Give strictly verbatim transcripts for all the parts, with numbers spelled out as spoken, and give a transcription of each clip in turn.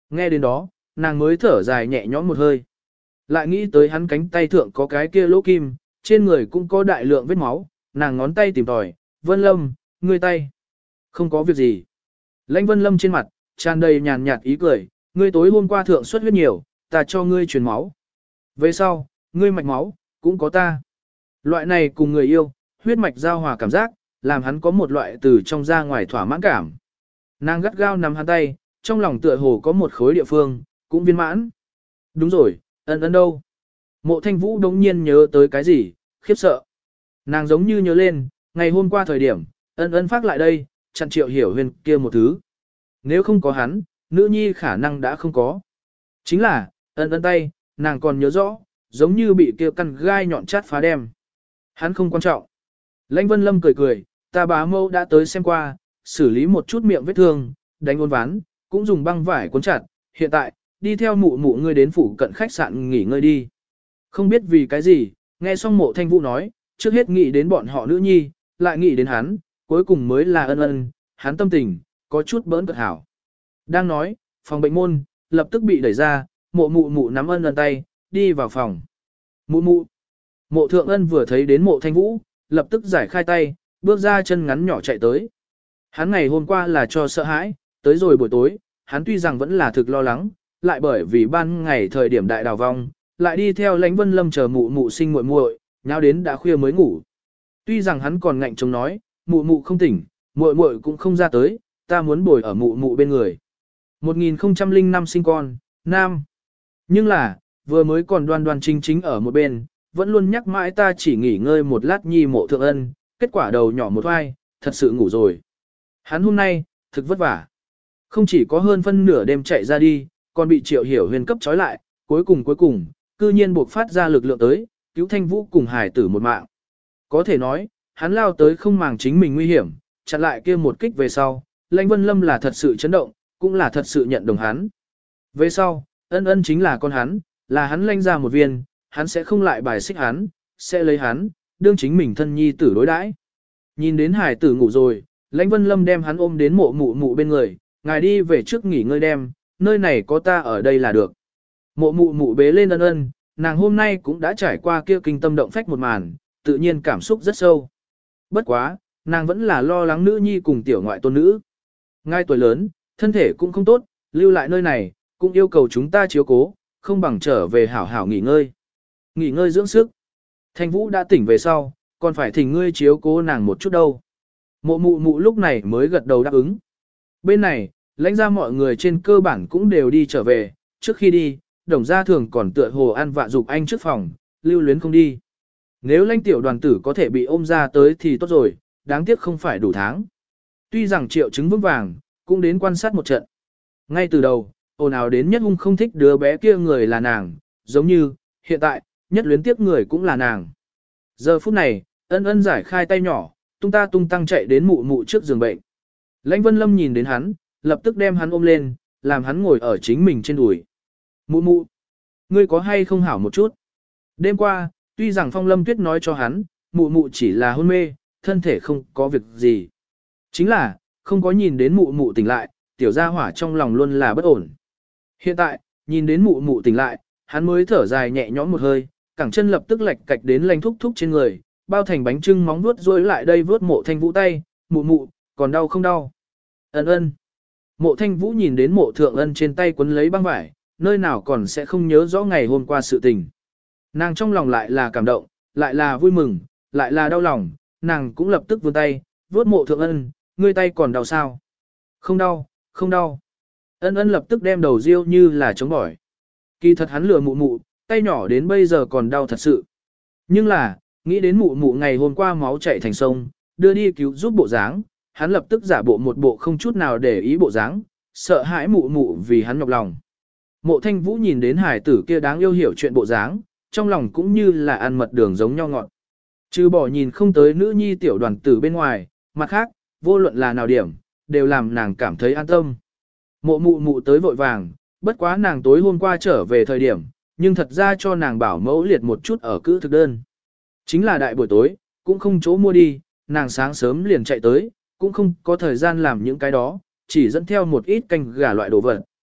Nghe đến đó, nàng mới thở dài nhẹ nhõm một hơi. Lại nghĩ tới hắn cánh tay thượng có cái kia lỗ kim, trên người cũng có đại lượng vết máu, nàng ngón tay tìm tòi, Vân Lâm, ngươi tay. Không có việc gì. Lãnh Vân Lâm trên mặt, tràn đầy nhàn nhạt ý cười, ngươi tối hôm qua thượng xuất huyết nhiều, ta cho ngươi truyền máu. Về sau, ngươi mạch máu, cũng có ta. Loại này cùng người yêu, huyết mạch giao hòa cảm giác, làm hắn có một loại từ trong ra ngoài thỏa mãn cảm. Nàng gắt gao nắm hắn tay, trong lòng tựa hồ có một khối địa phương, cũng viên mãn. Đúng rồi, ân ân đâu? Mộ Thanh Vũ đống nhiên nhớ tới cái gì, khiếp sợ. Nàng giống như nhớ lên, ngày hôm qua thời điểm, ân ân phát lại đây, chặn Triệu Hiểu Huyền kia một thứ. Nếu không có hắn, nữ nhi khả năng đã không có. Chính là, ân ân tay, nàng còn nhớ rõ, giống như bị kia căn gai nhọn chát phá đem. Hắn không quan trọng. Lãnh Vân Lâm cười cười, ta bá mâu đã tới xem qua, xử lý một chút miệng vết thương, đánh ôn ván, cũng dùng băng vải cuốn chặt, hiện tại, đi theo mụ mụ ngươi đến phủ cận khách sạn nghỉ ngơi đi. Không biết vì cái gì, nghe xong Mộ Thanh Vũ nói, trước hết nghĩ đến bọn họ nữ nhi, lại nghĩ đến hắn, cuối cùng mới là ân ân, hắn tâm tình, có chút bỡn cợt hảo. Đang nói, phòng bệnh môn, lập tức bị đẩy ra, mộ mụ mụ nắm ân ân tay, đi vào phòng. Mụ mụ. Mộ Thượng Ân vừa thấy đến Mộ Thanh Vũ, lập tức giải khai tay, bước ra chân ngắn nhỏ chạy tới. Hắn ngày hôm qua là cho sợ hãi, tới rồi buổi tối, hắn tuy rằng vẫn là thực lo lắng, lại bởi vì ban ngày thời điểm đại đào vong, lại đi theo Lãnh Vân Lâm chờ mụ mụ sinh muội muội, nháo đến đã khuya mới ngủ. Tuy rằng hắn còn ngạnh chống nói, mụ mụ không tỉnh, muội muội cũng không ra tới, ta muốn bồi ở mụ mụ bên người. một nghìn không trăm lẻ năm sinh con, nam. Nhưng là, vừa mới còn đoan đoan chính chính ở một bên, vẫn luôn nhắc mãi ta chỉ nghỉ ngơi một lát nhi Mộ Thượng Ân, kết quả đầu nhỏ một vai, thật sự ngủ rồi. Hắn hôm nay, thực vất vả. Không chỉ có hơn phân nửa đêm chạy ra đi, còn bị Triệu Hiểu Huyền cấp trói lại, cuối cùng cuối cùng, cư nhiên buộc phát ra lực lượng tới, cứu Thanh Vũ cùng hải tử một mạng. Có thể nói, hắn lao tới không màng chính mình nguy hiểm, chặn lại kia một kích về sau, Lãnh Vân Lâm là thật sự chấn động, cũng là thật sự nhận đồng hắn. Về sau, ân ân chính là con hắn, là hắn lanh ra một viên, hắn sẽ không lại bài xích hắn, sẽ lấy hắn, đương chính mình thân nhi tử đối đãi. Nhìn đến hải tử ngủ rồi, Lãnh Vân Lâm đem hắn ôm đến mộ mụ mụ bên người, ngài đi về trước nghỉ ngơi đem, nơi này có ta ở đây là được. Mộ mụ mụ bế lên ân ân, nàng hôm nay cũng đã trải qua kia kinh tâm động phách một màn, tự nhiên cảm xúc rất sâu. Bất quá, nàng vẫn là lo lắng nữ nhi cùng tiểu ngoại tôn nữ. Ngay tuổi lớn, thân thể cũng không tốt, lưu lại nơi này, cũng yêu cầu chúng ta chiếu cố, không bằng trở về hảo hảo nghỉ ngơi. Nghỉ ngơi dưỡng sức. Thanh Vũ đã tỉnh về sau, còn phải thỉnh ngươi chiếu cố nàng một chút đâu. Mộ mụ mụ lúc này mới gật đầu đáp ứng. Bên này, lãnh ra mọi người trên cơ bản cũng đều đi trở về, trước khi đi, đồng gia thường còn tựa hồ ăn vạ dục anh trước phòng, lưu luyến không đi. Nếu lãnh tiểu đoàn tử có thể bị ôm ra tới thì tốt rồi, đáng tiếc không phải đủ tháng. Tuy rằng triệu chứng vững vàng, cũng đến quan sát một trận. Ngay từ đầu, ồn ào đến nhất hung không thích đứa bé kia người là nàng, giống như, hiện tại, nhất luyến tiếc người cũng là nàng. Giờ phút này, ân ân giải khai tay nhỏ, tung ta tung tăng chạy đến mụ mụ trước giường bệnh. Lãnh Vân Lâm nhìn đến hắn, lập tức đem hắn ôm lên, làm hắn ngồi ở chính mình trên đùi. Mụ mụ, ngươi có hay không hảo một chút? Đêm qua, tuy rằng Phong Lâm Tuyết nói cho hắn, mụ mụ chỉ là hôn mê, thân thể không có việc gì. Chính là, không có nhìn đến mụ mụ tỉnh lại, tiểu gia hỏa trong lòng luôn là bất ổn. Hiện tại, nhìn đến mụ mụ tỉnh lại, hắn mới thở dài nhẹ nhõm một hơi, cẳng chân lập tức lệch cạch đến lanh thúc thúc trên người, bao thành bánh trưng móng vuốt rối lại đây vuốt Mộ Thanh Vũ tay, mụ mụ, còn đau không đau? Ân ân. Mộ Thanh Vũ nhìn đến Mộ Thượng Ân trên tay quấn lấy băng vải, nơi nào còn sẽ không nhớ rõ ngày hôm qua sự tình. Nàng trong lòng lại là cảm động, lại là vui mừng, lại là đau lòng, nàng cũng lập tức vươn tay, vuốt Mộ Thượng Ân, ngươi tay còn đau sao? Không đau, không đau. Ân ân lập tức đem đầu riêu như là chống bỏi. Kỳ thật hắn lừa mụ mụ, tay nhỏ đến bây giờ còn đau thật sự. Nhưng là, nghĩ đến mụ mụ ngày hôm qua máu chảy thành sông, đưa đi cứu giúp bộ dáng, hắn lập tức giả bộ một bộ không chút nào để ý bộ dáng, sợ hãi mụ mụ vì hắn nhọc lòng. Mộ Thanh Vũ nhìn đến hải tử kia đáng yêu hiểu chuyện bộ dáng, trong lòng cũng như là ăn mật đường giống nhau ngọt. Trừ bỏ nhìn không tới nữ nhi tiểu đoàn tử bên ngoài, mặt khác, vô luận là nào điểm, đều làm nàng cảm thấy an tâm. Mộ mụ mụ tới vội vàng, bất quá nàng tối hôm qua trở về thời điểm, nhưng thật ra cho nàng bảo mẫu liệt một chút ở cữ thực đơn. Chính là đại buổi tối, cũng không chỗ mua đi, nàng sáng sớm liền chạy tới, cũng không có thời gian làm những cái đó, chỉ dẫn theo một ít canh gà loại đồ vật.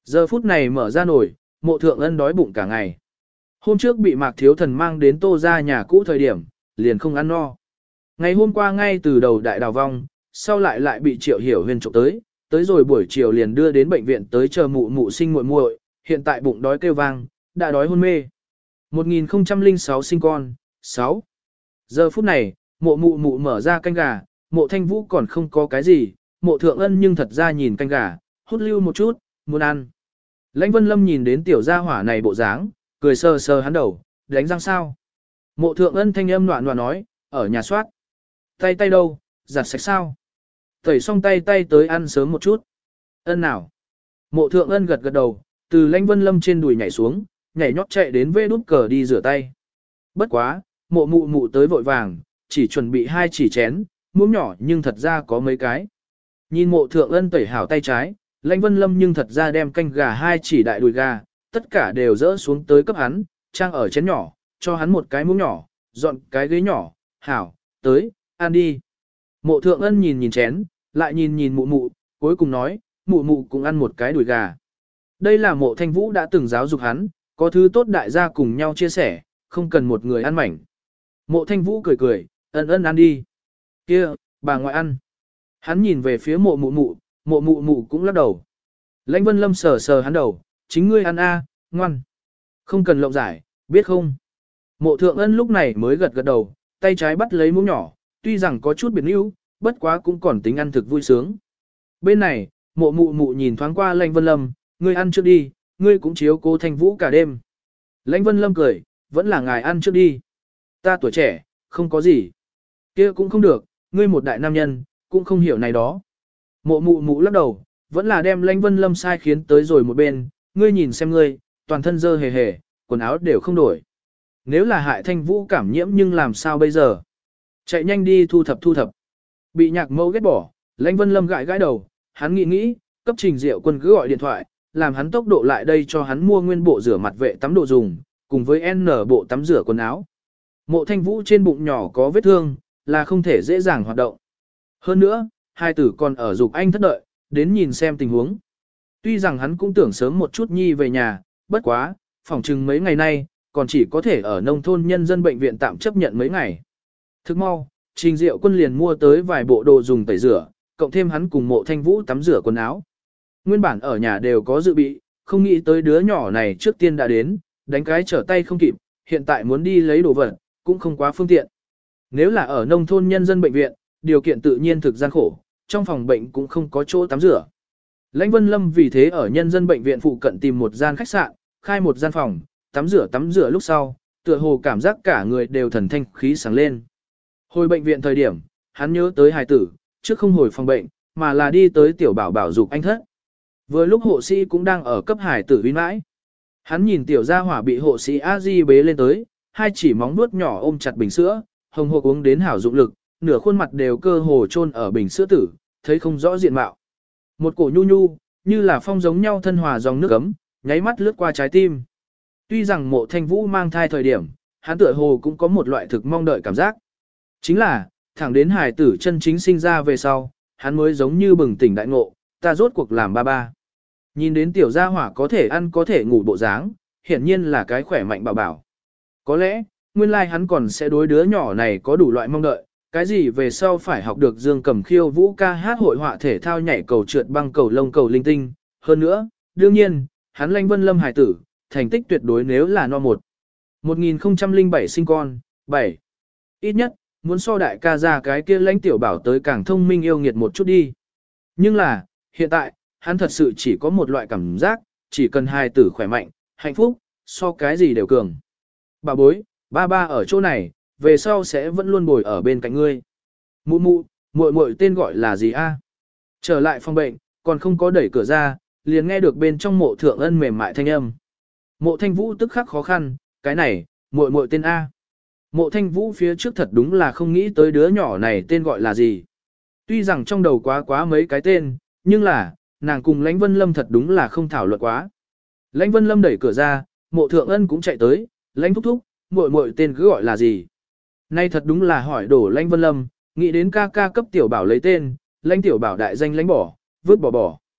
Giờ phút này mở ra nồi, mộ thượng ân đói bụng cả ngày. Hôm trước bị Mạc Thiếu Thần mang đến Tô ra nhà cũ thời điểm, liền không ăn no. Ngày hôm qua ngay từ đầu đại đào vong, sau lại lại bị Triệu Hiểu Huyền trộm tới, tới rồi buổi chiều liền đưa đến bệnh viện tới chờ mụ mụ sinh muội muội, hiện tại bụng đói kêu vang, đã đói hôn mê. một nghìn không trăm lẻ sáu sinh con, sáu. Giờ phút này, mộ mụ mụ mở ra canh gà, mộ thanh vũ còn không có cái gì, mộ thượng ân nhưng thật ra nhìn canh gà, hút lưu một chút, muốn ăn. Lãnh Vân Lâm nhìn đến tiểu gia hỏa này bộ dáng, cười sờ sờ hắn đầu, đánh răng sao. Mộ thượng ân thanh âm loạn loạn nói, ở nhà soát. Tay tay đâu, giặt sạch sao. Tẩy xong tay tay tới ăn sớm một chút. Ân nào. Mộ thượng ân gật gật đầu, từ Lãnh Vân Lâm trên đùi nhảy xuống, nhảy nhót chạy đến vê đút cờ đi rửa tay. Bất quá, mộ mụ mụ tới vội vàng, chỉ chuẩn bị hai chỉ chén, muỗng nhỏ nhưng thật ra có mấy cái. Nhìn mộ thượng ân tẩy hảo tay trái, Lãnh Vân Lâm nhưng thật ra đem canh gà hai chỉ đại đùi gà, tất cả đều dỡ xuống tới cấp hắn, trang ở chén nhỏ, cho hắn một cái muỗng nhỏ, dọn cái ghế nhỏ, hảo, tới, ăn đi. Mộ thượng ân nhìn nhìn chén, lại nhìn nhìn mụ mụ, cuối cùng nói, mụ mụ cũng ăn một cái đùi gà. Đây là mộ thanh vũ đã từng giáo dục hắn, có thứ tốt đại gia cùng nhau chia sẻ, không cần một người ăn mảnh. Mộ thanh vũ cười cười, ân ân ăn đi. Kia, bà ngoại ăn. Hắn nhìn về phía mộ mụ mụ, mộ mụ mụ cũng lắc đầu. Lãnh Vân Lâm sờ sờ hắn đầu, chính ngươi ăn a, ngoan. Không cần lộng giải, biết không? Mộ thượng ân lúc này mới gật gật đầu, tay trái bắt lấy muỗng nhỏ, tuy rằng có chút biệt níu, bất quá cũng còn tính ăn thực vui sướng. Bên này, mộ mụ mụ nhìn thoáng qua Lãnh Vân Lâm, ngươi ăn trước đi, ngươi cũng chiếu cố thanh vũ cả đêm. Lãnh Vân Lâm cười, vẫn là ngài ăn trước đi. Ta tuổi trẻ, không có gì. Kia cũng không được, ngươi một đại nam nhân, cũng không hiểu này đó. Mộ mụ mụ lắc đầu, vẫn là đem Lãnh Vân Lâm sai khiến tới rồi một bên, ngươi nhìn xem ngươi, toàn thân dơ hề hề, quần áo đều không đổi. Nếu là hại thanh vũ cảm nhiễm nhưng làm sao bây giờ? Chạy nhanh đi thu thập thu thập. Bị nhạc mẫu ghét bỏ, Lãnh Vân Lâm gãi gãi đầu, hắn nghĩ nghĩ, cấp Trình Diệu Quân cứ gọi điện thoại, làm hắn tốc độ lại đây cho hắn mua nguyên bộ rửa mặt vệ tắm đồ dùng, cùng với N bộ tắm rửa quần áo. Mộ thanh vũ trên bụng nhỏ có vết thương, là không thể dễ dàng hoạt động. Hơn nữa, hai tử còn ở dục anh thất đợi, đến nhìn xem tình huống. Tuy rằng hắn cũng tưởng sớm một chút nhi về nhà, bất quá, phỏng chừng mấy ngày nay, còn chỉ có thể ở nông thôn nhân dân bệnh viện tạm chấp nhận mấy ngày. Thức mau, Trình Diệu Quân liền mua tới vài bộ đồ dùng tẩy rửa, cộng thêm hắn cùng mộ thanh vũ tắm rửa quần áo. Nguyên bản ở nhà đều có dự bị, không nghĩ tới đứa nhỏ này trước tiên đã đến, đánh cái trở tay không kịp, hiện tại muốn đi lấy đồ vật, cũng không quá phương tiện. Nếu là ở nông thôn nhân dân bệnh viện, điều kiện tự nhiên thực gian khổ, trong phòng bệnh cũng không có chỗ tắm rửa. Lãnh Vân Lâm vì thế ở nhân dân bệnh viện phụ cận tìm một gian khách sạn, khai một gian phòng, tắm rửa tắm rửa lúc sau, tựa hồ cảm giác cả người đều thần thanh khí sáng lên. Hồi bệnh viện thời điểm, hắn nhớ tới hài tử, trước không hồi phòng bệnh, mà là đi tới tiểu bảo bảo dục anh thất. Vừa lúc hộ sĩ cũng đang ở cấp hài tử uy mãi. Hắn nhìn tiểu gia hỏa bị hộ sĩ a di bế lên tới, hai chỉ móng nuốt nhỏ ôm chặt bình sữa, hồng hộc uống đến hảo dụng lực, nửa khuôn mặt đều cơ hồ chôn ở bình sữa tử, thấy không rõ diện mạo. Một cổ nhu nhu, như là phong giống nhau thân hòa dòng nước ấm, nháy mắt lướt qua trái tim. Tuy rằng mộ thanh vũ mang thai thời điểm, hắn tựa hồ cũng có một loại thực mong đợi cảm giác. Chính là, thẳng đến hài tử chân chính sinh ra về sau, hắn mới giống như bừng tỉnh đại ngộ, ta rốt cuộc làm ba ba. Nhìn đến tiểu gia hỏa có thể ăn có thể ngủ bộ dáng, hiển nhiên là cái khỏe mạnh bảo bảo. Có lẽ, nguyên lai hắn còn sẽ đối đứa nhỏ này có đủ loại mong đợi, cái gì về sau phải học được dương cầm khiêu vũ ca hát hội họa thể thao nhảy cầu trượt băng cầu lông cầu linh tinh. Hơn nữa, đương nhiên, hắn Lãnh Vân Lâm hài tử, thành tích tuyệt đối nếu là no một. một nghìn không trăm lẻ bảy sinh con, bảy. Ít nhất, muốn so đại ca ra cái kia Lãnh tiểu bảo tới càng thông minh yêu nghiệt một chút đi. Nhưng là, hiện tại, hắn thật sự chỉ có một loại cảm giác, chỉ cần hài tử khỏe mạnh, hạnh phúc, so cái gì đều cường. Bà bối, ba ba ở chỗ này, về sau sẽ vẫn luôn bồi ở bên cạnh ngươi. Mụ mụ, muội muội tên gọi là gì a? Trở lại phòng bệnh, còn không có đẩy cửa ra, liền nghe được bên trong mộ thượng ân mềm mại thanh âm. Mộ thanh vũ tức khắc khó khăn, cái này, muội muội tên A. Mộ thanh vũ phía trước thật đúng là không nghĩ tới đứa nhỏ này tên gọi là gì. Tuy rằng trong đầu quá quá mấy cái tên, nhưng là, nàng cùng Lãnh Vân Lâm thật đúng là không thảo luận quá. Lãnh Vân Lâm đẩy cửa ra, mộ thượng ân cũng chạy tới, Lãnh thúc thúc, muội muội tên cứ gọi là gì. Nay thật đúng là hỏi đổ Lãnh Vân Lâm, nghĩ đến ca ca cấp tiểu bảo lấy tên, Lãnh tiểu bảo đại danh Lãnh bỏ, vứt bỏ bỏ.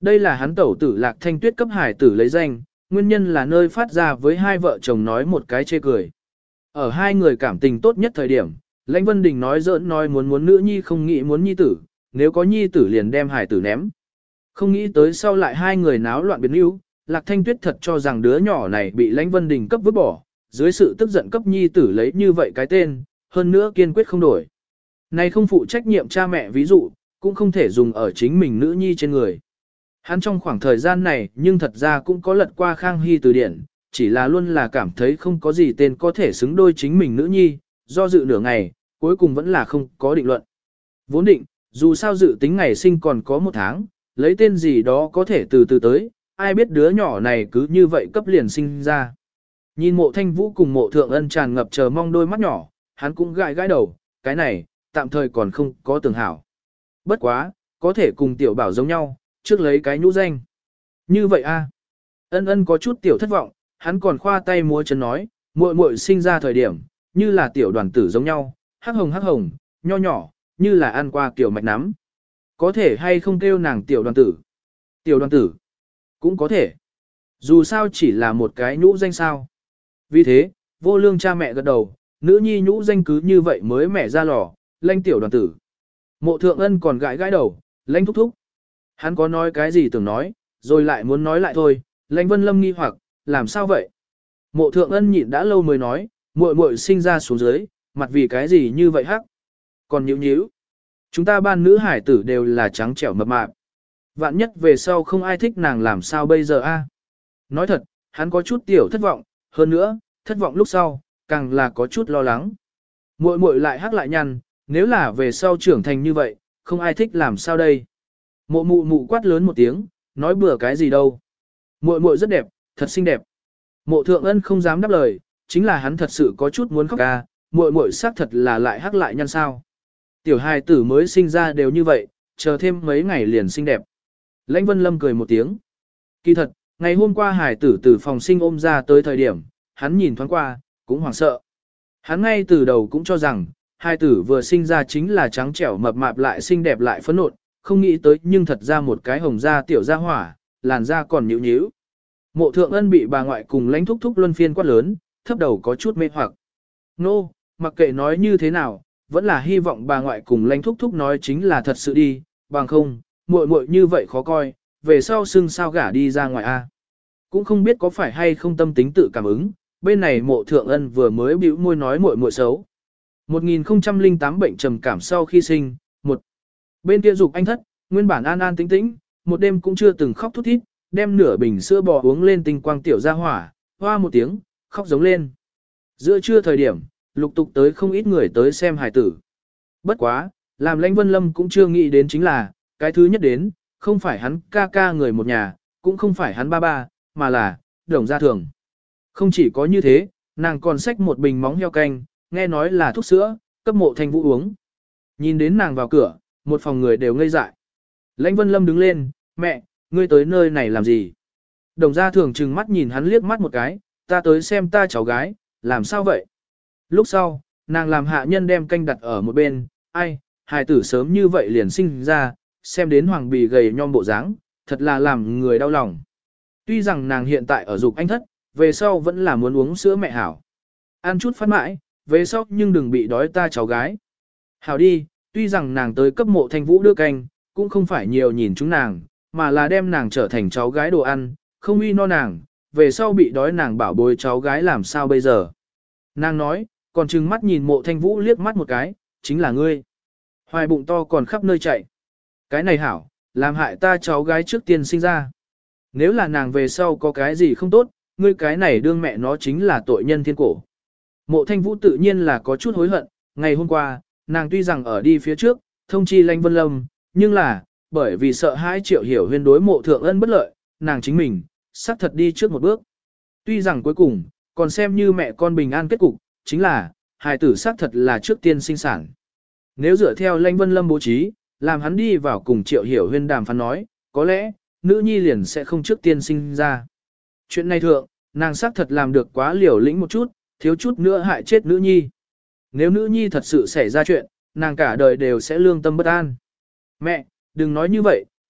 Đây là hắn tẩu tử Lạc Thanh Tuyết cấp hải tử lấy danh, nguyên nhân là nơi phát ra với hai vợ chồng nói một cái chê cười. Ở hai người cảm tình tốt nhất thời điểm, Lãnh Vân Đình nói giỡn nói muốn muốn nữ nhi không nghĩ muốn nhi tử, nếu có nhi tử liền đem hải tử ném. Không nghĩ tới sau lại hai người náo loạn biến yếu, Lạc Thanh Tuyết thật cho rằng đứa nhỏ này bị Lãnh Vân Đình cấp vứt bỏ, dưới sự tức giận cấp nhi tử lấy như vậy cái tên, hơn nữa kiên quyết không đổi. Này không phụ trách nhiệm cha mẹ ví dụ, cũng không thể dùng ở chính mình nữ nhi trên người. Hắn trong khoảng thời gian này nhưng thật ra cũng có lật qua Khang Hy từ điển, chỉ là luôn là cảm thấy không có gì tên có thể xứng đôi chính mình nữ nhi, do dự nửa ngày, cuối cùng vẫn là không có định luận. Vốn định, dù sao dự tính ngày sinh còn có một tháng, lấy tên gì đó có thể từ từ tới, ai biết đứa nhỏ này cứ như vậy cấp liền sinh ra. Nhìn mộ thanh vũ cùng mộ thượng ân tràn ngập chờ mong đôi mắt nhỏ, hắn cũng gãi gãi đầu, cái này, tạm thời còn không có tưởng hảo. Bất quá, có thể cùng tiểu bảo giống nhau, trước lấy cái nhũ danh. Như vậy a Ân ân có chút tiểu thất vọng, hắn còn khoa tay múa chân nói, muội muội sinh ra thời điểm, như là tiểu đoàn tử giống nhau, hắc hồng hắc hồng, nho nhỏ, như là ăn qua kiểu mạch nắm. Có thể hay không kêu nàng tiểu đoàn tử? Tiểu đoàn tử, cũng có thể. Dù sao chỉ là một cái nhũ danh sao. Vì thế, vô lương cha mẹ gật đầu, nữ nhi nhũ danh cứ như vậy mới mẹ ra lò, lanh tiểu đoàn tử. Mộ thượng ân còn gãi gãi đầu, lanh thúc thúc. Hắn có nói cái gì tưởng nói, rồi lại muốn nói lại thôi, lãnh vân lâm nghi hoặc, làm sao vậy? Mộ thượng ân nhịn đã lâu mới nói, muội muội sinh ra xuống dưới, mặt vì cái gì như vậy hắc? Còn nhíu nhíu. Chúng ta ban nữ hải tử đều là trắng trẻo mập mạp. Vạn nhất về sau không ai thích nàng làm sao bây giờ a? Nói thật, hắn có chút tiểu thất vọng, hơn nữa, thất vọng lúc sau, càng là có chút lo lắng. Muội muội lại hắc lại nhăn, nếu là về sau trưởng thành như vậy, không ai thích làm sao đây? Mộ mụ mụ quát lớn một tiếng, nói bừa cái gì đâu. Muội muội rất đẹp, thật xinh đẹp. Mộ thượng ân không dám đáp lời, chính là hắn thật sự có chút muốn khóc ca, muội muội xác thật là lại hắc lại nhăn sao. Tiểu hài tử mới sinh ra đều như vậy, chờ thêm mấy ngày liền xinh đẹp. Lãnh Vân Lâm cười một tiếng. Kỳ thật, ngày hôm qua hài tử từ phòng sinh ôm ra tới thời điểm, hắn nhìn thoáng qua, cũng hoảng sợ. Hắn ngay từ đầu cũng cho rằng, hài tử vừa sinh ra chính là trắng trẻo mập mạp lại xinh đẹp lại phấn nộn, không nghĩ tới nhưng thật ra một cái hồng da tiểu da hỏa, làn da còn nhíu nhíu. Mộ thượng ân bị bà ngoại cùng lãnh thúc thúc luân phiên quát lớn, thấp đầu có chút mê hoặc. Nô, no, mặc kệ nói như thế nào, vẫn là hy vọng bà ngoại cùng lãnh thúc thúc nói chính là thật sự đi, bằng không, muội muội như vậy khó coi, về sau xưng sao gả đi ra ngoài a. Cũng không biết có phải hay không tâm tính tự cảm ứng, bên này mộ thượng ân vừa mới bĩu môi nói muội muội xấu. một nghìn không trăm lẻ tám bệnh trầm cảm sau khi sinh, một. Bên kia dục anh thất, nguyên bản an an tĩnh tĩnh, một đêm cũng chưa từng khóc thút thít, đem nửa bình sữa bò uống lên tinh quang tiểu ra hỏa, hoa một tiếng, khóc giống lên. Giữa trưa thời điểm, lục tục tới không ít người tới xem hài tử. Bất quá, làm Lãnh Vân Lâm cũng chưa nghĩ đến chính là, cái thứ nhất đến, không phải hắn ca ca người một nhà, cũng không phải hắn ba ba, mà là, Đồng Gia Thường. Không chỉ có như thế, nàng còn xách một bình móng heo canh, nghe nói là thuốc sữa, cấp mộ thanh vũ uống. Nhìn đến nàng vào cửa, một phòng người đều ngây dại. Lãnh Vân Lâm đứng lên, mẹ, ngươi tới nơi này làm gì? Đồng Gia Thường trừng mắt nhìn hắn liếc mắt một cái, ta tới xem ta cháu gái, làm sao vậy? Lúc sau, nàng làm hạ nhân đem canh đặt ở một bên, ai, hài tử sớm như vậy liền sinh ra, xem đến hoàng bì gầy nhom bộ dáng, thật là làm người đau lòng. Tuy rằng nàng hiện tại ở dục anh thất, về sau vẫn là muốn uống sữa mẹ hảo. Ăn chút phát mãi, về sau nhưng đừng bị đói ta cháu gái. Hảo đi, tuy rằng nàng tới cấp mộ thanh vũ đưa canh, cũng không phải nhiều nhìn chúng nàng, mà là đem nàng trở thành cháu gái đồ ăn, không uy no nàng, về sau bị đói nàng bảo bối cháu gái làm sao bây giờ. Nàng nói, còn trừng mắt nhìn mộ thanh vũ liếc mắt một cái, chính là ngươi. Hoài bụng to còn khắp nơi chạy. Cái này hảo, làm hại ta cháu gái trước tiên sinh ra. Nếu là nàng về sau có cái gì không tốt, ngươi cái này đương mẹ nó chính là tội nhân thiên cổ. Mộ thanh vũ tự nhiên là có chút hối hận, ngày hôm qua, nàng tuy rằng ở đi phía trước, thông chi Lãnh Vân Lâm, nhưng là, bởi vì sợ hãi Triệu Hiểu Huyên đối mộ thượng ân bất lợi, nàng chính mình, xác thật đi trước một bước. Tuy rằng cuối cùng, còn xem như mẹ con bình an kết cục, chính là, hài tử xác thật là trước tiên sinh sản. Nếu dựa theo Lãnh Vân Lâm bố trí, làm hắn đi vào cùng Triệu Hiểu Huyên đàm phán nói, có lẽ, nữ nhi liền sẽ không trước tiên sinh ra. Chuyện này thượng, nàng xác thật làm được quá liều lĩnh một chút, thiếu chút nữa hại chết nữ nhi. Nếu nữ nhi thật sự xảy ra chuyện, nàng cả đời đều sẽ lương tâm bất an. Mẹ, đừng nói như vậy,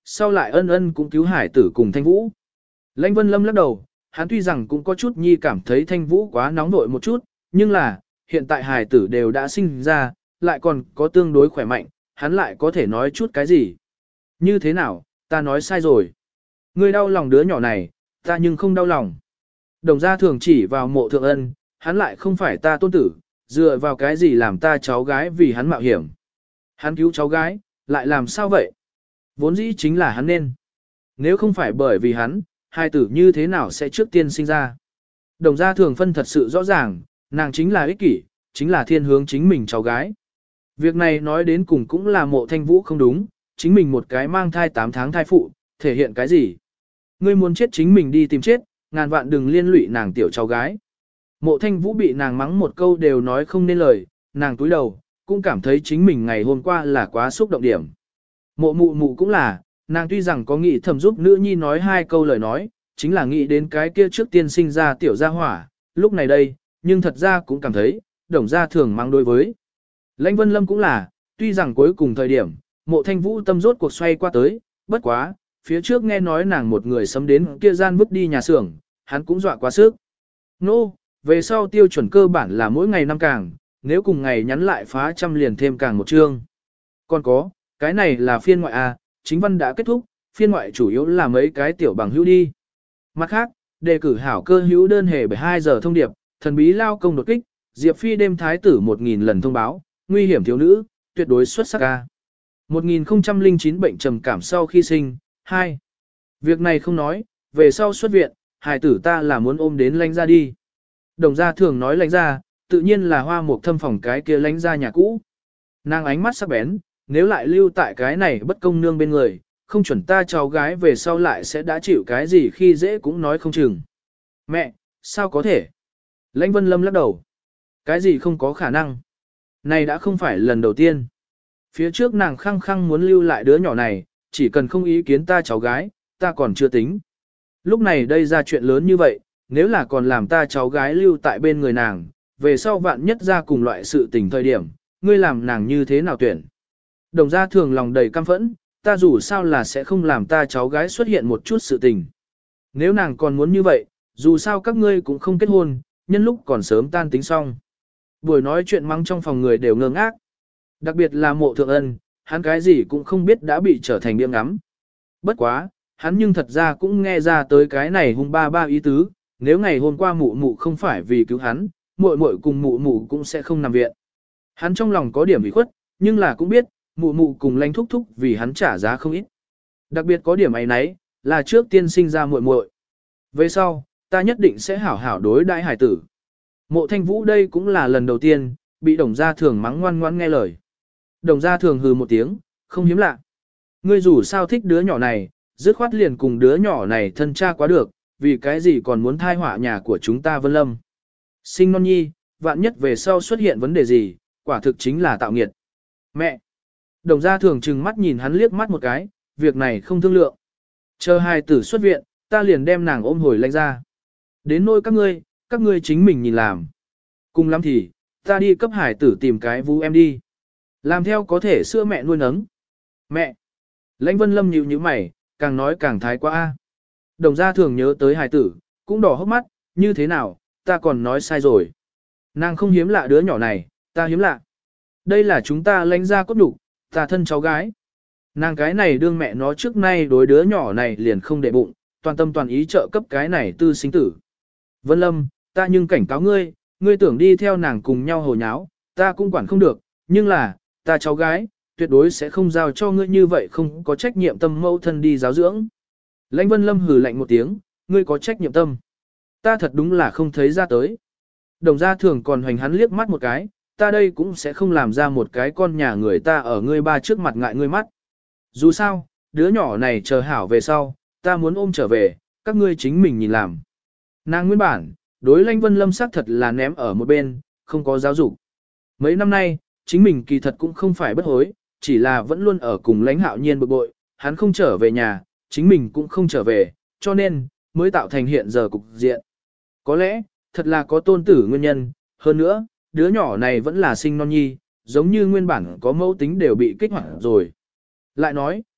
sau lại ân ân cũng cứu hải tử cùng Thanh Vũ. Lãnh Vân Lâm lắc đầu, hắn tuy rằng cũng có chút nhi cảm thấy Thanh Vũ quá nóng nội một chút, nhưng là, hiện tại hải tử đều đã sinh ra, lại còn có tương đối khỏe mạnh, hắn lại có thể nói chút cái gì. Như thế nào, ta nói sai rồi. Ngươi đau lòng đứa nhỏ này, ta nhưng không đau lòng. Đồng gia thường chỉ vào mộ thượng ân, hắn lại không phải ta tôn tử, dựa vào cái gì làm ta cháu gái vì hắn mạo hiểm. Hắn cứu cháu gái, lại làm sao vậy? Vốn dĩ chính là hắn nên. Nếu không phải bởi vì hắn, hai tử như thế nào sẽ trước tiên sinh ra? Đồng gia thường phân thật sự rõ ràng, nàng chính là ích kỷ, chính là thiên hướng chính mình cháu gái. Việc này nói đến cùng cũng là mộ thanh vũ không đúng, chính mình một cái mang thai tám tháng thai phụ, thể hiện cái gì? Ngươi muốn chết chính mình đi tìm chết, ngàn vạn đừng liên lụy nàng tiểu cháu gái. Mộ thanh vũ bị nàng mắng một câu đều nói không nên lời, nàng túi đầu, cũng cảm thấy chính mình ngày hôm qua là quá xúc động điểm. Mộ mụ mụ cũng là, nàng tuy rằng có nghĩ thầm giúp nữ nhi nói hai câu lời nói, chính là nghĩ đến cái kia trước tiên sinh ra tiểu gia hỏa, lúc này đây, nhưng thật ra cũng cảm thấy, đồng gia thường mang đối với. Lãnh Vân Lâm cũng là, tuy rằng cuối cùng thời điểm, mộ thanh vũ tâm rốt cuộc xoay qua tới, bất quá, phía trước nghe nói nàng một người sấm đến kia gian vứt đi nhà xưởng, hắn cũng dọa quá sức. Nô, no, về sau tiêu chuẩn cơ bản là mỗi ngày năm càng, nếu cùng ngày nhắn lại phá trăm liền thêm càng một chương. Còn có, cái này là phiên ngoại A, chính văn đã kết thúc, phiên ngoại chủ yếu là mấy cái tiểu bằng hữu đi. Mặt khác, đề cử hảo cơ hữu đơn hề bởi hai giờ thông điệp, thần bí lao công đột kích, Diệp Phi đêm thái tử một nghìn lần thông báo, nguy hiểm thiếu nữ, tuyệt đối xuất sắc A. một nghìn không trăm lẻ chín bệnh trầm cảm sau khi sinh, hai. Việc này không nói, về sau xuất viện, hài tử ta là muốn ôm đến lánh ra đi. Đồng gia thường nói lánh ra, tự nhiên là hoa mục thâm phòng cái kia lánh ra nhà cũ. Nàng ánh mắt sắc bén, nếu lại lưu tại cái này bất công nương bên người, không chuẩn ta cháu gái về sau lại sẽ đã chịu cái gì khi dễ cũng nói không chừng. Mẹ, sao có thể? Lãnh Vân Lâm lắc đầu. Cái gì không có khả năng? Này đã không phải lần đầu tiên. Phía trước nàng khăng khăng muốn lưu lại đứa nhỏ này, chỉ cần không ý kiến ta cháu gái, ta còn chưa tính. Lúc này đây ra chuyện lớn như vậy, nếu là còn làm ta cháu gái lưu tại bên người nàng, về sau vạn nhất ra cùng loại sự tình thời điểm, ngươi làm nàng như thế nào tuyển. Đồng gia thường lòng đầy căm phẫn, ta dù sao là sẽ không làm ta cháu gái xuất hiện một chút sự tình. Nếu nàng còn muốn như vậy, dù sao các ngươi cũng không kết hôn, nhân lúc còn sớm tan tính xong. Buổi nói chuyện mắng trong phòng người đều ngơ ngác. Đặc biệt là mộ thượng ân, hắn cái gì cũng không biết đã bị trở thành điểm ngắm. Bất quá, hắn nhưng thật ra cũng nghe ra tới cái này hung ba ba ý tứ, nếu ngày hôm qua mụ mụ không phải vì cứu hắn, muội muội cùng mụ mụ cũng sẽ không nằm viện. Hắn trong lòng có điểm ủy khuất, nhưng là cũng biết, mụ mụ cùng lanh thúc thúc vì hắn trả giá không ít. Đặc biệt có điểm ấy nấy, là trước tiên sinh ra muội muội. Về sau, ta nhất định sẽ hảo hảo đối đãi hải tử. Mộ Thanh Vũ đây cũng là lần đầu tiên, bị đồng gia thường mắng ngoan ngoan nghe lời. Đồng gia thường hừ một tiếng, không hiếm lạ. Ngươi dù sao thích đứa nhỏ này, dứt khoát liền cùng đứa nhỏ này thân cha quá được, vì cái gì còn muốn thai họa nhà của chúng ta Vân Lâm. Sinh non nhi, vạn nhất về sau xuất hiện vấn đề gì, quả thực chính là tạo nghiệt. Mẹ! Đồng gia thường trừng mắt nhìn hắn liếc mắt một cái, việc này không thương lượng. Chờ hai tử xuất viện, ta liền đem nàng ôm hồi lãnh ra. Đến nỗi các ngươi, các ngươi chính mình nhìn làm. Cùng lắm thì, ta đi cấp hải tử tìm cái vũ em đi. Làm theo có thể sữa mẹ nuôi nấng. Mẹ! Lãnh Vân Lâm nhíu nhíu mày, càng nói càng thái quá a. Đồng gia thường nhớ tới hải tử, cũng đỏ hốc mắt, như thế nào, ta còn nói sai rồi. Nàng không hiếm lạ đứa nhỏ này, ta hiếm lạ. Đây là chúng ta lãnh ra cốt đủ, ta thân cháu gái. Nàng cái này đương mẹ nó trước nay đối đứa nhỏ này liền không để bụng, toàn tâm toàn ý trợ cấp cái này tư sinh tử. Vân Lâm, ta nhưng cảnh cáo ngươi, ngươi tưởng đi theo nàng cùng nhau hồ nháo, ta cũng quản không được, nhưng là, ta cháu gái, tuyệt đối sẽ không giao cho ngươi như vậy không có trách nhiệm tâm mẫu thân đi giáo dưỡng. Lãnh Vân Lâm hừ lạnh một tiếng, ngươi có trách nhiệm tâm. Ta thật đúng là không thấy ra tới. Đồng gia thường còn hoành hắn liếc mắt một cái, ta đây cũng sẽ không làm ra một cái con nhà người ta ở ngươi ba trước mặt ngại ngươi mắt. Dù sao, đứa nhỏ này chờ hảo về sau, ta muốn ôm trở về, các ngươi chính mình nhìn làm. Nàng nguyên bản, đối Lãnh Vân Lâm xác thật là ném ở một bên, không có giáo dục. Mấy năm nay, chính mình kỳ thật cũng không phải bất hối, chỉ là vẫn luôn ở cùng Lãnh Hạo Nhiên bực bội, hắn không trở về nhà, chính mình cũng không trở về, cho nên, mới tạo thành hiện giờ cục diện. Có lẽ, thật là có tôn tử nguyên nhân, hơn nữa, đứa nhỏ này vẫn là sinh non nhi, giống như nguyên bản có mẫu tính đều bị kích hoạt rồi. Lại nói,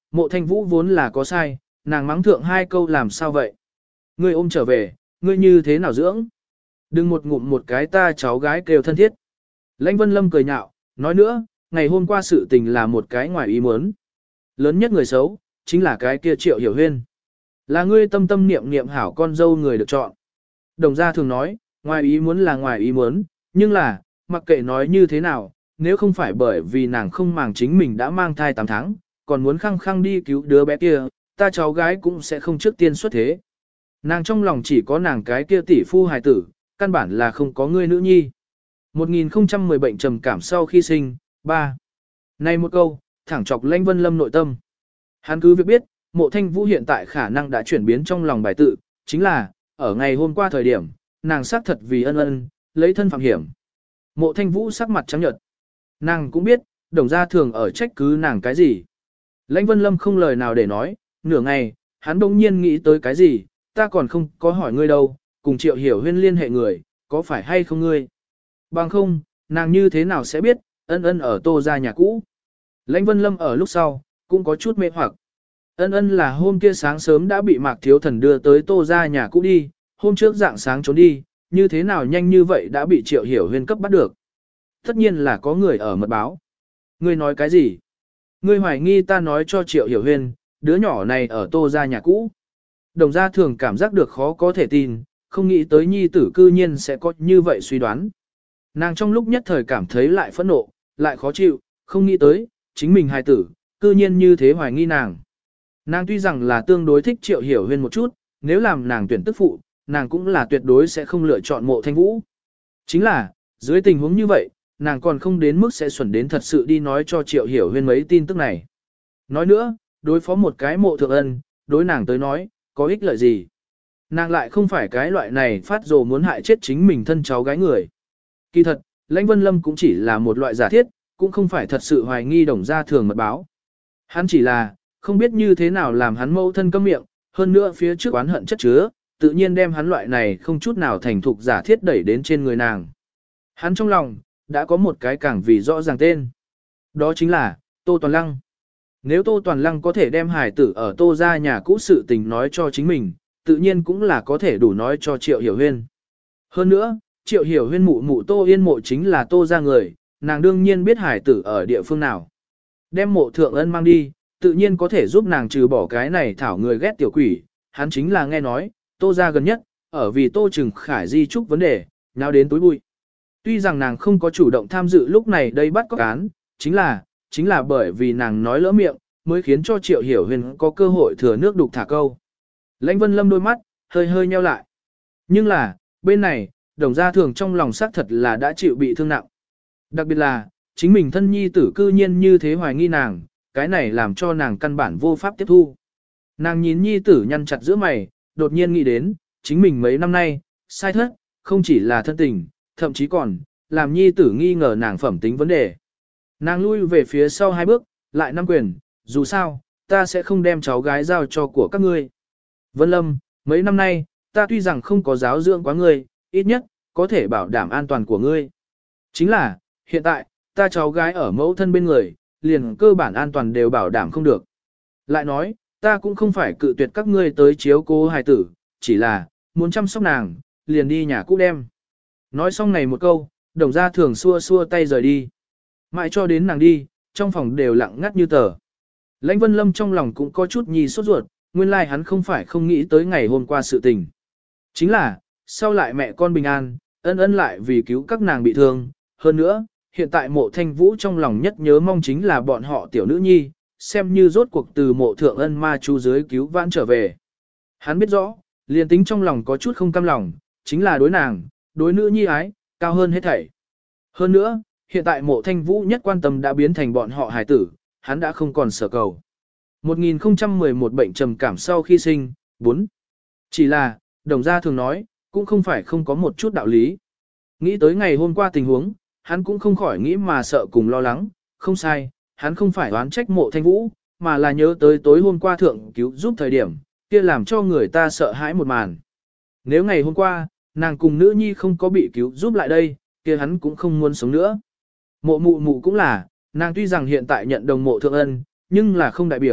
Mộ Thanh Vũ vốn là có sai, nàng mắng thượng hai câu làm sao vậy? Ngươi ôm trở về, ngươi như thế nào dưỡng? Đừng một ngụm một cái ta cháu gái kêu thân thiết. Lãnh Vân Lâm cười nhạo, nói nữa, ngày hôm qua sự tình là một cái ngoài ý muốn. Lớn nhất người xấu, chính là cái kia Triệu Hiểu Huyên. Là ngươi tâm tâm niệm niệm hảo con dâu người được chọn. Đồng gia thường nói, ngoài ý muốn là ngoài ý muốn, nhưng là, mặc kệ nói như thế nào, nếu không phải bởi vì nàng không màng chính mình đã mang thai tám tháng, còn muốn khăng khăng đi cứu đứa bé kia, ta cháu gái cũng sẽ không trước tiên xuất thế. Nàng trong lòng chỉ có nàng cái kia tỷ phu hài tử, căn bản là không có ngươi nữ nhi. một nghìn không trăm mười bệnh trầm cảm sau khi sinh, ba. Này một câu, thẳng chọc Lãnh Vân Lâm nội tâm. Hắn cứ việc biết, Mộ Thanh Vũ hiện tại khả năng đã chuyển biến trong lòng bài tự, chính là, ở ngày hôm qua thời điểm, nàng xác thật vì ân ân, lấy thân phạm hiểm. Mộ Thanh Vũ sắc mặt trắng nhợt. Nàng cũng biết, đồng gia thường ở trách cứ nàng cái gì. Lãnh Vân Lâm không lời nào để nói, nửa ngày, hắn bỗng nhiên nghĩ tới cái gì, ta còn không có hỏi ngươi đâu, cùng Triệu Hiểu Huyên liên hệ người, có phải hay không ngươi? Bằng không, nàng như thế nào sẽ biết, ân ân ở Tô gia nhà cũ. Lãnh Vân Lâm ở lúc sau, cũng có chút mê hoặc. Ân ân là hôm kia sáng sớm đã bị Mạc Thiếu Thần đưa tới Tô gia nhà cũ đi, hôm trước dạng sáng trốn đi, như thế nào nhanh như vậy đã bị Triệu Hiểu Huyên cấp bắt được. Tất nhiên là có người ở mật báo. Ngươi nói cái gì? Ngươi hoài nghi ta nói cho Triệu Hiểu Huyên, đứa nhỏ này ở Tô gia nhà cũ. Đồng gia thường cảm giác được khó có thể tin, không nghĩ tới nhi tử cư nhiên sẽ có như vậy suy đoán. Nàng trong lúc nhất thời cảm thấy lại phẫn nộ, lại khó chịu, không nghĩ tới, chính mình hài tử, cư nhiên như thế hoài nghi nàng. Nàng tuy rằng là tương đối thích Triệu Hiểu Huyên một chút, nếu làm nàng tuyển tức phụ, nàng cũng là tuyệt đối sẽ không lựa chọn Mộ Thanh Vũ. Chính là, dưới tình huống như vậy, nàng còn không đến mức sẽ xuẩn đến thật sự đi nói cho Triệu Hiểu Huyên mấy tin tức này. Nói nữa, đối phó một cái Mộ Thượng Ân, đối nàng tới nói, có ích lợi gì? Nàng lại không phải cái loại này phát rồ muốn hại chết chính mình thân cháu gái người. Kỳ thật, Lãnh Vân Lâm cũng chỉ là một loại giả thiết, cũng không phải thật sự hoài nghi đồng gia thường mật báo. Hắn chỉ là, không biết như thế nào làm hắn mâu thân câm miệng, hơn nữa phía trước oán hận chất chứa, tự nhiên đem hắn loại này không chút nào thành thục giả thiết đẩy đến trên người nàng. Hắn trong lòng, đã có một cái càng vì rõ ràng tên. Đó chính là, Tô Toàn Lăng. Nếu Tô Toàn Lăng có thể đem hài tử ở Tô gia nhà cũ sự tình nói cho chính mình, tự nhiên cũng là có thể đủ nói cho Triệu Hiểu Huyên. Hơn nữa, Triệu Hiểu Huyên mụ mụ Tô Yên mộ chính là Tô gia người, nàng đương nhiên biết hài tử ở địa phương nào. Đem Mộ Thượng Ân mang đi, tự nhiên có thể giúp nàng trừ bỏ cái này thảo người ghét tiểu quỷ, hắn chính là nghe nói, Tô gia gần nhất, ở vì Tô Trừng Khải di trúc vấn đề, nào đến túi bụi. Tuy rằng nàng không có chủ động tham dự lúc này đây bắt cóc án, chính là, chính là bởi vì nàng nói lỡ miệng, mới khiến cho Triệu Hiểu Huyên có cơ hội thừa nước đục thả câu. Lãnh Vân Lâm đôi mắt, hơi hơi nheo lại. Nhưng là, bên này, đồng gia thường trong lòng xác thật là đã chịu bị thương nặng. Đặc biệt là, chính mình thân nhi tử cư nhiên như thế hoài nghi nàng, cái này làm cho nàng căn bản vô pháp tiếp thu. Nàng nhìn nhi tử nhăn chặt giữa mày, đột nhiên nghĩ đến, chính mình mấy năm nay, sai thất, không chỉ là thân tình, thậm chí còn, làm nhi tử nghi ngờ nàng phẩm tính vấn đề. Nàng lui về phía sau hai bước, lại nắm quyền, dù sao, ta sẽ không đem cháu gái giao cho của các ngươi. Vân Lâm, mấy năm nay, ta tuy rằng không có giáo dưỡng quá ngươi, ít nhất, có thể bảo đảm an toàn của ngươi. Chính là, hiện tại, ta cháu gái ở mẫu thân bên người, liền cơ bản an toàn đều bảo đảm không được. Lại nói, ta cũng không phải cự tuyệt các ngươi tới chiếu cố hài tử, chỉ là, muốn chăm sóc nàng, liền đi nhà cũ đem. Nói xong này một câu, đồng gia thường xua xua tay rời đi. Mãi cho đến nàng đi, trong phòng đều lặng ngắt như tờ. Lãnh Vân Lâm trong lòng cũng có chút nhì sốt ruột, nguyên lai like hắn không phải không nghĩ tới ngày hôm qua sự tình. Chính là, sau lại mẹ con bình an, ân ân lại vì cứu các nàng bị thương. Hơn nữa, hiện tại Mộ Thanh Vũ trong lòng nhất nhớ mong chính là bọn họ tiểu nữ nhi, xem như rốt cuộc từ mộ thượng ân ma chú dưới cứu vãn trở về. Hắn biết rõ, liền tính trong lòng có chút không cam lòng, chính là đối nàng, đối nữ nhi ái, cao hơn hết thảy. Hơn nữa, hiện tại Mộ Thanh Vũ nhất quan tâm đã biến thành bọn họ hài tử, hắn đã không còn sở cầu. một nghìn không trăm mười một bệnh trầm cảm sau khi sinh, bốn. Chỉ là, đồng gia thường nói, cũng không phải không có một chút đạo lý. Nghĩ tới ngày hôm qua tình huống, hắn cũng không khỏi nghĩ mà sợ cùng lo lắng, không sai, hắn không phải oán trách Mộ Thanh Vũ, mà là nhớ tới tối hôm qua thượng cứu giúp thời điểm, kia làm cho người ta sợ hãi một màn. Nếu ngày hôm qua, nàng cùng nữ nhi không có bị cứu giúp lại đây, kia hắn cũng không muốn sống nữa. Mộ mụ mụ cũng là, nàng tuy rằng hiện tại nhận đồng Mộ Thượng Ân, nhưng là không đại biểu,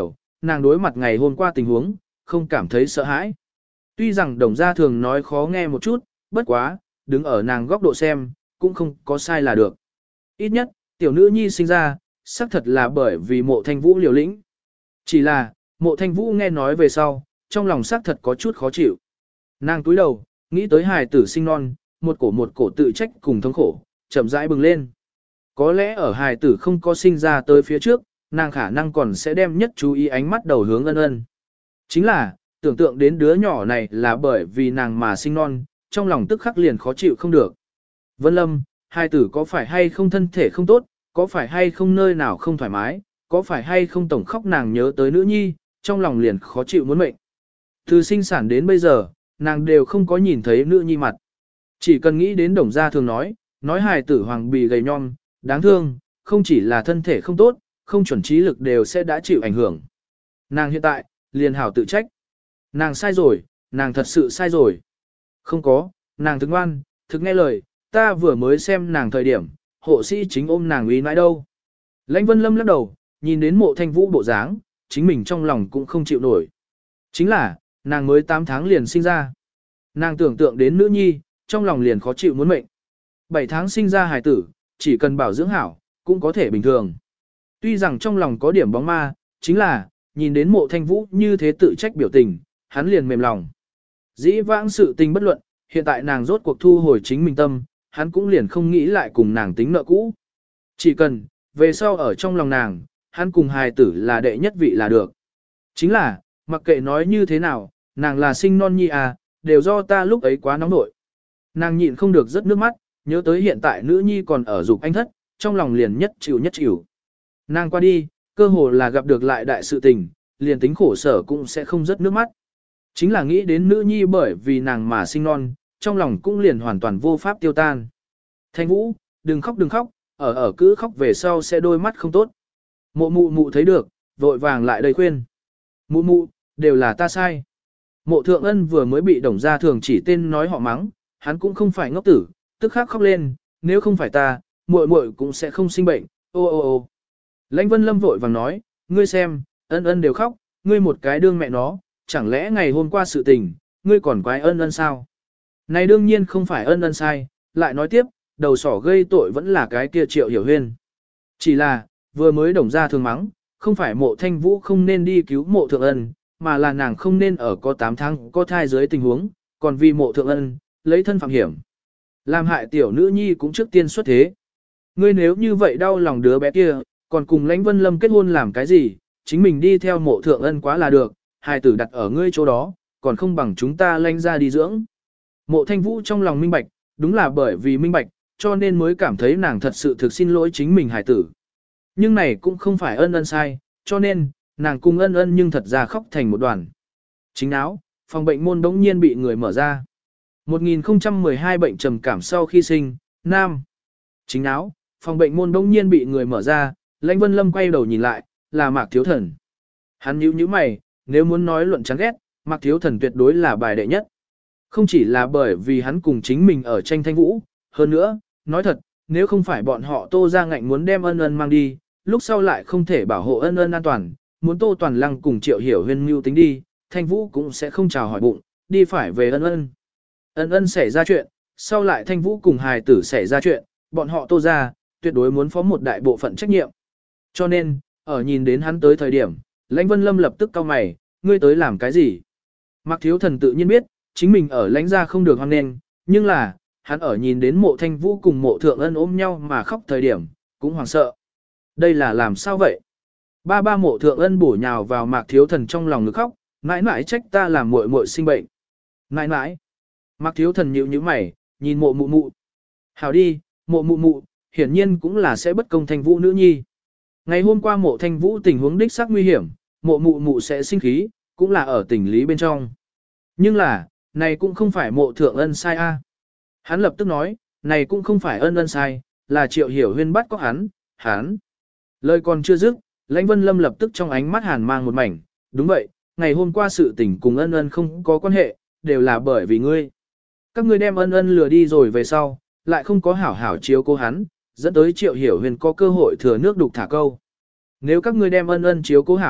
nàng đối mặt ngày hôm qua tình huống, không cảm thấy sợ hãi. Tuy rằng đồng gia thường nói khó nghe một chút, bất quá, đứng ở nàng góc độ xem, cũng không có sai là được. Ít nhất, tiểu nữ nhi sinh ra, xác thật là bởi vì mộ thanh vũ liều lĩnh. Chỉ là, mộ thanh vũ nghe nói về sau, trong lòng xác thật có chút khó chịu. Nàng túi đầu, nghĩ tới hài tử sinh non, một cổ một cổ tự trách cùng thống khổ, chậm rãi bừng lên. Có lẽ ở hài tử không có sinh ra tới phía trước, nàng khả năng còn sẽ đem nhất chú ý ánh mắt đầu hướng ân ân. Chính là, tưởng tượng đến đứa nhỏ này là bởi vì nàng mà sinh non, trong lòng tức khắc liền khó chịu không được. Vân Lâm, hài tử có phải hay không thân thể không tốt, có phải hay không nơi nào không thoải mái, có phải hay không tổng khóc nàng nhớ tới nữ nhi, trong lòng liền khó chịu muốn mệnh. Từ sinh sản đến bây giờ, nàng đều không có nhìn thấy nữ nhi mặt. Chỉ cần nghĩ đến đồng gia thường nói, nói hài tử hoàng bì gầy nhom, đáng thương, không chỉ là thân thể không tốt, không chuẩn trí lực đều sẽ đã chịu ảnh hưởng. Nàng hiện tại, liền hảo tự trách. Nàng sai rồi, nàng thật sự sai rồi. Không có, nàng thực ngoan, thực nghe lời, ta vừa mới xem nàng thời điểm, hộ sĩ chính ôm nàng uy mãi đâu. Lãnh Vân Lâm lắc đầu, nhìn đến mộ thanh vũ bộ dáng, chính mình trong lòng cũng không chịu nổi. Chính là, nàng mới tám tháng liền sinh ra. Nàng tưởng tượng đến nữ nhi, trong lòng liền khó chịu muốn mệnh. bảy tháng sinh ra hài tử, chỉ cần bảo dưỡng hảo, cũng có thể bình thường. Tuy rằng trong lòng có điểm bóng ma, chính là, nhìn đến mộ thanh vũ như thế tự trách biểu tình, hắn liền mềm lòng. Dĩ vãng sự tình bất luận, hiện tại nàng rốt cuộc thu hồi chính mình tâm, hắn cũng liền không nghĩ lại cùng nàng tính nợ cũ. Chỉ cần, về sau ở trong lòng nàng, hắn cùng hài tử là đệ nhất vị là được. Chính là, mặc kệ nói như thế nào, nàng là sinh non nhi à, đều do ta lúc ấy quá nóng nội. Nàng nhịn không được rớt nước mắt, nhớ tới hiện tại nữ nhi còn ở dục anh thất, trong lòng liền nhất chịu nhất chịu. Nàng qua đi, cơ hồ là gặp được lại đại sự tình, liền tính khổ sở cũng sẽ không rớt nước mắt. Chính là nghĩ đến nữ nhi bởi vì nàng mà sinh non, trong lòng cũng liền hoàn toàn vô pháp tiêu tan. Thanh Vũ, đừng khóc đừng khóc, ở ở cứ khóc về sau sẽ đôi mắt không tốt. Mộ mụ mụ thấy được, vội vàng lại đây khuyên. Mụ mụ, đều là ta sai. Mộ thượng ân vừa mới bị đồng gia thường chỉ tên nói họ mắng, hắn cũng không phải ngốc tử, tức khắc khóc lên, nếu không phải ta, muội muội cũng sẽ không sinh bệnh, ô ô ô. Lãnh Vân Lâm vội vàng nói, ngươi xem, ân ân đều khóc, ngươi một cái đương mẹ nó, chẳng lẽ ngày hôm qua sự tình, ngươi còn quái ân ân sao? Này đương nhiên không phải ân ân sai, lại nói tiếp, đầu sỏ gây tội vẫn là cái kia Triệu Hiểu Huyên. Chỉ là, vừa mới đồng ra thường mắng, không phải mộ thanh vũ không nên đi cứu mộ thượng ân, mà là nàng không nên ở có tám tháng có thai dưới tình huống, còn vì mộ thượng ân, lấy thân phạm hiểm. Làm hại tiểu nữ nhi cũng trước tiên xuất thế. Ngươi nếu như vậy đau lòng đứa bé kia, còn cùng Lãnh Vân Lâm kết hôn làm cái gì, chính mình đi theo mộ thượng ân quá là được, hài tử đặt ở ngươi chỗ đó, còn không bằng chúng ta lanh ra đi dưỡng. Mộ thanh vũ trong lòng minh bạch, đúng là bởi vì minh bạch, cho nên mới cảm thấy nàng thật sự thực xin lỗi chính mình hài tử. Nhưng này cũng không phải ân ân sai, cho nên, nàng cùng ân ân nhưng thật ra khóc thành một đoàn. Chính áo, phòng bệnh môn đống nhiên bị người mở ra. một nghìn không trăm mười hai bệnh trầm cảm sau khi sinh, nam. Chính áo, phòng bệnh môn đống nhiên bị người mở ra, Lãnh Vân Lâm quay đầu nhìn lại, là Mạc Thiếu Thần. Hắn nhíu nhíu mày, nếu muốn nói luận chán ghét, Mạc Thiếu Thần tuyệt đối là bài đệ nhất. Không chỉ là bởi vì hắn cùng chính mình ở tranh thanh vũ, hơn nữa, nói thật, nếu không phải bọn họ Tô ra ngạnh muốn đem ân ân mang đi, lúc sau lại không thể bảo hộ ân ân an toàn, muốn Tô Toàn Lăng cùng Triệu Hiểu Huyên mưu tính đi, thanh vũ cũng sẽ không chào hỏi bụng, đi phải về ân ân. Ân ân xảy ra chuyện, sau lại thanh vũ cùng hài tử xảy ra chuyện, bọn họ Tô ra, tuyệt đối muốn phó một đại bộ phận trách nhiệm. Cho nên, ở nhìn đến hắn tới thời điểm, Lãnh Vân Lâm lập tức cau mày, ngươi tới làm cái gì? Mạc Thiếu Thần tự nhiên biết, chính mình ở lãnh gia không được hoan nghênh, nhưng là, hắn ở nhìn đến mộ thanh vũ cùng mộ thượng ân ôm nhau mà khóc thời điểm, cũng hoảng sợ. Đây là làm sao vậy? Ba ba mộ thượng ân bổ nhào vào Mạc Thiếu Thần trong lòng ngực khóc, mãi mãi trách ta làm muội muội sinh bệnh. Mãi mãi. Mạc Thiếu Thần nhíu nhíu mày, nhìn mộ mụ mụ. Hảo đi, mộ mụ mụ, hiển nhiên cũng là sẽ bất công thanh vũ nữ nhi. Ngày hôm qua mộ thanh vũ tình huống đích xác nguy hiểm, mộ mụ mụ sẽ sinh khí, cũng là ở tình lý bên trong. Nhưng là, này cũng không phải mộ thượng ân sai a. Hắn lập tức nói, này cũng không phải ân ân sai, là Triệu Hiểu Huyên bắt có hắn, hắn. Lời còn chưa dứt, Lãnh Vân Lâm lập tức trong ánh mắt hàn mang một mảnh, đúng vậy, ngày hôm qua sự tình cùng ân ân không có quan hệ, đều là bởi vì ngươi. Các ngươi đem ân ân lừa đi rồi về sau, lại không có hảo hảo chiếu cố hắn, dẫn tới Triệu Hiểu Huyên có cơ hội thừa nước đục thả câu. Nếu các ngươi đem ân ân chiếu cố hảo,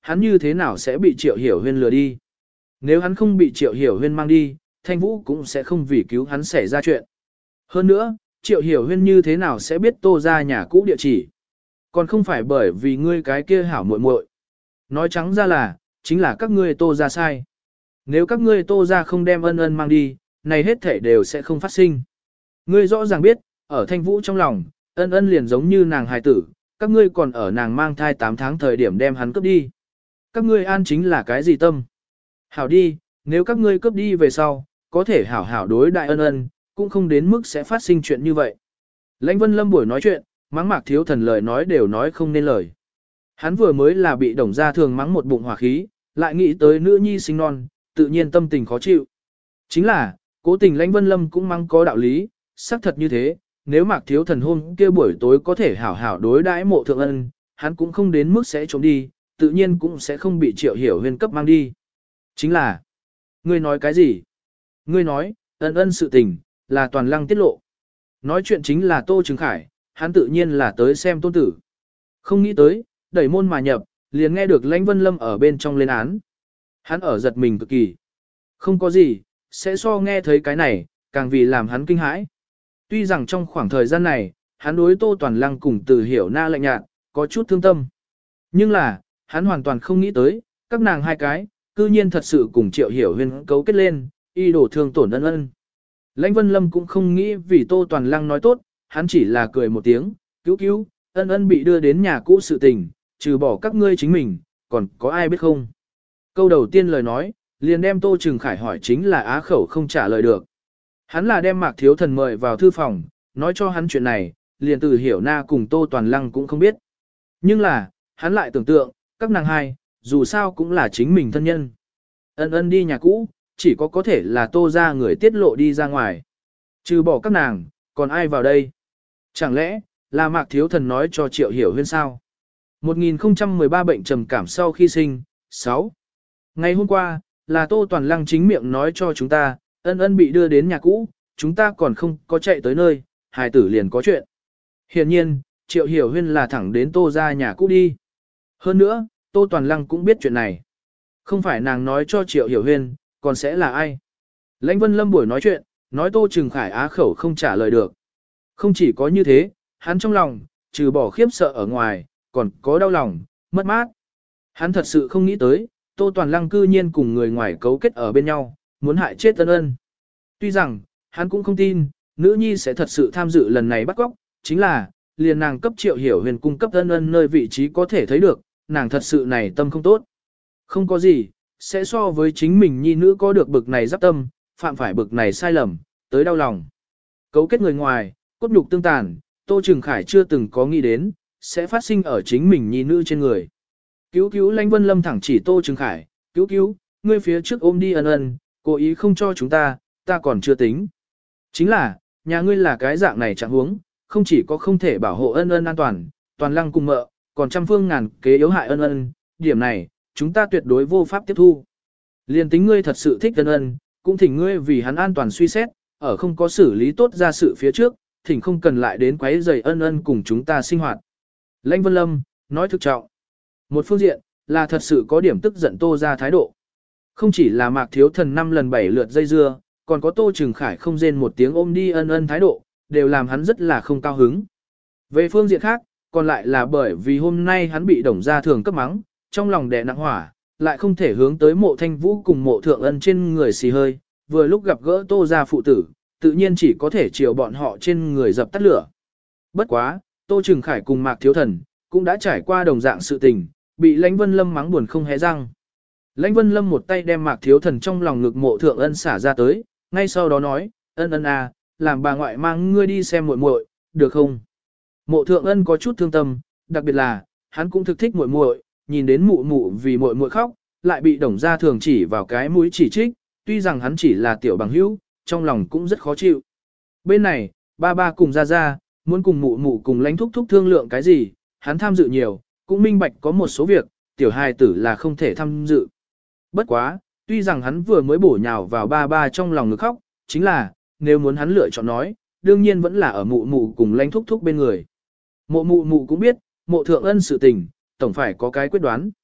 hắn như thế nào sẽ bị Triệu Hiểu Huyên lừa đi. Nếu hắn không bị Triệu Hiểu Huyên mang đi, Thanh Vũ cũng sẽ không vì cứu hắn xảy ra chuyện. Hơn nữa, Triệu Hiểu Huyên như thế nào sẽ biết Tô ra nhà cũ địa chỉ. Còn không phải bởi vì ngươi cái kia hảo muội muội. Nói trắng ra là, chính là các ngươi Tô ra sai. Nếu các ngươi Tô ra không đem ân ân mang đi, này hết thể đều sẽ không phát sinh. Ngươi rõ ràng biết, ở Thanh Vũ trong lòng, ân ân liền giống như nàng hài tử, các ngươi còn ở nàng mang thai tám tháng thời điểm đem hắn cướp đi. Các ngươi an chính là cái gì tâm? Hảo đi, nếu các ngươi cướp đi về sau, có thể hảo hảo đối đại ân ân, cũng không đến mức sẽ phát sinh chuyện như vậy. Lãnh Vân Lâm buổi nói chuyện, mắng Mạc Thiếu Thần lời nói đều nói không nên lời. Hắn vừa mới là bị Đồng Gia Thường mắng một bụng hỏa khí, lại nghĩ tới nữ nhi sinh non, tự nhiên tâm tình khó chịu. Chính là, cố tình Lãnh Vân Lâm cũng mắng có đạo lý, xác thật như thế, nếu Mạc Thiếu Thần hôm kia buổi tối có thể hảo hảo đối đãi Mộ Thượng Ân, hắn cũng không đến mức sẽ trốn đi, tự nhiên cũng sẽ không bị Triệu Hiểu Huyên cấp mang đi. Chính là, ngươi nói cái gì? Ngươi nói, ân ân sự tình, là toàn lăng tiết lộ. Nói chuyện chính là Tô Trừng Khải, hắn tự nhiên là tới xem tôn tử. Không nghĩ tới, đẩy môn mà nhập, liền nghe được Lãnh Vân Lâm ở bên trong lên án. Hắn ở giật mình cực kỳ. Không có gì, sẽ so nghe thấy cái này, càng vì làm hắn kinh hãi. Tuy rằng trong khoảng thời gian này, hắn đối Tô Toàn Lăng cùng Từ Hiểu Na lạnh nhạt, có chút thương tâm. Nhưng là, hắn hoàn toàn không nghĩ tới, các nàng hai cái, cư nhiên thật sự cùng Triệu Hiểu Huyên cấu kết lên, y đổ thương tổn ân ân. Lãnh Vân Lâm cũng không nghĩ vì Tô Toàn Lăng nói tốt, hắn chỉ là cười một tiếng, cứu cứu, ân ân bị đưa đến nhà cũ sự tình, trừ bỏ các ngươi chính mình, còn có ai biết không? Câu đầu tiên lời nói, liền đem Tô Trừng Khải hỏi chính là á khẩu không trả lời được. Hắn là đem Mạc Thiếu Thần mời vào thư phòng, nói cho hắn chuyện này, liền Từ Hiểu Na cùng Tô Toàn Lăng cũng không biết. Nhưng là, hắn lại tưởng tượng, các nàng hai, dù sao cũng là chính mình thân nhân. Ân ân đi nhà cũ, chỉ có có thể là Tô ra người tiết lộ đi ra ngoài. Trừ bỏ các nàng, còn ai vào đây? Chẳng lẽ, là Mạc Thiếu Thần nói cho Triệu Hiểu Huyên sao? một nghìn không trăm mười ba bệnh trầm cảm sau khi sinh, sáu. Ngày hôm qua, là Tô Toàn Lăng chính miệng nói cho chúng ta, ân ân bị đưa đến nhà cũ, chúng ta còn không có chạy tới nơi, hài tử liền có chuyện. Hiện nhiên, Triệu Hiểu Huyên là thẳng đến Tô ra nhà cũ đi. Hơn nữa, Tô Toàn Lăng cũng biết chuyện này. Không phải nàng nói cho Triệu Hiểu Huyên, còn sẽ là ai? Lãnh Vân Lâm buổi nói chuyện, nói Tô Trừng Khải á khẩu không trả lời được. Không chỉ có như thế, hắn trong lòng, trừ bỏ khiếp sợ ở ngoài, còn có đau lòng, mất mát. Hắn thật sự không nghĩ tới, Tô Toàn Lăng cư nhiên cùng người ngoài cấu kết ở bên nhau, muốn hại chết ân ân. Tuy rằng, hắn cũng không tin, nữ nhi sẽ thật sự tham dự lần này bắt cóc, chính là, liền nàng cấp Triệu Hiểu Huyền cung cấp ân ân nơi vị trí có thể thấy được, nàng thật sự này tâm không tốt. Không có gì, sẽ so với chính mình nhi nữ có được bực này giáp tâm, phạm phải bực này sai lầm, tới đau lòng. Cấu kết người ngoài, cốt nhục tương tàn, Tô Trừng Khải chưa từng có nghĩ đến, sẽ phát sinh ở chính mình nhi nữ trên người. Cứu cứu Lãnh Vân Lâm thẳng chỉ Tô Trừng Khải, cứu cứu, ngươi phía trước ôm đi ân ân, cố ý không cho chúng ta, ta còn chưa tính. Chính là, nhà ngươi là cái dạng này chẳng huống, không chỉ có không thể bảo hộ ân ân an toàn, toàn lăng cùng mợ, còn trăm phương ngàn kế yếu hại ân ân, điểm này, chúng ta tuyệt đối vô pháp tiếp thu. Liên tính ngươi thật sự thích ân ân, cũng thỉnh ngươi vì hắn an toàn suy xét, ở không có xử lý tốt ra sự phía trước, thỉnh không cần lại đến quấy rầy ân ân cùng chúng ta sinh hoạt. Lãnh Vân Lâm, nói thực trọng. Một phương diện, là thật sự có điểm tức giận Tô ra thái độ. Không chỉ là Mạc Thiếu Thần năm lần bảy lượt dây dưa, còn có Tô Trừng Khải không rên một tiếng ôm đi ân ân thái độ, đều làm hắn rất là không cao hứng. Về phương diện khác, còn lại là bởi vì hôm nay hắn bị Đồng Gia Thường cấp mắng, trong lòng đè nặng hỏa, lại không thể hướng tới Mộ Thanh Vũ cùng Mộ Thượng Ân trên người xì hơi, vừa lúc gặp gỡ Tô gia phụ tử, tự nhiên chỉ có thể chiều bọn họ trên người dập tắt lửa. Bất quá, Tô Trừng Khải cùng Mạc Thiếu Thần, cũng đã trải qua đồng dạng sự tình, bị Lãnh Vân Lâm mắng buồn không hé răng. Lãnh Vân Lâm một tay đem Mạc Thiếu Thần trong lòng ngực Mộ Thượng Ân xả ra tới, ngay sau đó nói, ân ân à, làm bà ngoại mang ngươi đi xem muội muội, được không? Mộ Thượng Ân có chút thương tâm, đặc biệt là, hắn cũng thực thích muội muội, nhìn đến mụ mụ vì muội muội khóc, lại bị Đồng Gia Thường chỉ vào cái mũi chỉ trích, tuy rằng hắn chỉ là tiểu bằng hữu, trong lòng cũng rất khó chịu. Bên này, ba ba cùng Gia Gia, muốn cùng mụ mụ cùng Lãnh thúc thúc thương lượng cái gì, hắn tham dự nhiều, cũng minh bạch có một số việc, tiểu hài tử là không thể tham dự. Bất quá, tuy rằng hắn vừa mới bổ nhào vào ba ba trong lòng ngực khóc, chính là, nếu muốn hắn lựa chọn nói, đương nhiên vẫn là ở mụ mụ cùng Lãnh thúc thúc bên người. Mộ mụ mụ cũng biết, Mộ Thượng Ân sự tình, tổng phải có cái quyết đoán.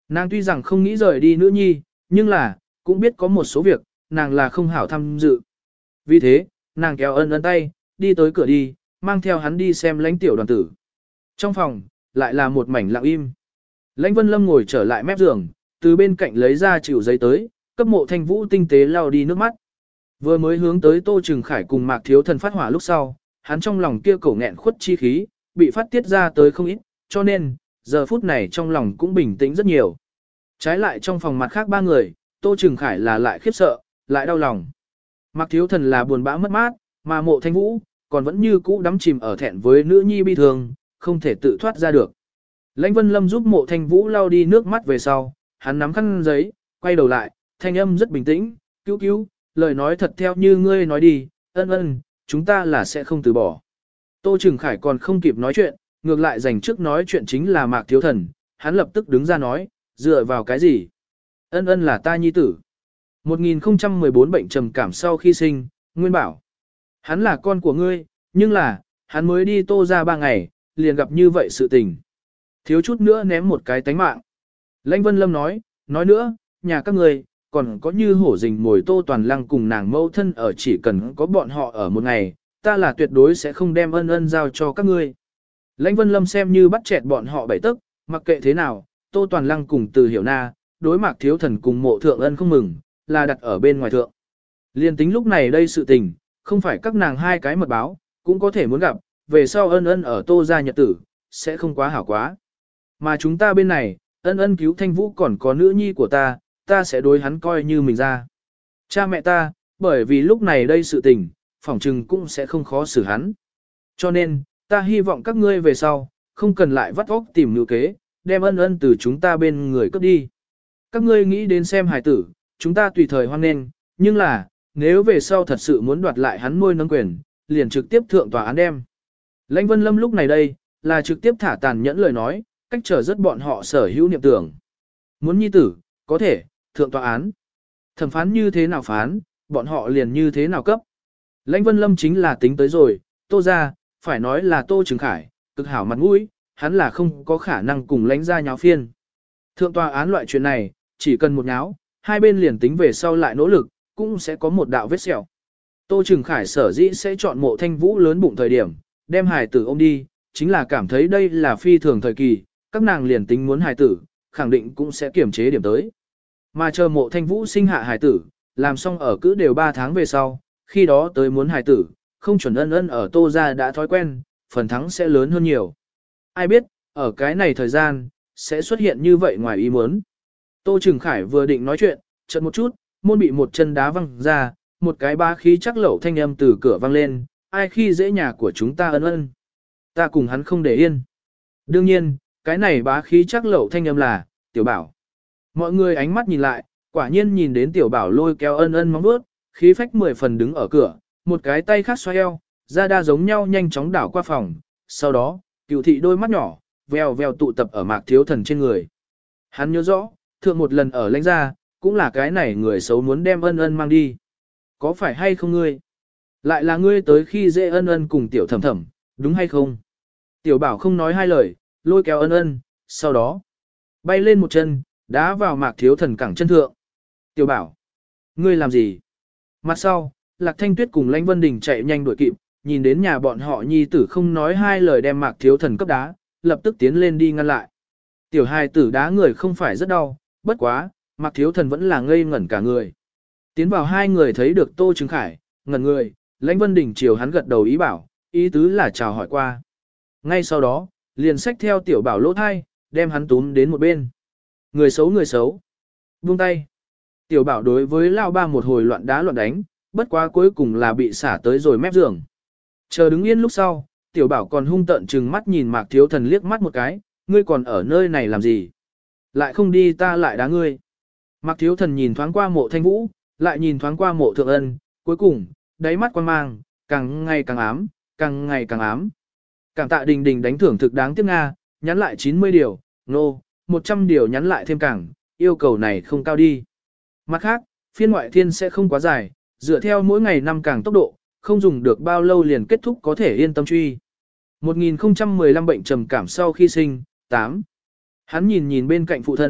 Nàng tuy rằng không nghĩ rời đi nữ nhi, nhưng là, cũng biết có một số việc, nàng là không hảo tham dự. Vì thế, nàng kéo ân ân tay, đi tới cửa đi, mang theo hắn đi xem lãnh tiểu đoàn tử. Trong phòng, lại là một mảnh lặng im. Lãnh Vân Lâm ngồi trở lại mép giường, từ bên cạnh lấy ra chịu giấy tới, cấp Mộ Thanh Vũ tinh tế lau đi nước mắt. Vừa mới hướng tới Tô Trừng Khải cùng Mạc Thiếu Thần phát hỏa lúc sau, hắn trong lòng kia cổ nghẹn khuất chi khí, bị phát tiết ra tới không ít, cho nên, giờ phút này trong lòng cũng bình tĩnh rất nhiều. Trái lại trong phòng mặt khác ba người, Tô Trừng Khải là lại khiếp sợ, lại đau lòng. Mạc Thiếu Thần là buồn bã mất mát, mà Mộ Thanh Vũ, còn vẫn như cũ đắm chìm ở thẹn với nữ nhi bi thương, không thể tự thoát ra được. Lãnh Vân Lâm giúp Mộ Thanh Vũ lau đi nước mắt về sau, hắn nắm khăn giấy, quay đầu lại, thanh âm rất bình tĩnh, cứu cứu, lời nói thật theo như ngươi nói đi, ân ân, chúng ta là sẽ không từ bỏ. Tô Trừng Khải còn không kịp nói chuyện, ngược lại dành trước nói chuyện chính là Mạc Thiếu Thần, hắn lập tức đứng ra nói, dựa vào cái gì? Ân ân là ta nhi tử. một nghìn không trăm mười bốn bệnh trầm cảm sau khi sinh, Nguyên bảo. Hắn là con của ngươi, nhưng là, hắn mới đi Tô ra ba ngày, liền gặp như vậy sự tình. Thiếu chút nữa ném một cái tánh mạng. Lãnh Vân Lâm nói, nói nữa, nhà các ngươi, còn có như hổ rình mồi Tô Toàn Lăng cùng nàng mâu thân ở, chỉ cần có bọn họ ở một ngày, ta là tuyệt đối sẽ không đem ân ân giao cho các ngươi. Lãnh Vân Lâm xem như bắt chẹt bọn họ bảy tức, mặc kệ thế nào, Tô Toàn Lăng cùng Từ Hiểu Na, đối Mạc Thiếu Thần cùng Mộ Thượng Ân không mừng, là đặt ở bên ngoài thượng. Liên tính lúc này đây sự tình, không phải các nàng hai cái mật báo, cũng có thể muốn gặp, về sau ân ân ở Tô gia nhật tử, sẽ không quá hảo quá. Mà chúng ta bên này, ân ân cứu Thanh Vũ còn có nữ nhi của ta, ta sẽ đối hắn coi như mình ra. Cha mẹ ta, bởi vì lúc này đây sự tình, phỏng chừng cũng sẽ không khó xử hắn. Cho nên, ta hy vọng các ngươi về sau, không cần lại vắt óc tìm nữ kế, đem ân ân từ chúng ta bên người cướp đi. Các ngươi nghĩ đến xem hài tử, chúng ta tùy thời hoan nghênh, nhưng là, nếu về sau thật sự muốn đoạt lại hắn nuôi nấng quyền, liền trực tiếp thượng tòa án đem. Lãnh Vân Lâm lúc này đây, là trực tiếp thả tàn nhẫn lời nói, cách trở rất bọn họ sở hữu niệm tưởng. Muốn nhi tử, có thể, thượng tòa án. Thẩm phán như thế nào phán, bọn họ liền như thế nào cấp. Lãnh Vân Lâm chính là tính tới rồi, Tô ra, phải nói là Tô Trừng Khải, cực hảo mặt mũi, hắn là không có khả năng cùng lãnh ra nháo phiên. Thượng tòa án loại chuyện này, chỉ cần một nháo, hai bên liền tính về sau lại nỗ lực, cũng sẽ có một đạo vết sẹo. Tô Trừng Khải sở dĩ sẽ chọn Mộ Thanh Vũ lớn bụng thời điểm, đem hài tử ôm đi, chính là cảm thấy đây là phi thường thời kỳ, các nàng liền tính muốn hài tử, khẳng định cũng sẽ kiểm chế điểm tới. Mà chờ Mộ Thanh Vũ sinh hạ hài tử, làm xong ở cứ đều ba tháng về sau, khi đó tới muốn hài tử, không chuẩn ân ân ở Tô gia đã thói quen, phần thắng sẽ lớn hơn nhiều. Ai biết, ở cái này thời gian, sẽ xuất hiện như vậy ngoài ý muốn. Tô Trừng Khải vừa định nói chuyện, chợt một chút, môn bị một chân đá văng ra, một cái ba khí chắc lẩu thanh âm từ cửa vang lên, ai khi dễ nhà của chúng ta ân ân. Ta cùng hắn không để yên. Đương nhiên, cái này bá khí chắc lẩu thanh âm là, Tiểu Bảo. Mọi người ánh mắt nhìn lại, quả nhiên nhìn đến Tiểu Bảo lôi kéo ân ân móng vuốt, khí phách mười phần đứng ở cửa, một cái tay khác xoay eo, da đa giống nhau nhanh chóng đảo qua phòng. Sau đó, cựu thị đôi mắt nhỏ, vèo vèo tụ tập ở Mạc Thiếu Thần trên người. Hắn nhớ rõ, thượng một lần ở lãnh gia, cũng là cái này người xấu muốn đem ân ân mang đi. Có phải hay không ngươi? Lại là ngươi tới khi dễ ân ân cùng tiểu thẩm thẩm, đúng hay không? Tiểu Bảo không nói hai lời, lôi kéo ân ân, sau đó bay lên một chân, đá vào Mạc Thiếu Thần cẳng chân thượng. Tiểu Bảo, ngươi làm gì? Mặt sau, Lạc Thanh Tuyết cùng Lãnh Vân Đình chạy nhanh đuổi kịp, nhìn đến nhà bọn họ nhi tử không nói hai lời đem Mạc Thiếu Thần cấp đá, lập tức tiến lên đi ngăn lại. Tiểu hài tử đá người không phải rất đau, bất quá, Mạc Thiếu Thần vẫn là ngây ngẩn cả người. Tiến vào hai người thấy được Tô Trừng Khải, ngẩn người, Lãnh Vân Đình chiều hắn gật đầu ý bảo, ý tứ là chào hỏi qua. Ngay sau đó, liền xách theo Tiểu Bảo lỗ thai, đem hắn túm đến một bên. Người xấu người xấu. Buông tay. Tiểu Bảo đối với Lao Ba một hồi loạn đá loạn đánh, bất quá cuối cùng là bị xả tới rồi mép giường. Chờ đứng yên lúc sau, Tiểu Bảo còn hung tợn trừng mắt nhìn Mạc Thiếu Thần liếc mắt một cái, ngươi còn ở nơi này làm gì? Lại không đi ta lại đá ngươi. Mạc Thiếu Thần nhìn thoáng qua Mộ Thanh Vũ, lại nhìn thoáng qua Mộ Thượng Ân, cuối cùng, đáy mắt quan mang, càng ngày càng ám, càng ngày càng ám. Cảm tạ Đình Đình đánh thưởng thực đáng tiếc Nga, nhắn lại chín mươi điều, nô, no, một trăm điều nhắn lại thêm càng, yêu cầu này không cao đi. Mặt khác, phiên ngoại thiên sẽ không quá dài, dựa theo mỗi ngày năm càng tốc độ, không dùng được bao lâu liền kết thúc có thể yên tâm truy. một nghìn không trăm mười lăm bệnh trầm cảm sau khi sinh, tám. Hắn nhìn nhìn bên cạnh phụ thân,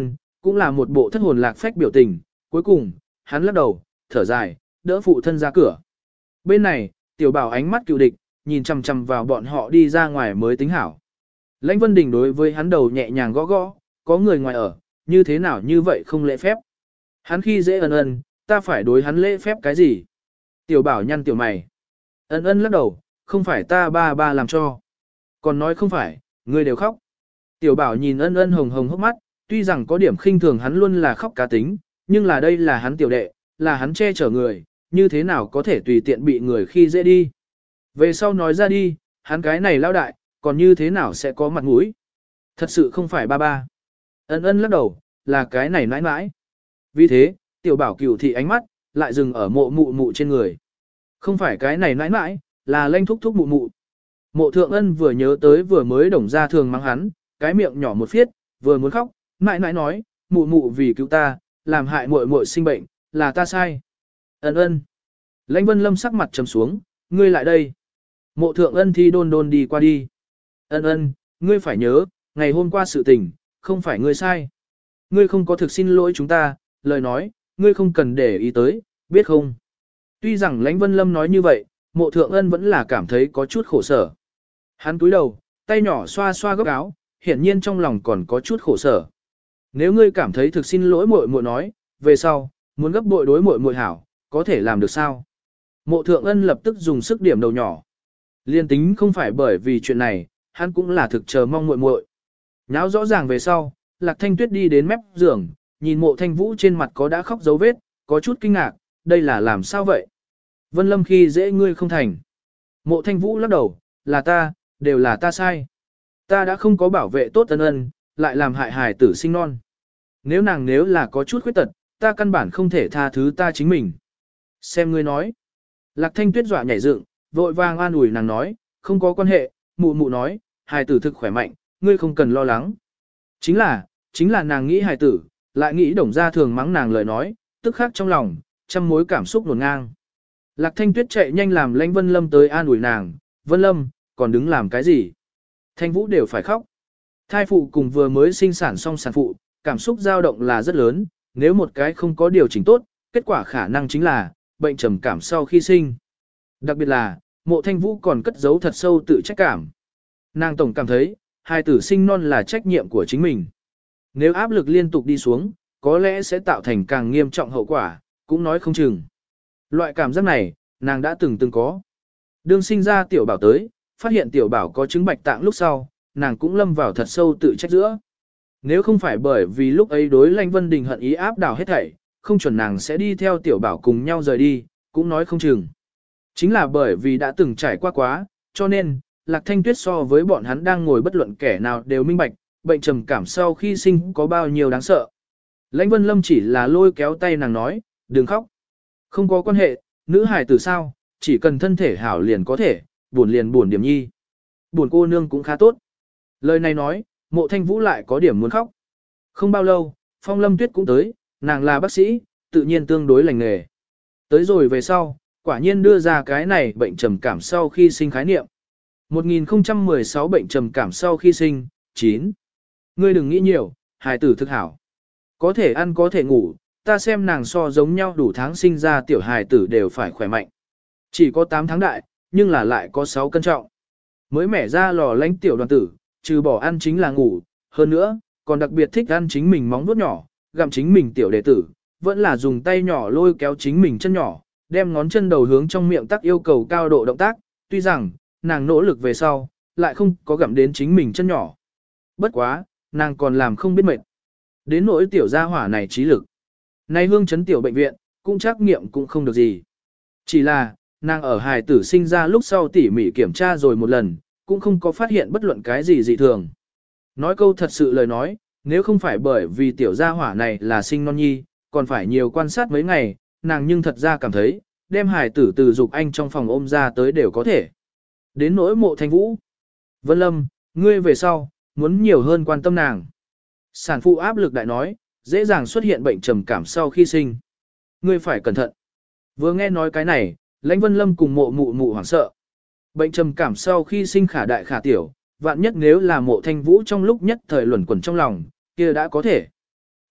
cũng là một bộ thất hồn lạc phách biểu tình, cuối cùng, hắn lắc đầu, thở dài, đỡ phụ thân ra cửa. Bên này, tiểu bảo ánh mắt cựu địch, nhìn chằm chằm vào bọn họ đi ra ngoài mới tính hảo. Lãnh Vân Đình đối với hắn đầu nhẹ nhàng gõ gõ, có người ngoài ở, như thế nào như vậy không lễ phép. Hắn khi dễ ân ân, ta phải đối hắn lễ phép cái gì? Tiểu bảo nhăn tiểu mày. Ân ân lắc đầu, không phải ta ba ba làm cho. Còn nói không phải, ngươi đều khóc. Tiểu bảo nhìn ân ân hồng hồng hốc mắt, tuy rằng có điểm khinh thường hắn luôn là khóc cá tính, nhưng là đây là hắn tiểu đệ, là hắn che chở người, như thế nào có thể tùy tiện bị người khi dễ đi. Về sau nói ra đi, hắn cái này lao đại, còn như thế nào sẽ có mặt mũi. Thật sự không phải ba ba. Ân ân lắc đầu, là cái này nãi nãi. Vì thế, tiểu bảo cửu thị ánh mắt, lại dừng ở mộ mụ mụ trên người. Không phải cái này nãi nãi, là lanh thúc thúc mụ mụ. Mộ thượng ân vừa nhớ tới vừa mới đồng ra thường mắng hắn, cái miệng nhỏ một phiết, vừa muốn khóc, nãi nãi nói, mụ mụ vì cứu ta, làm hại muội muội sinh bệnh, là ta sai. Ân ân. Lãnh Vân Lâm sắc mặt trầm xuống, ngươi lại đây. Mộ thượng ân thi đôn đôn đi qua đi. Ân ân, ngươi phải nhớ, ngày hôm qua sự tình, không phải ngươi sai. Ngươi không có thực xin lỗi chúng ta, lời nói, ngươi không cần để ý tới, biết không? Tuy rằng Lãnh Vân Lâm nói như vậy, mộ thượng ân vẫn là cảm thấy có chút khổ sở. Hắn cúi đầu, tay nhỏ xoa xoa góc áo, hiển nhiên trong lòng còn có chút khổ sở. Nếu ngươi cảm thấy thực xin lỗi muội muội nói, về sau, muốn gấp bội đối muội muội hảo, có thể làm được sao? Mộ thượng ân lập tức dùng sức điểm đầu nhỏ. Liên tính không phải bởi vì chuyện này, hắn cũng là thực chờ mong muội muội. Nháo rõ ràng về sau, Lạc Thanh Tuyết đi đến mép giường, nhìn mộ thanh vũ trên mặt có đã khóc dấu vết, có chút kinh ngạc, đây là làm sao vậy? Vân Lâm khi dễ ngươi không thành. Mộ thanh vũ lắc đầu, là ta, đều là ta sai. Ta đã không có bảo vệ tốt ân ân, lại làm hại hài tử sinh non. Nếu nàng nếu là có chút khuyết tật, ta căn bản không thể tha thứ ta chính mình. Xem ngươi nói. Lạc Thanh Tuyết dọa nhảy dựng, vội vàng an ủi nàng nói, không có quan hệ, mụ mụ nói, hài tử thực khỏe mạnh, ngươi không cần lo lắng. Chính là, chính là nàng nghĩ hài tử, lại nghĩ đồng gia thường mắng nàng lời nói, tức khắc trong lòng, trăm mối cảm xúc nổn ngang. Lạc Thanh Tuyết chạy nhanh làm Lãnh Vân Lâm tới an ủi nàng, Vân Lâm, còn đứng làm cái gì? Thanh Vũ đều phải khóc. Thai phụ cùng vừa mới sinh sản xong sản phụ, cảm xúc dao động là rất lớn, nếu một cái không có điều chỉnh tốt, kết quả khả năng chính là bệnh trầm cảm sau khi sinh. Đặc biệt là, mộ Thanh Vũ còn cất giấu thật sâu tự trách cảm. Nàng tổng cảm thấy, hai tử sinh non là trách nhiệm của chính mình. Nếu áp lực liên tục đi xuống, có lẽ sẽ tạo thành càng nghiêm trọng hậu quả, cũng nói không chừng. Loại cảm giác này, nàng đã từng từng có. Đương sinh ra tiểu bảo tới, phát hiện tiểu bảo có chứng bạch tạng lúc sau, nàng cũng lâm vào thật sâu tự trách giữa. Nếu không phải bởi vì lúc ấy đối Lãnh Vân Đình hận ý áp đảo hết thảy, không chuẩn nàng sẽ đi theo tiểu bảo cùng nhau rời đi, cũng nói không chừng. Chính là bởi vì đã từng trải qua quá, cho nên, Lạc Thanh Tuyết so với bọn hắn đang ngồi bất luận kẻ nào đều minh bạch, bệnh trầm cảm sau khi sinh có bao nhiêu đáng sợ. Lãnh Vân Lâm chỉ là lôi kéo tay nàng nói, đừng khóc. Không có quan hệ, nữ hài tử sao, chỉ cần thân thể hảo liền có thể, buồn liền buồn điểm nhi. Buồn cô nương cũng khá tốt. Lời này nói, mộ Thanh Vũ lại có điểm muốn khóc. Không bao lâu, Phong Lâm Tuyết cũng tới, nàng là bác sĩ, tự nhiên tương đối lành nghề. Tới rồi về sau, quả nhiên đưa ra cái này bệnh trầm cảm sau khi sinh khái niệm. một nghìn không trăm mười sáu bệnh trầm cảm sau khi sinh, chín. Ngươi đừng nghĩ nhiều, hài tử thực hảo. Có thể ăn có thể ngủ, ta xem nàng so giống nhau đủ tháng sinh ra tiểu hài tử đều phải khỏe mạnh. Chỉ có tám tháng đại, nhưng là lại có sáu cân trọng. Mới mẻ ra lò lánh tiểu đoàn tử, trừ bỏ ăn chính là ngủ, hơn nữa, còn đặc biệt thích ăn chính mình móng vuốt nhỏ, gặm chính mình tiểu đệ tử, vẫn là dùng tay nhỏ lôi kéo chính mình chân nhỏ, đem ngón chân đầu hướng trong miệng tắc yêu cầu cao độ động tác, tuy rằng, nàng nỗ lực về sau, lại không có gặm đến chính mình chân nhỏ. Bất quá, nàng còn làm không biết mệt. Đến nỗi tiểu gia hỏa này trí lực. Nay hương chấn tiểu bệnh viện, cũng trắc nghiệm cũng không được gì. Chỉ là, nàng ở hài tử sinh ra lúc sau tỉ mỉ kiểm tra rồi một lần, cũng không có phát hiện bất luận cái gì dị thường. Nói câu thật sự lời nói, nếu không phải bởi vì tiểu gia hỏa này là sinh non nhi, còn phải nhiều quan sát mấy ngày, nàng nhưng thật ra cảm thấy, đem hài tử từ dục anh trong phòng ôm ra tới đều có thể. Đến nỗi mộ Thanh Vũ. Vân Lâm, ngươi về sau, muốn nhiều hơn quan tâm nàng. Sản phụ áp lực đại nói, dễ dàng xuất hiện bệnh trầm cảm sau khi sinh. Ngươi phải cẩn thận. Vừa nghe nói cái này, Lãnh Vân Lâm cùng mộ mụ mụ hoảng sợ. Bệnh trầm cảm sau khi sinh khả đại khả tiểu, vạn nhất nếu là mộ Thanh Vũ trong lúc nhất thời luẩn quẩn trong lòng, kia đã có thể.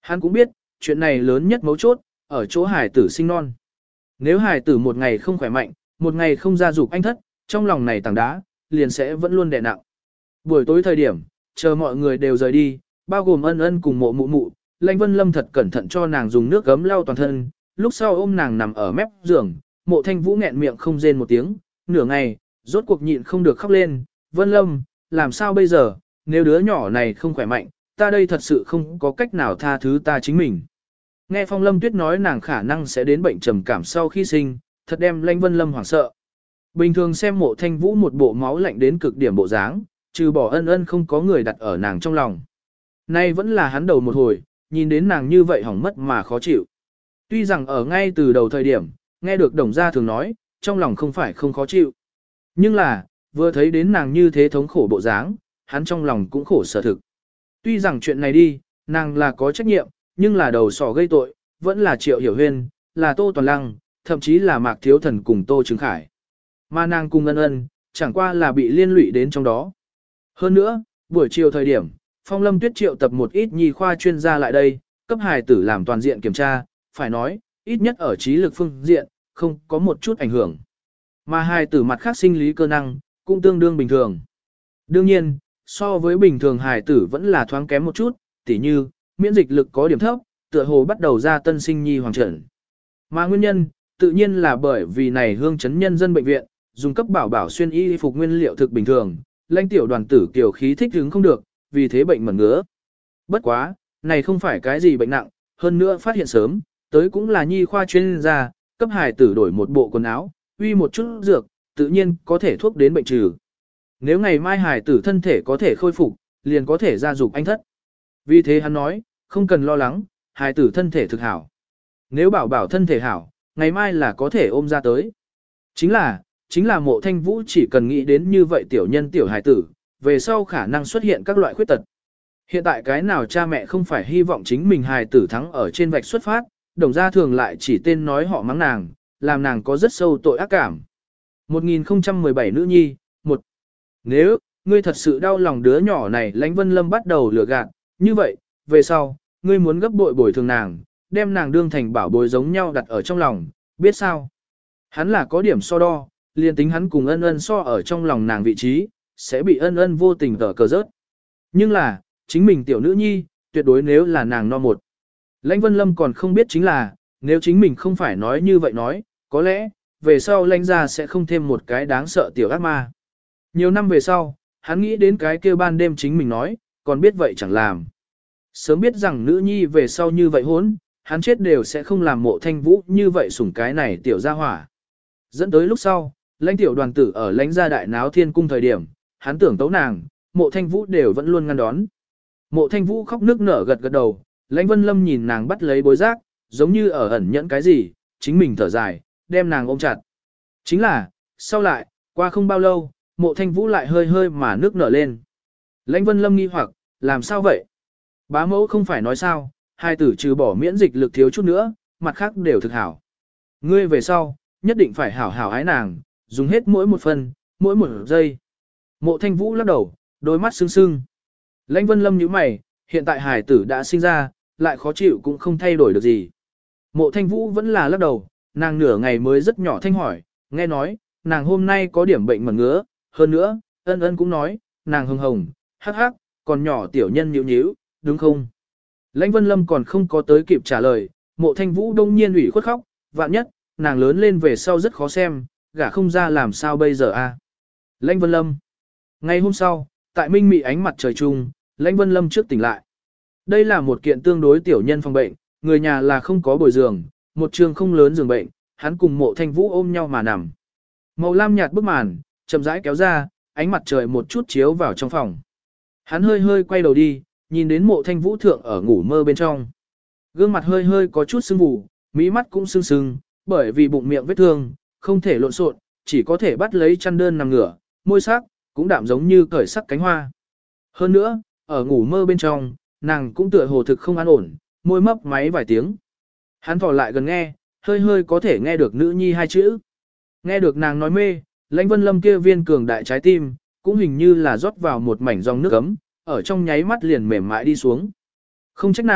Hắn cũng biết, chuyện này lớn nhất mấu chốt, ở chỗ hài tử sinh non. Nếu hài tử một ngày không khỏe mạnh, một ngày không ra dục anh thất, trong lòng này tảng đá, liền sẽ vẫn luôn đè nặng. Buổi tối thời điểm, chờ mọi người đều rời đi, bao gồm ân ân cùng mộ mụ mụ, Lãnh Vân Lâm thật cẩn thận cho nàng dùng nước gấm lau toàn thân, lúc sau ôm nàng nằm ở mép giường, mộ thanh vũ nghẹn miệng không rên một tiếng, nửa ngày, rốt cuộc nhịn không được khóc lên, Vân Lâm, làm sao bây giờ, nếu đứa nhỏ này không khỏe mạnh, ta đây thật sự không có cách nào tha thứ ta chính mình. Nghe Phong Lâm Tuyết nói nàng khả năng sẽ đến bệnh trầm cảm sau khi sinh, thật đem Lãnh Vân Lâm hoảng sợ. Bình thường xem mộ thanh vũ một bộ máu lạnh đến cực điểm bộ dáng, trừ bỏ ân ân không có người đặt ở nàng trong lòng. Nay vẫn là hắn đầu một hồi, nhìn đến nàng như vậy hỏng mất mà khó chịu. Tuy rằng ở ngay từ đầu thời điểm, nghe được đồng gia thường nói, trong lòng không phải không khó chịu. Nhưng là, vừa thấy đến nàng như thế thống khổ bộ dáng, hắn trong lòng cũng khổ sở thực. Tuy rằng chuyện này đi, nàng là có trách nhiệm, nhưng là đầu sỏ gây tội, vẫn là Triệu Hiểu Huyên, là Tô Toàn Lăng, thậm chí là Mạc Thiếu Thần cùng Tô Trừng Khải. Mà nàng cùng ân ân, chẳng qua là bị liên lụy đến trong đó. Hơn nữa, buổi chiều thời điểm, Phong Lâm Tuyết triệu tập một ít nhi khoa chuyên gia lại đây, cấp hài tử làm toàn diện kiểm tra, phải nói, ít nhất ở trí lực phương diện, không có một chút ảnh hưởng. Mà hài tử mặt khác sinh lý cơ năng, cũng tương đương bình thường. Đương nhiên, so với bình thường hài tử vẫn là thoáng kém một chút, tỉ như, miễn dịch lực có điểm thấp, tựa hồ bắt đầu ra tân sinh nhi hoàng trận. Mà nguyên nhân, tự nhiên là bởi vì này hương chấn nhân dân bệnh viện, dùng cấp bảo bảo xuyên y phục nguyên liệu thực bình thường, lãnh tiểu đoàn tử kiểu khí thích hứng không được, vì thế bệnh mẩn ngứa. Bất quá, này không phải cái gì bệnh nặng, hơn nữa phát hiện sớm, tới cũng là nhi khoa chuyên gia, cấp hài tử đổi một bộ quần áo, uy một chút dược, tự nhiên có thể thuốc đến bệnh trừ. Nếu ngày mai hài tử thân thể có thể khôi phục, liền có thể ra dục anh thất. Vì thế hắn nói, không cần lo lắng, hài tử thân thể thực hảo. Nếu bảo bảo thân thể hảo, ngày mai là có thể ôm ra tới. Chính là, chính là mộ thanh vũ chỉ cần nghĩ đến như vậy tiểu nhân tiểu hài tử, về sau khả năng xuất hiện các loại khuyết tật. Hiện tại cái nào cha mẹ không phải hy vọng chính mình hài tử thắng ở trên vạch xuất phát, đồng gia thường lại chỉ tên nói họ mắng nàng, làm nàng có rất sâu tội ác cảm. một nghìn không trăm mười bảy nữ nhi, một. Nếu, ngươi thật sự đau lòng đứa nhỏ này, Lãnh Vân Lâm bắt đầu lừa gạt, như vậy, về sau, ngươi muốn gấp bội bồi thường nàng, đem nàng đương thành bảo bối giống nhau đặt ở trong lòng, biết sao? Hắn là có điểm so đo, liền tính hắn cùng ân ân so ở trong lòng nàng vị trí, sẽ bị ân ân vô tình tở cờ rớt. Nhưng là, chính mình tiểu nữ nhi, tuyệt đối nếu là nàng no một. Lãnh Vân Lâm còn không biết chính là, nếu chính mình không phải nói như vậy nói, có lẽ, về sau lãnh gia sẽ không thêm một cái đáng sợ tiểu ác ma. Nhiều năm về sau, hắn nghĩ đến cái kia ban đêm chính mình nói, còn biết vậy chẳng làm. Sớm biết rằng nữ nhi về sau như vậy hốn, hắn chết đều sẽ không làm mộ thanh vũ như vậy sủng cái này tiểu gia hỏa. Dẫn tới lúc sau, lãnh tiểu đoàn tử ở lãnh gia đại náo thiên cung thời điểm, hắn tưởng tấu nàng, mộ thanh vũ đều vẫn luôn ngăn đón. Mộ thanh vũ khóc nước nở gật gật đầu, lãnh Vân Lâm nhìn nàng bắt lấy bối giác, giống như ở ẩn nhẫn cái gì, chính mình thở dài, đem nàng ôm chặt. Chính là, sau lại, qua không bao lâu, mộ thanh vũ lại hơi hơi mà nước nở lên. Lãnh Vân Lâm nghi hoặc, làm sao vậy? Bá mẫu không phải nói sao, hai tử trừ bỏ miễn dịch lực thiếu chút nữa, mặt khác đều thực hảo. Ngươi về sau, nhất định phải hảo hảo ái nàng, dùng hết mỗi một phần, mỗi một giây. Mộ thanh vũ lắc đầu, đôi mắt sưng sưng. Lãnh Vân Lâm nhíu mày, hiện tại hài tử đã sinh ra, lại khó chịu cũng không thay đổi được gì. Mộ thanh vũ vẫn là lắc đầu, nàng nửa ngày mới rất nhỏ thanh hỏi, nghe nói, nàng hôm nay có điểm bệnh mẩn ngứa, hơn nữa, ân ân cũng nói, nàng hồng hồng, hắc hắc, còn nhỏ tiểu nhân nhíu nhíu, đúng không? Lãnh Vân Lâm còn không có tới kịp trả lời, mộ thanh vũ đông nhiên ủy khuất khóc, vạn nhất, nàng lớn lên về sau rất khó xem, gả không ra làm sao bây giờ a? Lãnh Vân Lâm. Ngày hôm sau, tại minh mị ánh mặt trời chung, Lãnh Vân Lâm trước tỉnh lại. Đây là một kiện tương đối tiểu nhân phòng bệnh, người nhà là không có bồi giường, một trường không lớn giường bệnh, hắn cùng mộ thanh vũ ôm nhau mà nằm. Màu lam nhạt bức màn, chậm rãi kéo ra, ánh mặt trời một chút chiếu vào trong phòng. Hắn hơi hơi quay đầu đi, nhìn đến mộ thanh vũ thượng ở ngủ mơ bên trong. Gương mặt hơi hơi có chút sưng vù, mí mắt cũng sưng sưng, bởi vì bụng miệng vết thương, không thể lộn xộn, chỉ có thể bắt lấy chăn đơn nằm ngửa, môi sắc, cũng đạm giống như cởi sắc cánh hoa. Hơn nữa, ở ngủ mơ bên trong, nàng cũng tựa hồ thực không an ổn, môi mấp máy vài tiếng. Hắn thò lại gần nghe, hơi hơi có thể nghe được nữ nhi hai chữ. Nghe được nàng nói mê, Lãnh Vân Lâm kia viên cường đại trái tim, cũng hình như là rót vào một mảnh dòng nước ấm, ở trong nháy mắt liền mềm mại đi xuống. Không trách nàng,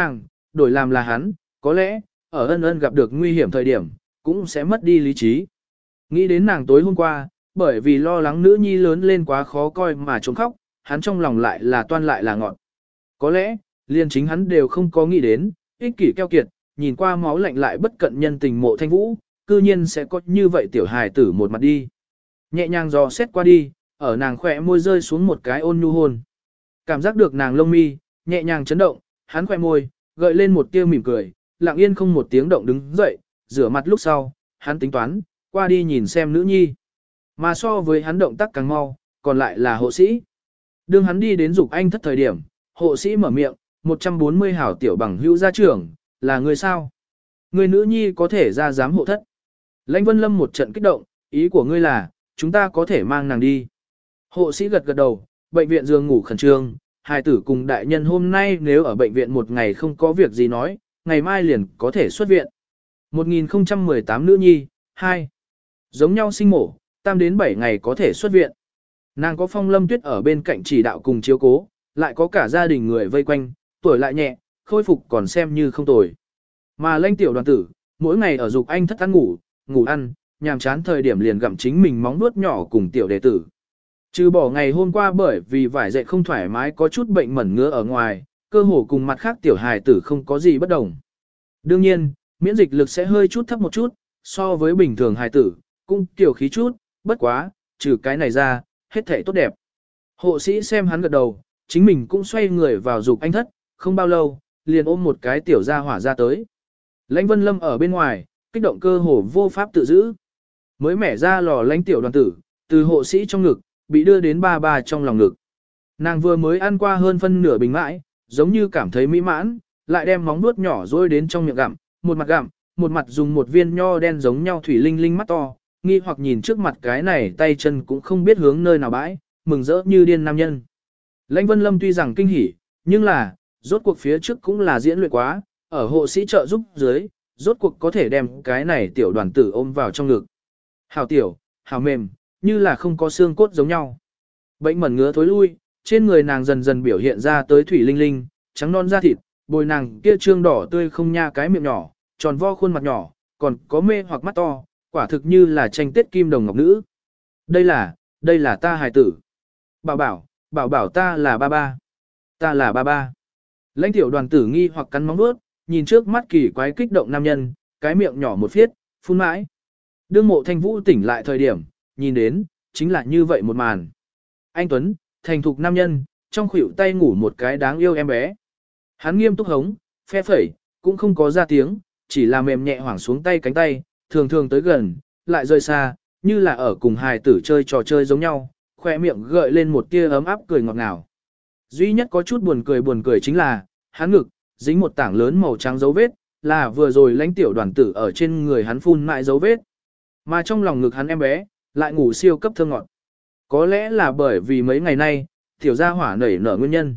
đổi làm là hắn, có lẽ, ở ân ân gặp được nguy hiểm thời điểm, cũng sẽ mất đi lý trí. Nghĩ đến nàng tối hôm qua, bởi vì lo lắng nữ nhi lớn lên quá khó coi mà trốn khóc, hắn trong lòng lại là toan lại là ngọn. Có lẽ, liền chính hắn đều không có nghĩ đến, ích kỷ keo kiệt, nhìn qua máu lạnh lại bất cận nhân tình Mộ Thanh Vũ, cư nhiên sẽ có như vậy tiểu hài tử một mặt đi. Nhẹ nhàng dò xét qua đi, ở nàng khỏe môi rơi xuống một cái ôn nhu hôn. Cảm giác được nàng lông mi, nhẹ nhàng chấn động, hắn khỏe môi, gợi lên một tia mỉm cười, lặng yên không một tiếng động đứng dậy, rửa mặt lúc sau, hắn tính toán, qua đi nhìn xem nữ nhi. Mà so với hắn động tác càng mau, còn lại là hộ sĩ. Đương hắn đi đến dục anh thất thời điểm, hộ sĩ mở miệng, một trăm bốn mươi hảo tiểu bằng hữu gia trưởng, là người sao? Người nữ nhi có thể ra giám hộ thất. Lãnh Vân Lâm một trận kích động, ý của ngươi là, chúng ta có thể mang nàng đi. Hộ sĩ gật gật đầu, bệnh viện giường ngủ khẩn trương, hài tử cùng đại nhân hôm nay nếu ở bệnh viện một ngày không có việc gì nói, ngày mai liền có thể xuất viện. một nghìn không trăm mười tám nữ nhi, hai. Giống nhau sinh mổ, tam đến bảy ngày có thể xuất viện. Nàng có Phong Lâm Tuyết ở bên cạnh chỉ đạo cùng chiếu cố, lại có cả gia đình người vây quanh, tuổi lại nhẹ, khôi phục còn xem như không tồi. Mà Lãnh tiểu đoàn tử, mỗi ngày ở dục anh thất ăn ngủ, ngủ ăn, nhàm chán thời điểm liền gặm chính mình móng nuốt nhỏ cùng tiểu đệ tử. Trừ bỏ ngày hôm qua bởi vì vải dậy không thoải mái có chút bệnh mẩn ngứa ở ngoài, cơ hồ cùng mặt khác tiểu hài tử không có gì bất đồng. Đương nhiên, miễn dịch lực sẽ hơi chút thấp một chút, so với bình thường hài tử, cũng tiểu khí chút, bất quá, trừ cái này ra, hết thể tốt đẹp. Hộ sĩ xem hắn gật đầu, chính mình cũng xoay người vào dục anh thất, không bao lâu, liền ôm một cái tiểu gia hỏa ra tới. Lãnh Vân Lâm ở bên ngoài, kích động cơ hồ vô pháp tự giữ. Mới mẻ ra lò lãnh tiểu đoàn tử, từ hộ sĩ trong ngực, bị đưa đến ba ba trong lòng ngực. Nàng vừa mới ăn qua hơn phân nửa bình mãi, giống như cảm thấy mỹ mãn, lại đem móng vuốt nhỏ rôi đến trong miệng gặm, một mặt gặm, một mặt dùng một viên nho đen giống nhau thủy linh linh mắt to, nghi hoặc nhìn trước mặt cái này tay chân cũng không biết hướng nơi nào bãi, mừng rỡ như điên nam nhân. Lãnh Vân Lâm tuy rằng kinh hỉ, nhưng là, rốt cuộc phía trước cũng là diễn luyện quá, ở hộ sĩ trợ giúp dưới, rốt cuộc có thể đem cái này tiểu đoàn tử ôm vào trong ngực. Hào tiểu, hào mềm, như là không có xương cốt giống nhau. Bệnh mẩn ngứa thối lui, trên người nàng dần dần biểu hiện ra tới thủy linh linh, trắng non da thịt, bồi nàng kia trương đỏ tươi không nha cái miệng nhỏ, tròn vo khuôn mặt nhỏ, còn có mê hoặc mắt to, quả thực như là tranh tết kim đồng ngọc nữ. Đây là, đây là ta hài tử. Bảo bảo, bảo bảo ta là ba ba. Ta là ba ba. Lãnh tiểu đoàn tử nghi hoặc cắn móng vuốt, nhìn trước mắt kỳ quái kích động nam nhân, cái miệng nhỏ một phiết, phun mãi. Đương Mộ Thanh Vũ tỉnh lại thời điểm, nhìn đến, chính là như vậy một màn. Anh Tuấn, thành thục nam nhân, trong khuỷu tay ngủ một cái đáng yêu em bé. Hắn nghiêm túc hống, phe phẩy, cũng không có ra tiếng, chỉ là mềm nhẹ hoảng xuống tay cánh tay, thường thường tới gần, lại rời xa, như là ở cùng hài tử chơi trò chơi giống nhau, khoe miệng gợi lên một tia ấm áp cười ngọt ngào. Duy nhất có chút buồn cười buồn cười chính là, hắn ngực, dính một tảng lớn màu trắng dấu vết, là vừa rồi lãnh tiểu đoàn tử ở trên người hắn phun mại dấu vết. Mà trong lòng ngực hắn em bé, lại ngủ siêu cấp thơ ngọt. Có lẽ là bởi vì mấy ngày nay, tiểu gia hỏa nảy nở nguyên nhân.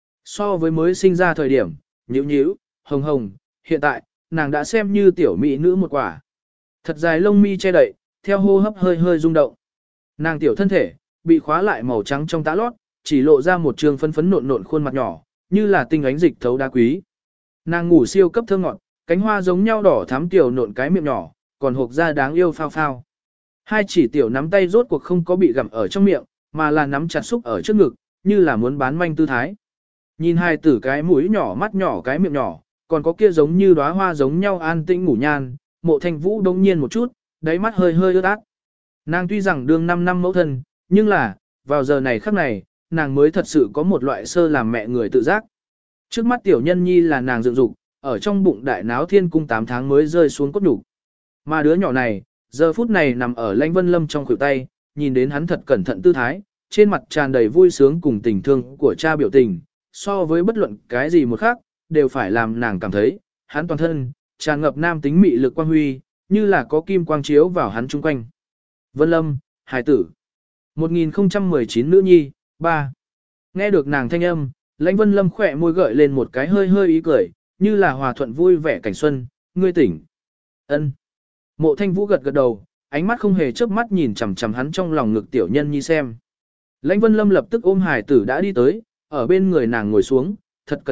So với mới sinh ra thời điểm, nhíu nhíu, hồng hồng, hiện tại, nàng đã xem như tiểu mỹ nữ một quả. Thật dài lông mi che đậy, theo hô hấp hơi hơi rung động. Nàng tiểu thân thể, bị khóa lại màu trắng trong tã lót, chỉ lộ ra một trường phấn phấn nộn nộn khuôn mặt nhỏ, như là tinh ánh dịch thấu đá quý. Nàng ngủ siêu cấp thơ ngọt, cánh hoa giống nhau đỏ thắm tiểu nộn cái miệng nhỏ, còn hộp ra đáng yêu phao phao. Hai chỉ tiểu nắm tay rốt cuộc không có bị gặm ở trong miệng, mà là nắm chặt xúc ở trước ngực, như là muốn bán manh tư thái. Nhìn hai tử cái mũi nhỏ mắt nhỏ cái miệng nhỏ, còn có kia giống như đóa hoa giống nhau an tĩnh ngủ nhan, Mộ Thanh Vũ đông nhiên một chút, đáy mắt hơi hơi ướt át. Nàng tuy rằng đương năm năm mẫu thân, nhưng là, vào giờ này khắc này, nàng mới thật sự có một loại sơ làm mẹ người tự giác. Trước mắt tiểu nhân nhi là nàng dựng dục, ở trong bụng đại náo thiên cung tám tháng mới rơi xuống cốt nhục. Mà đứa nhỏ này, giờ phút này nằm ở Lãnh Vân Lâm trong khuỷu tay, nhìn đến hắn thật cẩn thận tư thái, trên mặt tràn đầy vui sướng cùng tình thương của cha biểu tình, so với bất luận cái gì một khác, đều phải làm nàng cảm thấy, hắn toàn thân, tràn ngập nam tính mị lực quang huy, như là có kim quang chiếu vào hắn chung quanh. Vân Lâm, hài tử. một nghìn không trăm mười chín nữ nhi, ba. Nghe được nàng thanh âm, Lãnh Vân Lâm khỏe môi gợi lên một cái hơi hơi ý cười, như là hòa thuận vui vẻ cảnh xuân, ngươi tỉnh. Ân. Mộ Thanh Vũ gật gật đầu, ánh mắt không hề chớp mắt nhìn chằm chằm hắn trong lòng ngực tiểu nhân nhi xem. Lãnh Vân Lâm lập tức ôm hài tử đã đi tới, ở bên người nàng ngồi xuống, thật cẩn thận,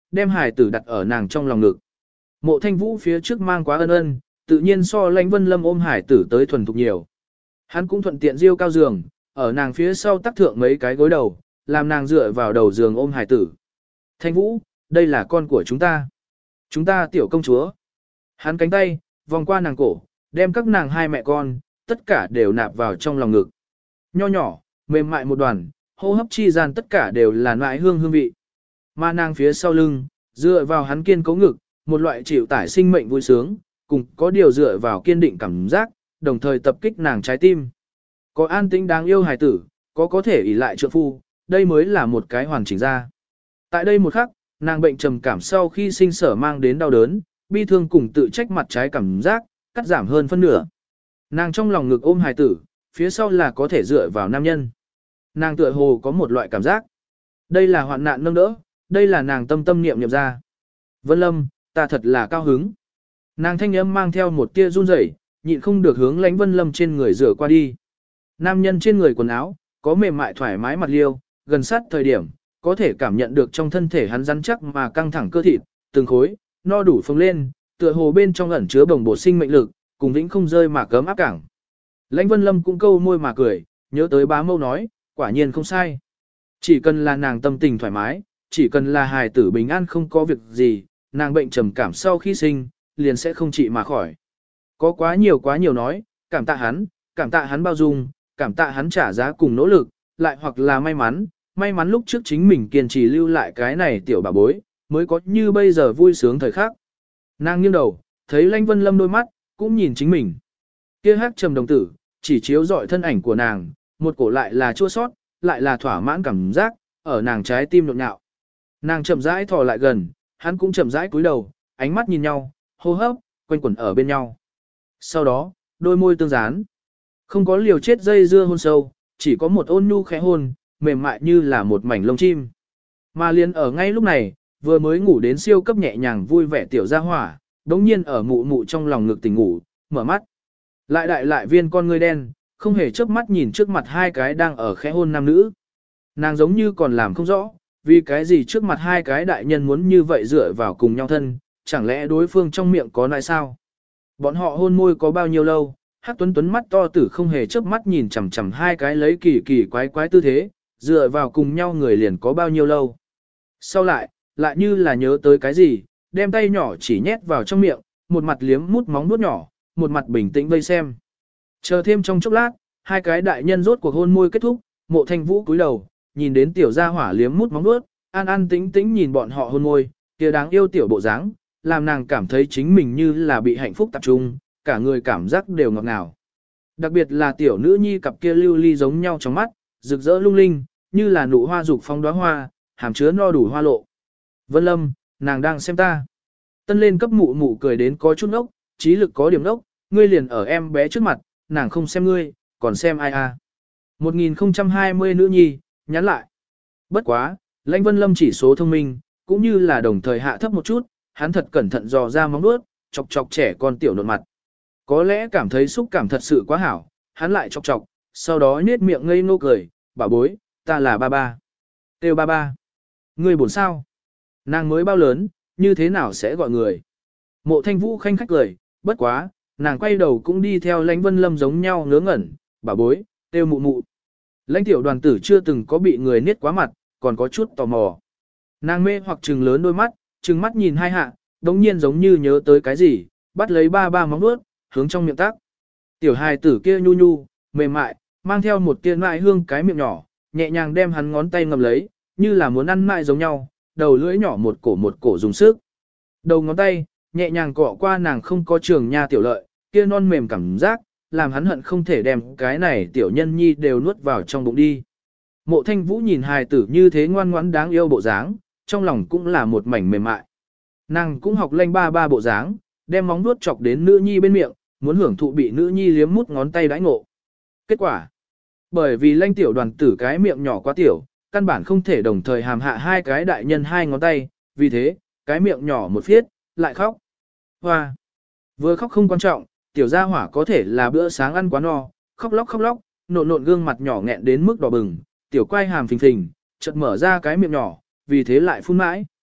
đem hài tử đặt ở nàng trong lòng ngực. Mộ Thanh Vũ phía trước mang quá ân ân, tự nhiên so Lãnh Vân Lâm ôm hải tử tới thuần thục nhiều. Hắn cũng thuận tiện riêu cao giường, ở nàng phía sau tác thượng mấy cái gối đầu, làm nàng dựa vào đầu giường ôm hải tử. Thanh Vũ, đây là con của chúng ta. Chúng ta tiểu công chúa. Hắn cánh tay, vòng qua nàng cổ, đem các nàng hai mẹ con, tất cả đều nạp vào trong lòng ngực. Nho nhỏ, mềm mại một đoàn, hô hấp chi gian tất cả đều là nãi hương hương vị. Mà nàng phía sau lưng, dựa vào hắn kiên cố ngực, một loại chịu tải sinh mệnh vui sướng, cùng có điều dựa vào kiên định cảm giác, đồng thời tập kích nàng trái tim. Có an tĩnh đáng yêu hài tử, có có thể ỷ lại trượng phu, đây mới là một cái hoàn chỉnh ra. Tại đây một khắc, nàng bệnh trầm cảm sau khi sinh sở mang đến đau đớn, bi thương cùng tự trách mặt trái cảm giác, cắt giảm hơn phân nửa. Nàng trong lòng ngực ôm hài tử, phía sau là có thể dựa vào nam nhân. Nàng tựa hồ có một loại cảm giác. Đây là hoạn nạn nâng đỡ, đây là nàng tâm tâm niệm niệm ra. Vân Lâm, ta thật là cao hứng. Nàng thanh âm mang theo một tia run rẩy, nhịn không được hướng Lãnh Vân Lâm trên người rửa qua đi. Nam nhân trên người quần áo, có mềm mại thoải mái mặt liêu, gần sát thời điểm, có thể cảm nhận được trong thân thể hắn rắn chắc mà căng thẳng cơ thịt, từng khối, no đủ phồng lên, tựa hồ bên trong ẩn chứa bồng bột sinh mệnh lực, cùng vĩnh không rơi mà cấm áp cảng. Lãnh Vân Lâm cũng câu môi mà cười, nhớ tới bá mâu nói, quả nhiên không sai. Chỉ cần là nàng tâm tình thoải mái, chỉ cần là hài tử bình an không có việc gì, nàng bệnh trầm cảm sau khi sinh, liền sẽ không trị mà khỏi. Có quá nhiều quá nhiều nói, cảm tạ hắn, cảm tạ hắn bao dung, cảm tạ hắn trả giá cùng nỗ lực, lại hoặc là may mắn, may mắn lúc trước chính mình kiên trì lưu lại cái này tiểu bà bối, mới có như bây giờ vui sướng thời khắc. Nàng nghiêng đầu, thấy Lãnh Vân Lâm đôi mắt, cũng nhìn chính mình. Kia hắc trầm đồng tử, chỉ chiếu dọi thân ảnh của nàng, một cổ lại là chua sót, lại là thỏa mãn cảm giác, ở nàng trái tim nhộn nhạo. Nàng chậm rãi thò lại gần, hắn cũng chậm rãi cúi đầu, ánh mắt nhìn nhau, hô hấp, quanh quẩn ở bên nhau. Sau đó, đôi môi tương dán. Không có liều chết dây dưa hôn sâu, chỉ có một ôn nhu khẽ hôn, mềm mại như là một mảnh lông chim. Mà liền ở ngay lúc này, vừa mới ngủ đến siêu cấp nhẹ nhàng vui vẻ tiểu gia hỏa, đống nhiên ở mụ mụ trong lòng ngực tỉnh ngủ, mở mắt. Lại đại lại viên con ngươi đen, không hề chớp mắt nhìn trước mặt hai cái đang ở khẽ hôn nam nữ. Nàng giống như còn làm không rõ, vì cái gì trước mặt hai cái đại nhân muốn như vậy dựa vào cùng nhau thân, chẳng lẽ đối phương trong miệng có nại sao? Bọn họ hôn môi có bao nhiêu lâu, Hắc Tuấn Tuấn mắt to tử không hề chớp mắt nhìn chằm chằm hai cái lấy kỳ kỳ quái quái tư thế, dựa vào cùng nhau người liền có bao nhiêu lâu. Sau lại, lại như là nhớ tới cái gì, đem tay nhỏ chỉ nhét vào trong miệng, một mặt liếm mút móng nuốt nhỏ, một mặt bình tĩnh vây xem. Chờ thêm trong chốc lát, hai cái đại nhân rốt cuộc hôn môi kết thúc, Mộ Thanh Vũ cúi đầu, nhìn đến tiểu gia hỏa liếm mút móng nuốt, an an tĩnh tĩnh nhìn bọn họ hôn môi, kia đáng yêu tiểu bộ dáng, làm nàng cảm thấy chính mình như là bị hạnh phúc tập trung, cả người cảm giác đều ngọt ngào. Đặc biệt là tiểu nữ nhi cặp kia lưu ly giống nhau trong mắt, rực rỡ lung linh, như là nụ hoa dục phong đóa hoa, hàm chứa no đủ hoa lộ. Vân Lâm, nàng đang xem ta. Tân lên cấp mụ mụ cười đến có chút ngốc, trí lực có điểm ngốc, ngươi liền ở em bé trước mặt, nàng không xem ngươi, còn xem ai à. một nghìn không trăm hai mươi nữ nhi, nhắn lại. Bất quá, Lãnh Vân Lâm chỉ số thông minh, cũng như là đồng thời hạ thấp một chút, hắn thật cẩn thận dò ra móng vuốt, chọc chọc trẻ con tiểu nộn mặt. Có lẽ cảm thấy xúc cảm thật sự quá hảo, hắn lại chọc chọc, sau đó nhếch miệng ngây ngô cười, bà bối, ta là ba ba. Têu ba ba. Ngươi buồn sao? Nàng mới bao lớn, như thế nào sẽ gọi người? Mộ Thanh Vũ khanh khách cười, bất quá, nàng quay đầu cũng đi theo Lãnh Vân Lâm giống nhau ngớ ngẩn, bà bối, têu mụ mụ. Lãnh tiểu đoàn tử chưa từng có bị người niết quá mặt, còn có chút tò mò. Nàng mê hoặc trừng lớn đôi mắt, trừng mắt nhìn hai hạ, đống nhiên giống như nhớ tới cái gì, bắt lấy ba ba móng nuốt, hướng trong miệng tác. Tiểu hài tử kia nhu nhu, mềm mại, mang theo một tia mại hương cái miệng nhỏ, nhẹ nhàng đem hắn ngón tay ngầm lấy, như là muốn ăn mại giống nhau, đầu lưỡi nhỏ một cổ một cổ dùng sức. Đầu ngón tay, nhẹ nhàng cọ qua nàng không có trường nha tiểu lợi, kia non mềm cảm giác, làm hắn hận không thể đem cái này tiểu nhân nhi đều nuốt vào trong bụng đi. Mộ Thanh Vũ nhìn hài tử như thế ngoan ngoãn đáng yêu bộ dáng, trong lòng cũng là một mảnh mềm mại. Nàng cũng học lanh ba ba bộ dáng, đem móng vuốt chọc đến nữ nhi bên miệng, muốn hưởng thụ bị nữ nhi liếm mút ngón tay đãi ngộ. Kết quả, bởi vì lanh tiểu đoàn tử cái miệng nhỏ quá tiểu, căn bản không thể đồng thời hàm hạ hai cái đại nhân hai ngón tay, vì thế, cái miệng nhỏ một phiết, lại khóc. Hoa! Vừa khóc không quan trọng, tiểu gia hỏa có thể là bữa sáng ăn quá no, khóc lóc khóc lóc, nộn nộn gương mặt nhỏ nghẹn đến mức đỏ bừng, tiểu quai hàm phình phình, chợt mở ra cái miệng nhỏ, vì thế lại phun mãi.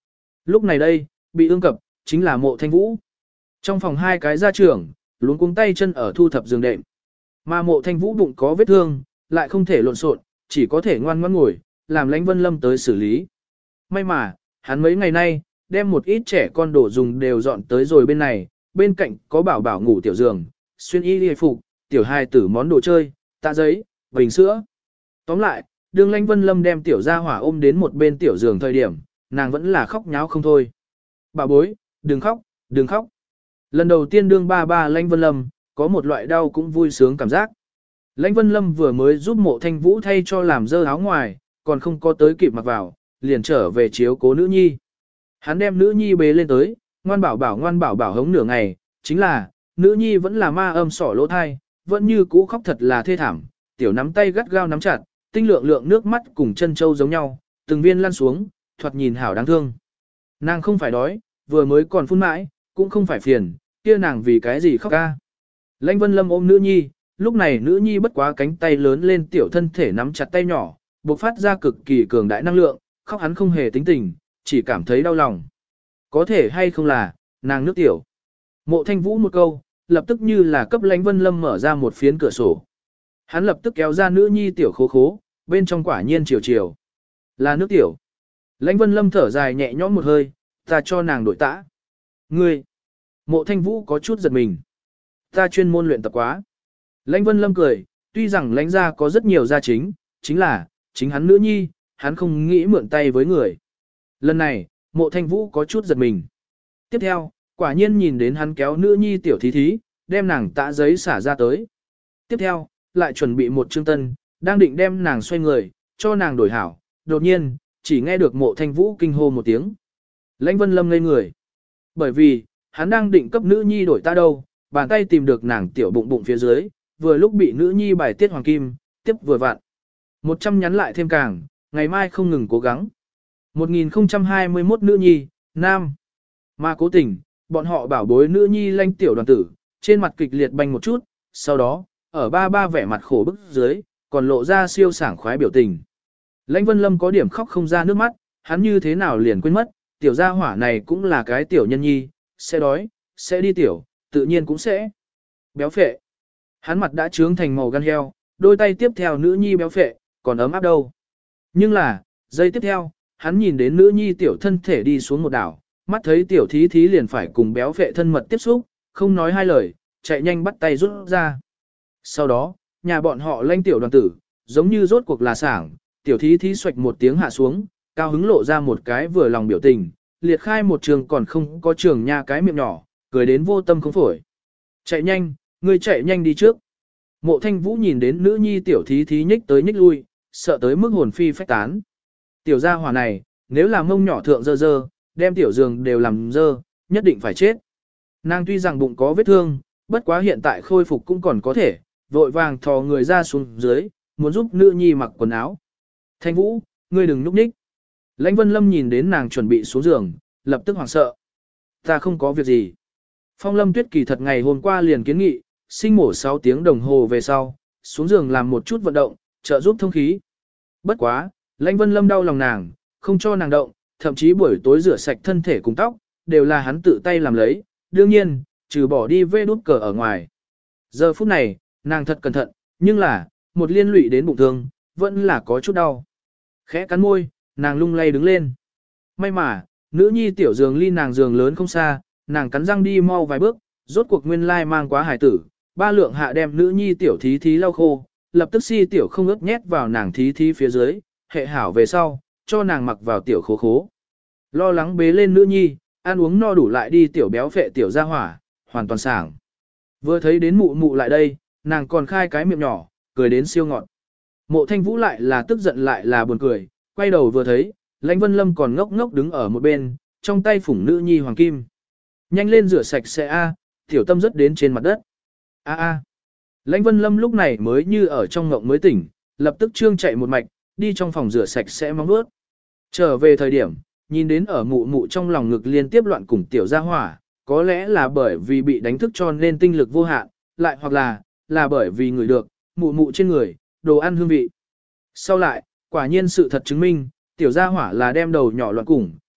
Lúc này đây, bị ương cập, chính là Mộ Thanh Vũ. Trong phòng hai cái gia trưởng, luống cuống tay chân ở thu thập giường đệm. Mà Mộ Thanh Vũ bụng có vết thương, lại không thể lộn xộn, chỉ có thể ngoan ngoãn ngồi, làm Lãnh Vân Lâm tới xử lý. May mà, hắn mấy ngày nay, đem một ít trẻ con đồ dùng đều dọn tới rồi bên này, bên cạnh có bảo bảo ngủ tiểu giường, xuyên y đi phục, tiểu hài tử món đồ chơi, tạ giấy, bình sữa. Tóm lại, đương Lãnh Vân Lâm đem tiểu gia hỏa ôm đến một bên tiểu giường thời điểm, nàng vẫn là khóc nháo không thôi. Bà bối, đừng khóc, đừng khóc. Lần đầu tiên đương ba ba Lãnh Vân Lâm, có một loại đau cũng vui sướng cảm giác. Lãnh Vân Lâm vừa mới giúp Mộ Thanh Vũ thay cho làm dơ áo ngoài, còn không có tới kịp mặc vào, liền trở về chiếu cố nữ nhi. Hắn đem nữ nhi bế lên tới, ngoan bảo bảo ngoan bảo bảo hống nửa ngày, chính là, nữ nhi vẫn là ma âm sỏ lỗ thai, vẫn như cũ khóc thật là thê thảm, tiểu nắm tay gắt gao nắm chặt, tinh lượng lượng nước mắt cùng chân châu giống nhau, từng viên lăn xuống, thoạt nhìn hảo đáng thương. Nàng không phải đói, vừa mới còn phun mãi, cũng không phải phiền, kia nàng vì cái gì khóc ca. Lãnh Vân Lâm ôm nữ nhi, lúc này nữ nhi bất quá cánh tay lớn lên tiểu thân thể nắm chặt tay nhỏ, bộc phát ra cực kỳ cường đại năng lượng, khóc hắn không hề tính tình, chỉ cảm thấy đau lòng. Có thể hay không là, nàng nước tiểu. Mộ Thanh Vũ một câu, lập tức như là cấp Lãnh Vân Lâm mở ra một phiến cửa sổ. Hắn lập tức kéo ra nữ nhi tiểu khố khố, bên trong quả nhiên chiều chiều. Là nước tiểu. Lãnh Vân Lâm thở dài nhẹ nhõm một hơi, ta cho nàng đổi tã. Ngươi. Mộ Thanh Vũ có chút giật mình. Ta chuyên môn luyện tập quá. Lãnh Vân Lâm cười, tuy rằng lãnh gia có rất nhiều gia chính, chính là, chính hắn nữ nhi, hắn không nghĩ mượn tay với người. Lần này, Mộ Thanh Vũ có chút giật mình. Tiếp theo, quả nhiên nhìn đến hắn kéo nữ nhi tiểu thí thí, đem nàng tã giấy xả ra tới. Tiếp theo, lại chuẩn bị một chương tân, đang định đem nàng xoay người, cho nàng đổi hảo. Đột nhiên, chỉ nghe được Mộ Thanh Vũ kinh hô một tiếng. Lãnh Vân Lâm ngây người. Bởi vì, hắn đang định cấp nữ nhi đổi ta đâu, bàn tay tìm được nàng tiểu bụng bụng phía dưới, vừa lúc bị nữ nhi bài tiết hoàng kim, tiếp vừa vặn. Một trăm nhắn lại thêm càng, ngày mai không ngừng cố gắng. một nghìn không trăm hai mươi mốt nữ nhi, nam. Mà cố tình, bọn họ bảo bối nữ nhi Lãnh tiểu đoàn tử, trên mặt kịch liệt banh một chút, sau đó, ở ba ba vẻ mặt khổ bức dưới, còn lộ ra siêu sảng khoái biểu tình. Lãnh Vân Lâm có điểm khóc không ra nước mắt, hắn như thế nào liền quên mất, tiểu gia hỏa này cũng là cái tiểu nhân nhi, sẽ đói, sẽ đi tiểu, tự nhiên cũng sẽ béo phệ. Hắn mặt đã trướng thành màu gan heo, đôi tay tiếp theo nữ nhi béo phệ, còn ấm áp đâu. Nhưng là, giây tiếp theo, hắn nhìn đến nữ nhi tiểu thân thể đi xuống một đảo, mắt thấy tiểu thí thí liền phải cùng béo phệ thân mật tiếp xúc, không nói hai lời, chạy nhanh bắt tay rút ra. Sau đó, nhà bọn họ Lãnh tiểu đoàn tử, giống như rốt cuộc là sảng, tiểu thí thí xoạch một tiếng hạ xuống, cao hứng lộ ra một cái vừa lòng biểu tình, liệt khai một trường còn không có trường nha cái miệng nhỏ, cười đến vô tâm không phổi. Chạy nhanh, ngươi chạy nhanh đi trước. Mộ Thanh Vũ nhìn đến nữ nhi tiểu thí thí nhích tới nhích lui, sợ tới mức hồn phi phách tán. Tiểu gia hỏa này, nếu là mông nhỏ thượng dơ dơ, đem tiểu giường đều làm dơ, nhất định phải chết. Nàng tuy rằng bụng có vết thương, bất quá hiện tại khôi phục cũng còn có thể, vội vàng thò người ra xuống dưới, muốn giúp nữ nhi mặc quần áo. Thanh Vũ, ngươi đừng núp ních. Lãnh Vân Lâm nhìn đến nàng chuẩn bị xuống giường, lập tức hoảng sợ. Ta không có việc gì. Phong Lâm Tuyết kỳ thật ngày hôm qua liền kiến nghị, sinh mổ sáu tiếng đồng hồ về sau, xuống giường làm một chút vận động, trợ giúp thông khí. Bất quá, Lãnh Vân Lâm đau lòng nàng, không cho nàng động, thậm chí buổi tối rửa sạch thân thể cùng tóc, đều là hắn tự tay làm lấy, đương nhiên, trừ bỏ đi vê đút cờ ở ngoài. Giờ phút này, nàng thật cẩn thận, nhưng là, một liên lụy đến bụng thương, vẫn là có chút đau. Khẽ cắn môi, nàng lung lay đứng lên. May mà, nữ nhi tiểu giường ly nàng giường lớn không xa, nàng cắn răng đi mau vài bước, rốt cuộc nguyên lai mang quá hải tử, ba lượng hạ đem nữ nhi tiểu thí thí lau khô, lập tức si tiểu không ướt nhét vào nàng thí thí phía dưới, hệ hảo về sau, cho nàng mặc vào tiểu khố khố. Lo lắng bế lên nữ nhi, ăn uống no đủ lại đi tiểu béo phệ tiểu ra hỏa, hoàn toàn sảng. Vừa thấy đến mụ mụ lại đây, nàng còn khai cái miệng nhỏ, cười đến siêu ngọt. Mộ Thanh Vũ lại là tức giận lại là buồn cười, quay đầu vừa thấy, Lãnh Vân Lâm còn ngốc ngốc đứng ở một bên, trong tay phủng nữ nhi hoàng kim. Nhanh lên rửa sạch sẽ a, tiểu tâm rất đến trên mặt đất. A a. Lãnh Vân Lâm lúc này mới như ở trong ngộng mới tỉnh, lập tức trương chạy một mạch, đi trong phòng rửa sạch sẽ móng vuốt. Trở về thời điểm, nhìn đến ở mụ mụ trong lòng ngực liên tiếp loạn cùng tiểu gia hỏa, có lẽ là bởi vì bị đánh thức cho nên tinh lực vô hạn, lại hoặc là, là bởi vì người được, mụ mụ trên người, đồ ăn hương vị. Sau lại, quả nhiên sự thật chứng minh, tiểu gia hỏa là đem đầu nhỏ loạn cùng,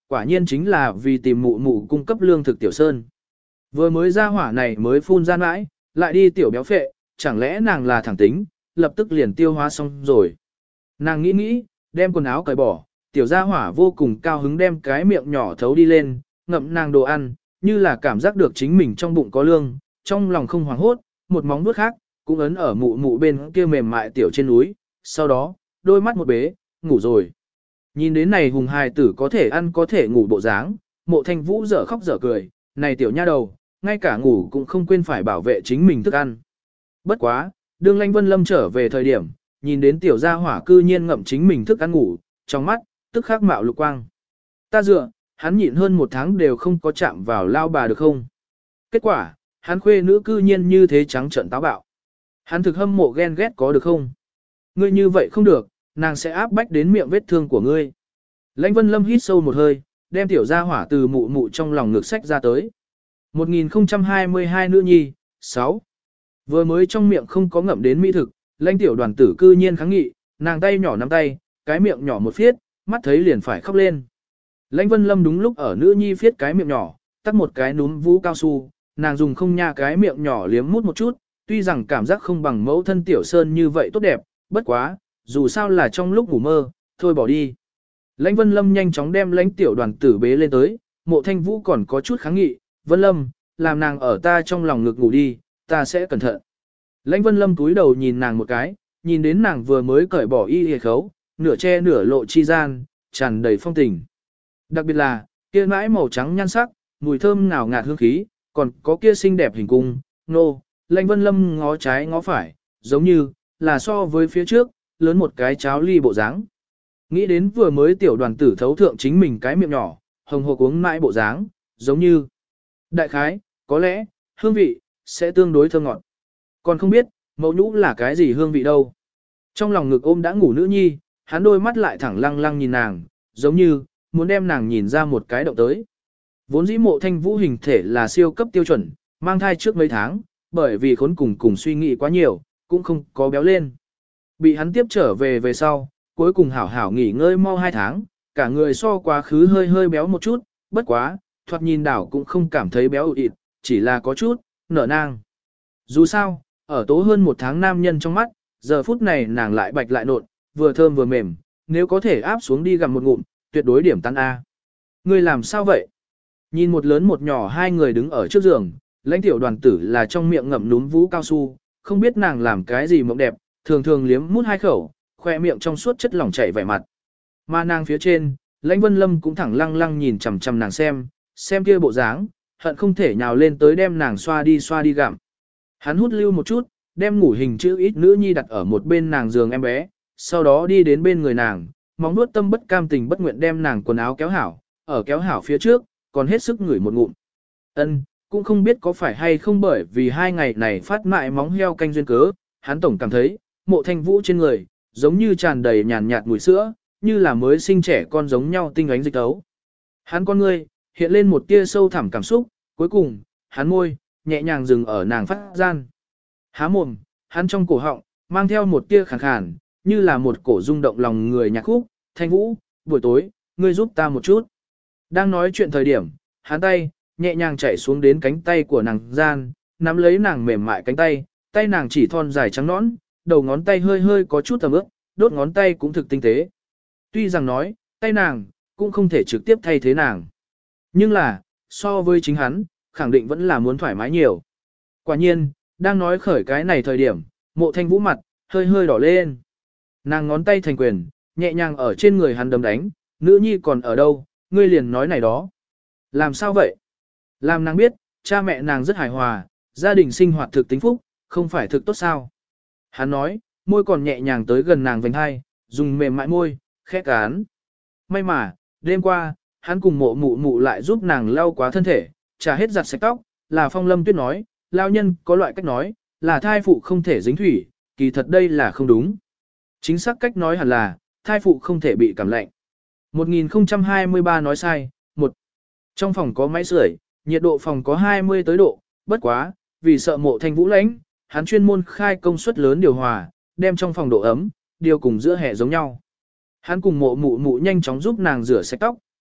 Quả nhiên chính là vì tìm mụ mụ cung cấp lương thực tiểu sơn. Vừa mới ra hỏa này mới phun ra mãi, lại đi tiểu béo phệ, chẳng lẽ nàng là thẳng tính, lập tức liền tiêu hóa xong rồi. Nàng nghĩ nghĩ, đem quần áo cởi bỏ, tiểu gia hỏa vô cùng cao hứng đem cái miệng nhỏ thấu đi lên, ngậm nàng đồ ăn, như là cảm giác được chính mình trong bụng có lương, trong lòng không hoảng hốt, một móng vuốt khác, cũng ấn ở mụ mụ bên kia mềm mại tiểu trên núi, sau đó, đôi mắt một bế, ngủ rồi. Nhìn đến này hùng hài tử có thể ăn có thể ngủ bộ dáng, mộ thanh vũ dở khóc dở cười, này tiểu nha đầu, ngay cả ngủ cũng không quên phải bảo vệ chính mình thức ăn. Bất quá, đương Lãnh Vân Lâm trở về thời điểm, nhìn đến tiểu gia hỏa cư nhiên ngậm chính mình thức ăn ngủ, trong mắt, tức khắc mạo lục quang. Ta dựa, hắn nhịn hơn một tháng đều không có chạm vào lao bà được không? Kết quả, hắn khuê nữ cư nhiên như thế trắng trợn táo bạo. Hắn thực hâm mộ ghen ghét có được không? Ngươi như vậy không được, nàng sẽ áp bách đến miệng vết thương của ngươi. Lãnh Vân Lâm hít sâu một hơi, đem tiểu gia hỏa từ mụ mụ trong lòng ngực sách ra tới. một nghìn không trăm hai mươi hai nữ nhi, sáu. Vừa mới trong miệng không có ngậm đến mỹ thực, lãnh tiểu đoàn tử cư nhiên kháng nghị, nàng tay nhỏ nắm tay, cái miệng nhỏ một phiết, mắt thấy liền phải khóc lên. Lãnh Vân Lâm đúng lúc ở nữ nhi phiết cái miệng nhỏ, tắt một cái núm vũ cao su, nàng dùng không nha cái miệng nhỏ liếm mút một chút, tuy rằng cảm giác không bằng mẫu thân tiểu sơn như vậy tốt đẹp, bất quá, dù sao là trong lúc ngủ mơ, thôi bỏ đi. Lãnh Vân Lâm nhanh chóng đem lãnh tiểu đoàn tử bế lên tới, mộ thanh vũ còn có chút kháng nghị, Vân Lâm, làm nàng ở ta trong lòng ngực ngủ đi, ta sẽ cẩn thận. Lãnh Vân Lâm túi đầu nhìn nàng một cái, nhìn đến nàng vừa mới cởi bỏ y hề khấu, nửa che nửa lộ chi gian, tràn đầy phong tình. Đặc biệt là, kia mãi màu trắng nhan sắc, mùi thơm ngào ngạt hương khí, còn có kia xinh đẹp hình cung, nô, Lãnh Vân Lâm ngó trái ngó phải, giống như, là so với phía trước, lớn một cái cháo ly bộ dáng. Nghĩ đến vừa mới tiểu đoàn tử thấu thượng chính mình cái miệng nhỏ, hồng hộc uống mãi bộ dáng, giống như. Đại khái, có lẽ, hương vị, sẽ tương đối thơm ngọt. Còn không biết, mẫu nhũ là cái gì hương vị đâu. Trong lòng ngực ôm đã ngủ nữ nhi, hắn đôi mắt lại thẳng lăng lăng nhìn nàng, giống như, muốn đem nàng nhìn ra một cái động tới. Vốn dĩ mộ thanh vũ hình thể là siêu cấp tiêu chuẩn, mang thai trước mấy tháng, bởi vì khốn cùng cùng suy nghĩ quá nhiều, cũng không có béo lên. Bị hắn tiếp trở về về sau, cuối cùng hảo hảo nghỉ ngơi mau hai tháng, cả người so quá khứ hơi hơi béo một chút, bất quá, thoạt nhìn đảo cũng không cảm thấy béo ụt, chỉ là có chút, nở nang. Dù sao, ở tố hơn một tháng nam nhân trong mắt, giờ phút này nàng lại bạch lại nộn, vừa thơm vừa mềm, nếu có thể áp xuống đi gặm một ngụm, tuyệt đối điểm tan A. Ngươi làm sao vậy? Nhìn một lớn một nhỏ hai người đứng ở trước giường, lãnh tiểu đoàn tử là trong miệng ngậm núm vũ cao su, không biết nàng làm cái gì mộng đẹp, thường thường liếm mút hai khẩu, khoe miệng trong suốt chất lỏng chảy vẻ mặt. Mà nàng phía trên, lãnh Vân Lâm cũng thẳng lăng lăng nhìn chằm chằm nàng xem, xem kia bộ dáng, hận không thể nhào lên tới đem nàng xoa đi xoa đi gặm. Hắn hút lưu một chút, đem ngủ hình chữ ít nữ nhi đặt ở một bên nàng giường em bé, sau đó đi đến bên người nàng, móng nuốt tâm bất cam tình bất nguyện đem nàng quần áo kéo hảo, ở kéo hảo phía trước, còn hết sức ngửi một ngụm. Ân, cũng không biết có phải hay không bởi vì hai ngày này phát mại móng heo canh duyên cớ, hắn tổng cảm thấy, mộ thanh vũ trên người, giống như tràn đầy nhàn nhạt mùi sữa, như là mới sinh trẻ con giống nhau tinh ánh dịch tấu. Hắn con ngươi, hiện lên một tia sâu thẳm cảm xúc, cuối cùng, hắn môi, nhẹ nhàng dừng ở nàng phát gian. Há mồm, hắn trong cổ họng, mang theo một tia khàn khàn, như là một cổ rung động lòng người nhạc khúc, thanh vũ, buổi tối, ngươi giúp ta một chút. Đang nói chuyện thời điểm, hắn tay, nhẹ nhàng chạy xuống đến cánh tay của nàng gian, nắm lấy nàng mềm mại cánh tay, tay nàng chỉ thon dài trắng nõn, đầu ngón tay hơi hơi có chút tầm ướp, đốt ngón tay cũng thực tinh tế. Tuy rằng nói, tay nàng, cũng không thể trực tiếp thay thế nàng. Nhưng là, so với chính hắn, khẳng định vẫn là muốn thoải mái nhiều. Quả nhiên, đang nói khởi cái này thời điểm, mộ thanh vũ mặt, hơi hơi đỏ lên. Nàng ngón tay thành quyền, nhẹ nhàng ở trên người hắn đấm đánh, nữ nhi còn ở đâu, ngươi liền nói này đó. Làm sao vậy? Làm nàng biết, cha mẹ nàng rất hài hòa, gia đình sinh hoạt thực tính phúc, không phải thực tốt sao. Hắn nói, môi còn nhẹ nhàng tới gần nàng vành hai, dùng mềm mại môi, khẽ cán. May mà, đêm qua, hắn cùng mộ mụ mụ lại giúp nàng lau quá thân thể, trả hết giặt sạch tóc, là Phong Lâm Tuyết nói, lao nhân có loại cách nói, là thai phụ không thể dính thủy, kỳ thật đây là không đúng. Chính xác cách nói hẳn là, thai phụ không thể bị cảm lạnh. một nghìn không trăm hai mươi ba nói sai, một. Trong phòng có máy sưởi, nhiệt độ phòng có hai mươi tới độ, bất quá, vì sợ mộ thanh vũ lãnh, hắn chuyên môn khai công suất lớn điều hòa, đem trong phòng độ ấm, điều cùng giữa hè giống nhau. Hắn cùng mộ mụ mụ nhanh chóng giúp nàng rửa sạch tóc,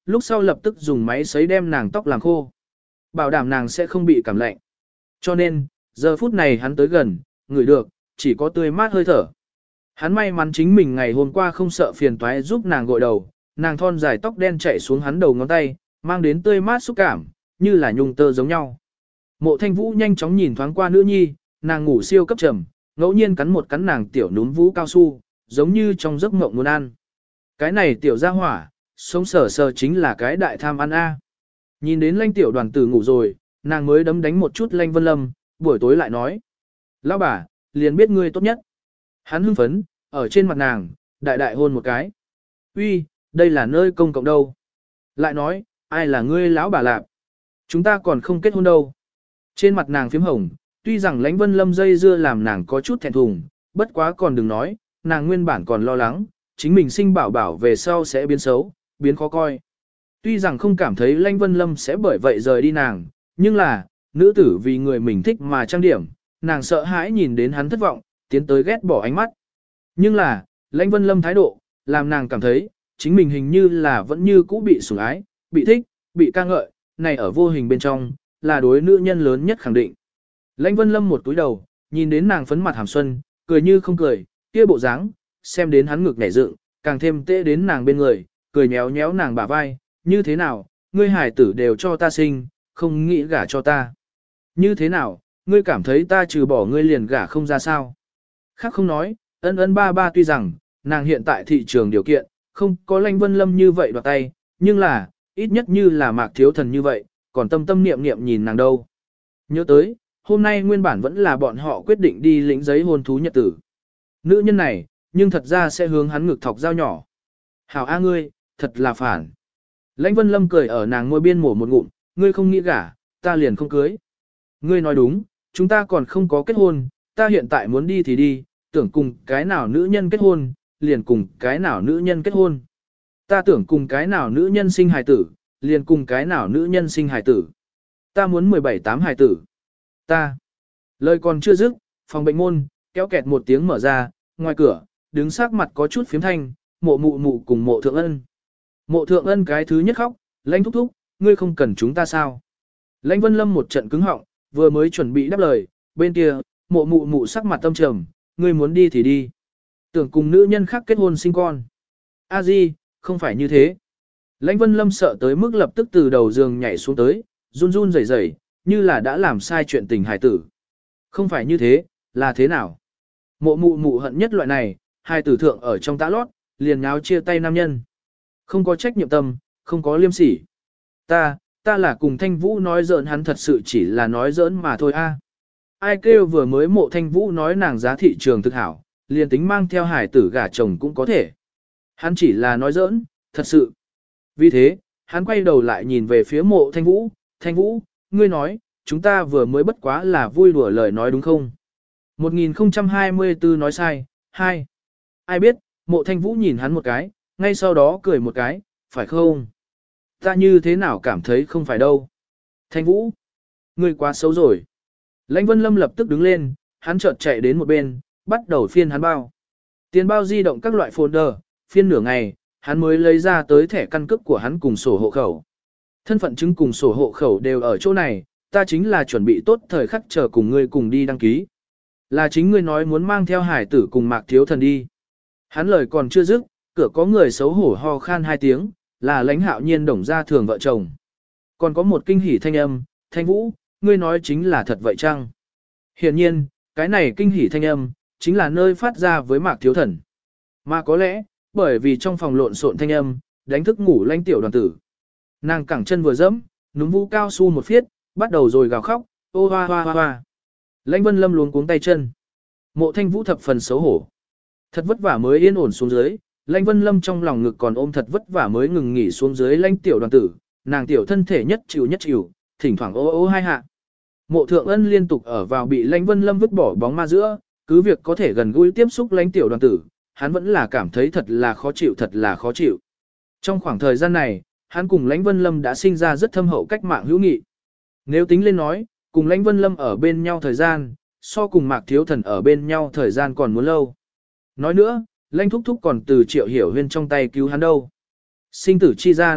lúc sau lập tức dùng máy sấy đem nàng tóc làm khô. Bảo đảm nàng sẽ không bị cảm lạnh. Cho nên, giờ phút này hắn tới gần, ngửi được, chỉ có tươi mát hơi thở. Hắn may mắn chính mình ngày hôm qua không sợ phiền toái giúp nàng gội đầu, nàng thon dài tóc đen chảy xuống hắn đầu ngón tay, mang đến tươi mát xúc cảm, như là nhung tơ giống nhau. Mộ Thanh Vũ nhanh chóng nhìn thoáng qua nữ nhi, nàng ngủ siêu cấp trầm, ngẫu nhiên cắn một cắn nàng tiểu núm vũ cao su, giống như trong giấc mộng muốn ăn. Cái này tiểu gia hỏa, sống sờ sờ chính là cái đại tham ăn a. Nhìn đến Lanh tiểu đoàn tử ngủ rồi, nàng mới đấm đánh một chút Lanh Vân Lâm, buổi tối lại nói: "Lão bà, liền biết ngươi tốt nhất." Hắn hưng phấn, ở trên mặt nàng, đại đại hôn một cái. "Uy, đây là nơi công cộng đâu?" Lại nói: "Ai là ngươi lão bà lạp? Chúng ta còn không kết hôn đâu." Trên mặt nàng phím hồng, tuy rằng Lãnh Vân Lâm dây dưa làm nàng có chút thẹn thùng, bất quá còn đừng nói, nàng nguyên bản còn lo lắng, chính mình sinh bảo bảo về sau sẽ biến xấu, biến khó coi. Tuy rằng không cảm thấy Lãnh Vân Lâm sẽ bởi vậy rời đi nàng, nhưng là, nữ tử vì người mình thích mà trang điểm, nàng sợ hãi nhìn đến hắn thất vọng, tiến tới ghét bỏ ánh mắt. Nhưng là, Lãnh Vân Lâm thái độ, làm nàng cảm thấy, chính mình hình như là vẫn như cũ bị sủng ái, bị thích, bị ca ngợi, này ở vô hình bên trong, là đối nữ nhân lớn nhất khẳng định. Lãnh Vân Lâm một túi đầu, nhìn đến nàng phấn mặt hàm xuân, cười như không cười, kia bộ dáng, xem đến hắn ngực nhảy dựng, càng thêm tê đến nàng bên người, cười nhéo nhéo nàng bả vai, như thế nào, ngươi hải tử đều cho ta sinh, không nghĩ gả cho ta. Như thế nào, ngươi cảm thấy ta trừ bỏ ngươi liền gả không ra sao. Khác không nói, ân ân ba ba tuy rằng, nàng hiện tại thị trường điều kiện, không có Lãnh Vân Lâm như vậy đoạt tay, nhưng là, ít nhất như là Mạc Thiếu Thần như vậy, còn tâm tâm niệm niệm nhìn nàng đâu. Nhớ tới, hôm nay nguyên bản vẫn là bọn họ quyết định đi lĩnh giấy hôn thú nhật tử. Nữ nhân này, nhưng thật ra sẽ hướng hắn ngực thọc dao nhỏ. Hảo A ngươi, thật là phản. Lãnh Vân Lâm cười ở nàng môi biên mổ một ngụm, ngươi không nghĩ gả, ta liền không cưới. Ngươi nói đúng, chúng ta còn không có kết hôn, ta hiện tại muốn đi thì đi, tưởng cùng cái nào nữ nhân kết hôn, liền cùng cái nào nữ nhân kết hôn. Ta tưởng cùng cái nào nữ nhân sinh hài tử, liền cùng cái nào nữ nhân sinh hài tử. Ta muốn mười bảy tám hài tử. Ta. Lời còn chưa dứt, phòng bệnh môn, kéo kẹt một tiếng mở ra, ngoài cửa, đứng sắc mặt có chút phiếm thanh, mộ mụ mụ cùng mộ thượng ân. Mộ thượng ân cái thứ nhất khóc, Lãnh thúc thúc, ngươi không cần chúng ta sao. Lãnh Vân Lâm một trận cứng họng, vừa mới chuẩn bị đáp lời, bên kia, mộ mụ mụ sắc mặt tâm trầm, ngươi muốn đi thì đi. Tưởng cùng nữ nhân khác kết hôn sinh con. A Di, không phải như thế. Lãnh Vân Lâm sợ tới mức lập tức từ đầu giường nhảy xuống tới, run run rẩy rẩy, như là đã làm sai chuyện tình hài tử. Không phải như thế, là thế nào? Mộ mụ mụ hận nhất loại này, hài tử thượng ở trong tã lót, liền nháo chia tay nam nhân. Không có trách nhiệm tâm, không có liêm sỉ. Ta, ta là cùng Thanh Vũ nói giỡn, hắn thật sự chỉ là nói giỡn mà thôi a. Ai kêu vừa mới mộ Thanh Vũ nói nàng giá thị trường thực hảo, liền tính mang theo hài tử gả chồng cũng có thể. Hắn chỉ là nói giỡn, thật sự. Vì thế, hắn quay đầu lại nhìn về phía mộ Thanh Vũ, Thanh Vũ, ngươi nói, chúng ta vừa mới bất quá là vui đùa lời nói đúng không? một nghìn không trăm hai mươi tư nói sai, hai. Ai biết, mộ Thanh Vũ nhìn hắn một cái, ngay sau đó cười một cái, phải không? Ta như thế nào cảm thấy không phải đâu. Thanh Vũ, ngươi quá xấu rồi. Lãnh Vân Lâm lập tức đứng lên, hắn chợt chạy đến một bên, bắt đầu phiên hắn bao. Tiền bao di động các loại folder, phiên nửa ngày, hắn mới lấy ra tới thẻ căn cước của hắn cùng sổ hộ khẩu. Thân phận chứng cùng sổ hộ khẩu đều ở chỗ này, ta chính là chuẩn bị tốt thời khắc chờ cùng ngươi cùng đi đăng ký. Là chính ngươi nói muốn mang theo hải tử cùng Mạc Thiếu Thần đi. Hắn lời còn chưa dứt, cửa có người xấu hổ ho khan hai tiếng, là Lãnh Hạo Nhiên Đồng gia thường vợ chồng. Còn có một kinh hỉ thanh âm, Thanh Vũ, ngươi nói chính là thật vậy chăng? Hiển nhiên, cái này kinh hỉ thanh âm, chính là nơi phát ra với Mạc Thiếu Thần. Mà có lẽ, bởi vì trong phòng lộn xộn thanh âm, đánh thức ngủ Lãnh tiểu đoàn tử. Nàng cẳng chân vừa dẫm, núm vũ cao su một phiết, bắt đầu rồi gào khóc, ô hoa hoa hoa hoa. Lãnh Vân Lâm luống cuống tay chân. Mộ Thanh Vũ thập phần xấu hổ. Thật vất vả mới yên ổn xuống dưới, Lãnh Vân Lâm trong lòng ngực còn ôm thật vất vả mới ngừng nghỉ xuống dưới Lãnh tiểu đoàn tử, nàng tiểu thân thể nhất chịu nhất chịu, thỉnh thoảng ô ô hai hạ. Mộ Thượng Ân liên tục ở vào bị Lãnh Vân Lâm vứt bỏ bóng ma giữa, cứ việc có thể gần gũi tiếp xúc Lãnh tiểu đoàn tử, hắn vẫn là cảm thấy thật là khó chịu thật là khó chịu. Trong khoảng thời gian này, hắn cùng Lãnh Vân Lâm đã sinh ra rất thâm hậu cách mạng hữu nghị. Nếu tính lên nói, cùng Lãnh Vân Lâm ở bên nhau thời gian, so cùng Mạc Thiếu Thần ở bên nhau thời gian còn muốn lâu. Nói nữa, Lãnh Thúc Thúc còn từ Triệu Hiểu Huyên trong tay cứu hắn đâu. Sinh tử chi gian,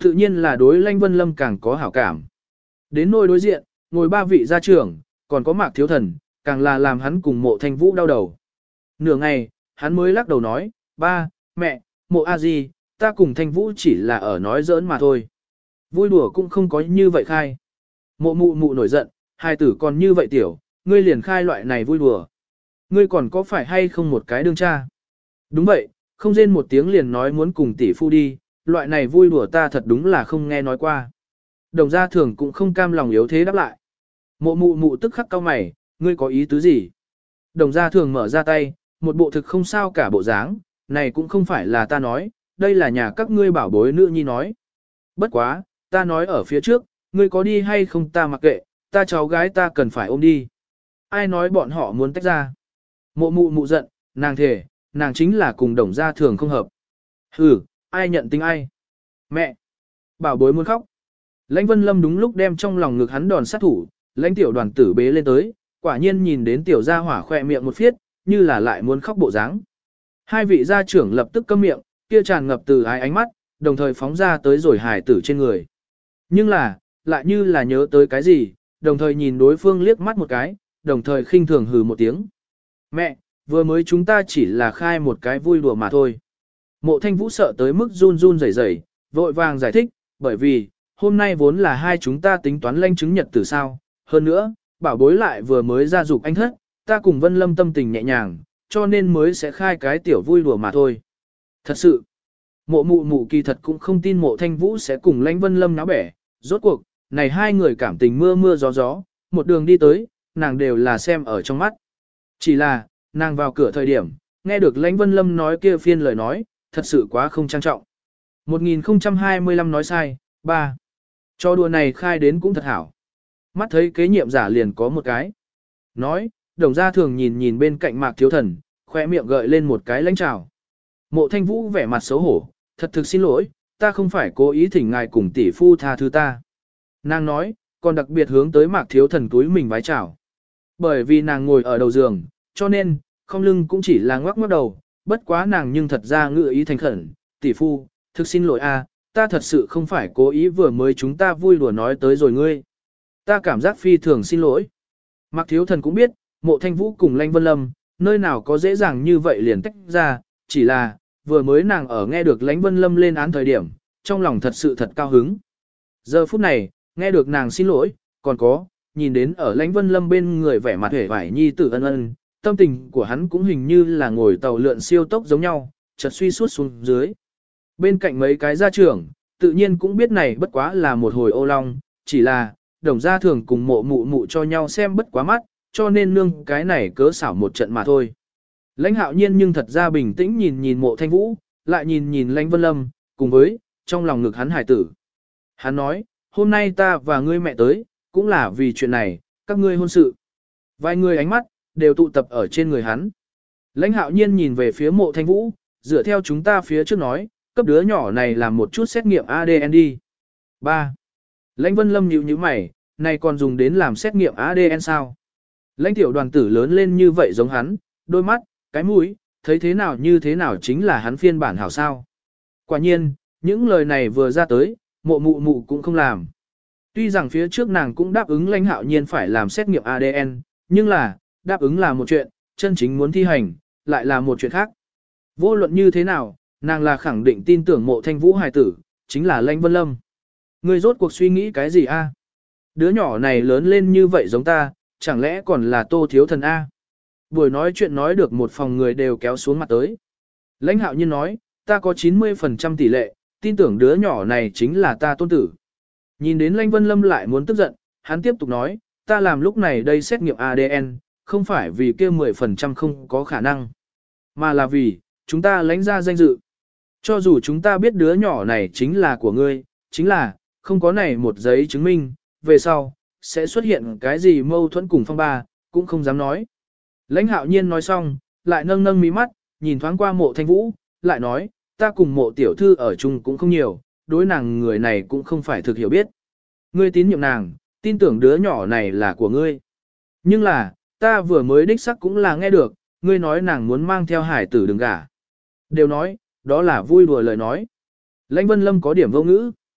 tự nhiên là đối Lãnh Vân Lâm càng có hảo cảm. Đến nôi đối diện, ngồi ba vị gia trưởng, còn có Mạc Thiếu Thần, càng là làm hắn cùng Mộ Thanh Vũ đau đầu. Nửa ngày, hắn mới lắc đầu nói, ba, mẹ, Mộ A Di, ta cùng Thanh Vũ chỉ là ở nói giỡn mà thôi. Vui đùa cũng không có như vậy khai. Mộ mụ mụ nổi giận, hai tử còn như vậy tiểu, ngươi liền khai loại này vui đùa. Ngươi còn có phải hay không một cái đương cha? Đúng vậy, không rên một tiếng liền nói muốn cùng tỷ phu đi, loại này vui đùa ta thật đúng là không nghe nói qua. Đồng gia thường cũng không cam lòng yếu thế đáp lại. Mộ mụ mụ tức khắc cau mày, ngươi có ý tứ gì? Đồng gia thường mở ra tay, một bộ thực không sao cả bộ dáng, này cũng không phải là ta nói, đây là nhà các ngươi bảo bối nữ nhi nói. Bất quá, ta nói ở phía trước, ngươi có đi hay không ta mặc kệ, ta cháu gái ta cần phải ôm đi. Ai nói bọn họ muốn tách ra? Mộ mụ mụ giận, nàng thề, nàng chính là cùng đồng gia thường không hợp. Hừ, ai nhận tính ai? Mẹ! Bảo bối muốn khóc. Lãnh Vân Lâm đúng lúc đem trong lòng ngực hắn đòn sát thủ, lãnh tiểu đoàn tử bế lên tới, quả nhiên nhìn đến tiểu gia hỏa khỏe miệng một phiết, như là lại muốn khóc bộ dáng. Hai vị gia trưởng lập tức câm miệng, kia tràn ngập từ ái ánh mắt, đồng thời phóng ra tới rồi hài tử trên người. Nhưng là, lại như là nhớ tới cái gì, đồng thời nhìn đối phương liếc mắt một cái, đồng thời khinh thường hừ một tiếng. Mẹ, vừa mới chúng ta chỉ là khai một cái vui đùa mà thôi. Mộ Thanh Vũ sợ tới mức run run rẩy rẩy, vội vàng giải thích, bởi vì, hôm nay vốn là hai chúng ta tính toán lanh chứng nhật từ sao. Hơn nữa, bảo bối lại vừa mới ra dục anh thất, ta cùng Vân Lâm tâm tình nhẹ nhàng, cho nên mới sẽ khai cái tiểu vui đùa mà thôi. Thật sự, mộ mụ mụ kỳ thật cũng không tin Mộ Thanh Vũ sẽ cùng lãnh Vân Lâm náo bẻ. Rốt cuộc, này hai người cảm tình mưa mưa gió gió, một đường đi tới, nàng đều là xem ở trong mắt. Chỉ là, nàng vào cửa thời điểm, nghe được lãnh Vân Lâm nói kia phiên lời nói, thật sự quá không trang trọng. một nghìn không trăm hai mươi lăm nói sai, ba. Cho đùa này khai đến cũng thật hảo. Mắt thấy kế nhiệm giả liền có một cái. Nói, đồng gia thường nhìn nhìn bên cạnh Mạc Thiếu Thần, khoe miệng gợi lên một cái lãnh trào. Mộ Thanh Vũ vẻ mặt xấu hổ, thật thực xin lỗi, ta không phải cố ý thỉnh ngài cùng tỷ phu tha thứ ta. Nàng nói, còn đặc biệt hướng tới Mạc Thiếu Thần túi mình vái chào. Bởi vì nàng ngồi ở đầu giường, cho nên, không lưng cũng chỉ là ngoắc ngoắc đầu, bất quá nàng nhưng thật ra ngự ý thành khẩn, tỷ phu, thực xin lỗi a, ta thật sự không phải cố ý vừa mới chúng ta vui đùa nói tới rồi ngươi. Ta cảm giác phi thường xin lỗi. Mạc Thiếu Thần cũng biết, Mộ Thanh Vũ cùng Lãnh Vân Lâm, nơi nào có dễ dàng như vậy liền tách ra, chỉ là, vừa mới nàng ở nghe được Lãnh Vân Lâm lên án thời điểm, trong lòng thật sự thật cao hứng. Giờ phút này, nghe được nàng xin lỗi, còn có, nhìn đến ở Lãnh Vân Lâm bên người vẻ mặt hề vải nhi tử ân ân, tâm tình của hắn cũng hình như là ngồi tàu lượn siêu tốc giống nhau, chợt suy suốt xuống dưới. Bên cạnh mấy cái gia trưởng, tự nhiên cũng biết này bất quá là một hồi ô long, chỉ là, đồng gia thường cùng mộ mụ mụ cho nhau xem bất quá mắt, cho nên nương cái này cớ xảo một trận mà thôi. Lãnh Hạo Nhiên nhưng thật ra bình tĩnh nhìn nhìn Mộ Thanh Vũ, lại nhìn nhìn Lãnh Vân Lâm, cùng với, trong lòng ngực hắn hải tử. Hắn nói, hôm nay ta và ngươi mẹ tới, cũng là vì chuyện này, các ngươi hôn sự. Vài người ánh mắt, đều tụ tập ở trên người hắn. Lãnh Hạo Nhiên nhìn về phía Mộ Thanh Vũ, dựa theo chúng ta phía trước nói, cấp đứa nhỏ này làm một chút xét nghiệm a đê en đi. ba. Lãnh Vân Lâm nhíu nhíu mày, này còn dùng đến làm xét nghiệm a đê en sao? Lãnh tiểu đoàn tử lớn lên như vậy giống hắn, đôi mắt, cái mũi, thấy thế nào như thế nào chính là hắn phiên bản hảo sao. Quả nhiên, những lời này vừa ra tới, mộ mụ mụ cũng không làm. Tuy rằng phía trước nàng cũng đáp ứng Lãnh Hạo Nhiên phải làm xét nghiệm a đê en, nhưng là, đáp ứng là một chuyện, chân chính muốn thi hành, lại là một chuyện khác. Vô luận như thế nào, nàng là khẳng định tin tưởng Mộ Thanh Vũ hài tử, chính là Lãnh Vân Lâm. Ngươi rốt cuộc suy nghĩ cái gì a? Đứa nhỏ này lớn lên như vậy giống ta, chẳng lẽ còn là Tô Thiếu Thần a? Buổi nói chuyện nói được một phòng người đều kéo xuống mặt tới. Lãnh Hạo Nhiên nói, ta có chín mươi phần trăm tỷ lệ, tin tưởng đứa nhỏ này chính là ta tôn tử. Nhìn đến Lãnh Vân Lâm lại muốn tức giận, hắn tiếp tục nói, ta làm lúc này đây xét nghiệm a đê en, không phải vì kia mười phần trăm không có khả năng, mà là vì, chúng ta lãnh ra danh dự. Cho dù chúng ta biết đứa nhỏ này chính là của ngươi, chính là, không có này một giấy chứng minh, về sau, sẽ xuất hiện cái gì mâu thuẫn cùng phong ba, cũng không dám nói. Lãnh Hạo Nhiên nói xong, lại nâng nâng mí mắt, nhìn thoáng qua Mộ Thanh Vũ, lại nói, ta cùng Mộ tiểu thư ở chung cũng không nhiều, đối nàng người này cũng không phải thực hiểu biết. Ngươi tín nhiệm nàng, tin tưởng đứa nhỏ này là của ngươi. Nhưng là, ta vừa mới đích sắc cũng là nghe được, ngươi nói nàng muốn mang theo hải tử đừng gả. Đều nói, đó là vui đùa lời nói. Lãnh Vân Lâm có điểm vô ngữ.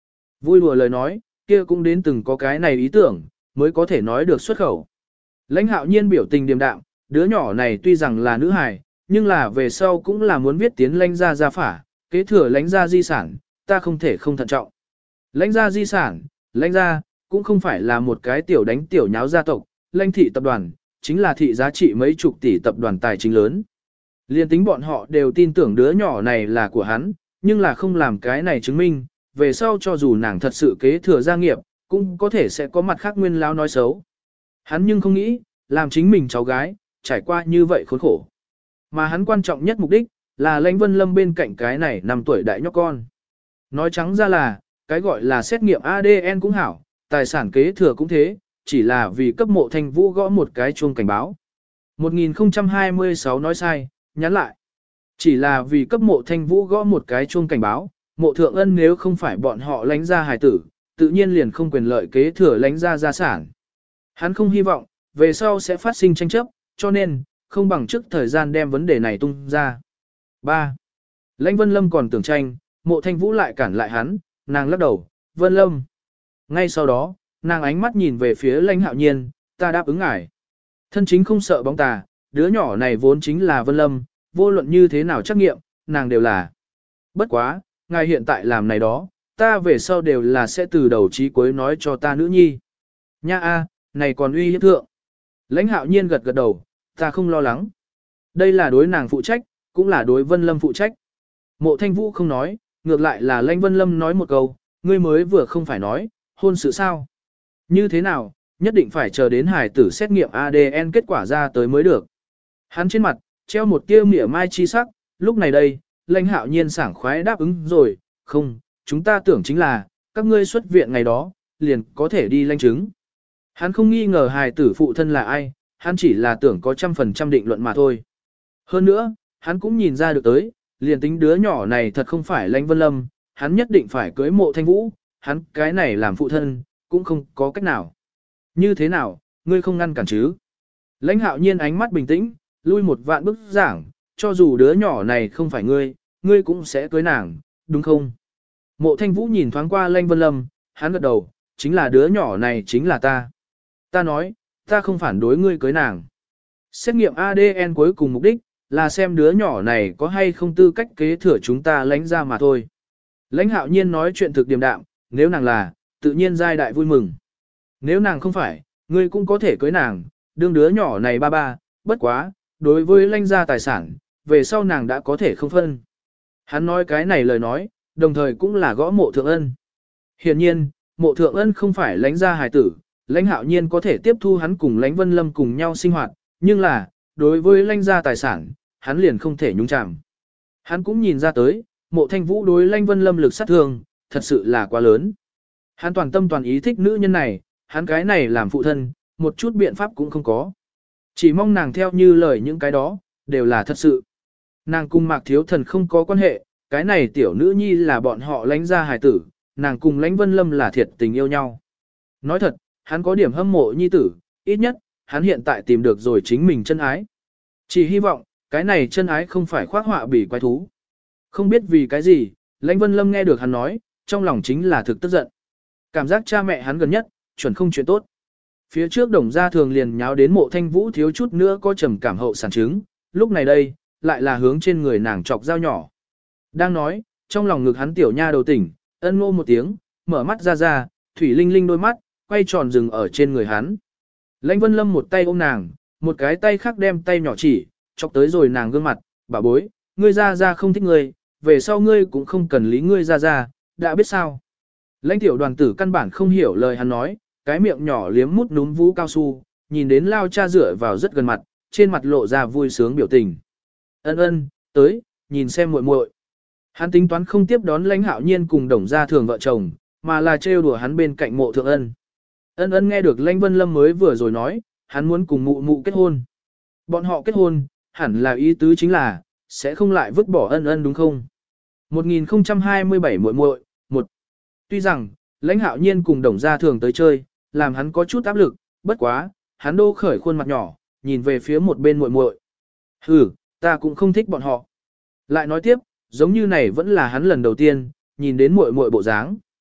Vui đùa lời nói, kia cũng đến từng có cái này ý tưởng, mới có thể nói được xuất khẩu. Lãnh Hạo Nhiên biểu tình điềm đạm, đứa nhỏ này tuy rằng là nữ hài, nhưng là về sau cũng là muốn viết tiến lãnh gia gia phả, kế thừa lãnh gia di sản, ta không thể không thận trọng. Lãnh gia di sản, lãnh gia, cũng không phải là một cái tiểu đánh tiểu nháo gia tộc, lãnh thị tập đoàn, chính là thị giá trị mấy chục tỷ tập đoàn tài chính lớn. Liên tính bọn họ đều tin tưởng đứa nhỏ này là của hắn, nhưng là không làm cái này chứng minh, về sau cho dù nàng thật sự kế thừa gia nghiệp, cũng có thể sẽ có mặt khác nguyên lão nói xấu. Hắn nhưng không nghĩ, làm chính mình cháu gái, trải qua như vậy khốn khổ. Mà hắn quan trọng nhất mục đích, là lãnh Vân Lâm bên cạnh cái này năm tuổi đại nhóc con. Nói trắng ra là, cái gọi là xét nghiệm a đê en cũng hảo, tài sản kế thừa cũng thế, chỉ là vì cấp Mộ Thanh Vũ gõ một cái chuông cảnh báo. một nghìn không trăm hai mươi sáu nói sai, nhắn lại. Chỉ là vì cấp Mộ Thanh Vũ gõ một cái chuông cảnh báo, Mộ Thượng Ân nếu không phải bọn họ lãnh ra hài tử, tự nhiên liền không quyền lợi kế thừa lãnh ra gia sản. Hắn không hy vọng, về sau sẽ phát sinh tranh chấp, cho nên, không bằng trước thời gian đem vấn đề này tung ra. ba. Lãnh Vân Lâm còn tưởng tranh, Mộ Thanh Vũ lại cản lại hắn, nàng lắc đầu, Vân Lâm. Ngay sau đó, nàng ánh mắt nhìn về phía Lãnh Hạo Nhiên, ta đáp ứng ngài. Thân chính không sợ bóng tà, đứa nhỏ này vốn chính là Vân Lâm, vô luận như thế nào trắc nghiệm, nàng đều là. Bất quá, ngài hiện tại làm này đó, ta về sau đều là sẽ từ đầu chí cuối nói cho ta nữ nhi. Nha a, này còn uy hiếp thượng. Lãnh Hạo Nhiên gật gật đầu, ta không lo lắng. Đây là đối nàng phụ trách, cũng là đối Vân Lâm phụ trách. Mộ Thanh Vũ không nói, ngược lại là Lãnh Vân Lâm nói một câu, ngươi mới vừa không phải nói, hôn sự sao? Như thế nào, nhất định phải chờ đến hải tử xét nghiệm a đê en kết quả ra tới mới được. Hắn trên mặt, treo một tia mỉa mai chi sắc, lúc này đây, Lãnh Hạo Nhiên sảng khoái đáp ứng rồi, không, chúng ta tưởng chính là, các ngươi xuất viện ngày đó, liền có thể đi lãnh chứng. Hắn không nghi ngờ hài tử phụ thân là ai, hắn chỉ là tưởng có trăm phần trăm định luận mà thôi. Hơn nữa, hắn cũng nhìn ra được tới, liền tính đứa nhỏ này thật không phải Lãnh Vân Lâm, hắn nhất định phải cưới Mộ Thanh Vũ, hắn cái này làm phụ thân, cũng không có cách nào. Như thế nào, ngươi không ngăn cản chứ? Lãnh Hạo Nhiên ánh mắt bình tĩnh, lui một vạn bước giảng, cho dù đứa nhỏ này không phải ngươi, ngươi cũng sẽ cưới nàng, đúng không? Mộ Thanh Vũ nhìn thoáng qua Lãnh Vân Lâm, hắn gật đầu, chính là đứa nhỏ này chính là ta. Ta nói, ta không phản đối ngươi cưới nàng. Xét nghiệm a đê en cuối cùng mục đích, là xem đứa nhỏ này có hay không tư cách kế thừa chúng ta lãnh ra mà thôi. Lãnh Hạo Nhiên nói chuyện thực điềm đạm, nếu nàng là, tự nhiên giai đại vui mừng. Nếu nàng không phải, ngươi cũng có thể cưới nàng, đương đứa nhỏ này ba ba, bất quá, đối với lãnh gia tài sản, về sau nàng đã có thể không phân. Hắn nói cái này lời nói, đồng thời cũng là gõ Mộ Thượng Ân. Hiển nhiên, Mộ Thượng Ân không phải lãnh gia hài tử, Lãnh Hạo Nhiên có thể tiếp thu hắn cùng Lãnh Vân Lâm cùng nhau sinh hoạt, nhưng là, đối với lãnh gia tài sản, hắn liền không thể nhúng chàm. Hắn cũng nhìn ra tới, Mộ Thanh Vũ đối Lãnh Vân Lâm lực sát thương, thật sự là quá lớn. Hắn toàn tâm toàn ý thích nữ nhân này, hắn cái này làm phụ thân, một chút biện pháp cũng không có. Chỉ mong nàng theo như lời những cái đó, đều là thật sự. Nàng cùng Mạc Thiếu Thần không có quan hệ, cái này tiểu nữ nhi là bọn họ lãnh gia hài tử, nàng cùng Lãnh Vân Lâm là thiệt tình yêu nhau. Nói thật, hắn có điểm hâm mộ nhi tử, ít nhất, hắn hiện tại tìm được rồi chính mình chân ái. Chỉ hy vọng, cái này chân ái không phải khoác họa bỉ quái thú. Không biết vì cái gì, Lãnh Vân Lâm nghe được hắn nói, trong lòng chính là thực tức giận. Cảm giác cha mẹ hắn gần nhất, chuẩn không chuyện tốt. Phía trước Đồng Gia Thường liền nháo đến Mộ Thanh Vũ thiếu chút nữa có trầm cảm hậu sản chứng, lúc này đây, lại là hướng trên người nàng chọc dao nhỏ. Đang nói, trong lòng ngực hắn tiểu nha đầu tỉnh, ân ngô một tiếng, mở mắt ra ra, thủy linh linh đôi mắt, quay tròn rừng ở trên người hắn. Lãnh Vân Lâm một tay ôm nàng, một cái tay khác đem tay nhỏ chỉ, chọc tới rồi nàng gương mặt, bà bối, ngươi ra ra không thích ngươi, về sau ngươi cũng không cần lý ngươi ra ra, đã biết sao. Lãnh tiểu đoàn tử căn bản không hiểu lời hắn nói, cái miệng nhỏ liếm mút núm vú cao su, nhìn đến lao cha rửa vào rất gần mặt, trên mặt lộ ra vui sướng biểu tình. Ân ân, tới, nhìn xem muội muội. Hắn tính toán không tiếp đón Lãnh Hạo Nhiên cùng Đồng Gia Thường vợ chồng, mà là trêu đùa hắn bên cạnh Mộ Thượng Ân. Ân ân nghe được Lãnh Vân Lâm mới vừa rồi nói, hắn muốn cùng mụ mụ kết hôn. Bọn họ kết hôn, hẳn là ý tứ chính là, sẽ không lại vứt bỏ ân ân đúng không? một nghìn không trăm hai mươi bảy muội muội, một. Tuy rằng, Lãnh Hạo Nhiên cùng Đồng Gia Thường tới chơi, làm hắn có chút áp lực, bất quá, hắn đô khởi khuôn mặt nhỏ, nhìn về phía một bên muội muội. Hừ, ta cũng không thích bọn họ. Lại nói tiếp, giống như này vẫn là hắn lần đầu tiên, nhìn đến muội muội bộ dáng.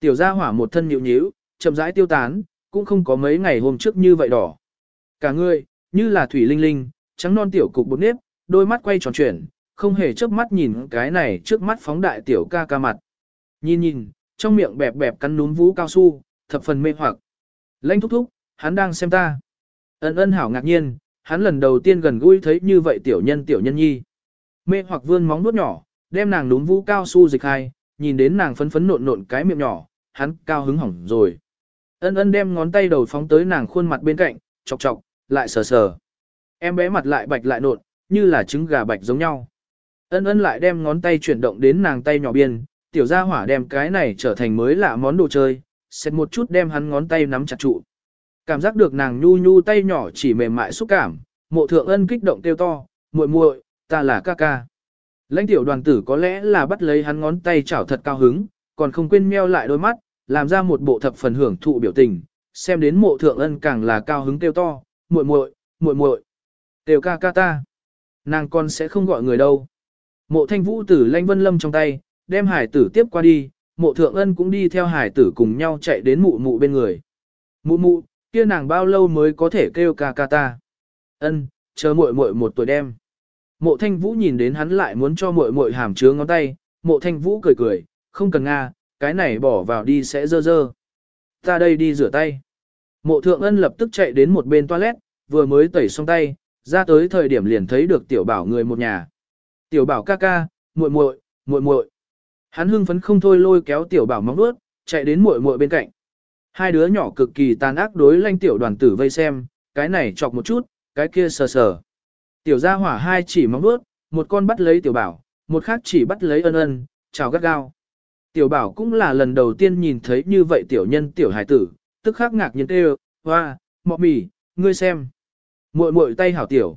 Tiểu gia hỏa một thân nhịu nhíu, chậm rãi tiêu tán, cũng không có mấy ngày hôm trước như vậy đỏ. Cả người, như là thủy linh linh, trắng non tiểu cục bột nếp, đôi mắt quay tròn chuyển, không hề chớp mắt nhìn cái này trước mắt phóng đại tiểu ca ca mặt. Nhìn nhìn, trong miệng bẹp bẹp cắn núm vú cao su, thập phần mê hoặc. Lãnh thúc thúc, hắn đang xem ta. Ân ân hảo ngạc nhiên, hắn lần đầu tiên gần gũi thấy như vậy tiểu nhân tiểu nhân nhi. Mê hoặc vươn móng nuốt nhỏ, đem nàng núm vú cao su dịch hai, nhìn đến nàng phấn phấn nộn nộn cái miệng nhỏ, hắn cao hứng hỏng rồi. Ân ân đem ngón tay đầu phóng tới nàng khuôn mặt bên cạnh, chọc chọc, lại sờ sờ. Em bé mặt lại bạch lại nộn, như là trứng gà bạch giống nhau. Ân ân lại đem ngón tay chuyển động đến nàng tay nhỏ biên, tiểu gia hỏa đem cái này trở thành mới lạ món đồ chơi, xét một chút đem hắn ngón tay nắm chặt trụ. Cảm giác được nàng nhu nhu tay nhỏ chỉ mềm mại xúc cảm, mộ thượng ân kích động kêu to, muội muội, ta là ca ca. Lãnh tiểu đoàn tử có lẽ là bắt lấy hắn ngón tay chảo thật cao hứng, còn không quên meo lại đôi mắt, làm ra một bộ thập phần hưởng thụ biểu tình, xem đến mộ thượng ân càng là cao hứng kêu to, muội muội, muội muội, tiểu ca ca ta. Nàng con sẽ không gọi người đâu. Mộ thanh vũ tử Lãnh Vân Lâm trong tay, đem hải tử tiếp qua đi, mộ thượng ân cũng đi theo hải tử cùng nhau chạy đến mụ mụ bên người. Mụ mụ, kia nàng bao lâu mới có thể kêu ca ca ta? Ân, chờ muội muội một tuổi đem. Mộ thanh vũ nhìn đến hắn lại muốn cho muội muội hàm chứa ngón tay, mộ thanh vũ cười cười, không cần nga, cái này bỏ vào đi sẽ dơ dơ. Ta đây đi rửa tay. Mộ thượng ân lập tức chạy đến một bên toilet, vừa mới tẩy xong tay, ra tới thời điểm liền thấy được tiểu bảo người một nhà. Tiểu bảo ca ca, muội muội, muội muội. Hắn hưng phấn không thôi lôi kéo tiểu bảo móng vuốt, chạy đến muội muội bên cạnh. Hai đứa nhỏ cực kỳ tàn ác đối Lãnh tiểu đoàn tử vây xem, cái này chọc một chút, cái kia sờ sờ. Tiểu gia hỏa hai chỉ móng vuốt, một con bắt lấy tiểu bảo, một khác chỉ bắt lấy ân ân, chào gắt gao. Tiểu bảo cũng là lần đầu tiên nhìn thấy như vậy tiểu nhân tiểu hải tử, tức khắc ngạc nhiên kêu, hoa, mọ mì, ngươi xem. Muội muội tay hảo tiểu.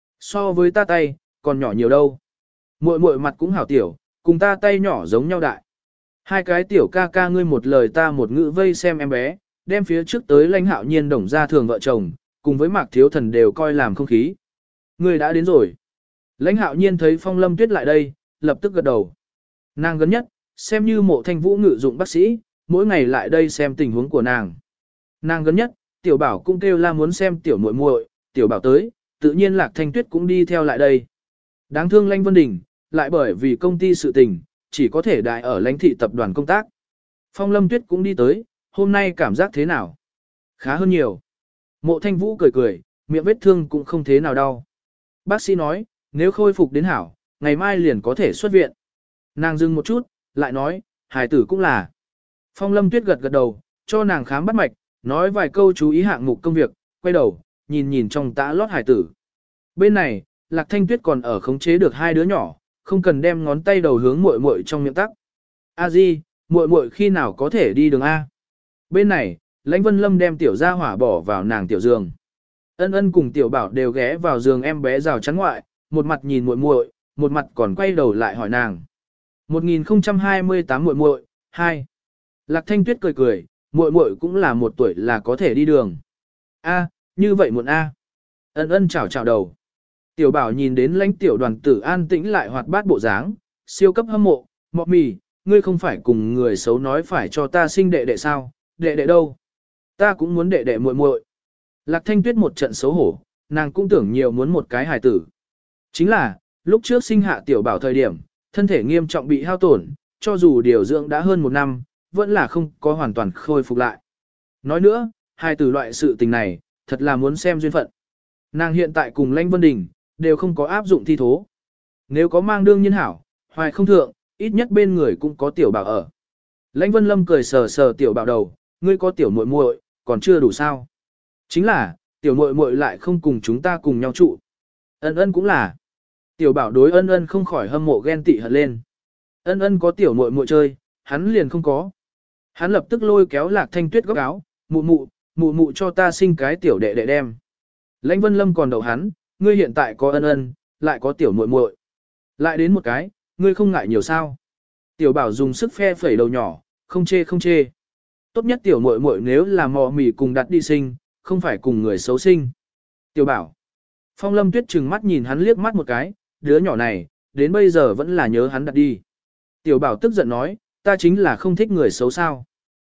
So với ta tay, còn nhỏ nhiều đâu. Muội muội mặt cũng hảo tiểu, cùng ta tay nhỏ giống nhau đại. Hai cái tiểu ca ca ngươi một lời ta một ngữ vây xem em bé, đem phía trước tới Lãnh Hạo Nhiên đồng ra thường vợ chồng, cùng với Mạc Thiếu Thần đều coi làm không khí. Ngươi đã đến rồi. Lãnh Hạo Nhiên thấy Phong Lâm Tuyết lại đây, lập tức gật đầu. Nàng gần nhất, xem như mộ thanh vũ ngự dụng bác sĩ, mỗi ngày lại đây xem tình huống của nàng. Nàng gần nhất, tiểu bảo cũng kêu la muốn xem tiểu muội muội, tiểu bảo tới, tự nhiên Lạc Thanh Tuyết cũng đi theo lại đây. Đáng thương Lãnh Vân Đình, lại bởi vì công ty sự tình, chỉ có thể đại ở Lãnh thị tập đoàn công tác. Phong Lâm Tuyết cũng đi tới, hôm nay cảm giác thế nào? Khá hơn nhiều. Mộ thanh vũ cười cười, miệng vết thương cũng không thế nào đau. Bác sĩ nói, nếu khôi phục đến hảo, ngày mai liền có thể xuất viện. Nàng dừng một chút, lại nói, hài tử cũng là. Phong Lâm Tuyết gật gật đầu, cho nàng khám bắt mạch, nói vài câu chú ý hạng mục công việc, quay đầu, nhìn nhìn trong tã lót hài tử. Bên này, Lạc Thanh Tuyết còn ở khống chế được hai đứa nhỏ, không cần đem ngón tay đầu hướng muội muội trong miệng tắc. A Di, muội muội khi nào có thể đi đường A? Bên này, Lãnh Vân Lâm đem tiểu gia hỏa bỏ vào nàng tiểu giường. Ân Ân cùng tiểu bảo đều ghé vào giường em bé rào chắn ngoại, một mặt nhìn muội muội, một mặt còn quay đầu lại hỏi nàng. một nghìn không trăm hai mươi tám muội muội, hai. Lạc Thanh Tuyết cười cười, muội muội cũng là một tuổi là có thể đi đường. A, như vậy muộn A. Ân Ân chào chào đầu. Tiểu bảo nhìn đến Lãnh tiểu đoàn tử an tĩnh lại hoạt bát bộ dáng, siêu cấp hâm mộ, mọ mì, ngươi không phải cùng người xấu nói phải cho ta sinh đệ đệ sao, đệ đệ đâu? Ta cũng muốn đệ đệ muội muội. Lạc Thanh Tuyết một trận xấu hổ, nàng cũng tưởng nhiều muốn một cái hài tử. Chính là, lúc trước sinh hạ tiểu bảo thời điểm, thân thể nghiêm trọng bị hao tổn, cho dù điều dưỡng đã hơn một năm, vẫn là không có hoàn toàn khôi phục lại. Nói nữa, hài tử loại sự tình này, thật là muốn xem duyên phận. Nàng hiện tại cùng Lãnh Vân Đình, đều không có áp dụng thi thố. Nếu có mang đương nhiên hảo, hoài không thượng, ít nhất bên người cũng có tiểu bảo ở. Lãnh Vân Lâm cười sờ sờ tiểu bảo đầu, ngươi có tiểu muội muội, còn chưa đủ sao? Chính là, tiểu muội muội lại không cùng chúng ta cùng nhau trụ. Ân Ân cũng là. Tiểu bảo đối Ân Ân không khỏi hâm mộ ghen tị hận lên. Ân Ân có tiểu muội muội chơi, hắn liền không có. Hắn lập tức lôi kéo Lạc Thanh Tuyết góc áo, mụ mụ, mụ mụ cho ta sinh cái tiểu đệ đệ đem. Lãnh Vân Lâm còn đậu hắn, ngươi hiện tại có Ân Ân, lại có tiểu muội muội, lại đến một cái, ngươi không ngại nhiều sao? Tiểu bảo dùng sức phe phẩy đầu nhỏ, không chê không chê. Tốt nhất tiểu muội muội nếu là mò mì cùng đặt đi sinh, không phải cùng người xấu sinh. Tiểu bảo. Phong Lâm Tuyết trừng mắt nhìn hắn liếc mắt một cái, đứa nhỏ này, đến bây giờ vẫn là nhớ hắn đặt đi. Tiểu bảo tức giận nói, ta chính là không thích người xấu sao.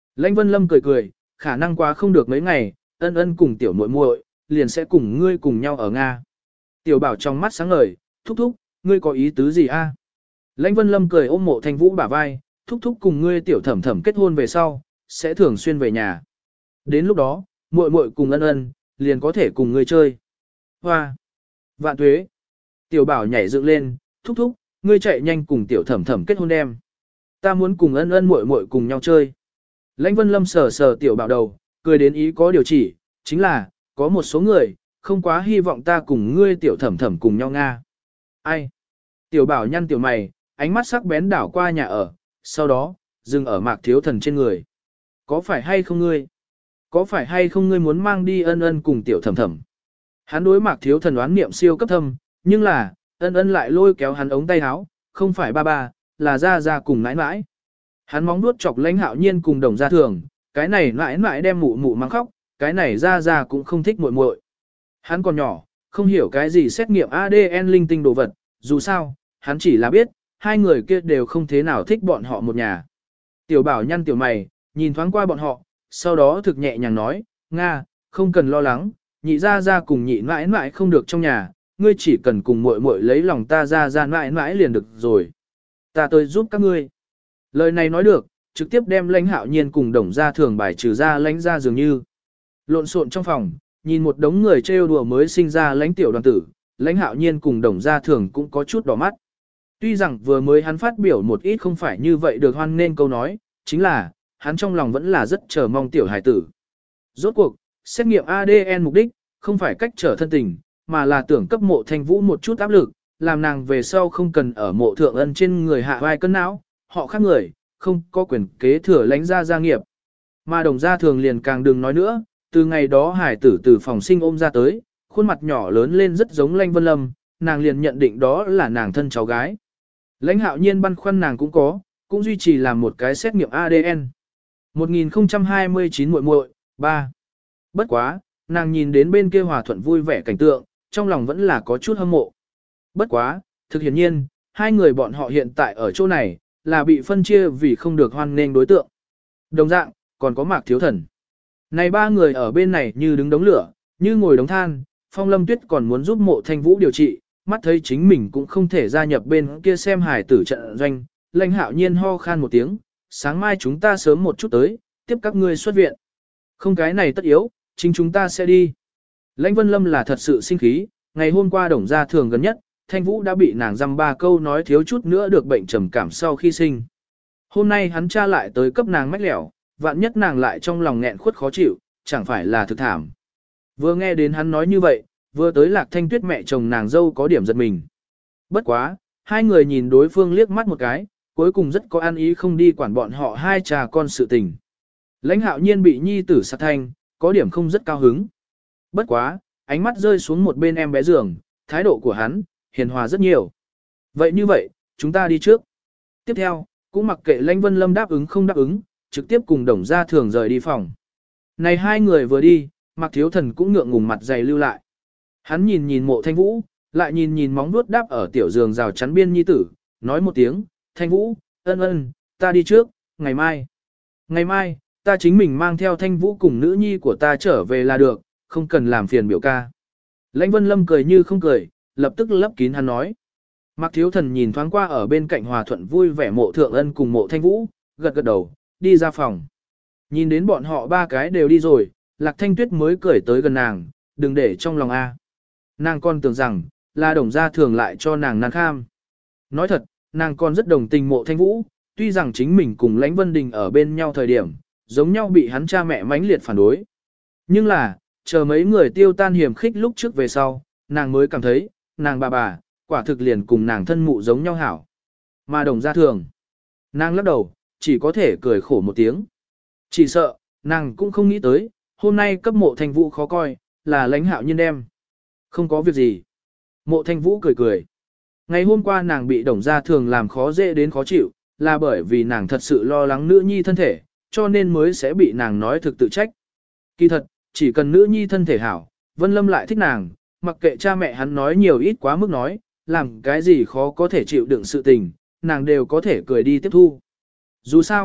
Lãnh Vân Lâm cười cười, khả năng quá không được mấy ngày, ân ân cùng tiểu muội muội liền sẽ cùng ngươi cùng nhau ở Nga. Tiểu bảo trong mắt sáng ngời, thúc thúc, ngươi có ý tứ gì a? Lãnh Vân Lâm cười ôm Mộ Thanh Vũ bả vai, thúc thúc cùng ngươi tiểu thẩm thẩm kết hôn về sau, sẽ thường xuyên về nhà. Đến lúc đó, muội muội cùng ân ân, liền có thể cùng ngươi chơi. Hoa! Vạn tuế! Tiểu bảo nhảy dựng lên, thúc thúc, ngươi chạy nhanh cùng tiểu thẩm thẩm kết hôn đem. Ta muốn cùng ân ân muội muội cùng nhau chơi. Lãnh Vân Lâm sờ sờ tiểu bảo đầu, cười đến ý có điều chỉ, chính là, có một số người, không quá hy vọng ta cùng ngươi tiểu thẩm thẩm cùng nhau Nga. Ai? Tiểu bảo nhăn tiểu mày, ánh mắt sắc bén đảo qua nhà ở, sau đó, dừng ở Mạc Thiếu Thần trên người. Có phải hay không ngươi? Có phải hay không ngươi muốn mang đi ân ân cùng tiểu thẩm thẩm? Hắn đối Mạc Thiếu Thần đoán niệm siêu cấp thâm, nhưng là, ân ân lại lôi kéo hắn ống tay áo, không phải ba ba, là ra ra cùng nãi nãi. Hắn móng nuốt chọc Lãnh Hạo Nhiên cùng Đồng Gia Thường, cái này nãi nãi đem mụ mụ mang khóc, cái này ra ra cũng không thích muội muội. Hắn còn nhỏ, không hiểu cái gì xét nghiệm a đê en linh tinh đồ vật, dù sao, hắn chỉ là biết, hai người kia đều không thế nào thích bọn họ một nhà. Tiểu bảo nhăn tiểu mày, nhìn thoáng qua bọn họ, sau đó thực nhẹ nhàng nói, Nga, không cần lo lắng, nhị ra ra cùng nhị mãi mãi không được trong nhà, ngươi chỉ cần cùng muội muội lấy lòng ta ra ra mãi mãi liền được rồi. Ta tới giúp các ngươi. Lời này nói được, trực tiếp đem Lãnh Hạo Nhiên cùng Đồng Gia Thường bài trừ ra Lãnh ra dường như. Lộn xộn trong phòng, nhìn một đống người trêu đùa mới sinh ra Lãnh tiểu đoàn tử, Lãnh Hạo Nhiên cùng Đồng Gia Thường cũng có chút đỏ mắt. Tuy rằng vừa mới hắn phát biểu một ít không phải như vậy được hoan nên câu nói, chính là, hắn trong lòng vẫn là rất chờ mong tiểu hài tử. Rốt cuộc, xét nghiệm a đê en mục đích, không phải cách trở thân tình, mà là tưởng cấp Mộ Thanh Vũ một chút áp lực, làm nàng về sau không cần ở Mộ Thượng Ân trên người hạ vai cân não, họ khác người, không có quyền kế thừa Lãnh gia gia nghiệp. Mà Đồng Gia Thường liền càng đừng nói nữa, từ ngày đó hải tử từ phòng sinh ôm ra tới, khuôn mặt nhỏ lớn lên rất giống Lãnh Vân Lâm, nàng liền nhận định đó là nàng thân cháu gái. Lãnh Hạo Nhiên băn khoăn nàng cũng có, cũng duy trì làm một cái xét nghiệm a đê en. một nghìn không trăm hai mươi chín muội muội, ba. Bất quá, nàng nhìn đến bên kia hòa thuận vui vẻ cảnh tượng, trong lòng vẫn là có chút hâm mộ. Bất quá, thực hiển nhiên, hai người bọn họ hiện tại ở chỗ này, là bị phân chia vì không được hoan nghênh đối tượng. Đồng dạng, còn có Mạc Thiếu Thần. Này ba người ở bên này như đứng đống lửa, như ngồi đống than, Phong Lâm Tuyết còn muốn giúp Mộ Thanh Vũ điều trị, mắt thấy chính mình cũng không thể gia nhập bên kia xem hài tử trận doanh, Lãnh Hạo Nhiên ho khan một tiếng, sáng mai chúng ta sớm một chút tới, tiếp các ngươi xuất viện. Không cái này tất yếu, chính chúng ta sẽ đi. Lãnh Vân Lâm là thật sự sinh khí, ngày hôm qua Đồng Gia Thường gần nhất, Thanh Vũ đã bị nàng dăm ba câu nói thiếu chút nữa được bệnh trầm cảm sau khi sinh. Hôm nay hắn cha lại tới cấp nàng mách lẻo, vạn nhất nàng lại trong lòng nghẹn khuất khó chịu, chẳng phải là thực thảm. Vừa nghe đến hắn nói như vậy, vừa tới Lạc Thanh Tuyết mẹ chồng nàng dâu có điểm giật mình. Bất quá, hai người nhìn đối phương liếc mắt một cái, cuối cùng rất có an ý không đi quản bọn họ hai cha con sự tình. Lãnh Hạo Nhiên bị nhi tử sát thanh, có điểm không rất cao hứng. Bất quá, ánh mắt rơi xuống một bên em bé giường, thái độ của hắn, hiền hòa rất nhiều. Vậy như vậy, chúng ta đi trước. Tiếp theo, cũng mặc kệ Lãnh Vân Lâm đáp ứng không đáp ứng, trực tiếp cùng Đồng Gia Thường rời đi phòng. Này hai người vừa đi, Mạc Thiếu Thần cũng ngượng ngùng mặt dày lưu lại. Hắn nhìn nhìn Mộ Thanh Vũ, lại nhìn nhìn móng vuốt đáp ở tiểu giường rào chắn biên nhi tử, nói một tiếng, Thanh Vũ, ân ân, ta đi trước, ngày mai. Ngày mai, ta chính mình mang theo Thanh Vũ cùng nữ nhi của ta trở về là được, không cần làm phiền biểu ca. Lãnh Vân Lâm cười như không cười, lập tức lấp kín hắn nói. Mạc Thiếu Thần nhìn thoáng qua ở bên cạnh hòa thuận vui vẻ Mộ Thượng Ân cùng Mộ Thanh Vũ, gật gật đầu, đi ra phòng. Nhìn đến bọn họ ba cái đều đi rồi, Lạc Thanh Tuyết mới cười tới gần nàng, đừng để trong lòng a. Nàng còn tưởng rằng, là Đồng Gia Thường lại cho nàng nan kham. Nói thật, nàng còn rất đồng tình Mộ Thanh Vũ, tuy rằng chính mình cùng Lãnh Vân Đình ở bên nhau thời điểm, giống nhau bị hắn cha mẹ mãnh liệt phản đối. Nhưng là, chờ mấy người tiêu tan hiểm khích lúc trước về sau, nàng mới cảm thấy, nàng bà bà, quả thực liền cùng nàng thân mụ giống nhau hảo. Mà Đồng Gia Thường, nàng lắc đầu, chỉ có thể cười khổ một tiếng. Chỉ sợ, nàng cũng không nghĩ tới, hôm nay cấp Mộ Thanh Vũ khó coi, là Lãnh Hạo Nhiên đem. Không có việc gì. Mộ Thanh Vũ cười cười. Ngày hôm qua nàng bị Đồng Gia Thường làm khó dễ đến khó chịu, là bởi vì nàng thật sự lo lắng nữ nhi thân thể, cho nên mới sẽ bị nàng nói thực tự trách. Kỳ thật, chỉ cần nữ nhi thân thể hảo, Vân Lâm lại thích nàng, mặc kệ cha mẹ hắn nói nhiều ít quá mức nói, làm cái gì khó có thể chịu đựng sự tình, nàng đều có thể cười đi tiếp thu. Dù sao,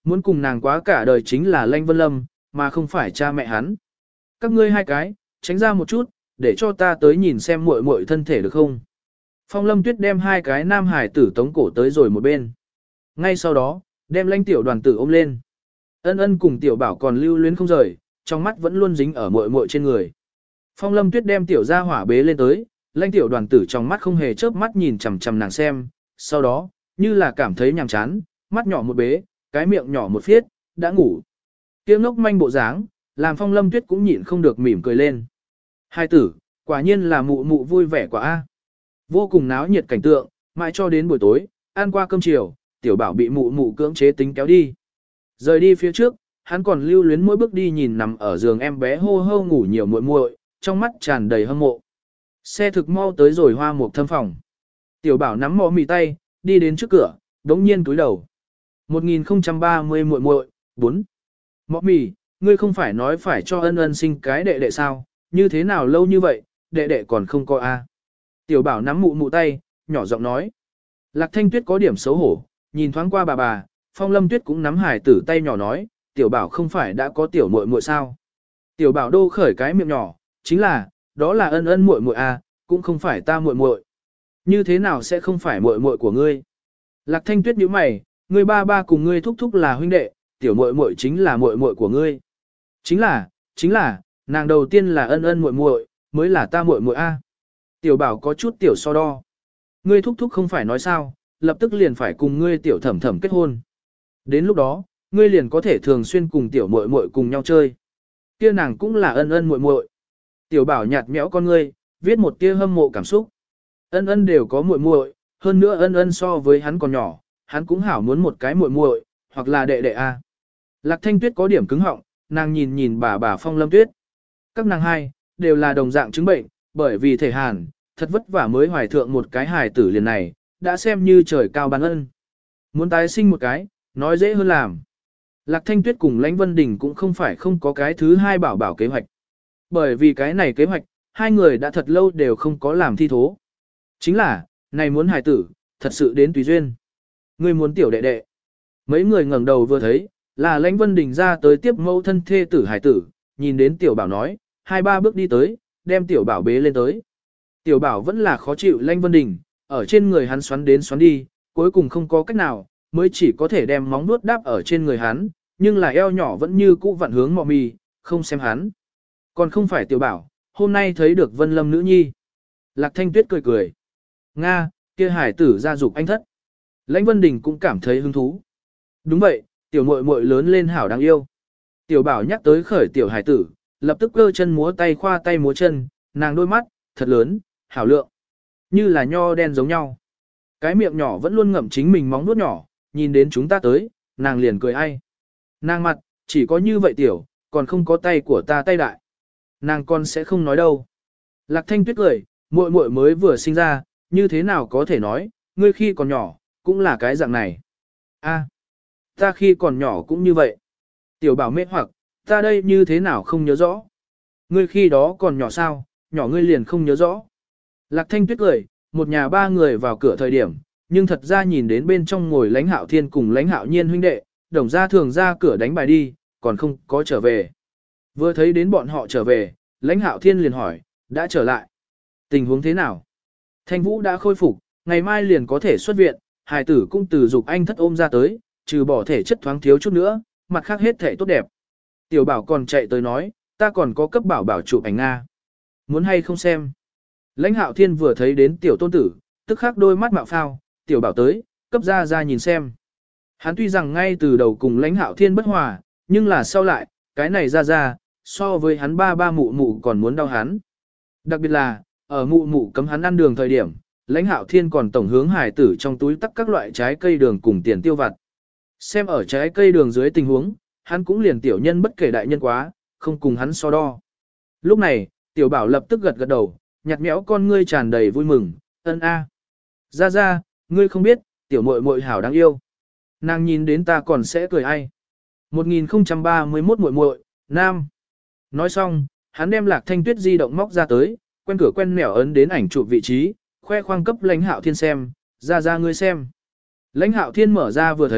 Muốn cùng nàng quá cả đời chính là Lãnh Vân Lâm, mà không phải cha mẹ hắn. Các ngươi hai cái, tránh ra một chút, để cho ta tới nhìn xem muội muội thân thể được không. Phong Lâm Tuyết đem hai cái nam hải tử tống cổ tới rồi một bên. Ngay sau đó, đem Lãnh tiểu đoàn tử ôm lên. Ân Ân cùng tiểu bảo còn lưu luyến không rời, trong mắt vẫn luôn dính ở muội muội trên người. Phong Lâm Tuyết đem tiểu gia hỏa bế lên tới, Lãnh tiểu đoàn tử trong mắt không hề chớp mắt nhìn chằm chằm nàng xem, sau đó, như là cảm thấy nhàm chán, mắt nhỏ một bế, cái miệng nhỏ một phiết, đã ngủ. Tiếng ngốc manh bộ dáng, làm Phong Lâm Tuyết cũng nhịn không được mỉm cười lên. Hai tử, quả nhiên là mụ mụ vui vẻ quá a. Vô cùng náo nhiệt cảnh tượng, mãi cho đến buổi tối, ăn qua cơm chiều, tiểu bảo bị mụ mụ cưỡng chế tính kéo đi. Rời đi phía trước, hắn còn lưu luyến mỗi bước đi nhìn nằm ở giường em bé hô hô ngủ nhiều muội muội, trong mắt tràn đầy hâm mộ. Xe thực mau tới rồi Hoa Mục thâm phòng. Tiểu bảo nắm mỏ mì tay, đi đến trước cửa, đống nhiên túi đầu. một nghìn không trăm ba mươi muội muội, bốn. Mỏ mì, ngươi không phải nói phải cho Ân Ân sinh cái đệ đệ sao, như thế nào lâu như vậy, đệ đệ còn không có a. Tiểu bảo nắm mụ mụ tay, nhỏ giọng nói. Lạc Thanh Tuyết có điểm xấu hổ, nhìn thoáng qua bà bà, Phong Lâm Tuyết cũng nắm hải tử tay nhỏ nói, tiểu bảo không phải đã có tiểu muội muội sao. Tiểu bảo đô khởi cái miệng nhỏ, chính là, đó là Ân Ân muội muội a, cũng không phải ta muội muội. Như thế nào sẽ không phải muội muội của ngươi? Lạc Thanh Tuyết nhíu mày, ngươi ba ba cùng ngươi thúc thúc là huynh đệ, tiểu muội muội chính là muội muội của ngươi. Chính là, chính là, nàng đầu tiên là Ân Ân muội muội, mới là ta muội muội a. Tiểu bảo có chút tiểu so đo. Ngươi thúc thúc không phải nói sao, lập tức liền phải cùng ngươi tiểu thẩm thẩm kết hôn. Đến lúc đó, ngươi liền có thể thường xuyên cùng tiểu muội muội cùng nhau chơi. Kia nàng cũng là Ân Ân muội muội. Tiểu bảo nhạt nhẽo con ngươi, viết một tia hâm mộ cảm xúc. Ân Ân đều có muội muội, hơn nữa Ân Ân so với hắn còn nhỏ, hắn cũng hảo muốn một cái muội muội, hoặc là đệ đệ a. Lạc Thanh Tuyết có điểm cứng họng, nàng nhìn nhìn bà bà Phong Lâm Tuyết. Các nàng hai đều là đồng dạng chứng bệnh, bởi vì thể hàn, thật vất vả mới hoài thượng một cái hài tử liền này, đã xem như trời cao ban ân. Muốn tái sinh một cái, nói dễ hơn làm. Lạc Thanh Tuyết cùng Lãnh Vân Đình cũng không phải không có cái thứ hai bảo bảo kế hoạch. Bởi vì cái này kế hoạch, hai người đã thật lâu đều không có làm thi thố. Chính là, này muốn hài tử, thật sự đến tùy duyên. Người muốn tiểu đệ đệ. Mấy người ngẩng đầu vừa thấy, là Lãnh Vân Đình ra tới tiếp mẫu thân thê tử hài tử, nhìn đến tiểu bảo nói, hai ba bước đi tới, đem tiểu bảo bế lên tới. Tiểu bảo vẫn là khó chịu Lãnh Vân Đình, ở trên người hắn xoắn đến xoắn đi, cuối cùng không có cách nào, mới chỉ có thể đem móng nuốt đáp ở trên người hắn, nhưng là eo nhỏ vẫn như cũ vặn hướng mọ mì, không xem hắn. Còn không phải tiểu bảo, hôm nay thấy được Vân Lâm nữ nhi. Lạc Thanh Tuyết cười cười. Nga, kia hải tử gia dục anh thất. Lãnh Vân Đình cũng cảm thấy hứng thú. Đúng vậy, tiểu muội muội lớn lên hảo đáng yêu. Tiểu bảo nhắc tới khởi tiểu hải tử, lập tức cơ chân múa tay khoa tay múa chân, nàng đôi mắt, thật lớn, hảo lượng. Như là nho đen giống nhau. Cái miệng nhỏ vẫn luôn ngậm chính mình móng nuốt nhỏ, nhìn đến chúng ta tới, nàng liền cười ai. Nàng mặt, chỉ có như vậy tiểu, còn không có tay của ta tay đại. Nàng con sẽ không nói đâu. Lạc Thanh Tuyết cười, muội muội mới vừa sinh ra, như thế nào có thể nói, ngươi khi còn nhỏ, cũng là cái dạng này. A, ta khi còn nhỏ cũng như vậy. Tiểu bảo mê hoặc, ta đây như thế nào không nhớ rõ. Ngươi khi đó còn nhỏ sao, nhỏ ngươi liền không nhớ rõ. Lạc Thanh Tuyết cười, một nhà ba người vào cửa thời điểm, nhưng thật ra nhìn đến bên trong ngồi Lãnh Hạo Thiên cùng Lãnh Hạo Nhiên huynh đệ, đồng gia thường ra cửa đánh bài đi, còn không có trở về. Vừa thấy đến bọn họ trở về, Lãnh Hạo Thiên liền hỏi, đã trở lại. Tình huống thế nào? Thanh Vũ đã khôi phục, ngày mai liền có thể xuất viện, hài tử cũng từ dục anh thất ôm ra tới, trừ bỏ thể chất thoáng thiếu chút nữa, mặt khác hết thể tốt đẹp. Tiểu bảo còn chạy tới nói, ta còn có cấp bảo bảo chụp ảnh Nga. Muốn hay không xem? Lãnh Hạo Thiên vừa thấy đến tiểu tôn tử, tức khắc đôi mắt mạo phao, tiểu bảo tới, cấp ra ra nhìn xem. Hắn tuy rằng ngay từ đầu cùng Lãnh Hạo Thiên bất hòa, nhưng là sau lại, cái này ra ra, so với hắn ba ba mụ mụ còn muốn đau hắn. Đặc biệt là, ở mụ mụ cấm hắn ăn đường thời điểm, Lãnh Hạo Thiên còn tổng hướng hải tử trong túi tắc các loại trái cây đường cùng tiền tiêu vặt. Xem ở trái cây đường dưới tình huống, hắn cũng liền tiểu nhân bất kể đại nhân quá, không cùng hắn so đo. Lúc này, tiểu bảo lập tức gật gật đầu, nhạt nhẽo con ngươi tràn đầy vui mừng, ân a. Ra ra, ngươi không biết, tiểu muội muội hảo đáng yêu. Nàng nhìn đến ta còn sẽ cười ai. một nghìn không trăm ba mươi mốt muội muội, nam. Nói xong, hắn đem Lạc Thanh Tuyết di động móc ra tới, quen cửa quen nẻo ấn đến ảnh chụp vị trí, khoe khoang cấp Lãnh Hạo Thiên xem, ra ra ngươi xem. Lãnh Hạo Thiên mở ra vừa thấy,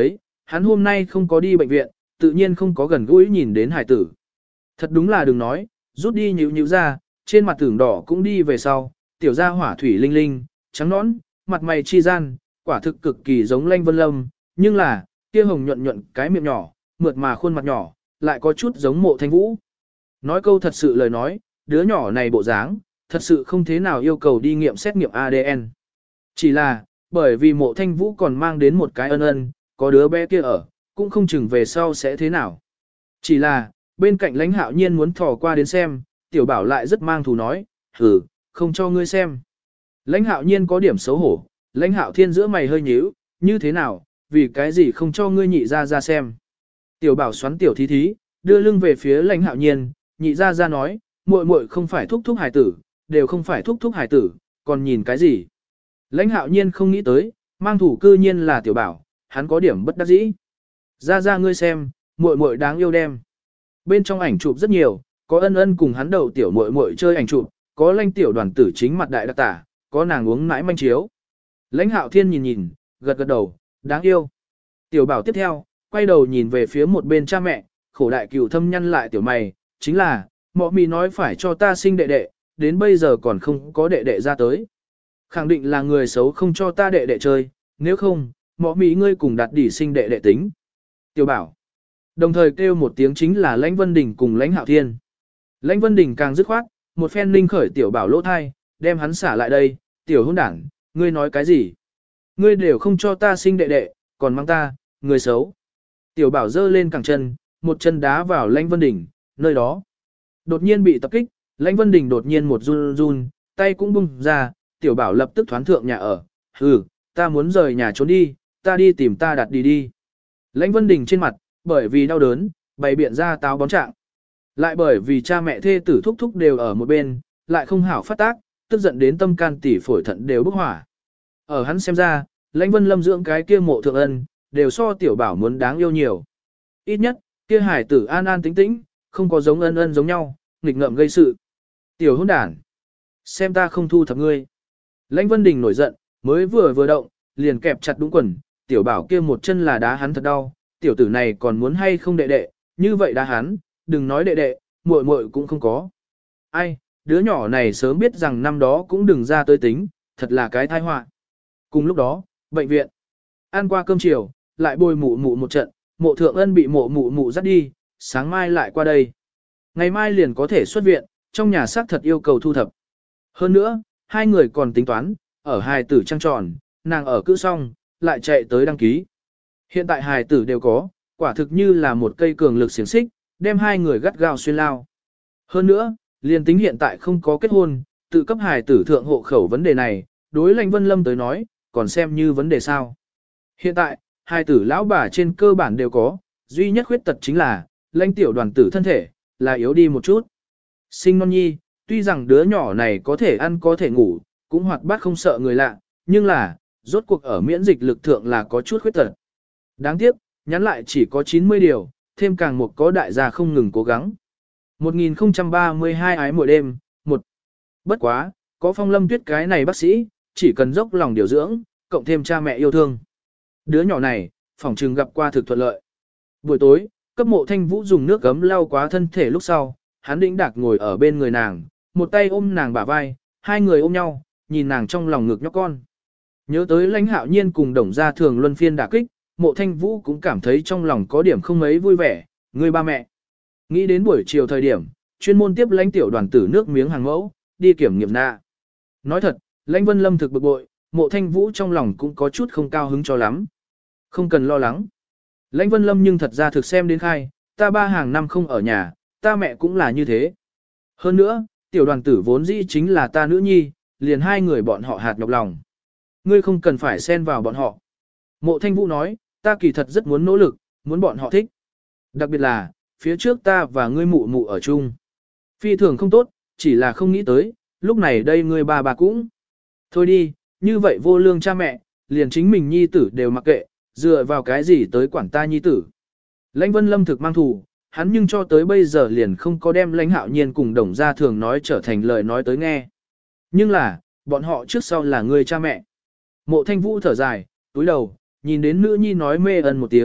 Hắn hôm nay không có đi bệnh viện, tự nhiên không có gần gũi nhìn đến hải tử. Thật đúng là đừng nói, rút đi nhíu nhíu ra, trên mặt tưởng đỏ cũng đi về sau, tiểu gia hỏa thủy linh linh, trắng nõn, mặt mày chi gian, quả thực cực kỳ giống Lanh Vân Lâm, nhưng là, kia hồng nhuận nhuận cái miệng nhỏ, mượt mà khuôn mặt nhỏ, lại có chút giống Mộ Thanh Vũ. Nói câu thật sự lời nói, đứa nhỏ này bộ dáng, thật sự không thế nào yêu cầu đi nghiệm xét nghiệm a đê en. Chỉ là, bởi vì Mộ Thanh Vũ còn mang đến một cái ân ân, có đứa bé kia ở, cũng không chừng về sau sẽ thế nào. Chỉ là, bên cạnh Lãnh Hạo Nhiên muốn thò qua đến xem, tiểu bảo lại rất mang thù nói, hừ, không cho ngươi xem. Lãnh Hạo Nhiên có điểm xấu hổ, Lãnh Hạo Thiên giữa mày hơi nhíu, như thế nào, vì cái gì không cho ngươi nhị ra ra xem. Tiểu bảo xoắn tiểu thí thí, đưa lưng về phía Lãnh Hạo Nhiên, nhị ra ra nói, muội muội không phải thúc thúc hải tử, đều không phải thúc thúc hải tử, còn nhìn cái gì. Lãnh Hạo Nhiên không nghĩ tới, mang thủ cư nhiên là tiểu bảo, hắn có điểm bất đắc dĩ. Ra ra ngươi xem, muội muội đáng yêu đem. Bên trong ảnh chụp rất nhiều, có ân ân cùng hắn đầu tiểu muội muội chơi ảnh chụp, có Lãnh tiểu đoàn tử chính mặt đại đặc tả, có nàng uống nãi manh chiếu. Lãnh Hạo Thiên nhìn nhìn, gật gật đầu, đáng yêu. Tiểu bảo tiếp theo, quay đầu nhìn về phía một bên cha mẹ, khổ đại cửu thâm nhăn lại tiểu mày, chính là, mọ mì nói phải cho ta sinh đệ đệ, đến bây giờ còn không có đệ đệ ra tới. Khẳng định là người xấu không cho ta đệ đệ chơi, nếu không, mọ mì ngươi cùng đặt đỉ sinh đệ đệ tính. Tiểu bảo. Đồng thời kêu một tiếng chính là Lãnh Vân Đình cùng Lãnh Hạo Thiên. Lãnh Vân Đình càng dứt khoát, một phen linh khởi tiểu bảo lỗ thai, đem hắn xả lại đây, tiểu hôn đảng, ngươi nói cái gì? Ngươi đều không cho ta sinh đệ đệ, còn mang ta, người xấu. Tiểu bảo giơ lên cẳng chân, một chân đá vào Lãnh Vân Đình, nơi đó. Đột nhiên bị tập kích, Lãnh Vân Đình đột nhiên một run run, tay cũng bung ra, tiểu bảo lập tức thoán thượng nhà ở. Hừ, ta muốn rời nhà trốn đi, ta đi tìm ta đặt đi đi. Lãnh Vân Đình trên mặt, bởi vì đau đớn, bày biện ra táo bón trạng. Lại bởi vì cha mẹ thê tử thúc thúc đều ở một bên, lại không hảo phát tác, tức giận đến tâm can tỉ phổi thận đều bốc hỏa. Ở hắn xem ra, Lãnh Vân Lâm dưỡng cái kia Mộ Thượng Ân, đều so tiểu bảo muốn đáng yêu nhiều. Ít nhất, kia hải tử an an tĩnh tĩnh, không có giống ân ân giống nhau, nghịch ngợm gây sự. Tiểu hôn đản, xem ta không thu thập ngươi. Lãnh Vân Đình nổi giận, mới vừa vừa động, liền kẹp chặt đúng quần, tiểu bảo kia một chân là đá hắn thật đau, tiểu tử này còn muốn hay không đệ đệ, như vậy đá hắn, đừng nói đệ đệ, muội muội cũng không có. Ai, đứa nhỏ này sớm biết rằng năm đó cũng đừng ra tới tính, thật là cái tai họa. Cùng lúc đó, bệnh viện, ăn qua cơm chiều, lại bồi mụ mụ một trận, Mộ Thượng Ân bị mộ mụ mụ dắt đi, sáng mai lại qua đây. Ngày mai liền có thể xuất viện, trong nhà xác thật yêu cầu thu thập. Hơn nữa, hai người còn tính toán, ở hài tử trăng tròn, nàng ở cữ xong, lại chạy tới đăng ký. Hiện tại hài tử đều có, quả thực như là một cây cường lực xiềng xích, đem hai người gắt gao xuyên lao. Hơn nữa, liền tính hiện tại không có kết hôn, tự cấp hài tử thượng hộ khẩu vấn đề này, đối Lãnh Vân Lâm tới nói, còn xem như vấn đề sao. Hiện tại, hài tử lão bà trên cơ bản đều có, duy nhất khuyết tật chính là, Lãnh tiểu đoàn tử thân thể, là yếu đi một chút. Sinh non nhi, tuy rằng đứa nhỏ này có thể ăn có thể ngủ, cũng hoạt bát không sợ người lạ, nhưng là, rốt cuộc ở miễn dịch lực thượng là có chút khuyết tật. Đáng tiếc, nhắn lại chỉ có chín mươi điều, thêm càng một có đại gia không ngừng cố gắng. một nghìn không trăm ba mươi hai ái mỗi đêm, một. Bất quá, có Phong Lâm Tuyết cái này bác sĩ, chỉ cần dốc lòng điều dưỡng, cộng thêm cha mẹ yêu thương. Đứa nhỏ này, phỏng trừng gặp qua thực thuận lợi. Buổi tối, cấp Mộ Thanh Vũ dùng nước gấm lau quá thân thể lúc sau, hắn đĩnh đạc ngồi ở bên người nàng, một tay ôm nàng bả vai, hai người ôm nhau, nhìn nàng trong lòng ngực nhóc con. Nhớ tới Lãnh Hạo Nhiên cùng Đồng Gia Thường luân phiên đả kích, Mộ Thanh Vũ cũng cảm thấy trong lòng có điểm không mấy vui vẻ, người ba mẹ. Nghĩ đến buổi chiều thời điểm, chuyên môn tiếp Lãnh tiểu đoàn tử nước miếng hàng mẫu, đi kiểm nghiệm nạ. Nói thật, Lãnh Vân Lâm thực bực bội, Mộ Thanh Vũ trong lòng cũng có chút không cao hứng cho lắm. Không cần lo lắng. Lãnh Vân Lâm nhưng thật ra thực xem đến khai, ta ba hàng năm không ở nhà, ta mẹ cũng là như thế. Hơn nữa, tiểu đoàn tử vốn dĩ chính là ta nữ nhi, liền hai người bọn họ hạt nhọc lòng. Ngươi không cần phải xen vào bọn họ. Mộ Thanh Vũ nói, ta kỳ thật rất muốn nỗ lực, muốn bọn họ thích. Đặc biệt là, phía trước ta và ngươi mụ mụ ở chung. Phi thường không tốt, chỉ là không nghĩ tới, lúc này đây ngươi ba bà cũng. Thôi đi, như vậy vô lương cha mẹ, liền chính mình nhi tử đều mặc kệ, dựa vào cái gì tới quản ta nhi tử. Lãnh Vân Lâm thực mang thù, hắn nhưng cho tới bây giờ liền không có đem Lãnh Hạo Nhiên cùng Đồng Gia Thường nói trở thành lời nói tới nghe. Nhưng là, bọn họ trước sau là người cha mẹ. Mộ Thanh Vũ thở dài, túi đầu, nhìn đến nữ nhi nói mê ân một tiếng,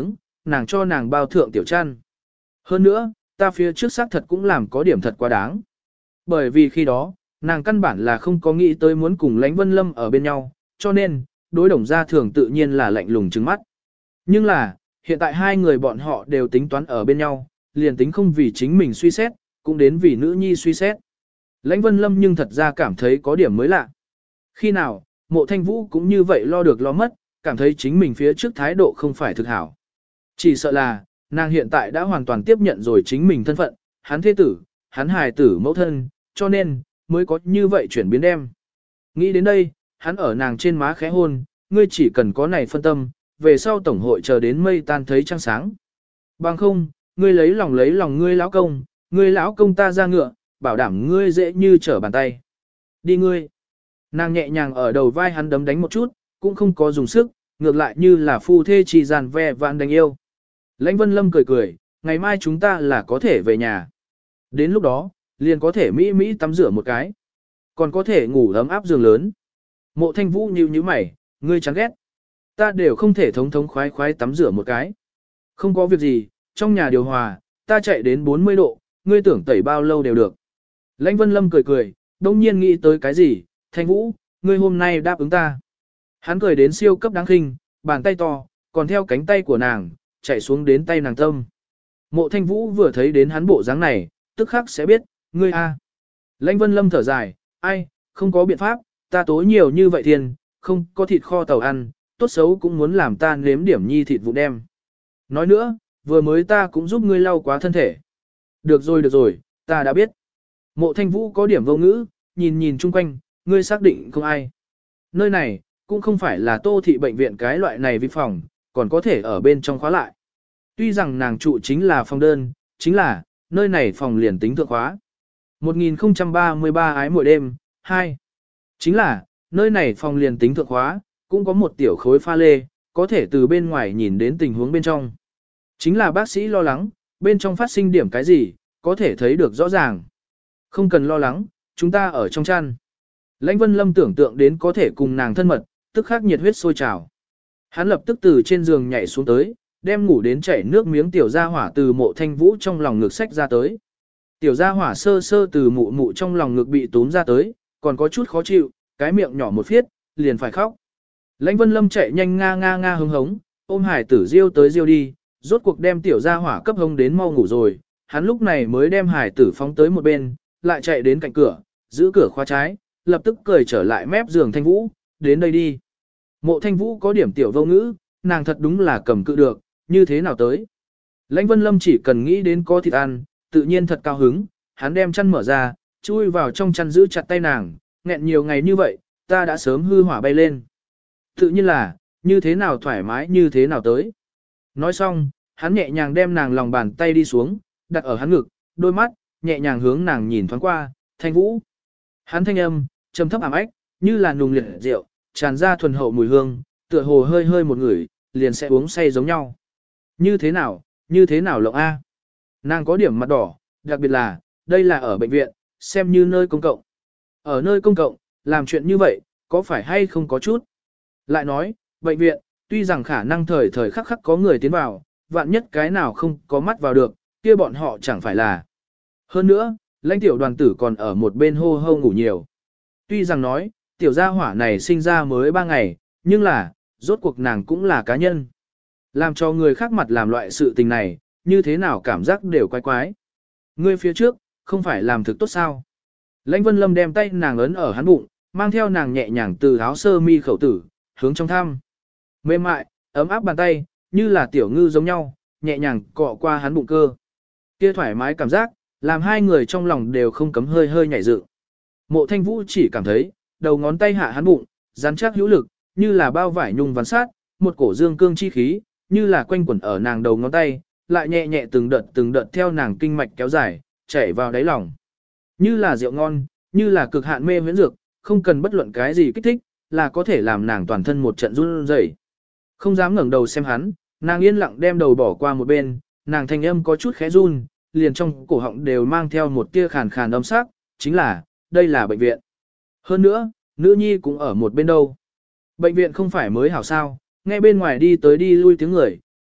nàng cho nàng bao thượng tiểu chăn. Hơn nữa, ta phía trước xác thật cũng làm có điểm thật quá đáng. Bởi vì khi đó, nàng căn bản là không có nghĩ tới muốn cùng Lãnh Vân Lâm ở bên nhau, cho nên, đối Đồng Gia Thường tự nhiên là lạnh lùng trừng mắt. Nhưng là, hiện tại hai người bọn họ đều tính toán ở bên nhau, liền tính không vì chính mình suy xét, cũng đến vì nữ nhi suy xét. Lãnh Vân Lâm nhưng thật ra cảm thấy có điểm mới lạ. Khi nào, Mộ Thanh Vũ cũng như vậy lo được lo mất, cảm thấy chính mình phía trước thái độ không phải thực hảo. Chỉ sợ là, nàng hiện tại đã hoàn toàn tiếp nhận rồi chính mình thân phận, hắn thế tử, hắn hài tử mẫu thân, cho nên, mới có như vậy chuyển biến đem. Nghĩ đến đây, hắn ở nàng trên má khẽ hôn, ngươi chỉ cần có này phân tâm, về sau tổng hội chờ đến mây tan thấy trăng sáng. Bằng không, ngươi lấy lòng lấy lòng ngươi lão công, ngươi lão công ta ra ngựa, bảo đảm ngươi dễ như trở bàn tay. Đi ngươi. Nàng nhẹ nhàng ở đầu vai hắn đấm đánh một chút, cũng không có dùng sức, ngược lại như là phu thê chỉ giàn ve vạn đánh yêu. Lãnh Vân Lâm cười cười, ngày mai chúng ta là có thể về nhà. Đến lúc đó, liền có thể mỹ mỹ tắm rửa một cái. Còn có thể ngủ ấm áp giường lớn. Mộ Thanh Vũ nhíu nhíu mày, ngươi chán ghét. Ta đều không thể thống thống khoái khoái tắm rửa một cái. Không có việc gì, trong nhà điều hòa, ta chạy đến bốn mươi độ, ngươi tưởng tẩy bao lâu đều được. Lãnh Vân Lâm cười cười, đông nhiên nghĩ tới cái gì, Thanh Vũ, ngươi hôm nay đáp ứng ta. Hắn cười đến siêu cấp đáng khinh, bàn tay to, còn theo cánh tay của nàng, chạy xuống đến tay nàng tâm. Mộ Thanh Vũ vừa thấy đến hắn bộ dáng này, tức khắc sẽ biết, ngươi a. Lãnh Vân Lâm thở dài, ai, không có biện pháp, ta tối nhiều như vậy tiền, không có thịt kho tàu ăn, tốt xấu cũng muốn làm ta nếm điểm nhi thịt vụ đem. Nói nữa, vừa mới ta cũng giúp ngươi lau quá thân thể. Được rồi được rồi, ta đã biết. Mộ Thanh Vũ có điểm vô ngữ, nhìn nhìn chung quanh, ngươi xác định không ai. Nơi này, cũng không phải là Tô thị bệnh viện cái loại này vi phòng, còn có thể ở bên trong khóa lại. Tuy rằng nàng trụ chính là phòng đơn, chính là, nơi này phòng liền tính thượng khóa. một nghìn không trăm ba mươi ba ái mỗi đêm, hai. Chính là, nơi này phòng liền tính thượng khóa, cũng có một tiểu khối pha lê, có thể từ bên ngoài nhìn đến tình huống bên trong. Chính là bác sĩ lo lắng, bên trong phát sinh điểm cái gì, có thể thấy được rõ ràng. Không cần lo lắng, chúng ta ở trong chăn. Lãnh Vân Lâm tưởng tượng đến có thể cùng nàng thân mật, tức khắc nhiệt huyết sôi trào. Hắn lập tức từ trên giường nhảy xuống tới, đem ngủ đến chảy nước miếng tiểu gia hỏa từ Mộ Thanh Vũ trong lòng ngực xách ra tới. Tiểu gia hỏa sơ sơ từ mụ mụ trong lòng ngực bị túm ra tới, còn có chút khó chịu, cái miệng nhỏ một phiết, liền phải khóc. Lãnh Vân Lâm chạy nhanh nga nga nga hứng hống, ôm hải tử riêu tới riêu đi, rốt cuộc đem tiểu gia hỏa cấp hông đến mau ngủ rồi, hắn lúc này mới đem hải tử phóng tới một bên, lại chạy đến cạnh cửa, giữ cửa khóa trái, lập tức cười trở lại mép giường Thanh Vũ, đến đây đi. Mộ Thanh Vũ có điểm tiểu vô ngữ, nàng thật đúng là cầm cự được, như thế nào tới. Lãnh Vân Lâm chỉ cần nghĩ đến có thịt ăn, tự nhiên thật cao hứng, hắn đem chăn mở ra, chui vào trong chăn giữ chặt tay nàng, nghẹn nhiều ngày như vậy, ta đã sớm hư hỏa bay lên. Tự nhiên là, như thế nào thoải mái như thế nào tới. Nói xong, hắn nhẹ nhàng đem nàng lòng bàn tay đi xuống, đặt ở hắn ngực, đôi mắt, nhẹ nhàng hướng nàng nhìn thoáng qua, Thanh Vũ. Hắn thanh âm, trầm thấp ảm ách, như là nùng liệt rượu, tràn ra thuần hậu mùi hương, tựa hồ hơi hơi một người, liền sẽ uống say giống nhau. Như thế nào, như thế nào lộng A. Nàng có điểm mặt đỏ, đặc biệt là, đây là ở bệnh viện, xem như nơi công cộng. Ở nơi công cộng, làm chuyện như vậy, có phải hay không có chút. Lại nói, bệnh viện, tuy rằng khả năng thời thời khắc khắc có người tiến vào, vạn nhất cái nào không có mắt vào được, kia bọn họ chẳng phải là. Hơn nữa, lãnh tiểu đoàn tử còn ở một bên hô hô ngủ nhiều. Tuy rằng nói, tiểu gia hỏa này sinh ra mới ba ngày, nhưng là, rốt cuộc nàng cũng là cá nhân. Làm cho người khác mặt làm loại sự tình này, như thế nào cảm giác đều quái quái. Ngươi phía trước, không phải làm thực tốt sao? Lãnh Vân Lâm đem tay nàng ấn ở hắn bụng, mang theo nàng nhẹ nhàng từ áo sơ mi khẩu tử, hướng trong thăm. Mềm mại, ấm áp bàn tay, như là tiểu ngư giống nhau, nhẹ nhàng cọ qua hắn bụng cơ. Kia thoải mái cảm giác, làm hai người trong lòng đều không cấm hơi hơi nhảy dựng. Mộ Thanh Vũ chỉ cảm thấy, đầu ngón tay hạ hắn bụng, rắn chắc hữu lực, như là bao vải nhung ván sát, một cổ dương cương chi khí, như là quanh quẩn ở nàng đầu ngón tay, lại nhẹ nhẹ từng đợt từng đợt theo nàng kinh mạch kéo dài, chảy vào đáy lòng. Như là rượu ngon, như là cực hạn mê huyễn dược, không cần bất luận cái gì kích thích, là có thể làm nàng toàn thân một trận run rẩy. Không dám ngẩng đầu xem hắn, nàng yên lặng đem đầu bỏ qua một bên, nàng thanh âm có chút khẽ run, liền trong cổ họng đều mang theo một tia khàn khàn âm sắc, chính là, đây là bệnh viện. Hơn nữa, nữ nhi cũng ở một bên đâu. Bệnh viện không phải mới hảo sao, nghe bên ngoài đi tới đi lui tiếng người,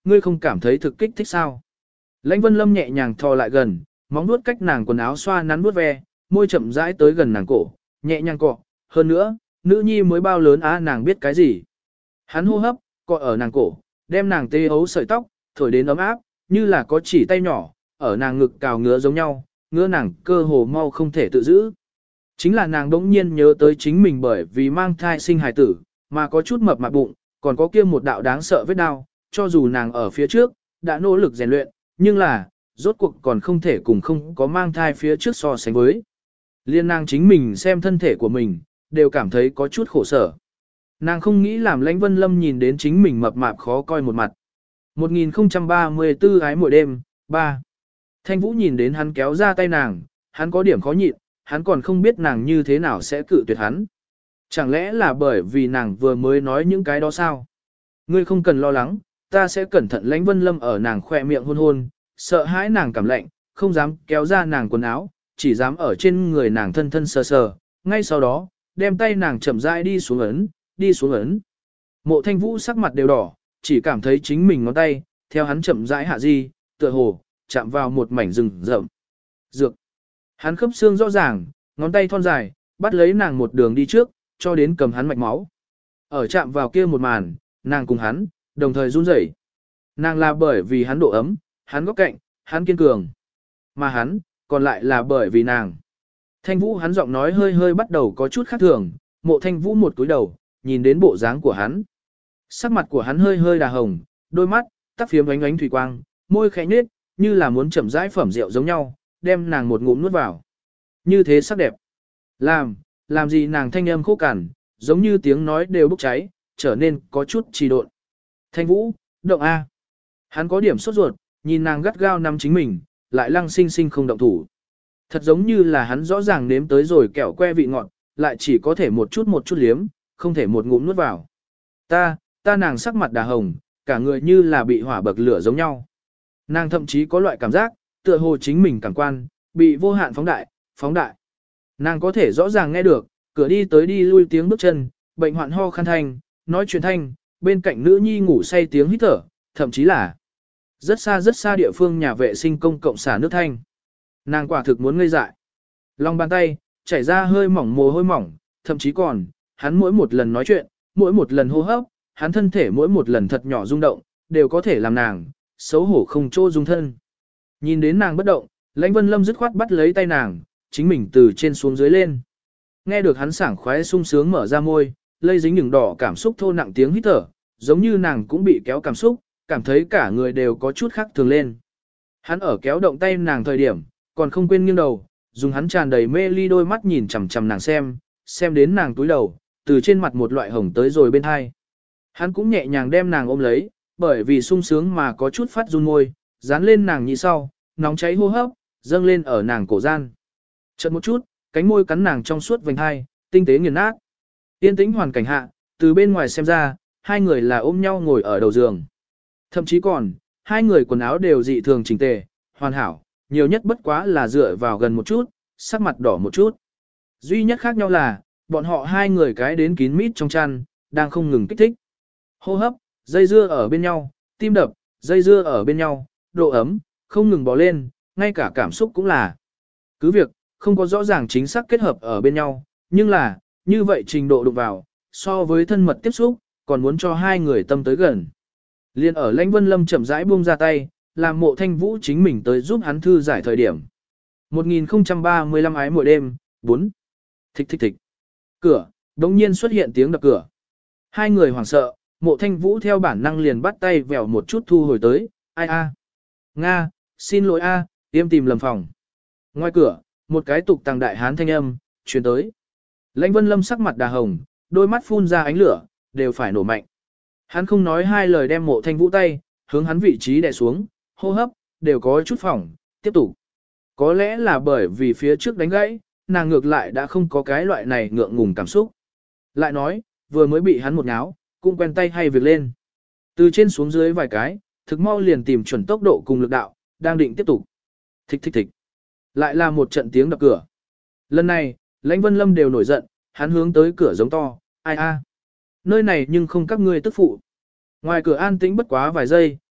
ngươi không cảm thấy thực kích thích sao? Lãnh Vân Lâm nhẹ nhàng thò lại gần, móng vuốt cách nàng quần áo xoa nắn vuốt ve, môi chậm rãi tới gần nàng cổ, nhẹ nhàng cọ, hơn nữa, nữ nhi mới bao lớn á nàng biết cái gì. Hắn hô hấp, cọ ở nàng cổ, đem nàng tê ấu sợi tóc, thổi đến ấm áp, như là có chỉ tay nhỏ, ở nàng ngực cào ngứa giống nhau, ngứa nàng cơ hồ mau không thể tự giữ. Chính là nàng đống nhiên nhớ tới chính mình bởi vì mang thai sinh hài tử, mà có chút mập mạp bụng, còn có kia một đạo đáng sợ vết đau, cho dù nàng ở phía trước, đã nỗ lực rèn luyện, nhưng là, rốt cuộc còn không thể cùng không có mang thai phía trước so sánh với. Liên nàng chính mình xem thân thể của mình, đều cảm thấy có chút khổ sở. Nàng không nghĩ làm Lãnh Vân Lâm nhìn đến chính mình mập mạp khó coi một mặt. một nghìn không trăm ba mươi tư ái mỗi đêm, ba. Thanh Vũ nhìn đến hắn kéo ra tay nàng, hắn có điểm khó nhịn, hắn còn không biết nàng như thế nào sẽ cự tuyệt hắn. Chẳng lẽ là bởi vì nàng vừa mới nói những cái đó sao? Ngươi không cần lo lắng, ta sẽ cẩn thận. Lãnh Vân Lâm ở nàng khoe miệng hôn hôn, sợ hãi nàng cảm lạnh, không dám kéo ra nàng quần áo, chỉ dám ở trên người nàng thân thân sờ sờ, ngay sau đó, đem tay nàng chậm rãi đi xuống ấn, đi xuống ấn. Mộ Thanh Vũ sắc mặt đều đỏ, chỉ cảm thấy chính mình ngón tay, theo hắn chậm rãi hạ di, tựa hồ, chạm vào một mảnh rừng rậm. Dược. Hắn khớp xương rõ ràng, ngón tay thon dài, bắt lấy nàng một đường đi trước, cho đến cầm hắn mạch máu. Ở chạm vào kia một màn, nàng cùng hắn, đồng thời run rẩy. Nàng là bởi vì hắn độ ấm, hắn góc cạnh, hắn kiên cường. Mà hắn, còn lại là bởi vì nàng. Thanh Vũ hắn giọng nói hơi hơi bắt đầu có chút khác thường, Mộ Thanh Vũ một cúi đầu, nhìn đến bộ dáng của hắn. Sắc mặt của hắn hơi hơi đà hồng, đôi mắt, tắt phiếm ánh ánh thủy quang, môi khẽ nhếch, như là muốn chậm rãi phẩm rượu giống nhau, đem nàng một ngụm nuốt vào. Như thế sắc đẹp. Làm, làm gì nàng thanh âm khô cằn, giống như tiếng nói đều bốc cháy, trở nên có chút trì độn. Thanh Vũ, động A. Hắn có điểm sốt ruột, nhìn nàng gắt gao nắm chính mình, lại lăng sinh sinh không động thủ. Thật giống như là hắn rõ ràng nếm tới rồi kẹo que vị ngọt, lại chỉ có thể một chút một chút liếm, không thể một ngụm nuốt vào. Ta, ta nàng sắc mặt đà hồng, cả người như là bị hỏa bậc lửa giống nhau. Nàng thậm chí có loại cảm giác, tựa hồ chính mình cảm quan, bị vô hạn phóng đại, phóng đại. Nàng có thể rõ ràng nghe được, cửa đi tới đi lui tiếng bước chân, bệnh hoạn ho khăn thanh, nói chuyện thanh, bên cạnh nữ nhi ngủ say tiếng hít thở, thậm chí là rất xa rất xa địa phương nhà vệ sinh công cộng xả nước thanh. Nàng quả thực muốn ngây dại. Lòng bàn tay, chảy ra hơi mỏng mồ hôi mỏng, thậm chí còn, hắn mỗi một lần nói chuyện, mỗi một lần hô hấp, hắn thân thể mỗi một lần thật nhỏ rung động, đều có thể làm nàng, xấu hổ không chỗ dung thân. Nhìn đến nàng bất động, Lãnh Vân Lâm dứt khoát bắt lấy tay nàng, chính mình từ trên xuống dưới lên. Nghe được hắn sảng khoái sung sướng mở ra môi, lây dính những đỏ cảm xúc thô nặng tiếng hít thở, giống như nàng cũng bị kéo cảm xúc, cảm thấy cả người đều có chút khác thường lên. Hắn ở kéo động tay nàng thời điểm, còn không quên nghiêng đầu, dùng hắn tràn đầy mê ly đôi mắt nhìn chằm chằm nàng xem, xem đến nàng túi đầu, từ trên mặt một loại hồng tới rồi bên hai. Hắn cũng nhẹ nhàng đem nàng ôm lấy, bởi vì sung sướng mà có chút phát run môi, dán lên nàng nhị sau, nóng cháy hô hấp, dâng lên ở nàng cổ gian. Chợt một chút, cánh môi cắn nàng trong suốt vành hai, tinh tế nghiền nát. Yên tĩnh hoàn cảnh hạ, từ bên ngoài xem ra, hai người là ôm nhau ngồi ở đầu giường. Thậm chí còn, hai người quần áo đều dị thường chỉnh tề, hoàn hảo, nhiều nhất bất quá là dựa vào gần một chút, sắc mặt đỏ một chút. Duy nhất khác nhau là, bọn họ hai người cái đến kín mít trong chăn, đang không ngừng kích thích. Hô hấp, dây dưa ở bên nhau, tim đập, dây dưa ở bên nhau, độ ấm, không ngừng bò lên, ngay cả cảm xúc cũng là. Cứ việc, không có rõ ràng chính xác kết hợp ở bên nhau, nhưng là, như vậy trình độ đụng vào, so với thân mật tiếp xúc, còn muốn cho hai người tâm tới gần. Liên ở Lãnh Vân Lâm chậm rãi buông ra tay, làm Mộ Thanh Vũ chính mình tới giúp hắn thư giải thời điểm. một nghìn không trăm ba mươi lăm ái mỗi đêm, bốn. Thích thích thích. Cửa, đống nhiên xuất hiện tiếng đập cửa. Hai người hoảng sợ, Mộ Thanh Vũ theo bản năng liền bắt tay vèo một chút thu hồi tới, ai a, Nga, xin lỗi a, tiêm tìm lầm phòng. Ngoài cửa, một cái tục tàng đại hán thanh âm, truyền tới. Lãnh Vân Lâm sắc mặt đà hồng, đôi mắt phun ra ánh lửa, đều phải nổ mạnh. Hắn không nói hai lời đem Mộ Thanh Vũ tay, hướng hắn vị trí đè xuống, hô hấp, đều có chút phỏng, tiếp tục. Có lẽ là bởi vì phía trước đánh gãy, nàng ngược lại đã không có cái loại này ngượng ngùng cảm xúc. Lại nói, vừa mới bị hắn một nháo, cũng quen tay hay việc lên. Từ trên xuống dưới vài cái, thực mau liền tìm chuẩn tốc độ cùng lực đạo, đang định tiếp tục. Thích thích thích. Lại là một trận tiếng đập cửa. Lần này, Lãnh Vân Lâm đều nổi giận, hắn hướng tới cửa giống to, ai a, nơi này nhưng không các ngươi tức phụ. Ngoài cửa an tĩnh bất quá vài giây,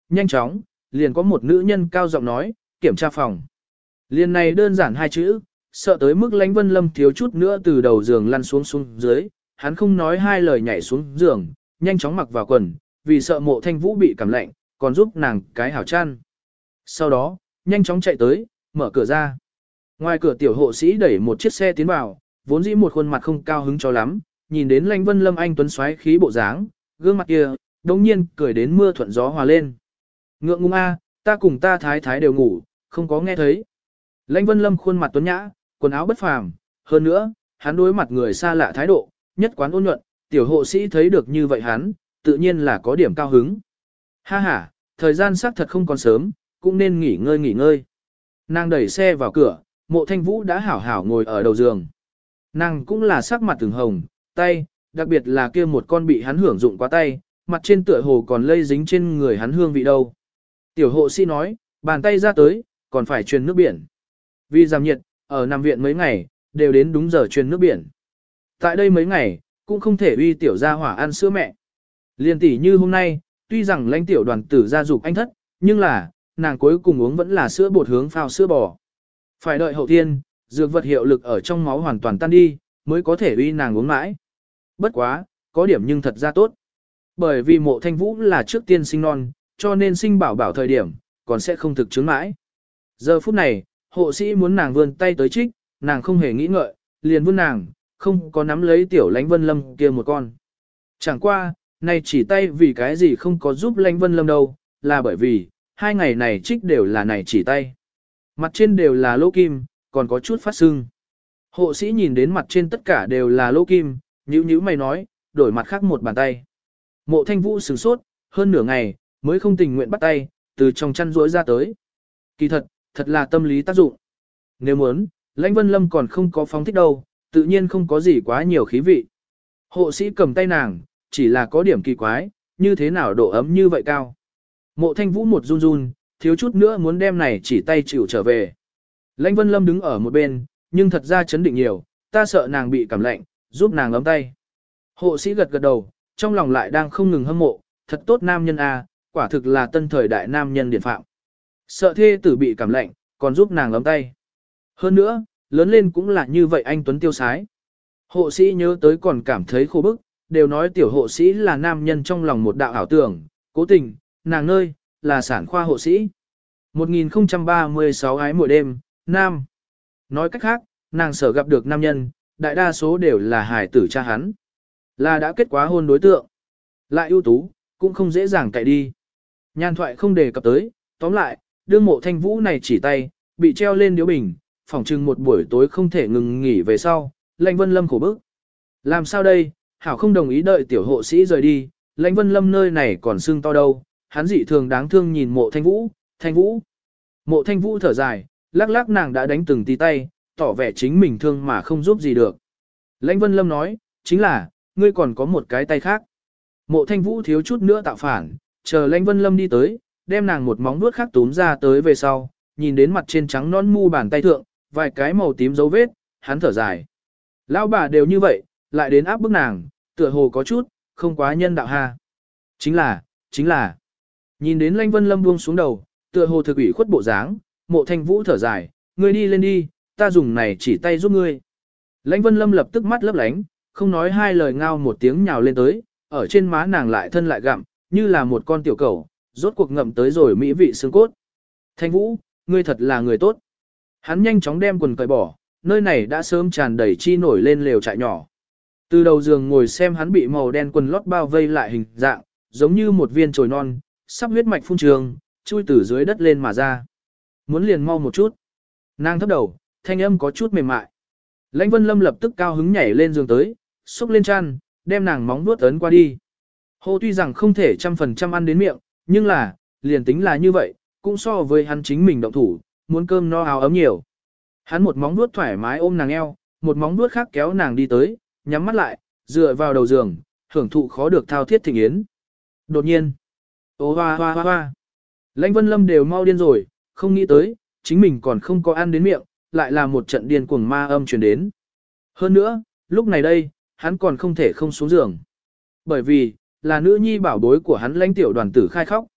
nhanh chóng, liền có một nữ nhân cao giọng nói, kiểm tra phòng. Liền này đơn giản hai chữ, sợ tới mức Lãnh Vân Lâm thiếu chút nữa từ đầu giường lăn xuống xuống dưới, hắn không nói hai lời nhảy xuống giường, nhanh chóng mặc vào quần, vì sợ Mộ Thanh Vũ bị cảm lạnh, còn giúp nàng cái hảo chăn. Sau đó, nhanh chóng chạy tới, mở cửa ra. Ngoài cửa tiểu hộ sĩ đẩy một chiếc xe tiến vào, vốn dĩ một khuôn mặt không cao hứng cho lắm, nhìn đến Lãnh Vân Lâm anh tuấn xoáy khí bộ dáng, gương mặt kia, đồng nhiên cười đến mưa thuận gió hòa lên. Ngượng ngùng a, ta cùng ta thái thái đều ngủ, không có nghe thấy. Lãnh Vân Lâm khuôn mặt tuấn nhã, quần áo bất phàm, hơn nữa, hắn đối mặt người xa lạ thái độ, nhất quán ôn nhuận, tiểu hộ sĩ thấy được như vậy hắn, tự nhiên là có điểm cao hứng. Ha ha, thời gian xác thật không còn sớm, cũng nên nghỉ ngơi nghỉ ngơi. Nàng đẩy xe vào cửa, Mộ Thanh Vũ đã hảo hảo ngồi ở đầu giường. Nàng cũng là sắc mặt từng hồng, tay, đặc biệt là kia một con bị hắn hưởng dụng quá tay, mặt trên tựa hồ còn lây dính trên người hắn hương vị đâu. Tiểu hộ sĩ nói, bàn tay ra tới, còn phải truyền nước biển. Vì giảm nhiệt, ở nằm viện mấy ngày, đều đến đúng giờ truyền nước biển. Tại đây mấy ngày, cũng không thể uy tiểu gia hỏa ăn sữa mẹ. Liên tỷ như hôm nay, tuy rằng lãnh tiểu đoàn tử gia dục anh thất, nhưng là, nàng cuối cùng uống vẫn là sữa bột hướng phao sữa bò. Phải đợi hậu thiên, dược vật hiệu lực ở trong máu hoàn toàn tan đi, mới có thể uy nàng uống mãi. Bất quá, có điểm nhưng thật ra tốt. Bởi vì Mộ Thanh Vũ là trước tiên sinh non, cho nên sinh bảo bảo thời điểm, còn sẽ không thực chứng mãi. Giờ phút này, hộ sĩ muốn nàng vươn tay tới trích, nàng không hề nghĩ ngợi, liền vươn nàng, không có nắm lấy tiểu Lãnh Vân Lâm kia một con. Chẳng qua, này chỉ tay vì cái gì không có giúp Lãnh Vân Lâm đâu, là bởi vì, hai ngày này trích đều là này chỉ tay. Mặt trên đều là lỗ kim, còn có chút phát sưng. Hộ sĩ nhìn đến mặt trên tất cả đều là lỗ kim, nhíu nhíu mày nói, đổi mặt khác một bàn tay. Mộ Thanh Vũ sửng sốt, hơn nửa ngày, mới không tình nguyện bắt tay, từ trong chăn rỗi ra tới. Kỳ thật, thật là tâm lý tác dụng. Nếu muốn, Lãnh Vân Lâm còn không có phóng thích đâu, tự nhiên không có gì quá nhiều khí vị. Hộ sĩ cầm tay nàng, chỉ là có điểm kỳ quái, như thế nào độ ấm như vậy cao. Mộ Thanh Vũ một run run, thiếu chút nữa muốn đem này chỉ tay chịu trở về. Lãnh Vân Lâm đứng ở một bên, nhưng thật ra chấn định nhiều, ta sợ nàng bị cảm lạnh, giúp nàng ấm tay. Hộ sĩ gật gật đầu, trong lòng lại đang không ngừng hâm mộ, thật tốt nam nhân a, quả thực là tân thời đại nam nhân điển phạm. Sợ thê tử bị cảm lạnh, còn giúp nàng ấm tay. Hơn nữa, lớn lên cũng là như vậy anh tuấn tiêu sái. Hộ sĩ nhớ tới còn cảm thấy khô bức, đều nói tiểu hộ sĩ là nam nhân trong lòng một đạo ảo tưởng, cố tình, nàng nơi, là sản khoa hộ sĩ. một nghìn không trăm ba mươi sáu ái mỗi đêm, nam. Nói cách khác, nàng sở gặp được nam nhân, đại đa số đều là hài tử cha hắn. Là đã kết quá hôn đối tượng. Lại ưu tú, cũng không dễ dàng cậy đi. Nhan thoại không đề cập tới, tóm lại, đương Mộ Thanh Vũ này chỉ tay, bị treo lên điếu bình, phỏng chừng một buổi tối không thể ngừng nghỉ về sau, Lãnh Vân Lâm khổ bức. Làm sao đây, Hảo không đồng ý đợi tiểu hộ sĩ rời đi, Lãnh Vân Lâm nơi này còn sưng to đâu, hắn dị thường đáng thương nhìn Mộ Thanh Vũ, Thanh Vũ. Mộ Thanh Vũ thở dài, lắc lắc nàng đã đánh từng tí tay, tỏ vẻ chính mình thương mà không giúp gì được. Lãnh Vân Lâm nói, chính là, ngươi còn có một cái tay khác. Mộ Thanh Vũ thiếu chút nữa tạo phản, chờ Lãnh Vân Lâm đi tới, đem nàng một móng vuốt khác túm ra tới về sau, nhìn đến mặt trên trắng non mu bàn tay thượng, vài cái màu tím dấu vết, hắn thở dài. Lão bà đều như vậy, lại đến áp bức nàng, tựa hồ có chút, không quá nhân đạo ha. Chính là, chính là. Nhìn đến Lãnh Vân Lâm buông xuống đầu, tựa hồ thực ủy khuất bộ dáng, Mộ Thanh Vũ thở dài, ngươi đi lên đi, ta dùng này chỉ tay giúp ngươi. Lãnh Vân Lâm lập tức mắt lấp lánh, không nói hai lời ngao một tiếng nhào lên tới, ở trên má nàng lại thân lại gặm, như là một con tiểu cẩu, rốt cuộc ngậm tới rồi mỹ vị xương cốt. Thanh Vũ, ngươi thật là người tốt. Hắn nhanh chóng đem quần cởi bỏ, nơi này đã sớm tràn đầy chi nổi lên lều trại nhỏ. Từ đầu giường ngồi xem hắn bị màu đen quần lót bao vây lại hình dạng, giống như một viên chồi non, sắp huyết mạch phun trường, chui từ dưới đất lên mà ra. Muốn liền mau một chút. Nàng thấp đầu, thanh âm có chút mềm mại. Lãnh Vân Lâm lập tức cao hứng nhảy lên giường tới, xúc lên chăn, đem nàng móng vuốt ấn qua đi. Hồ tuy rằng không thể trăm phần trăm ăn đến miệng, nhưng là, liền tính là như vậy, cũng so với hắn chính mình động thủ, muốn cơm no áo ấm nhiều. Hắn một móng vuốt thoải mái ôm nàng eo, một móng vuốt khác kéo nàng đi tới, nhắm mắt lại, dựa vào đầu giường, hưởng thụ khó được thao thiết thịnh yến. Đột nhiên, ô hoa hoa hoa hoa, Lãnh Vân Lâm đều mau điên rồi, không nghĩ tới, chính mình còn không có ăn đến miệng, lại là một trận điên cuồng ma âm truyền đến. Hơn nữa, lúc này đây, hắn còn không thể không xuống giường. Bởi vì, là nữ nhi bảo bối của hắn Lãnh tiểu đoàn tử khai khóc.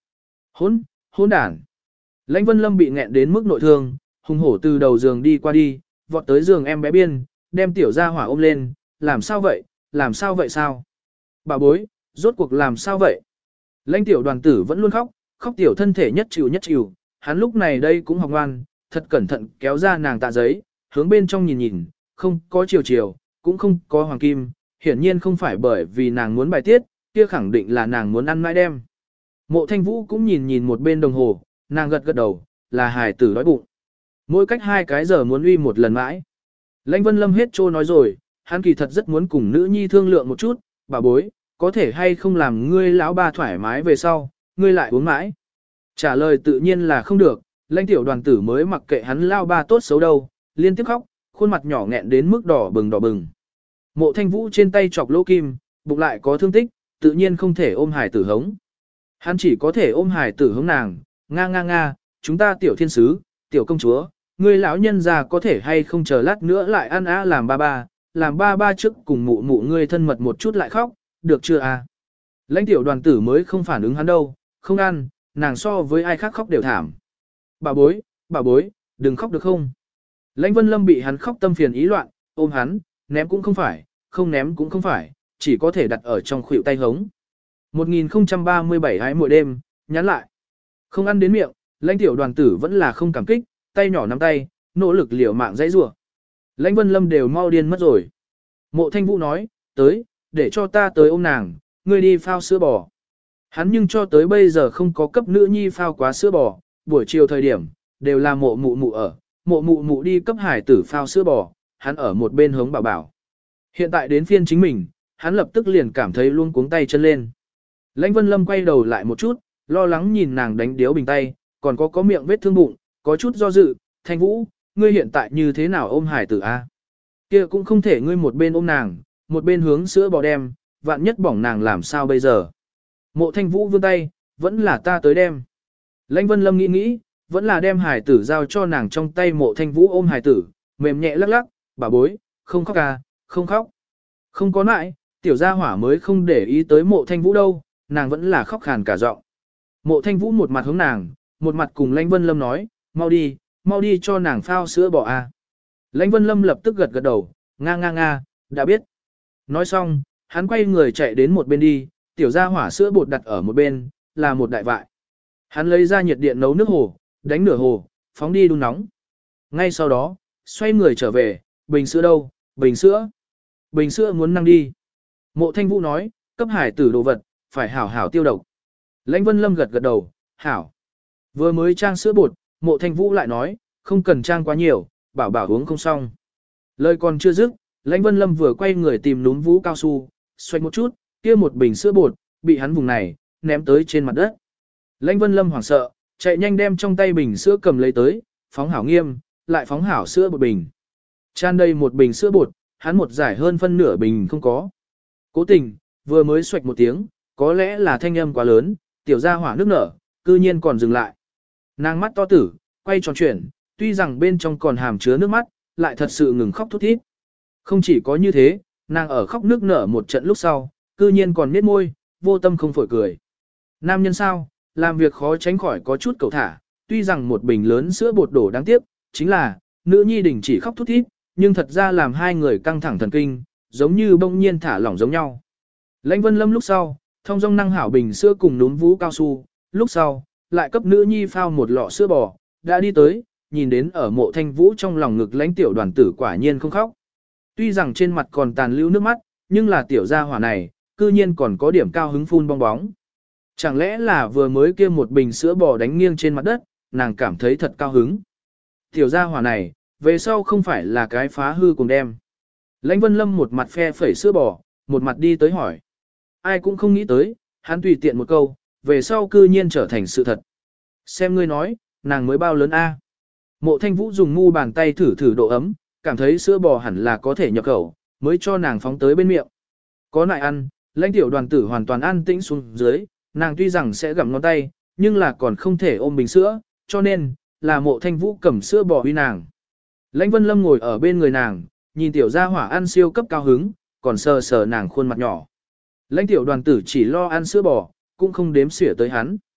Hỗn, hỗn đản. Lãnh Vân Lâm bị nghẹn đến mức nội thương, hùng hổ từ đầu giường đi qua đi, vọt tới giường em bé biên, đem tiểu gia hỏa ôm lên, làm sao vậy, làm sao vậy sao? Bà bối, rốt cuộc làm sao vậy? Lãnh tiểu đoàn tử vẫn luôn khóc, khóc tiểu thân thể nhất chịu nhất chịu, hắn lúc này đây cũng học ngoan, thật cẩn thận kéo ra nàng tạ giấy, hướng bên trong nhìn nhìn, không có chiều chiều, cũng không có hoàng kim, hiển nhiên không phải bởi vì nàng muốn bài tiết, kia khẳng định là nàng muốn ăn mãi đem. Mộ Thanh Vũ cũng nhìn nhìn một bên đồng hồ, nàng gật gật đầu, là hài tử đói bụng. Mỗi cách hai cái giờ muốn uy một lần mãi. Lãnh Vân Lâm hết trô nói rồi, hắn kỳ thật rất muốn cùng nữ nhi thương lượng một chút, bà bối, có thể hay không làm ngươi lão ba thoải mái về sau, ngươi lại uống mãi. Trả lời tự nhiên là không được, lãnh tiểu đoàn tử mới mặc kệ hắn lao ba tốt xấu đâu, liên tiếp khóc, khuôn mặt nhỏ nghẹn đến mức đỏ bừng đỏ bừng. Mộ Thanh Vũ trên tay chọc lỗ kim, bụng lại có thương tích, tự nhiên không thể ôm hài tử hống. Hắn chỉ có thể ôm hài tử hống nàng, nga nga nga, chúng ta tiểu thiên sứ, tiểu công chúa, ngươi lão nhân già có thể hay không chờ lát nữa lại ăn á làm ba ba, làm ba ba trước cùng mụ mụ ngươi thân mật một chút lại khóc, được chưa à? Lãnh tiểu đoàn tử mới không phản ứng hắn đâu, không ăn, nàng so với ai khác khóc đều thảm. Bà bối, bà bối, đừng khóc được không? Lãnh Vân Lâm bị hắn khóc tâm phiền ý loạn, ôm hắn, ném cũng không phải, không ném cũng không phải, chỉ có thể đặt ở trong khuỷu tay hống. một nghìn không trăm ba mươi bảy hái mỗi đêm, nhắn lại. Không ăn đến miệng, lãnh tiểu đoàn tử vẫn là không cảm kích, tay nhỏ nắm tay, nỗ lực liều mạng dãy rủa. Lãnh Vân Lâm đều mau điên mất rồi. Mộ Thanh Vũ nói, tới, để cho ta tới ôm nàng, ngươi đi phao sữa bò. Hắn nhưng cho tới bây giờ không có cấp nữ nhi phao quá sữa bò, buổi chiều thời điểm, đều là mộ mụ mụ ở, mộ mụ mụ đi cấp hải tử phao sữa bò, hắn ở một bên hống bảo bảo. Hiện tại đến phiên chính mình, hắn lập tức liền cảm thấy luôn cuống tay chân lên. Lãnh Vân Lâm quay đầu lại một chút, lo lắng nhìn nàng đánh điếu bình tay, còn có có miệng vết thương bụng, có chút do dự, Thanh Vũ, ngươi hiện tại như thế nào ôm hải tử a? Kia cũng không thể ngươi một bên ôm nàng, một bên hướng sữa bò đem, vạn nhất bỏng nàng làm sao bây giờ. Mộ Thanh Vũ vươn tay, vẫn là ta tới đem. Lãnh Vân Lâm nghĩ nghĩ, vẫn là đem hải tử giao cho nàng trong tay Mộ Thanh Vũ ôm hải tử, mềm nhẹ lắc lắc, bà bối, không khóc à, không khóc. Không có nại, tiểu gia hỏa mới không để ý tới Mộ Thanh Vũ đâu, nàng vẫn là khóc khàn cả giọng. Mộ Thanh Vũ một mặt hướng nàng, một mặt cùng Lãnh Vân Lâm nói, mau đi, mau đi cho nàng phao sữa bò a. Lãnh Vân Lâm lập tức gật gật đầu, nga nga nga, đã biết. Nói xong, hắn quay người chạy đến một bên đi, tiểu gia hỏa sữa bột đặt ở một bên, là một đại vại. Hắn lấy ra nhiệt điện nấu nước hồ, đánh nửa hồ, phóng đi đun nóng. Ngay sau đó, xoay người trở về, bình sữa đâu, bình sữa. Bình sữa muốn năng đi. Mộ Thanh Vũ nói, cấp hải tử đồ vật, phải hảo hảo tiêu độc. Lãnh Vân Lâm gật gật đầu, hảo. Vừa mới trang sữa bột, Mộ Thanh Vũ lại nói, không cần trang quá nhiều, bảo bảo uống không xong. Lời còn chưa dứt, Lãnh Vân Lâm vừa quay người tìm núm vú cao su, xoay một chút, kia một bình sữa bột, bị hắn vùng này, ném tới trên mặt đất. Lãnh Vân Lâm hoảng sợ, chạy nhanh đem trong tay bình sữa cầm lấy tới, phóng hảo nghiêm, lại phóng hảo sữa bột bình. Tràn đầy một bình sữa bột, hắn một giải hơn phân nửa bình không có. Cố tình, vừa mới xoạch một tiếng, có lẽ là thanh âm quá lớn, tiểu gia hỏa nước nở, cư nhiên còn dừng lại. Nàng mắt to tử, quay tròn chuyển, tuy rằng bên trong còn hàm chứa nước mắt, lại thật sự ngừng khóc thút thít. Không chỉ có như thế, nàng ở khóc nước nở một trận lúc sau, cư nhiên còn miết môi, vô tâm không phổi cười. Nam nhân sao, làm việc khó tránh khỏi có chút cầu thả, tuy rằng một bình lớn sữa bột đổ đáng tiếc, chính là, nữ nhi đình chỉ khóc thút thít, nhưng thật ra làm hai người căng thẳng thần kinh, giống như bỗng nhiên thả lỏng giống nhau. Lãnh Vân Lâm lúc sau, thông dong năng hảo bình sữa cùng núm vú cao su, lúc sau, lại cấp nữ nhi phao một lọ sữa bò, đã đi tới, nhìn đến ở Mộ Thanh Vũ trong lòng ngực lãnh tiểu đoàn tử quả nhiên không khóc. Tuy rằng trên mặt còn tàn lưu nước mắt, nhưng là tiểu gia hỏa này, cư nhiên còn có điểm cao hứng phun bong bóng. Chẳng lẽ là vừa mới kia một bình sữa bò đánh nghiêng trên mặt đất, nàng cảm thấy thật cao hứng. Tiểu gia hỏa này, về sau không phải là cái phá hư cùng đem. Lãnh Vân Lâm một mặt phe phẩy sữa bò, một mặt đi tới hỏi. Ai cũng không nghĩ tới, hắn tùy tiện một câu, về sau cư nhiên trở thành sự thật. Xem ngươi nói, nàng mới bao lớn a? Mộ Thanh Vũ dùng ngu bàn tay thử thử độ ấm, cảm thấy sữa bò hẳn là có thể nhập khẩu, mới cho nàng phóng tới bên miệng. Có nại ăn, lãnh tiểu đoàn tử hoàn toàn an tĩnh xuống dưới, nàng tuy rằng sẽ gặm ngón tay, nhưng là còn không thể ôm bình sữa, cho nên, là Mộ Thanh Vũ cầm sữa bò huy nàng. Lãnh Vân Lâm ngồi ở bên người nàng, nhìn tiểu gia hỏa ăn siêu cấp cao hứng, còn sờ sờ nàng khuôn mặt nhỏ. Lãnh tiểu đoàn tử chỉ lo ăn sữa bò, cũng không đếm xỉa tới hắn.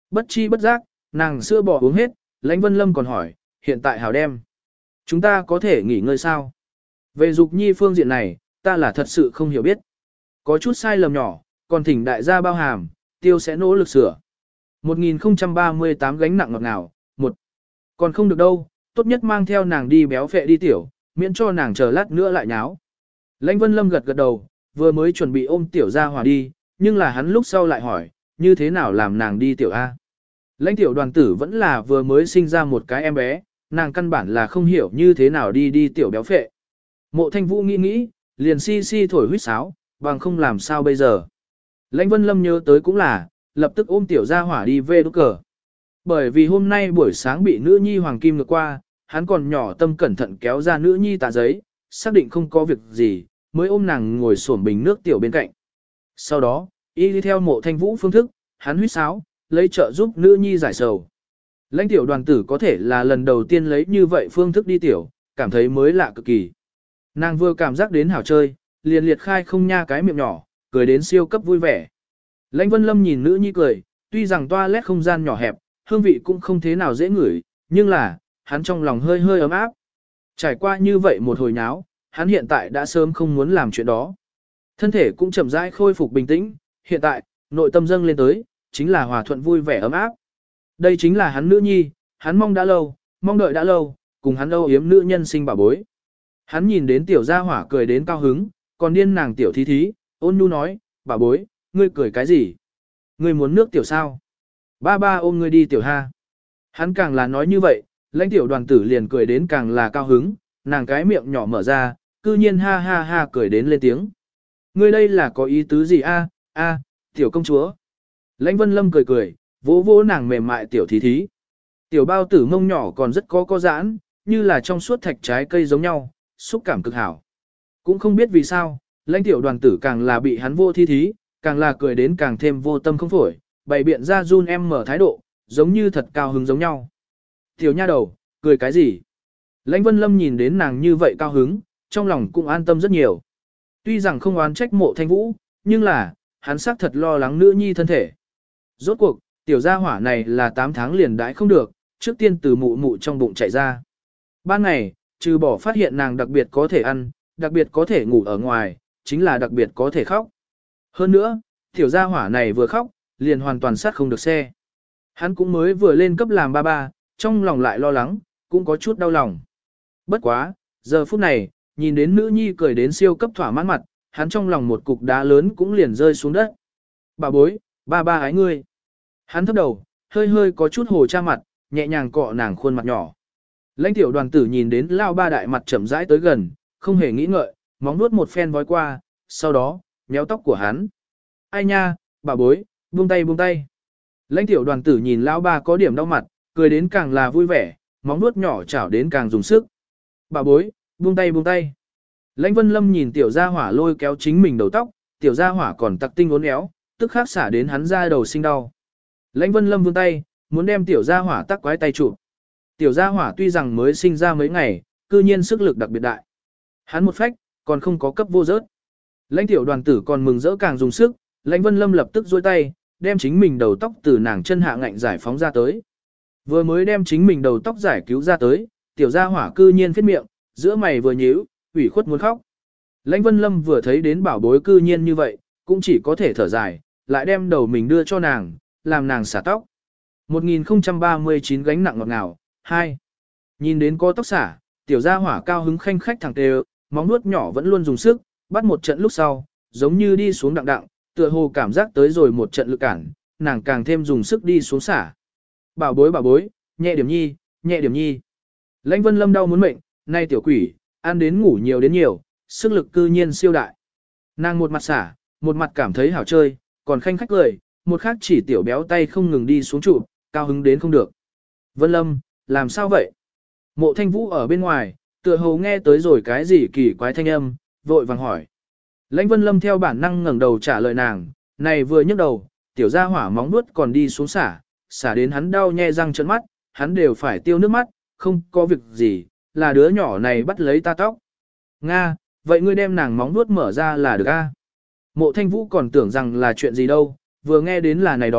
Bất chi bất giác, nàng sữa bò uống hết, Lãnh Vân Lâm còn hỏi, hiện tại hảo đem. Chúng ta có thể nghỉ ngơi sao? Về Dục Nhi phương diện này, ta là thật sự không hiểu biết. Có chút sai lầm nhỏ, còn thỉnh đại gia bao hàm, tiêu sẽ nỗ lực sửa. một nghìn không trăm ba mươi tám gánh nặng ngọt ngào, một. Còn không được đâu, tốt nhất mang theo nàng đi béo phệ đi tiểu, miễn cho nàng chờ lát nữa lại nháo. Lãnh Vân Lâm gật gật đầu, vừa mới chuẩn bị ôm tiểu ra hòa đi, nhưng là hắn lúc sau lại hỏi, như thế nào làm nàng đi tiểu A. Lãnh tiểu đoàn tử vẫn là vừa mới sinh ra một cái em bé, nàng căn bản là không hiểu như thế nào đi đi tiểu béo phệ. Mộ Thanh Vũ nghĩ nghĩ, liền si si thổi huýt sáo, bằng không làm sao bây giờ. Lãnh Vân Lâm nhớ tới cũng là, lập tức ôm tiểu gia hỏa đi về đốt cờ. Bởi vì hôm nay buổi sáng bị nữ nhi hoàng kim ngược qua, hắn còn nhỏ tâm cẩn thận kéo ra nữ nhi tà giấy, xác định không có việc gì, mới ôm nàng ngồi xổm bình nước tiểu bên cạnh. Sau đó, y đi theo Mộ Thanh Vũ phương thức, hắn huýt sáo, lấy trợ giúp nữ nhi giải sầu. Lãnh tiểu đoàn tử có thể là lần đầu tiên lấy như vậy phương thức đi tiểu, cảm thấy mới lạ cực kỳ. Nàng vừa cảm giác đến hảo chơi, liền liệt khai không nha cái miệng nhỏ, cười đến siêu cấp vui vẻ. Lãnh Vân Lâm nhìn nữ nhi cười, tuy rằng toilet không gian nhỏ hẹp, hương vị cũng không thế nào dễ ngửi, nhưng là, hắn trong lòng hơi hơi ấm áp. Trải qua như vậy một hồi nháo, hắn hiện tại đã sớm không muốn làm chuyện đó. Thân thể cũng chậm rãi khôi phục bình tĩnh, hiện tại, nội tâm dâng lên tới, chính là hòa thuận vui vẻ ấm áp. Đây chính là hắn nữ nhi, hắn mong đã lâu, mong đợi đã lâu, cùng hắn âu yếm nữ nhân sinh bảo bối. Hắn nhìn đến tiểu gia hỏa cười đến cao hứng, còn điên nàng tiểu thí thí, ôn nhu nói, bà bối, ngươi cười cái gì? Ngươi muốn nước tiểu sao? Ba ba ôm ngươi đi tiểu ha. Hắn càng là nói như vậy, lãnh tiểu đoàn tử liền cười đến càng là cao hứng, nàng cái miệng nhỏ mở ra, cư nhiên ha ha ha cười đến lên tiếng. Ngươi đây là có ý tứ gì a? A, tiểu công chúa. Lãnh Vân Lâm cười cười, vỗ vỗ nàng mềm mại tiểu thí thí. Tiểu bao tử mông nhỏ còn rất có có giãn, như là trong suốt thạch trái cây giống nhau, xúc cảm cực hảo. Cũng không biết vì sao, lãnh tiểu đoàn tử càng là bị hắn vô thi thí, càng là cười đến càng thêm vô tâm không phổi, bày biện ra run em mở thái độ, giống như thật cao hứng giống nhau. Tiểu nha đầu, cười cái gì? Lãnh Vân Lâm nhìn đến nàng như vậy cao hứng, trong lòng cũng an tâm rất nhiều. Tuy rằng không oán trách Mộ Thanh Vũ, nhưng là, hắn xác thật lo lắng nữ nhi thân thể. Rốt cuộc, tiểu gia hỏa này là tám tháng liền đãi không được, trước tiên từ mụ mụ trong bụng chạy ra. Ban ngày, trừ bỏ phát hiện nàng đặc biệt có thể ăn, đặc biệt có thể ngủ ở ngoài, chính là đặc biệt có thể khóc. Hơn nữa, tiểu gia hỏa này vừa khóc, liền hoàn toàn sát không được xe. Hắn cũng mới vừa lên cấp làm ba ba, trong lòng lại lo lắng, cũng có chút đau lòng. Bất quá, giờ phút này, nhìn đến nữ nhi cười đến siêu cấp thỏa mãn mặt, hắn trong lòng một cục đá lớn cũng liền rơi xuống đất. Bà bối, ba ba ái ngươi. Hắn thấp đầu, hơi hơi có chút hồ cha mặt, nhẹ nhàng cọ nàng khuôn mặt nhỏ. Lãnh tiểu đoàn tử nhìn đến lao ba đại mặt chậm rãi tới gần, không hề nghĩ ngợi, móng nuốt một phen vói qua, sau đó, méo tóc của hắn. Ai nha, bà bối, buông tay buông tay. Lãnh tiểu đoàn tử nhìn lão ba có điểm đau mặt, cười đến càng là vui vẻ, móng nuốt nhỏ chảo đến càng dùng sức. Bà bối, buông tay buông tay. Lãnh Vân Lâm nhìn tiểu gia hỏa lôi kéo chính mình đầu tóc, tiểu gia hỏa còn tặc tinh uốn éo, tức khắc xả đến hắn ra đầu sinh đau. Lãnh Vân Lâm vươn tay, muốn đem tiểu gia hỏa tắc quái tay chụp. Tiểu gia hỏa tuy rằng mới sinh ra mấy ngày, cư nhiên sức lực đặc biệt đại. Hắn một phách, còn không có cấp vô rớt. Lãnh tiểu đoàn tử còn mừng rỡ càng dùng sức, Lãnh Vân Lâm lập tức duỗi tay, đem chính mình đầu tóc từ nàng chân hạ ngạnh giải phóng ra tới. Vừa mới đem chính mình đầu tóc giải cứu ra tới, tiểu gia hỏa cư nhiên phết miệng, giữa mày vừa nhíu, ủy khuất muốn khóc. Lãnh Vân Lâm vừa thấy đến bảo bối cư nhiên như vậy, cũng chỉ có thể thở dài, lại đem đầu mình đưa cho nàng, làm nàng xả tóc. một nghìn không trăm ba mươi chín gánh nặng ngọt ngào, hai. Nhìn đến có tóc xả, tiểu gia hỏa cao hứng khanh khách thẳng tề, móng nuốt nhỏ vẫn luôn dùng sức, bắt một trận lúc sau, giống như đi xuống đặng đặng, tựa hồ cảm giác tới rồi một trận lực cản, nàng càng thêm dùng sức đi xuống xả. Bảo bối bảo bối, nhẹ điểm nhi, nhẹ điểm nhi. Lãnh Vân Lâm đau muốn mệnh, nay tiểu quỷ, ăn đến ngủ nhiều đến nhiều, sức lực cư nhiên siêu đại. Nàng một mặt xả, một mặt cảm thấy hảo chơi, còn khanh khách cười, một khác chỉ tiểu béo tay không ngừng đi xuống trụ, cao hứng đến không được. Vân Lâm, làm sao vậy? Mộ Thanh Vũ ở bên ngoài, tựa hồ nghe tới rồi cái gì kỳ quái thanh âm, vội vàng hỏi. Lãnh Vân Lâm theo bản năng ngẩng đầu trả lời nàng, này vừa nhấc đầu, tiểu gia hỏa móng nuốt còn đi xuống xả, xả đến hắn đau nhe răng trợn mắt, hắn đều phải tiêu nước mắt, không có việc gì, là đứa nhỏ này bắt lấy ta tóc. Nga, vậy ngươi đem nàng móng nuốt mở ra là được a? Mộ Thanh Vũ còn tưởng rằng là chuyện gì đâu, vừa nghe đến là này đó,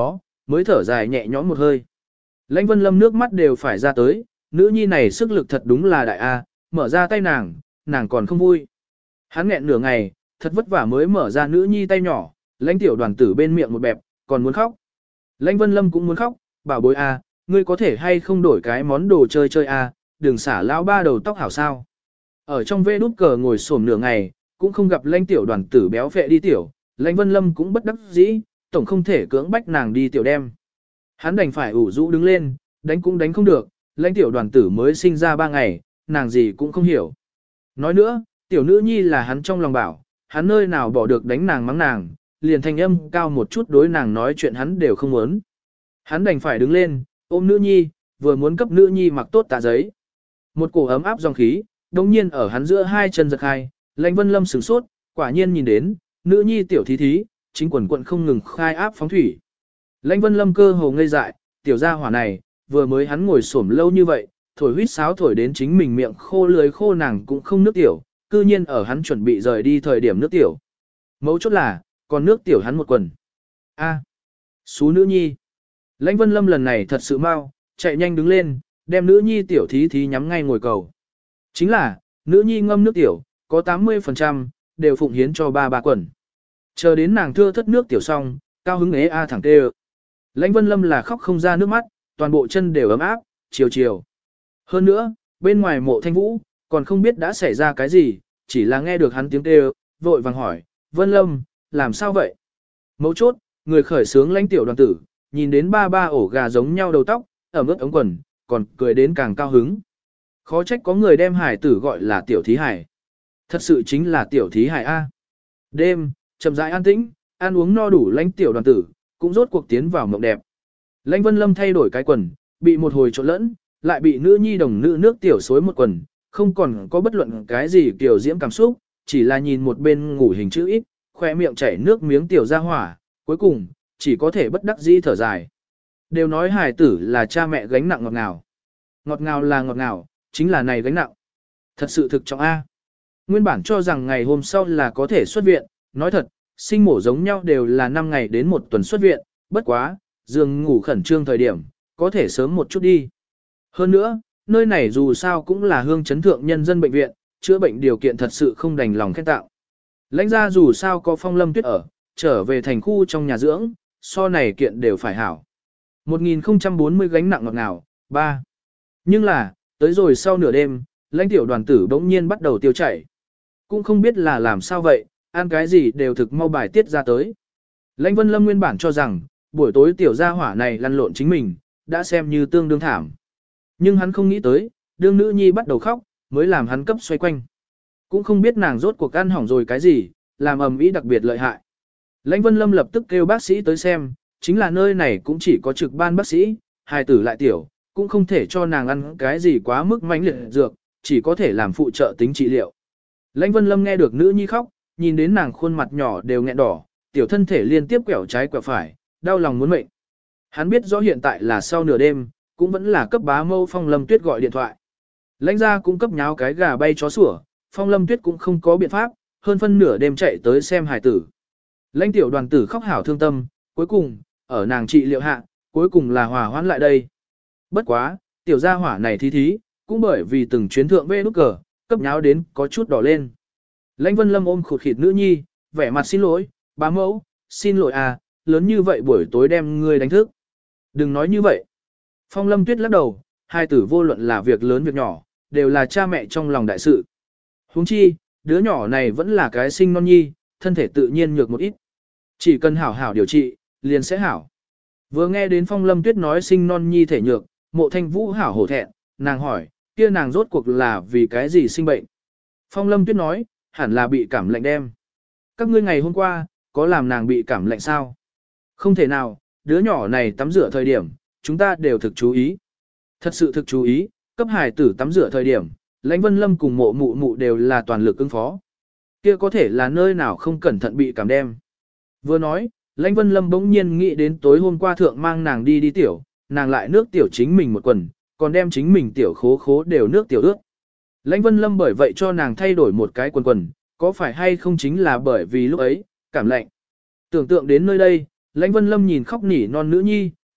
mới thở dài nhẹ nhõm một hơi. Lãnh Vân Lâm nước mắt đều phải ra tới, nữ nhi này sức lực thật đúng là đại A, mở ra tay nàng, nàng còn không vui. Hắn nghẹn nửa ngày, thật vất vả mới mở ra nữ nhi tay nhỏ, Lãnh tiểu đoàn tử bên miệng một bẹp, còn muốn khóc. Lãnh Vân Lâm cũng muốn khóc, bảo bối A, ngươi có thể hay không đổi cái món đồ chơi chơi A, đừng xả lão ba đầu tóc hảo sao. Ở trong vê đút cờ ngồi xổm nửa ngày, cũng không gặp Lãnh tiểu đoàn tử béo phệ đi tiểu, Lãnh Vân Lâm cũng bất đắc dĩ, tổng không thể cưỡng bách nàng đi tiểu đem. Hắn đành phải ủ rũ đứng lên, đánh cũng đánh không được, Lãnh tiểu đoàn tử mới sinh ra ba ngày, nàng gì cũng không hiểu. Nói nữa, tiểu nữ nhi là hắn trong lòng bảo, hắn nơi nào bỏ được đánh nàng mắng nàng, liền thanh âm cao một chút đối nàng nói chuyện hắn đều không muốn. Hắn đành phải đứng lên, ôm nữ nhi, vừa muốn cấp nữ nhi mặc tốt tạ giấy. Một cổ ấm áp dòng khí, đồng nhiên ở hắn giữa hai chân giật hai, Lãnh Vân Lâm sửng sốt, quả nhiên nhìn đến, nữ nhi tiểu thí thí, chính quần quận không ngừng khai áp phóng thủy. Lãnh Vân Lâm cơ hồ ngây dại, tiểu gia hỏa này, vừa mới hắn ngồi xổm lâu như vậy, thổi huýt sáo thổi đến chính mình miệng khô lưỡi khô nàng cũng không nước tiểu, cư nhiên ở hắn chuẩn bị rời đi thời điểm nước tiểu. Mấu chốt là, còn nước tiểu hắn một quần. A, à, xú nữ nhi. Lãnh Vân Lâm lần này thật sự mau, chạy nhanh đứng lên, đem nữ nhi tiểu thí thí nhắm ngay ngồi cầu. Chính là, nữ nhi ngâm nước tiểu, có tám mươi phần trăm, đều phụng hiến cho ba ba quần. Chờ đến nàng thưa thất nước tiểu xong, cao hứng ế a thẳng tê. Lãnh Vân Lâm là khóc không ra nước mắt, toàn bộ chân đều ấm áp, chiều chiều. Hơn nữa, bên ngoài mộ thanh vũ, còn không biết đã xảy ra cái gì, chỉ là nghe được hắn tiếng kêu, vội vàng hỏi, Vân Lâm, làm sao vậy? Mấu chốt, người khởi sướng Lãnh tiểu đoàn tử, nhìn đến ba ba ổ gà giống nhau đầu tóc, ẩm ướt ống quần, còn cười đến càng cao hứng. Khó trách có người đem hải tử gọi là tiểu thí hải. Thật sự chính là tiểu thí hải A. Đêm, chậm rãi an tĩnh, ăn uống no đủ Lãnh tiểu đoàn tử, cũng rốt cuộc tiến vào mộng đẹp. Lãnh Vân Lâm thay đổi cái quần, bị một hồi trộn lẫn, lại bị nữ nhi đồng nữ nước tiểu xối một quần, không còn có bất luận cái gì kiểu diễm cảm xúc, chỉ là nhìn một bên ngủ hình chữ ít, khoe miệng chảy nước miếng tiểu ra hỏa, cuối cùng, chỉ có thể bất đắc dĩ thở dài. Đều nói hài tử là cha mẹ gánh nặng ngọt ngào. Ngọt ngào là ngọt ngào, chính là này gánh nặng. Thật sự thực trọng A. Nguyên bản cho rằng ngày hôm sau là có thể xuất viện, nói thật, sinh mổ giống nhau đều là năm ngày đến một tuần xuất viện, bất quá, giường ngủ khẩn trương thời điểm, có thể sớm một chút đi. Hơn nữa, nơi này dù sao cũng là hương chấn thượng nhân dân bệnh viện, chữa bệnh điều kiện thật sự không đành lòng khen tạo. Lãnh gia dù sao có Phong Lâm Tuyết ở, trở về thành khu trong nhà dưỡng, so này kiện đều phải hảo. một nghìn không trăm bốn mươi gánh nặng ngọt ngào, ba. Nhưng là, tới rồi sau nửa đêm, Lãnh tiểu đoàn tử bỗng nhiên bắt đầu tiêu chảy. Cũng không biết là làm sao vậy, ăn cái gì đều thực mau bài tiết ra tới. Lãnh Vân Lâm nguyên bản cho rằng, buổi tối tiểu gia hỏa này lăn lộn chính mình, đã xem như tương đương thảm. Nhưng hắn không nghĩ tới, đương nữ nhi bắt đầu khóc, mới làm hắn cấp xoay quanh. Cũng không biết nàng rốt cuộc ăn hỏng rồi cái gì, làm ầm ĩ đặc biệt lợi hại. Lãnh Vân Lâm lập tức kêu bác sĩ tới xem, chính là nơi này cũng chỉ có trực ban bác sĩ, hài tử lại tiểu, cũng không thể cho nàng ăn cái gì quá mức mãnh liệt dược, chỉ có thể làm phụ trợ tính trị liệu. Lãnh Vân Lâm nghe được nữ nhi khóc, nhìn đến nàng khuôn mặt nhỏ đều nghẹn đỏ, tiểu thân thể liên tiếp quẹo trái quẹo phải, đau lòng muốn mệnh. Hắn biết rõ hiện tại là sau nửa đêm, cũng vẫn là cấp bá mâu Phong Lâm Tuyết gọi điện thoại. Lãnh gia cũng cấp nháo cái gà bay chó sủa, Phong Lâm Tuyết cũng không có biện pháp, hơn phân nửa đêm chạy tới xem hài tử. Lãnh tiểu đoàn tử khóc hảo thương tâm, cuối cùng, ở nàng trị liệu hạ, cuối cùng là hòa hoãn lại đây. Bất quá, tiểu gia hỏa này thí thí, cũng bởi vì từng chuyến thượng vê nút cờ, cấp nháo đến có chút đỏ lên. Lãnh Vân Lâm ôm khụt khịt nữ nhi, vẻ mặt xin lỗi, bá mẫu, xin lỗi à, lớn như vậy buổi tối đem ngươi đánh thức. Đừng nói như vậy. Phong Lâm Tuyết lắc đầu, hai tử vô luận là việc lớn việc nhỏ, đều là cha mẹ trong lòng đại sự. Huống chi, đứa nhỏ này vẫn là cái sinh non nhi, thân thể tự nhiên nhược một ít. Chỉ cần hảo hảo điều trị, liền sẽ hảo. Vừa nghe đến Phong Lâm Tuyết nói sinh non nhi thể nhược, Mộ Thanh Vũ hảo hổ thẹn, nàng hỏi, kia nàng rốt cuộc là vì cái gì sinh bệnh. Phong Lâm Tuyết nói, hẳn là bị cảm lạnh đem. Các ngươi ngày hôm qua, có làm nàng bị cảm lạnh sao? Không thể nào, đứa nhỏ này tắm rửa thời điểm, chúng ta đều thực chú ý. Thật sự thực chú ý, cấp hài tử tắm rửa thời điểm, Lãnh Vân Lâm cùng mộ mụ mụ đều là toàn lực ứng phó. Kia có thể là nơi nào không cẩn thận bị cảm đem. Vừa nói, Lãnh Vân Lâm bỗng nhiên nghĩ đến tối hôm qua thượng mang nàng đi đi tiểu, nàng lại nước tiểu chính mình một quần, còn đem chính mình tiểu khố khố đều nước tiểu ướt. Lãnh Vân Lâm bởi vậy cho nàng thay đổi một cái quần quần, có phải hay không chính là bởi vì lúc ấy, cảm lạnh. Tưởng tượng đến nơi đây, Lãnh Vân Lâm nhìn khóc nỉ non nữ nhi,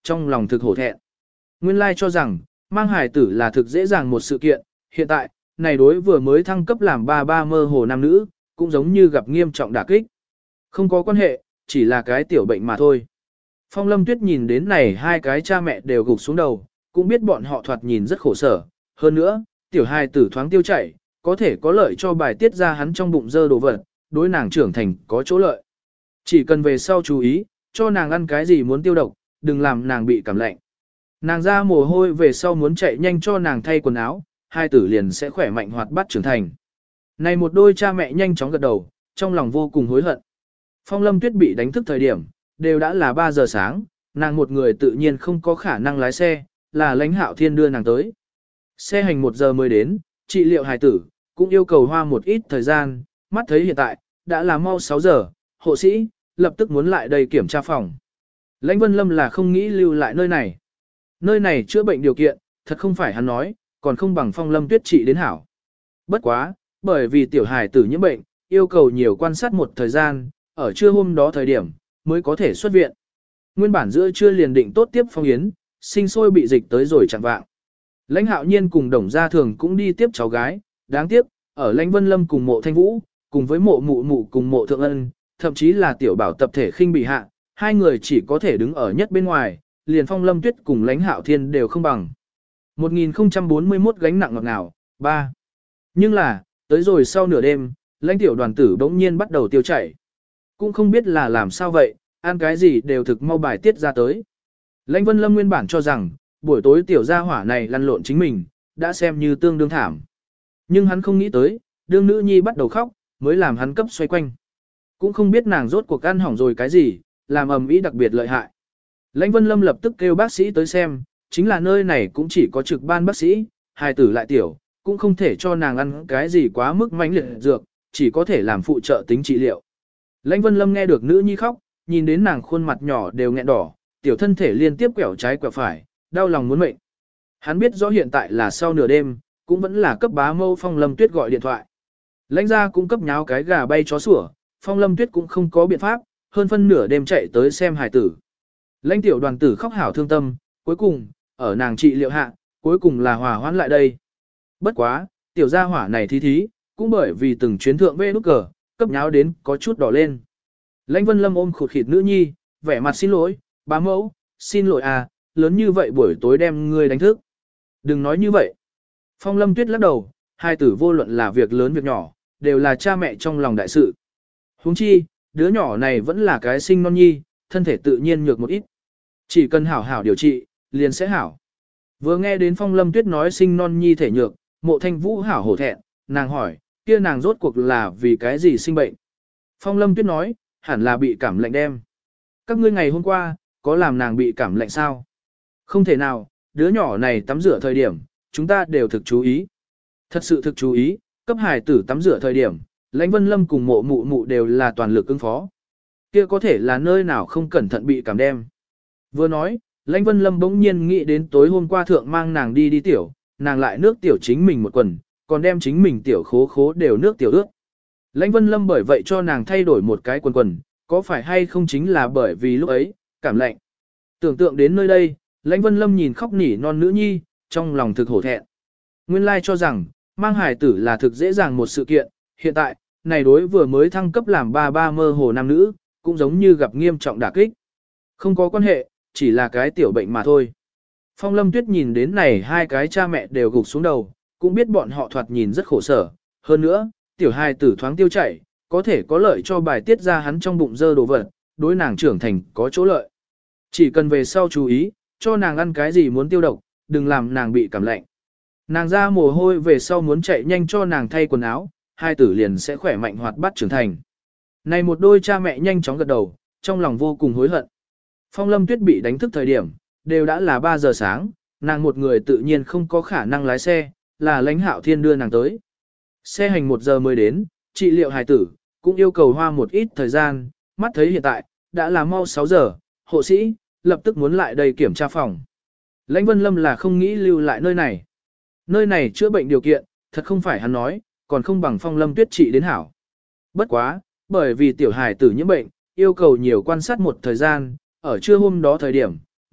trong lòng thực hổ thẹn. Nguyên lai cho rằng, mang hài tử là thực dễ dàng một sự kiện, hiện tại, này đối vừa mới thăng cấp làm ba ba mơ hồ nam nữ, cũng giống như gặp nghiêm trọng đả kích. Không có quan hệ, chỉ là cái tiểu bệnh mà thôi. Phong Lâm Tuyết nhìn đến này hai cái cha mẹ đều gục xuống đầu, cũng biết bọn họ thoạt nhìn rất khổ sở. Hơn nữa, tiểu hài tử thoáng tiêu chảy, có thể có lợi cho bài tiết ra hắn trong bụng dơ đồ vật, đối nàng trưởng thành có chỗ lợi. Chỉ cần về sau chú ý, cho nàng ăn cái gì muốn tiêu độc, đừng làm nàng bị cảm lạnh. Nàng ra mồ hôi về sau muốn chạy nhanh cho nàng thay quần áo, hai tử liền sẽ khỏe mạnh hoạt bát trưởng thành. Này một đôi cha mẹ nhanh chóng gật đầu, trong lòng vô cùng hối hận. Phong Lâm Tuyết bị đánh thức thời điểm, đều đã là ba giờ sáng, nàng một người tự nhiên không có khả năng lái xe, là lãnh hạo thiên đưa nàng tới. Xe hành một giờ mới đến, trị liệu hài tử, cũng yêu cầu hoa một ít thời gian, mắt thấy hiện tại, đã là mau sáu giờ, hộ sĩ, lập tức muốn lại đây kiểm tra phòng. Lãnh Vân Lâm là không nghĩ lưu lại nơi này. Nơi này chữa bệnh điều kiện, thật không phải hắn nói, còn không bằng Phong Lâm Tuyết trị đến hảo. Bất quá, bởi vì tiểu hài tử nhiễm bệnh, yêu cầu nhiều quan sát một thời gian, ở trưa hôm đó thời điểm, mới có thể xuất viện. Nguyên bản giữa trưa liền định tốt tiếp phong yến, sinh sôi bị dịch tới rồi chẳng vạng. Lãnh Hạo Nhiên cùng Đồng Gia Thường cũng đi tiếp cháu gái, đáng tiếc, ở Lãnh Vân Lâm cùng mộ Thanh Vũ, cùng với mộ mụ mụ cùng mộ Thượng Ân, thậm chí là tiểu bảo tập thể khinh bị hạ, hai người chỉ có thể đứng ở nhất bên ngoài, liền Phong Lâm Tuyết cùng Lãnh Hạo Thiên đều không bằng. một nghìn không trăm bốn mươi mốt gánh nặng ngọt ngào, ba. Nhưng là, tới rồi sau nửa đêm, Lãnh tiểu đoàn tử bỗng nhiên bắt đầu tiêu chảy. Cũng không biết là làm sao vậy, ăn cái gì đều thực mau bài tiết ra tới. Lãnh Vân Lâm nguyên bản cho rằng, buổi tối tiểu gia hỏa này lăn lộn chính mình, đã xem như tương đương thảm. Nhưng hắn không nghĩ tới, đương nữ nhi bắt đầu khóc, mới làm hắn cấp xoay quanh. Cũng không biết nàng rốt cuộc ăn hỏng rồi cái gì, làm ầm ĩ đặc biệt lợi hại. Lãnh Vân Lâm lập tức kêu bác sĩ tới xem, chính là nơi này cũng chỉ có trực ban bác sĩ, hài tử lại tiểu, cũng không thể cho nàng ăn cái gì quá mức mãnh liệt dược, chỉ có thể làm phụ trợ tính trị liệu. Lãnh Vân Lâm nghe được nữ nhi khóc, nhìn đến nàng khuôn mặt nhỏ đều nghẹn đỏ, tiểu thân thể liên tiếp quẹo trái quẹo phải, đau lòng muốn mệnh. Hắn biết rõ hiện tại là sau nửa đêm, cũng vẫn là cấp bá mâu Phong Lâm Tuyết gọi điện thoại. Lãnh gia cũng cấp nháo cái gà bay chó sủa, Phong Lâm Tuyết cũng không có biện pháp, hơn phân nửa đêm chạy tới xem hài tử. Lãnh tiểu đoàn tử khóc hảo thương tâm, cuối cùng, ở nàng trị liệu hạ, cuối cùng là hòa hoãn lại đây. Bất quá, tiểu gia hỏa này thí thí, cũng bởi vì từng chuyến thượng vê nút cờ, cấp nháo đến có chút đỏ lên. Lãnh Vân Lâm ôm khụt khịt nữ nhi, vẻ mặt xin lỗi, bá mẫu, xin lỗi à, lớn như vậy buổi tối đem ngươi đánh thức. Đừng nói như vậy. Phong Lâm Tuyết lắc đầu, hai tử vô luận là việc lớn việc nhỏ, đều là cha mẹ trong lòng đại sự. Huống chi, đứa nhỏ này vẫn là cái sinh non nhi, thân thể tự nhiên nhược một ít. Chỉ cần hảo hảo điều trị, liền sẽ hảo. Vừa nghe đến Phong Lâm Tuyết nói sinh non nhi thể nhược, mộ Thanh Vũ hảo hổ thẹn, nàng hỏi, kia nàng rốt cuộc là vì cái gì sinh bệnh. Phong Lâm Tuyết nói, hẳn là bị cảm lạnh đem. Các ngươi ngày hôm qua, có làm nàng bị cảm lạnh sao? Không thể nào, đứa nhỏ này tắm rửa thời điểm, chúng ta đều thực chú ý. Thật sự thực chú ý, cấp hài tử tắm rửa thời điểm, Lãnh Vân Lâm cùng mộ mụ mụ đều là toàn lực ứng phó. Kia có thể là nơi nào không cẩn thận bị cảm đem. Vừa nói, Lãnh Vân Lâm bỗng nhiên nghĩ đến tối hôm qua thượng mang nàng đi đi tiểu, nàng lại nước tiểu chính mình một quần, còn đem chính mình tiểu khố khố đều nước tiểu ướt. Lãnh Vân Lâm bởi vậy cho nàng thay đổi một cái quần quần, có phải hay không chính là bởi vì lúc ấy, cảm lạnh. Tưởng tượng đến nơi đây, Lãnh Vân Lâm nhìn khóc nỉ non nữ nhi, trong lòng thực hổ thẹn. Nguyên lai cho rằng, mang hài tử là thực dễ dàng một sự kiện, hiện tại, này đối vừa mới thăng cấp làm ba ba mơ hồ nam nữ, cũng giống như gặp nghiêm trọng đả kích. Không có quan hệ, chỉ là cái tiểu bệnh mà thôi. Phong Lâm Tuyết nhìn đến này hai cái cha mẹ đều gục xuống đầu, cũng biết bọn họ thoạt nhìn rất khổ sở. Hơn nữa, tiểu hài tử thoáng tiêu chảy, có thể có lợi cho bài tiết ra hắn trong bụng dơ đồ vật, đối nàng trưởng thành có chỗ lợi. Chỉ cần về sau chú ý, cho nàng ăn cái gì muốn tiêu độc, đừng làm nàng bị cảm lạnh. Nàng ra mồ hôi về sau muốn chạy nhanh cho nàng thay quần áo, hai tử liền sẽ khỏe mạnh hoạt bát trưởng thành. Này một đôi cha mẹ nhanh chóng gật đầu, trong lòng vô cùng hối hận. Phong Lâm Tuyết bị đánh thức thời điểm, đều đã là ba giờ sáng, nàng một người tự nhiên không có khả năng lái xe, là Lãnh Hạo Thiên đưa nàng tới. Xe hành một giờ mới đến, trị liệu hài tử, cũng yêu cầu hoa một ít thời gian, mắt thấy hiện tại, đã là mau sáu giờ, hộ sĩ, lập tức muốn lại đây kiểm tra phòng. Lãnh Vân Lâm là không nghĩ lưu lại nơi này. Nơi này chữa bệnh điều kiện, thật không phải hắn nói, còn không bằng Phong Lâm Tuyết trị đến hảo. Bất quá, bởi vì tiểu hài tử nhiễm bệnh, yêu cầu nhiều quan sát một thời gian, ở trưa hôm đó thời điểm,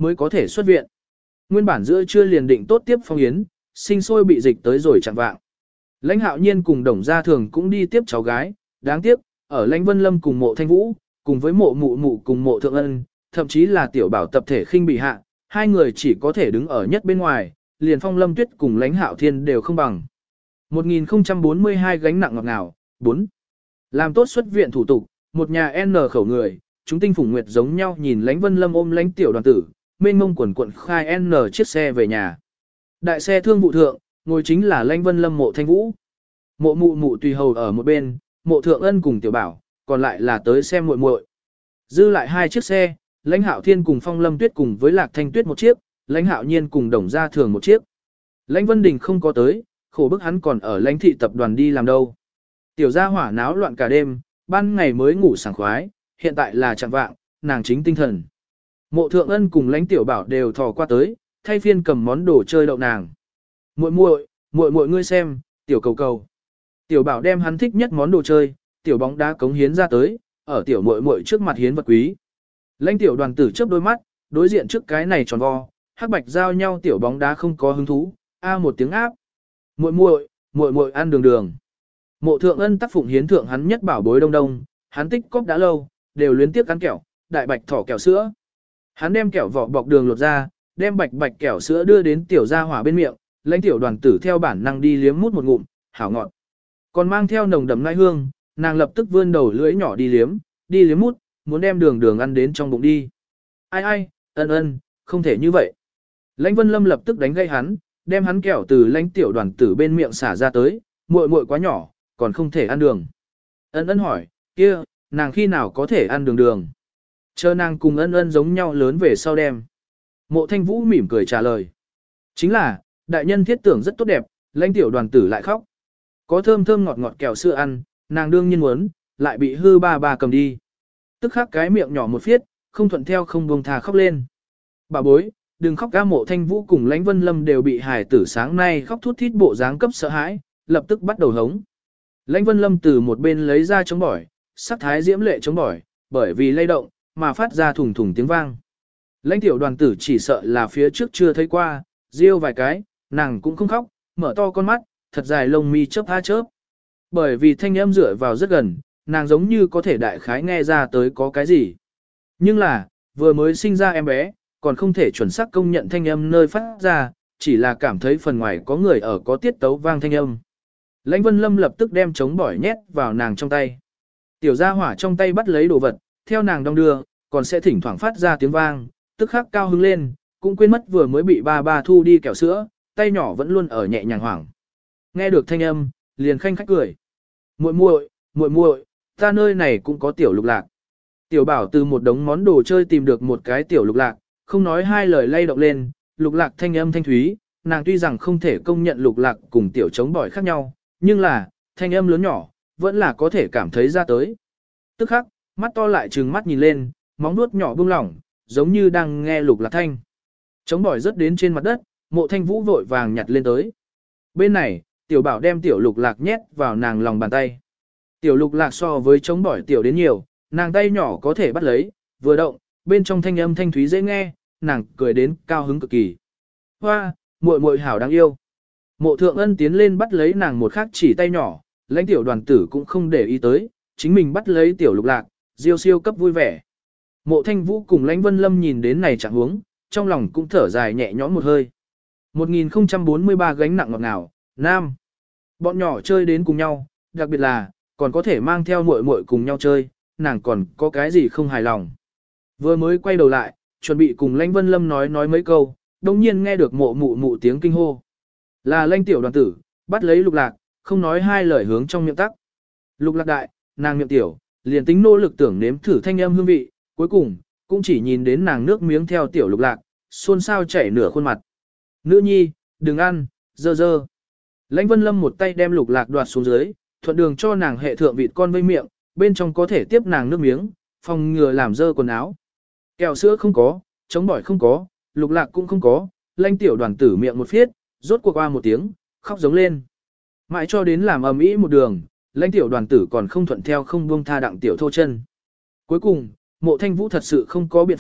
mới có thể xuất viện. Nguyên bản giữa trưa liền định tốt tiếp phong yến, sinh sôi bị dịch tới rồi chẳng vạng. Lãnh Hạo Nhiên cùng Đồng Gia Thường cũng đi tiếp cháu gái, đáng tiếc, ở Lãnh Vân Lâm cùng Mộ Thanh Vũ, cùng với Mộ Mụ Mụ cùng Mộ Thượng Ân, thậm chí là Tiểu Bảo tập thể khinh bị hạ, hai người chỉ có thể đứng ở nhất bên ngoài, liền Phong Lâm Tuyết cùng Lãnh Hạo Thiên đều không bằng. một nghìn không trăm bốn mươi hai gánh nặng ngọt ngào, bốn. Làm tốt xuất viện thủ tục, một nhà N khẩu người, chúng tinh phùng nguyệt giống nhau nhìn Lãnh Vân Lâm ôm Lãnh Tiểu đoàn tử, mênh mông quần quận khai N chiếc xe về nhà. Đại xe thương vụ thượng, ngồi chính là Lãnh Vân Lâm Mộ Thanh Vũ. Mộ Mụ Mụ tùy hầu ở một bên, Mộ Thượng Ân cùng Tiểu Bảo, còn lại là tới xem muội muội. Dư lại hai chiếc xe, Lãnh Hạo Thiên cùng Phong Lâm Tuyết cùng với Lạc Thanh Tuyết một chiếc, Lãnh Hạo Nhiên cùng Đồng Gia Thường một chiếc. Lãnh Vân Đình không có tới, khổ bức hắn còn ở Lãnh thị tập đoàn đi làm đâu. Tiểu gia hỏa náo loạn cả đêm, ban ngày mới ngủ sảng khoái, hiện tại là chạng vạng, nàng chính tinh thần. Mộ Thượng Ân cùng Lãnh Tiểu Bảo đều thò qua tới, thay phiên cầm món đồ chơi đậu nàng. Muội muội, muội muội ngươi xem, tiểu cầu cầu. Tiểu Bảo đem hắn thích nhất món đồ chơi, tiểu bóng đá cống hiến ra tới, ở tiểu muội muội trước mặt hiến vật quý. Lãnh Tiểu đoàn tử chớp đôi mắt, đối diện trước cái này tròn vo, hắc bạch giao nhau tiểu bóng đá không có hứng thú, a một tiếng áp. Muội muội, muội muội ăn đường đường. Mộ Thượng Ân tác phụng hiến thượng hắn nhất bảo bối đông đông, hắn tích cóp đã lâu, đều luyến tiếc cắn kẹo, đại bạch thỏ kẹo sữa. Hắn đem kẹo vỏ bọc đường lột ra, đem bạch bạch kẹo sữa đưa đến tiểu gia hỏa bên miệng, Lãnh Tiểu đoàn tử theo bản năng đi liếm mút một ngụm, hảo ngọt. Còn mang theo nồng đậm ngai hương, nàng lập tức vươn đầu lưỡi nhỏ đi liếm, đi liếm mút, muốn đem đường đường ăn đến trong bụng đi. Ai ai, Ân Ân, không thể như vậy. Lãnh Vân Lâm lập tức đánh gây hắn, đem hắn kẹo từ Lãnh Tiểu đoàn tử bên miệng xả ra tới, muội muội quá nhỏ, còn không thể ăn đường. Ân Ân hỏi, kia, nàng khi nào có thể ăn đường đường? Chờ nàng cùng Ân Ân giống nhau lớn về sau đem. Mộ Thanh Vũ mỉm cười trả lời. Chính là, đại nhân thiết tưởng rất tốt đẹp, Lãnh Tiểu đoàn tử lại khóc. Có thơm thơm ngọt ngọt kẹo sữa ăn, nàng đương nhiên muốn, lại bị hư ba ba cầm đi. Tức khắc cái miệng nhỏ một phiết, không thuận theo không buông thà khóc lên. Bà bối, đừng khóc, ca. Mộ Thanh Vũ cùng Lãnh Vân Lâm đều bị hài tử sáng nay khóc thút thít bộ dáng cấp sợ hãi, lập tức bắt đầu hống. Lãnh Vân Lâm từ một bên lấy ra chống bỏi, sắc thái diễm lệ chống bỏi, bởi vì lay động, mà phát ra thùng thùng tiếng vang. Lãnh Tiểu đoàn tử chỉ sợ là phía trước chưa thấy qua, riêu vài cái, nàng cũng không khóc, mở to con mắt, thật dài lông mi chớp ha chớp. Bởi vì thanh âm dựa vào rất gần, nàng giống như có thể đại khái nghe ra tới có cái gì. Nhưng là, vừa mới sinh ra em bé, còn không thể chuẩn xác công nhận thanh âm nơi phát ra, chỉ là cảm thấy phần ngoài có người ở có tiết tấu vang thanh âm. Lãnh Vân Lâm lập tức đem chống bỏi nhét vào nàng trong tay. Tiểu gia hỏa trong tay bắt lấy đồ vật, theo nàng đong đưa, còn sẽ thỉnh thoảng phát ra tiếng vang, tức khắc cao hứng lên, cũng quên mất vừa mới bị ba ba thu đi kẹo sữa, tay nhỏ vẫn luôn ở nhẹ nhàng hoảng. Nghe được thanh âm, liền khanh khách cười. Muội muội, muội muội, ta nơi này cũng có tiểu lục lạc. Tiểu Bảo từ một đống món đồ chơi tìm được một cái tiểu lục lạc, không nói hai lời lay động lên, lục lạc thanh âm thanh thúy, nàng tuy rằng không thể công nhận lục lạc cùng tiểu chống bỏi khác nhau, nhưng là, thanh âm lớn nhỏ, vẫn là có thể cảm thấy ra tới. Tức khắc, mắt to lại trừng mắt nhìn lên, móng nuốt nhỏ buông lỏng, giống như đang nghe lục lạc thanh. Chống bỏi rớt đến trên mặt đất, Mộ Thanh Vũ vội vàng nhặt lên tới. Bên này, Tiểu Bảo đem tiểu lục lạc nhét vào nàng lòng bàn tay. Tiểu lục lạc so với chống bỏi tiểu đến nhiều, nàng tay nhỏ có thể bắt lấy, vừa động, bên trong thanh âm thanh thúy dễ nghe, nàng cười đến cao hứng cực kỳ. Hoa, muội muội hảo đáng yêu. Mộ Thượng Ân tiến lên bắt lấy nàng một khắc chỉ tay nhỏ, Lãnh Tiểu đoàn tử cũng không để ý tới, chính mình bắt lấy tiểu lục lạc, diêu siêu cấp vui vẻ. Mộ Thanh Vũ cùng Lãnh Vân Lâm nhìn đến này trạng huống, trong lòng cũng thở dài nhẹ nhõm một hơi. một nghìn không trăm bốn mươi ba gánh nặng ngọt ngào, nam. Bọn nhỏ chơi đến cùng nhau, đặc biệt là, còn có thể mang theo muội muội cùng nhau chơi, nàng còn có cái gì không hài lòng. Vừa mới quay đầu lại, chuẩn bị cùng Lãnh Vân Lâm nói nói mấy câu, đồng nhiên nghe được mộ mụ mụ tiếng kinh hô. Là Lãnh Tiểu đoàn tử, bắt lấy lục lạc, không nói hai lời hướng trong miệng tắc. Lục lạc đại, nàng miệng tiểu, liền tính nỗ lực tưởng nếm thử thanh âm hương vị, cuối cùng, cũng chỉ nhìn đến nàng nước miếng theo tiểu lục lạc, xôn xao chảy nửa khuôn mặt. Nữ nhi, đừng ăn, dơ dơ. Lãnh Vân Lâm một tay đem lục lạc đoạt xuống dưới, thuận đường cho nàng hệ thượng vịt con vây miệng, bên trong có thể tiếp nàng nước miếng, phòng ngừa làm dơ quần áo. Kẹo sữa không có, chống bỏi không có, lục lạc cũng không có, Lãnh Tiểu đoàn tử miệng một phiết, rốt cuộc qua một tiếng, khóc giống lên. Mãi cho đến làm ầm ĩ một đường, Lãnh Tiểu đoàn tử còn không thuận theo không buông tha đặng tiểu thô chân. Cuối cùng, Mộ Thanh Vũ thật sự không có biện pháp,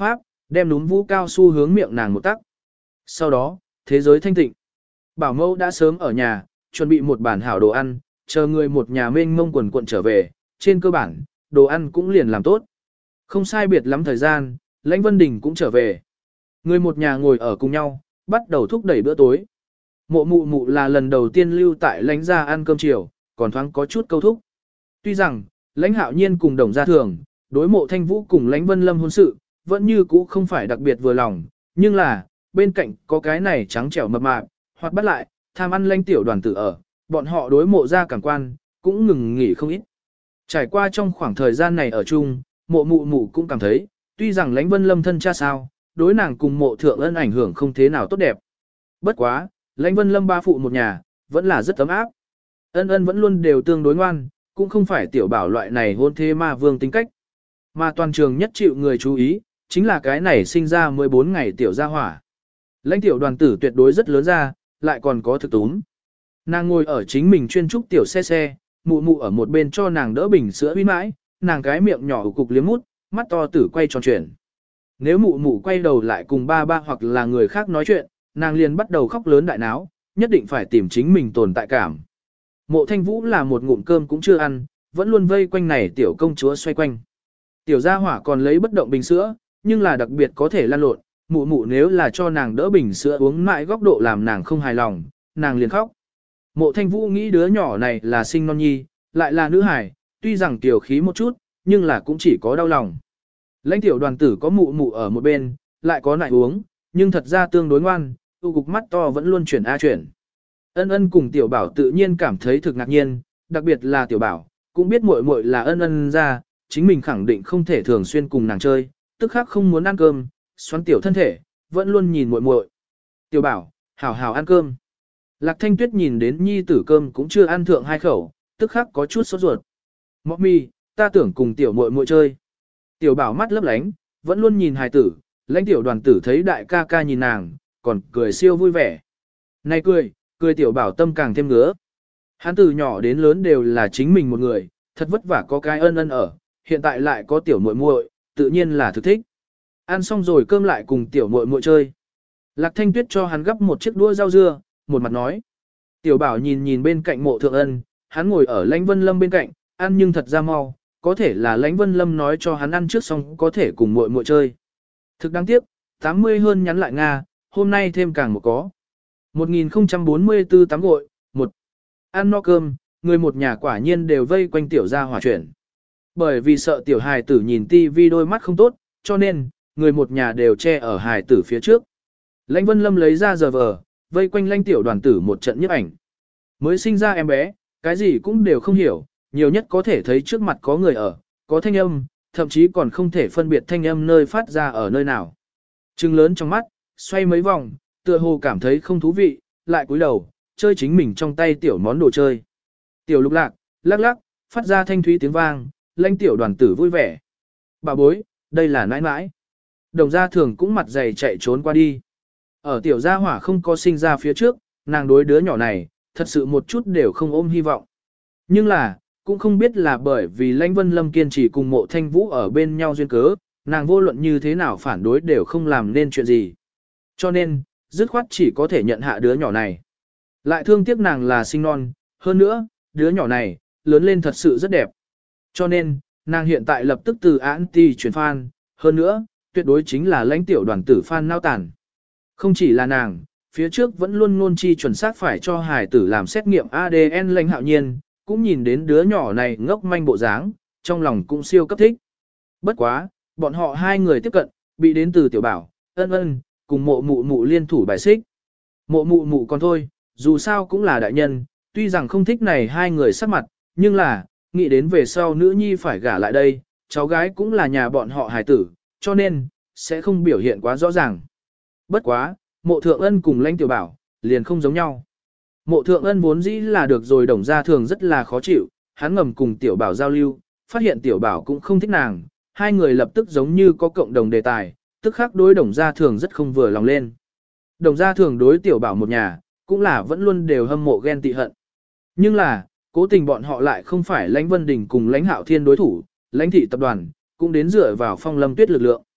đem núm vũ cao su hướng miệng nàng một tắc. Sau đó, thế giới thanh tịnh. Bảo mẫu đã sớm ở nhà, chuẩn bị một bản hảo đồ ăn, chờ người một nhà mênh mông quần cuộn trở về, trên cơ bản, đồ ăn cũng liền làm tốt. Không sai biệt lắm thời gian, Lãnh Vân Đình cũng trở về. Người một nhà ngồi ở cùng nhau, bắt đầu thúc đẩy bữa tối. Mộ mụ mụ là lần đầu tiên lưu tại Lãnh gia ăn cơm chiều, còn thoáng có chút câu thúc. Tuy rằng, Lãnh Hạo Nhiên cùng Đồng Gia Thường, đối Mộ Thanh Vũ cùng Lãnh Vân Lâm hôn sự, vẫn như cũ không phải đặc biệt vừa lòng, nhưng là, bên cạnh có cái này trắng trẻo mập mạp, hoặc bắt lại, tham ăn Lãnh tiểu đoàn tử ở, bọn họ đối Mộ gia cảm quan, cũng ngừng nghỉ không ít. Trải qua trong khoảng thời gian này ở chung, Mộ mụ mụ cũng cảm thấy, tuy rằng Lãnh Vân Lâm thân cha sao, đối nàng cùng Mộ Thượng Ân ảnh hưởng không thế nào tốt đẹp. Bất quá, Lãnh Vân Lâm ba phụ một nhà, vẫn là rất ấm áp. Ân Ân vẫn luôn đều tương đối ngoan, cũng không phải tiểu bảo loại này hôn thế ma vương tính cách. Mà toàn trường nhất chịu người chú ý, chính là cái này sinh ra mười bốn ngày tiểu gia hỏa. Lãnh tiểu đoàn tử tuyệt đối rất lớn ra, lại còn có thực túm. Nàng ngồi ở chính mình chuyên trúc tiểu xe xe, mụ mụ ở một bên cho nàng đỡ bình sữa uy mãi, nàng cái miệng nhỏ cục liếm mút, mắt to tử quay tròn chuyển. Nếu mụ mụ quay đầu lại cùng ba ba hoặc là người khác nói chuyện, nàng liền bắt đầu khóc lớn đại náo, nhất định phải tìm chính mình tồn tại cảm. Mộ Thanh Vũ là một ngụm cơm cũng chưa ăn, vẫn luôn vây quanh này tiểu công chúa xoay quanh. Tiểu gia hỏa còn lấy bất động bình sữa, nhưng là đặc biệt có thể lan lộn, mụ mụ nếu là cho nàng đỡ bình sữa uống mãi góc độ làm nàng không hài lòng, nàng liền khóc. Mộ Thanh Vũ nghĩ đứa nhỏ này là sinh non nhi, lại là nữ hài, tuy rằng tiểu khí một chút, nhưng là cũng chỉ có đau lòng. Lãnh tiểu đoàn tử có mụ mụ ở một bên, lại có nại uống, nhưng thật ra tương đối ngoan, tu cục mắt to vẫn luôn chuyển a chuyển. Ân Ân cùng tiểu bảo tự nhiên cảm thấy thực ngạc nhiên, đặc biệt là tiểu bảo, cũng biết muội muội là Ân Ân ra, chính mình khẳng định không thể thường xuyên cùng nàng chơi, tức khắc không muốn ăn cơm, xoắn tiểu thân thể, vẫn luôn nhìn muội muội. Tiểu bảo, hảo hảo ăn cơm. Lạc Thanh Tuyết nhìn đến nhi tử cơm cũng chưa ăn thượng hai khẩu, tức khắc có chút sốt ruột. Mọc mi, ta tưởng cùng tiểu muội muội chơi. Tiểu bảo mắt lấp lánh, vẫn luôn nhìn hài tử, lãnh tiểu đoàn tử thấy đại ca ca nhìn nàng, còn cười siêu vui vẻ. Này cười, cười tiểu bảo tâm càng thêm ngứa. Hắn từ nhỏ đến lớn đều là chính mình một người, thật vất vả có cái Ân Ân ở, hiện tại lại có tiểu muội muội, tự nhiên là thực thích. Ăn xong rồi cơm lại cùng tiểu muội muội chơi. Lạc Thanh Tuyết cho hắn gấp một chiếc đũa rau dưa, một mặt nói. Tiểu bảo nhìn nhìn bên cạnh Mộ Thượng Ân, hắn ngồi ở Lãnh Vân Lâm bên cạnh, ăn nhưng thật ra mau, có thể là Lãnh Vân Lâm nói cho hắn ăn trước xong có thể cùng muội muội chơi. Thực đáng tiếc, tám mươi hơn nhắn lại Nga, hôm nay thêm càng một có. một nghìn không trăm bốn mươi tư tám gội, một. Ăn no cơm, người một nhà quả nhiên đều vây quanh tiểu gia hỏa chuyển. Bởi vì sợ tiểu hài tử nhìn tivi đôi mắt không tốt, cho nên, người một nhà đều che ở hài tử phía trước. Lãnh Vân Lâm lấy ra giờ vờ, vây quanh lãnh tiểu đoàn tử một trận nhiếp ảnh. Mới sinh ra em bé, cái gì cũng đều không hiểu, nhiều nhất có thể thấy trước mặt có người ở, có thanh âm, thậm chí còn không thể phân biệt thanh âm nơi phát ra ở nơi nào. Trừng lớn trong mắt, xoay mấy vòng, tựa hồ cảm thấy không thú vị, lại cúi đầu, chơi chính mình trong tay tiểu món đồ chơi. Tiểu lục lạc, lắc lắc, phát ra thanh thúy tiếng vang, lãnh tiểu đoàn tử vui vẻ. Bà bối, đây là nãi nãi. Đồng gia thường cũng mặt dày chạy trốn qua đi. Ở tiểu gia hỏa không có sinh ra phía trước, nàng đối đứa nhỏ này, thật sự một chút đều không ôm hy vọng. Nhưng là, cũng không biết là bởi vì Lãnh Vân Lâm kiên trì cùng Mộ Thanh Vũ ở bên nhau duyên cớ, nàng vô luận như thế nào phản đối đều không làm nên chuyện gì. Cho nên, dứt khoát chỉ có thể nhận hạ đứa nhỏ này. Lại thương tiếc nàng là sinh non, hơn nữa, đứa nhỏ này, lớn lên thật sự rất đẹp. Cho nên, nàng hiện tại lập tức từ anti chuyển fan, hơn nữa, tuyệt đối chính là lãnh tiểu đoàn tử fan nao tản. Không chỉ là nàng, phía trước vẫn luôn ngôn chi chuẩn xác phải cho hài tử làm xét nghiệm a đê en Lãnh Hạo Nhiên, cũng nhìn đến đứa nhỏ này ngốc manh bộ dáng, trong lòng cũng siêu cấp thích. Bất quá, bọn họ hai người tiếp cận, bị đến từ tiểu bảo, Ân Ân, cùng mộ mụ mụ liên thủ bài xích. Mộ mụ mụ còn thôi, dù sao cũng là đại nhân, tuy rằng không thích này hai người sắc mặt, nhưng là, nghĩ đến về sau nữ nhi phải gả lại đây, cháu gái cũng là nhà bọn họ hài tử, cho nên, sẽ không biểu hiện quá rõ ràng. Bất quá, mộ thượng ân cùng lãnh tiểu bảo, liền không giống nhau. Mộ thượng ân vốn dĩ là được rồi đồng gia thường rất là khó chịu, hắn ngầm cùng tiểu bảo giao lưu, phát hiện tiểu bảo cũng không thích nàng, hai người lập tức giống như có cộng đồng đề tài, tức khắc đối đồng gia thường rất không vừa lòng lên. Đồng gia thường đối tiểu bảo một nhà, cũng là vẫn luôn đều hâm mộ ghen tị hận. Nhưng là, cố tình bọn họ lại không phải lãnh Vân Đình cùng lãnh Hạo Thiên đối thủ, lãnh thị tập đoàn, cũng đến dựa vào Phong Lâm Tuyết lực lượng.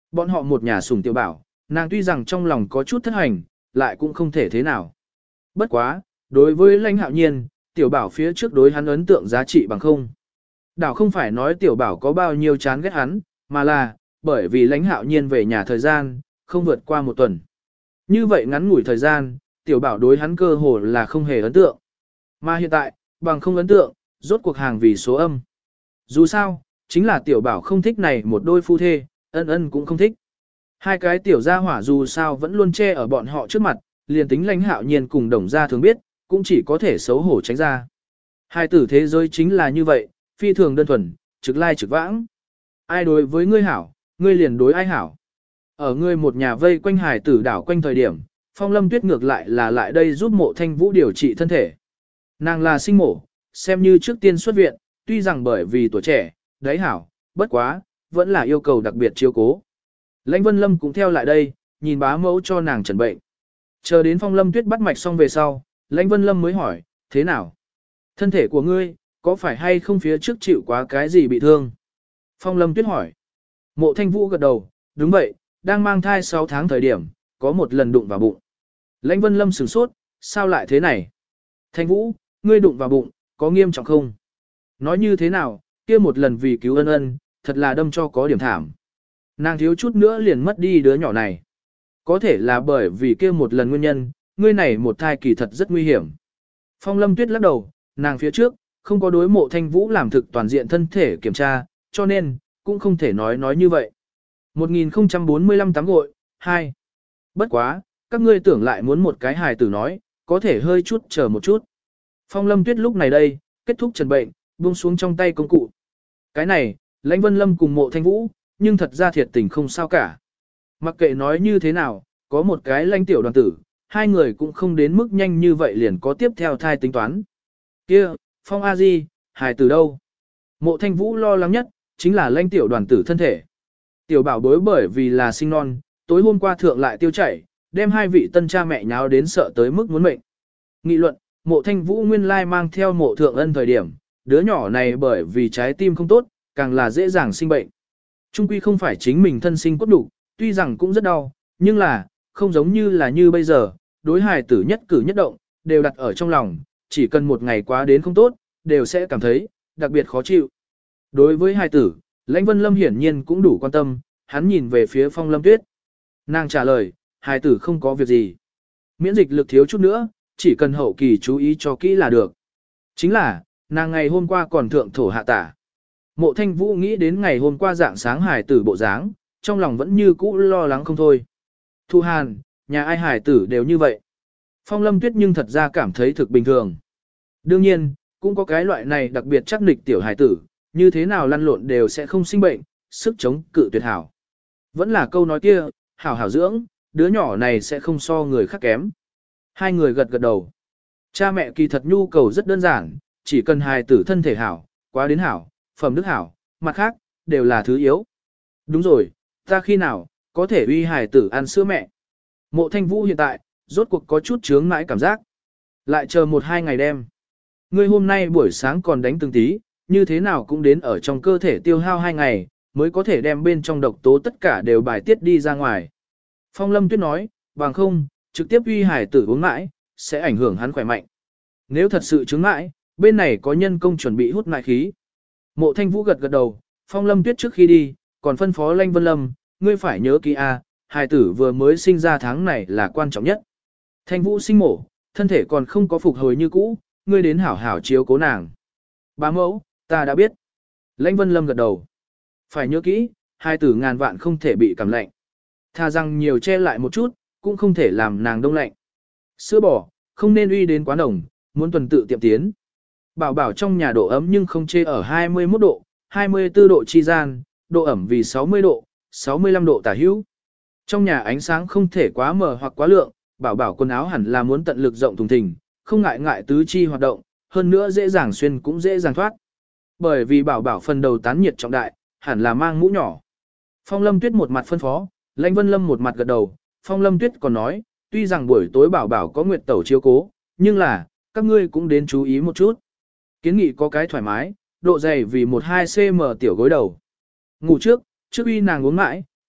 Bọn họ một nhà sủng tiểu bảo, nàng tuy rằng trong lòng có chút thất hành, lại cũng không thể thế nào. Bất quá, đối với lãnh hạo nhiên, tiểu bảo phía trước đối hắn ấn tượng giá trị bằng không. Đảo không phải nói tiểu bảo có bao nhiêu chán ghét hắn, mà là, bởi vì lãnh hạo nhiên về nhà thời gian, không vượt qua một tuần. Như vậy ngắn ngủi thời gian, tiểu bảo đối hắn cơ hồ là không hề ấn tượng. Mà hiện tại, bằng không ấn tượng, rốt cuộc hàng vì số âm. Dù sao, chính là tiểu bảo không thích này một đôi phu thê, ân ân cũng không thích. Hai cái tiểu gia hỏa dù sao vẫn luôn che ở bọn họ trước mặt, liền tính lãnh hạo nhiên cùng đồng gia thường biết, cũng chỉ có thể xấu hổ tránh ra. Hai tử thế giới chính là như vậy, phi thường đơn thuần, trực lai trực vãng. Ai đối với ngươi hảo, ngươi liền đối ai hảo. Ở ngươi một nhà vây quanh hải tử đảo quanh thời điểm, Phong Lâm Tuyết ngược lại là lại đây giúp Mộ Thanh Vũ điều trị thân thể. Nàng là sinh mổ, xem như trước tiên xuất viện, tuy rằng bởi vì tuổi trẻ, đấy hảo, bất quá, vẫn là yêu cầu đặc biệt chiếu cố. Lãnh Vân Lâm cũng theo lại đây, nhìn bá mẫu cho nàng trần bệnh. Chờ đến Phong Lâm Tuyết bắt mạch xong về sau, Lãnh Vân Lâm mới hỏi, thế nào? Thân thể của ngươi, có phải hay không phía trước chịu quá cái gì bị thương? Phong Lâm Tuyết hỏi. Mộ Thanh Vũ gật đầu, đúng vậy, đang mang thai sáu tháng thời điểm, có một lần đụng vào bụng. Lãnh Vân Lâm sửng sốt, sao lại thế này? Thanh Vũ, ngươi đụng vào bụng, có nghiêm trọng không? Nói như thế nào, kia một lần vì cứu ân ân, thật là đâm cho có điểm thảm. Nàng thiếu chút nữa liền mất đi đứa nhỏ này. Có thể là bởi vì kia một lần nguyên nhân, ngươi này một thai kỳ thật rất nguy hiểm. Phong Lâm Tuyết lắc đầu, nàng phía trước, không có đối Mộ Thanh Vũ làm thực toàn diện thân thể kiểm tra, cho nên, cũng không thể nói nói như vậy. một nghìn không trăm bốn mươi lăm tắm gội, hai. Bất quá, các ngươi tưởng lại muốn một cái hài tử nói, có thể hơi chút chờ một chút. Phong Lâm Tuyết lúc này đây, kết thúc trần bệnh, buông xuống trong tay công cụ. Cái này, Lãnh Vân Lâm cùng Mộ Thanh Vũ, nhưng thật ra thiệt tình không sao cả. Mặc kệ nói như thế nào, có một cái lãnh tiểu đoàn tử, hai người cũng không đến mức nhanh như vậy liền có tiếp theo thai tính toán. Kia, Phong A Di, hài tử đâu? Mộ Thanh Vũ lo lắng nhất, chính là lãnh tiểu đoàn tử thân thể. Tiểu bảo bối bởi vì là sinh non, tối hôm qua thượng lại tiêu chảy, đem hai vị tân cha mẹ nháo đến sợ tới mức muốn mệnh. Nghị luận, Mộ Thanh Vũ nguyên lai mang theo Mộ Thượng Ân thời điểm, đứa nhỏ này bởi vì trái tim không tốt, càng là dễ dàng sinh bệnh. Trung quy không phải chính mình thân sinh cốt đủ, tuy rằng cũng rất đau, nhưng là, không giống như là như bây giờ, đối hài tử nhất cử nhất động, đều đặt ở trong lòng, chỉ cần một ngày quá đến không tốt, đều sẽ cảm thấy, đặc biệt khó chịu. Đối với hài tử, Lãnh Vân Lâm hiển nhiên cũng đủ quan tâm, hắn nhìn về phía Phong Lâm Tuyết. Nàng trả lời, hài tử không có việc gì. Miễn dịch lực thiếu chút nữa, chỉ cần hậu kỳ chú ý cho kỹ là được. Chính là, nàng ngày hôm qua còn thượng thổ hạ tả. Mộ Thanh Vũ nghĩ đến ngày hôm qua dạng sáng hài tử bộ dáng, trong lòng vẫn như cũ lo lắng không thôi. Thu Hàn, nhà ai hài tử đều như vậy. Phong Lâm Tuyết nhưng thật ra cảm thấy thực bình thường. Đương nhiên, cũng có cái loại này đặc biệt chắc nịch tiểu hài tử, như thế nào lăn lộn đều sẽ không sinh bệnh, sức chống cự tuyệt hảo. Vẫn là câu nói kia, hảo hảo dưỡng, đứa nhỏ này sẽ không so người khác kém. Hai người gật gật đầu. Cha mẹ kỳ thật nhu cầu rất đơn giản, chỉ cần hài tử thân thể hảo, quá đến hảo, phẩm đức hảo, mặt khác, đều là thứ yếu. Đúng rồi, ta khi nào, có thể uy hài tử ăn sữa mẹ. Mộ Thanh Vũ hiện tại, rốt cuộc có chút chướng mãi cảm giác. Lại chờ một hai ngày đêm. Ngươi hôm nay buổi sáng còn đánh từng tí, như thế nào cũng đến ở trong cơ thể tiêu hao hai ngày, mới có thể đem bên trong độc tố tất cả đều bài tiết đi ra ngoài. Phong Lâm Tuyết nói, bằng không, trực tiếp uy hải tử uống mãi, sẽ ảnh hưởng hắn khỏe mạnh. Nếu thật sự chứng mãi, bên này có nhân công chuẩn bị hút mại khí. Mộ Thanh Vũ gật gật đầu, Phong Lâm Tuyết trước khi đi, còn phân phó Lãnh Vân Lâm, ngươi phải nhớ kỹ a, hài tử vừa mới sinh ra tháng này là quan trọng nhất. Thanh Vũ sinh mổ, thân thể còn không có phục hồi như cũ, ngươi đến hảo hảo chiếu cố nàng. Bá mẫu, ta đã biết. Lãnh Vân Lâm gật đầu. Phải nhớ kỹ, hài tử ngàn vạn không thể bị cảm lạnh. Tha rằng nhiều che lại một chút, cũng không thể làm nàng đông lạnh. Sữa bò, không nên uy đến quá nồng, muốn tuần tự tiệm tiến. Bảo bảo trong nhà độ ấm nhưng không chê ở hai mươi mốt độ, hai mươi tư độ chi gian, độ ẩm vì sáu mươi độ, sáu mươi lăm độ tả hữu. Trong nhà ánh sáng không thể quá mờ hoặc quá lượng, bảo bảo quần áo hẳn là muốn tận lực rộng thùng thình, không ngại ngại tứ chi hoạt động, hơn nữa dễ dàng xuyên cũng dễ dàng thoát. Bởi vì bảo bảo phần đầu tán nhiệt trọng đại, hẳn là mang mũ nhỏ. Phong Lâm Tuyết một mặt phân phó, Lãnh Vân Lâm một mặt gật đầu, Phong Lâm Tuyết còn nói, tuy rằng buổi tối bảo bảo có nguyệt tẩu chiếu cố, nhưng là, các ngươi cũng đến chú ý một chút. Kiến nghị có cái thoải mái, độ dày vì một hai xăng-ti-mét tiểu gối đầu. Ngủ trước, trước uy nàng uống mãi,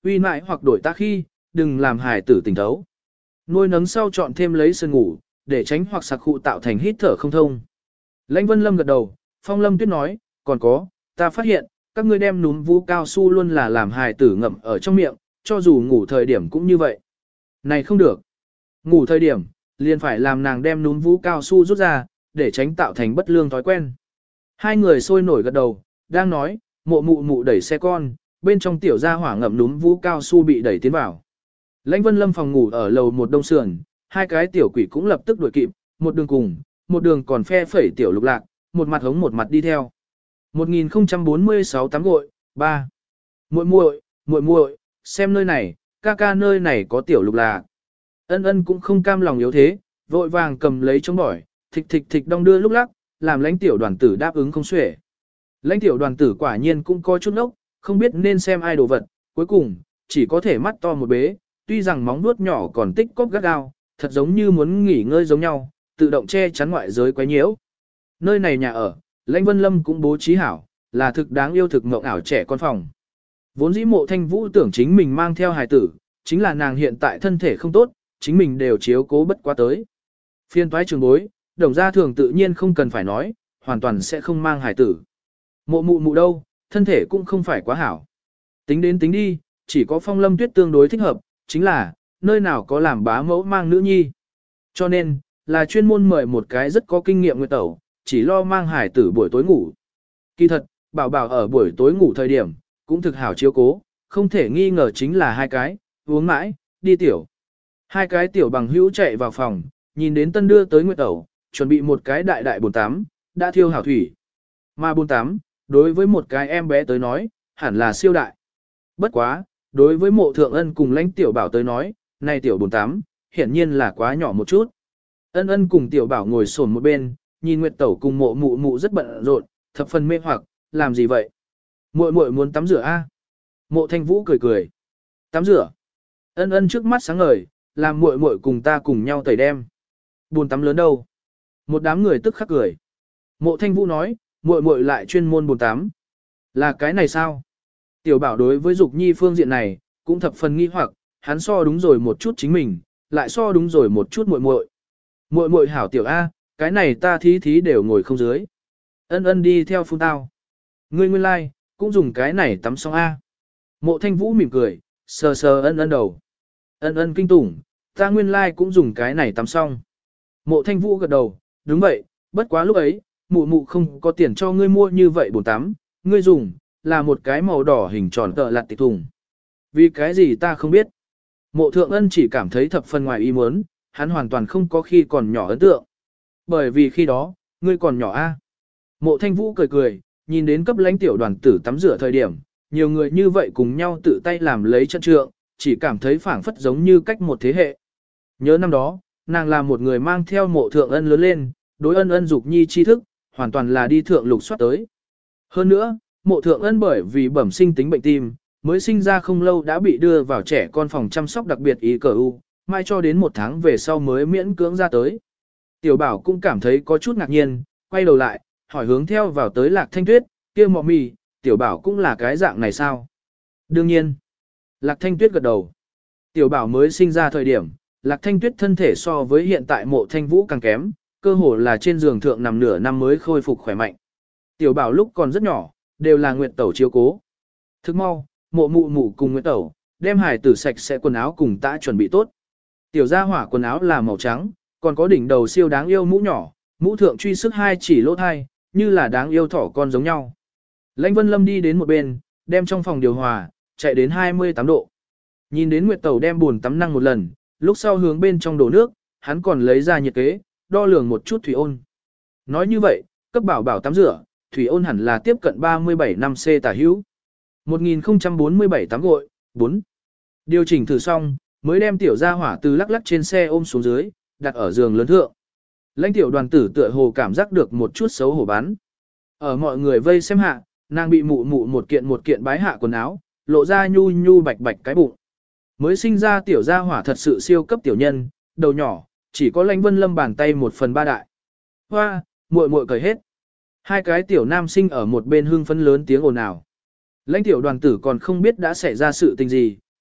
Uy mãi hoặc đổi ta khi, đừng làm hài tử tỉnh thấu. Nuôi nấng sau chọn thêm lấy sườn ngủ, để tránh hoặc sặc khụ tạo thành hít thở không thông. Lãnh Vân Lâm gật đầu, Phong Lâm Tuyết nói, còn có, ta phát hiện, các ngươi đem núm vú cao su luôn là làm hài tử ngậm ở trong miệng, cho dù ngủ thời điểm cũng như vậy. Này không được. Ngủ thời điểm, liền phải làm nàng đem núm vú cao su rút ra, để tránh tạo thành bất lương thói quen. Hai người sôi nổi gật đầu, đang nói, mộ mụ mụ đẩy xe con, bên trong tiểu gia hỏa ngậm núm vú cao su bị đẩy tiến vào. Lãnh Vân Lâm phòng ngủ ở lầu một đông sườn, hai cái tiểu quỷ cũng lập tức đuổi kịp, một đường cùng, một đường còn phe phẩy tiểu lục lạc, một mặt hống một mặt đi theo. một nghìn không trăm bốn mươi sáu tắm gội, ba. Muội muội, muội muội, xem nơi này, ca ca nơi này có tiểu lục lạc. Ân Ân cũng không cam lòng yếu thế, vội vàng cầm lấy chống bỏi, thịch thịch thịch đong đưa lúc lắc, làm lãnh tiểu đoàn tử đáp ứng không xuể. Lãnh tiểu đoàn tử quả nhiên cũng có chút ốc, không biết nên xem ai đồ vật, cuối cùng, chỉ có thể mắt to một bế, tuy rằng móng vuốt nhỏ còn tích cóp gắt gao, thật giống như muốn nghỉ ngơi giống nhau, tự động che chắn ngoại giới quấy nhiễu. Nơi này nhà ở, Lãnh Vân Lâm cũng bố trí hảo, là thực đáng yêu thực mộng ảo trẻ con phòng. Vốn dĩ Mộ Thanh Vũ tưởng chính mình mang theo hài tử, chính là nàng hiện tại thân thể không tốt, chính mình đều chiếu cố bất quá tới. Phiên toái trường bối, đồng gia thường tự nhiên không cần phải nói, hoàn toàn sẽ không mang hài tử. Mộ mụ mụ đâu, thân thể cũng không phải quá hảo. Tính đến tính đi, chỉ có Phong Lâm Tuyết tương đối thích hợp, chính là, nơi nào có làm bá mẫu mang nữ nhi. Cho nên, là chuyên môn mời một cái rất có kinh nghiệm nguyệt tẩu, chỉ lo mang hải tử buổi tối ngủ. Kỳ thật, bảo bảo ở buổi tối ngủ thời điểm, cũng thực hảo chiếu cố, không thể nghi ngờ chính là hai cái, uống mãi, đi tiểu. Hai cái tiểu bằng hữu chạy vào phòng, nhìn đến tân đưa tới nguyệt tẩu, chuẩn bị một cái đại đại bồn tắm, đã thiêu hảo thủy. Mà bồn tắm, đối với một cái em bé tới nói, hẳn là siêu đại. Bất quá, đối với Mộ Thượng Ân cùng Lãnh tiểu bảo tới nói, này tiểu bồn tắm, hiển nhiên là quá nhỏ một chút. Ân Ân cùng tiểu bảo ngồi xổm một bên, nhìn Nguyệt Tẩu cùng Mộ Mụ Mụ rất bận rộn, thập phần mê hoặc, làm gì vậy? Muội muội muốn tắm rửa a? Mộ Thanh Vũ cười cười. Tắm rửa. Ân Ân trước mắt sáng ngời, làm muội muội cùng ta cùng nhau tẩy đem. Bồn tắm lớn đâu? Một đám người tức khắc cười. Mộ Thanh Vũ nói, muội muội lại chuyên môn bồn tắm. Là cái này sao? Tiểu bảo đối với Dục Nhi phương diện này, cũng thập phần nghi hoặc, hắn so đúng rồi một chút chính mình, lại so đúng rồi một chút muội muội. Muội muội hảo tiểu A, cái này ta thí thí đều ngồi không dưới. Ân Ân đi theo phun tao. Ngươi nguyên lai, like, cũng dùng cái này tắm xong A. Mộ Thanh Vũ mỉm cười, sờ sờ Ân Ân đầu. Ân Ân kinh tủng, ta nguyên lai like cũng dùng cái này tắm xong. Mộ Thanh Vũ gật đầu, đúng vậy, bất quá lúc ấy, mụ mụ không có tiền cho ngươi mua như vậy bồn tắm, ngươi dùng, là một cái màu đỏ hình tròn tợ lặt tịch thùng. Vì cái gì ta không biết. Mộ Thượng Ân chỉ cảm thấy thập phần ngoài ý muốn, hắn hoàn toàn không có khi còn nhỏ ấn tượng. Bởi vì khi đó, ngươi còn nhỏ a. Mộ Thanh Vũ cười cười, nhìn đến cấp lãnh tiểu đoàn tử tắm rửa thời điểm, nhiều người như vậy cùng nhau tự tay làm lấy chân trượng, chỉ cảm thấy phảng phất giống như cách một thế hệ. Nhớ năm đó, nàng là một người mang theo Mộ Thượng Ân lớn lên, đối Ân Ân Dục Nhi tri thức, hoàn toàn là đi thượng lục soát tới. Hơn nữa, Mộ Thượng Ân bởi vì bẩm sinh tính bệnh tim, mới sinh ra không lâu đã bị đưa vào trẻ con phòng chăm sóc đặc biệt y cờ u, mai cho đến một tháng về sau mới miễn cưỡng ra tới. Tiểu Bảo cũng cảm thấy có chút ngạc nhiên, quay đầu lại, hỏi hướng theo vào tới Lạc Thanh Tuyết, kia mọ mì, Tiểu Bảo cũng là cái dạng này sao? Đương nhiên. Lạc Thanh Tuyết gật đầu. Tiểu Bảo mới sinh ra thời điểm, Lạc Thanh Tuyết thân thể so với hiện tại Mộ Thanh Vũ càng kém, cơ hồ là trên giường thượng nằm nửa năm mới khôi phục khỏe mạnh. Tiểu Bảo lúc còn rất nhỏ, đều là Nguyệt Tẩu chiếu cố. Thức mau, Mộ Mụ Mụ cùng Nguyệt Tẩu, đem hải tử sạch sẽ quần áo cùng tã chuẩn bị tốt. Tiểu gia hỏa quần áo là màu trắng, còn có đỉnh đầu siêu đáng yêu mũ nhỏ, mũ thượng truy sức hai chỉ lỗ thai, như là đáng yêu thỏ con giống nhau. Lãnh Vân Lâm đi đến một bên, đem trong phòng điều hòa, chạy đến hai mươi tám độ. Nhìn đến Nguyệt Tẩu đem bồn tắm năng một lần, lúc sau hướng bên trong đổ nước, hắn còn lấy ra nhiệt kế, đo lường một chút thủy ôn. Nói như vậy, cấp bảo bảo tắm rửa, thủy ôn hẳn là tiếp cận ba mươi bảy năm C tả hữu. một nghìn không trăm bốn mươi bảy tắm gội, bốn. Điều chỉnh thử xong, mới đem tiểu gia hỏa từ lắc lắc trên xe ôm xuống dưới, đặt ở giường lớn thượng. Lãnh tiểu đoàn tử tựa hồ cảm giác được một chút xấu hổ bắn. Ở mọi người vây xem hạ, nàng bị mụ mụ một kiện một kiện bái hạ quần áo, lộ ra nhu nhu bạch bạch cái bụng. Mới sinh ra tiểu gia hỏa thật sự siêu cấp tiểu nhân, đầu nhỏ, chỉ có Lãnh Vân Lâm bàn tay một phần ba đại. Hoa, muội muội cởi hết. Hai cái tiểu nam sinh ở một bên hưng phấn lớn tiếng ồn ào. Lãnh tiểu đoàn tử còn không biết đã xảy ra sự tình gì,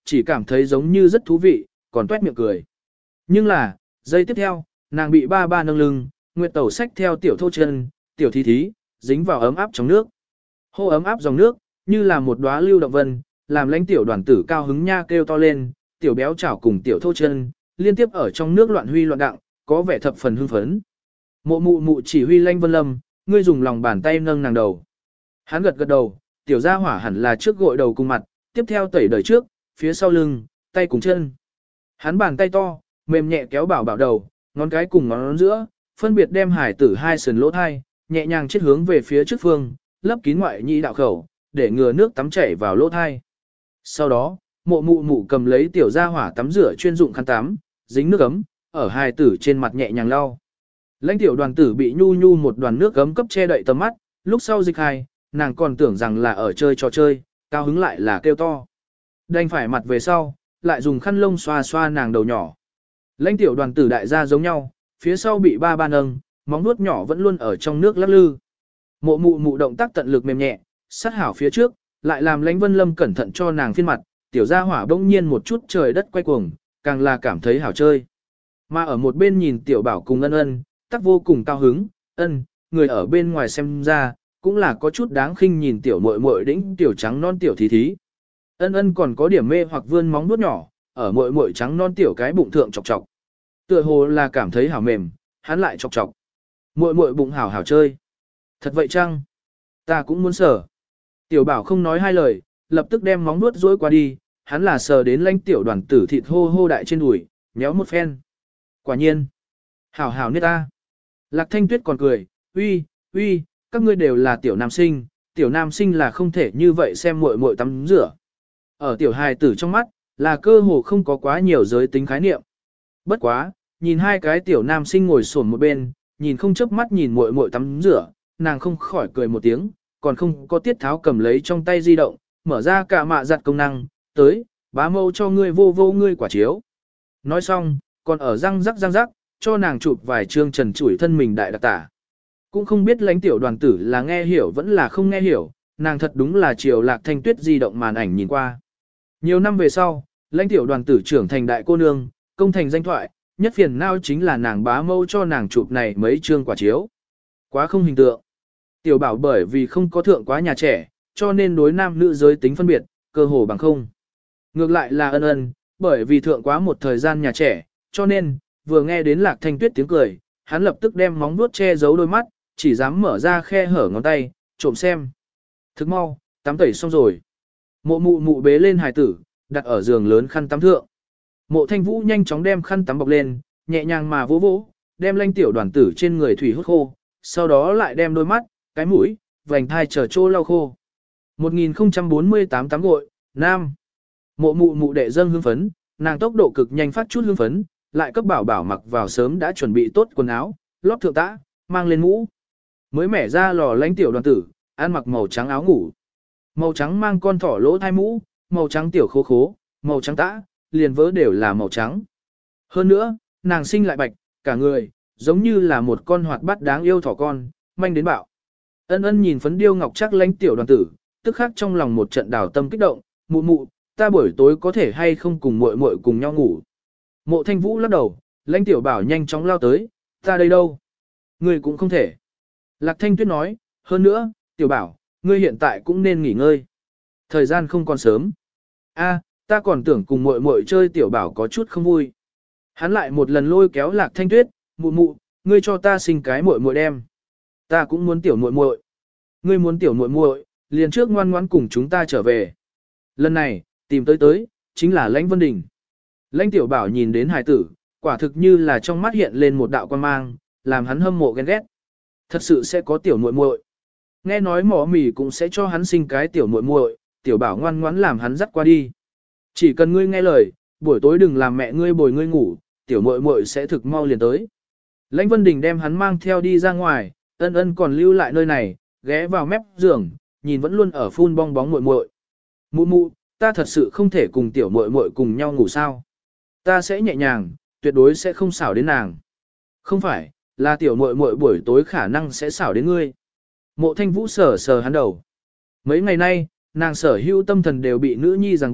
chỉ cảm thấy giống như rất thú vị, còn tuét miệng cười. Nhưng là, giây tiếp theo, nàng bị ba ba nâng lưng, Nguyệt Tẩu xách theo tiểu thô chân, tiểu thí thí, dính vào ấm áp trong nước. Hô ấm áp dòng nước, như là một đóa lưu động vân, làm lãnh tiểu đoàn tử cao hứng nha kêu to lên, tiểu béo chảo cùng tiểu thô chân, liên tiếp ở trong nước loạn huy loạn đặng, có vẻ thập phần hưng phấn. Mộ mụ mụ chỉ huy lãnh Vân Lâm, ngươi dùng lòng bàn tay nâng nàng đầu. Hắn gật gật đầu, tiểu gia hỏa hẳn là trước gội đầu cùng mặt, tiếp theo tẩy đời trước, phía sau lưng, tay cùng chân. Hắn bàn tay to, mềm nhẹ kéo bảo bảo đầu, ngón cái cùng ngón giữa, phân biệt đem hải tử hai sườn lỗ thai, nhẹ nhàng chết hướng về phía trước phương, lấp kín ngoại nhị đạo khẩu, để ngừa nước tắm chảy vào lỗ thai. Sau đó, mộ mụ mụ cầm lấy tiểu gia hỏa tắm rửa chuyên dụng khăn tắm, dính nước ấm, ở hài tử trên mặt nhẹ nhàng lau. Lãnh tiểu đoàn tử bị nhu nhu một đoàn nước ấm cấp che đậy tầm mắt, lúc sau dịch hai, nàng còn tưởng rằng là ở chơi trò chơi, cao hứng lại là kêu to. Đành phải mặt về sau, lại dùng khăn lông xoa xoa nàng đầu nhỏ. Lãnh tiểu đoàn tử đại gia giống nhau, phía sau bị ba ba nâng, móng nuốt nhỏ vẫn luôn ở trong nước lắc lư. Mộ mụ mụ động tác tận lực mềm nhẹ, sát hảo phía trước, lại làm Lãnh Vân Lâm cẩn thận cho nàng phiên mặt, tiểu gia hỏa bỗng nhiên một chút trời đất quay cuồng, càng là cảm thấy hảo chơi. Mà ở một bên nhìn tiểu bảo cùng ân ân, tắc vô cùng cao hứng, ân, người ở bên ngoài xem ra, cũng là có chút đáng khinh nhìn tiểu muội muội đĩnh tiểu trắng non tiểu thí thí. Ân ân còn có điểm mê hoặc vươn móng vuốt nhỏ, ở muội muội trắng non tiểu cái bụng thượng chọc chọc. Tựa hồ là cảm thấy hảo mềm, hắn lại chọc chọc. Muội muội bụng hảo hảo chơi. Thật vậy chăng? Ta cũng muốn sờ. Tiểu bảo không nói hai lời, lập tức đem móng vuốt dối qua đi, hắn là sờ đến lãnh tiểu đoàn tử thịt hô hô đại trên đùi, nhéo một phen. Quả nhiên. Hảo hảo nết ta. Lạc Thanh Tuyết còn cười, uy, uy, các ngươi đều là tiểu nam sinh, tiểu nam sinh là không thể như vậy xem muội muội tắm rửa. Ở tiểu hài tử trong mắt, là cơ hồ không có quá nhiều giới tính khái niệm. Bất quá, nhìn hai cái tiểu nam sinh ngồi xổm một bên, nhìn không chớp mắt nhìn muội muội tắm rửa, nàng không khỏi cười một tiếng, còn không có tiết tháo cầm lấy trong tay di động, mở ra cả mạ giặt công năng, tới, bá mâu cho ngươi vô vô ngươi quả chiếu. Nói xong, còn ở răng rắc răng rắc, cho nàng chụp vài chương trần trụi thân mình đại đặc tả. Cũng không biết lãnh tiểu đoàn tử là nghe hiểu vẫn là không nghe hiểu, nàng thật đúng là chiều Lạc Thanh Tuyết di động màn ảnh nhìn qua. Nhiều năm về sau, lãnh tiểu đoàn tử trưởng thành đại cô nương, công thành danh thoại, nhất phiền não chính là nàng bá mâu cho nàng chụp này mấy chương quả chiếu. Quá không hình tượng. Tiểu bảo bởi vì không có thượng quá nhà trẻ, cho nên đối nam nữ giới tính phân biệt, cơ hồ bằng không. Ngược lại là ân ân, bởi vì thượng quá một thời gian nhà trẻ, cho nên, vừa nghe đến Lạc Thanh Tuyết tiếng cười, hắn lập tức đem móng vuốt che giấu đôi mắt, chỉ dám mở ra khe hở ngón tay, trộm xem. Thức mau, tắm tẩy xong rồi. Mộ mụ mụ bế lên hài tử, đặt ở giường lớn khăn tắm thượng. Mộ Thanh Vũ nhanh chóng đem khăn tắm bọc lên, nhẹ nhàng mà vỗ vỗ, đem lãnh tiểu đoàn tử trên người thủy hút khô, sau đó lại đem đôi mắt, cái mũi, vành thai chờ trô lau khô. một nghìn không trăm bốn mươi tám tắm gội, nam. Mộ mụ mụ đệ dâng hương phấn, nàng tốc độ cực nhanh phát chút hương phấn, lại cấp bảo bảo mặc vào sớm đã chuẩn bị tốt quần áo, lót thượng tã, mang lên mũ. Mới mẻ ra lò lãnh tiểu đoàn tử, ăn mặc màu trắng áo ngủ. Màu trắng mang con thỏ lỗ thai mũ, màu trắng tiểu khố khố, màu trắng tã, liền vớ đều là màu trắng. Hơn nữa, nàng sinh lại bạch, cả người, giống như là một con hoạt bát đáng yêu thỏ con, manh đến bạo. Ân ân nhìn phấn điêu ngọc chắc lãnh tiểu đoàn tử, tức khắc trong lòng một trận đào tâm kích động, mụ mụ, ta buổi tối có thể hay không cùng muội muội cùng nhau ngủ. Mộ Thanh Vũ lắc đầu, lãnh tiểu bảo nhanh chóng lao tới, ta đây đâu? Ngươi cũng không thể. Lạc Thanh Tuyết nói, hơn nữa, tiểu bảo, ngươi hiện tại cũng nên nghỉ ngơi. Thời gian không còn sớm. A, ta còn tưởng cùng muội muội chơi tiểu bảo có chút không vui. Hắn lại một lần lôi kéo Lạc Thanh Tuyết, mụ mụ, ngươi cho ta sinh cái muội muội đem. Ta cũng muốn tiểu muội muội. Ngươi muốn tiểu muội muội, liền trước ngoan ngoãn cùng chúng ta trở về. Lần này, tìm tới tới, chính là Lãnh Vân Đình. Lãnh tiểu bảo nhìn đến hài tử, quả thực như là trong mắt hiện lên một đạo quan mang, làm hắn hâm mộ ghen ghét. Thật sự sẽ có tiểu muội muội. Nghe nói mỏ mì cũng sẽ cho hắn sinh cái tiểu muội muội, tiểu bảo ngoan ngoãn làm hắn dắt qua đi. Chỉ cần ngươi nghe lời, buổi tối đừng làm mẹ ngươi bồi ngươi ngủ, tiểu muội muội sẽ thực mau liền tới. Lãnh Vân Đình đem hắn mang theo đi ra ngoài, ân ân còn lưu lại nơi này, ghé vào mép giường, nhìn vẫn luôn ở phun bong bóng muội muội. Mụ mụ, ta thật sự không thể cùng tiểu muội muội cùng nhau ngủ sao? Ta sẽ nhẹ nhàng, tuyệt đối sẽ không xảo đến nàng. Không phải, là tiểu muội muội buổi tối khả năng sẽ xảo đến ngươi. Mộ Thanh Vũ sờ sờ hắn đầu. Mấy ngày nay, nàng sở hữu tâm thần đều bị nữ nhi ràng buộc,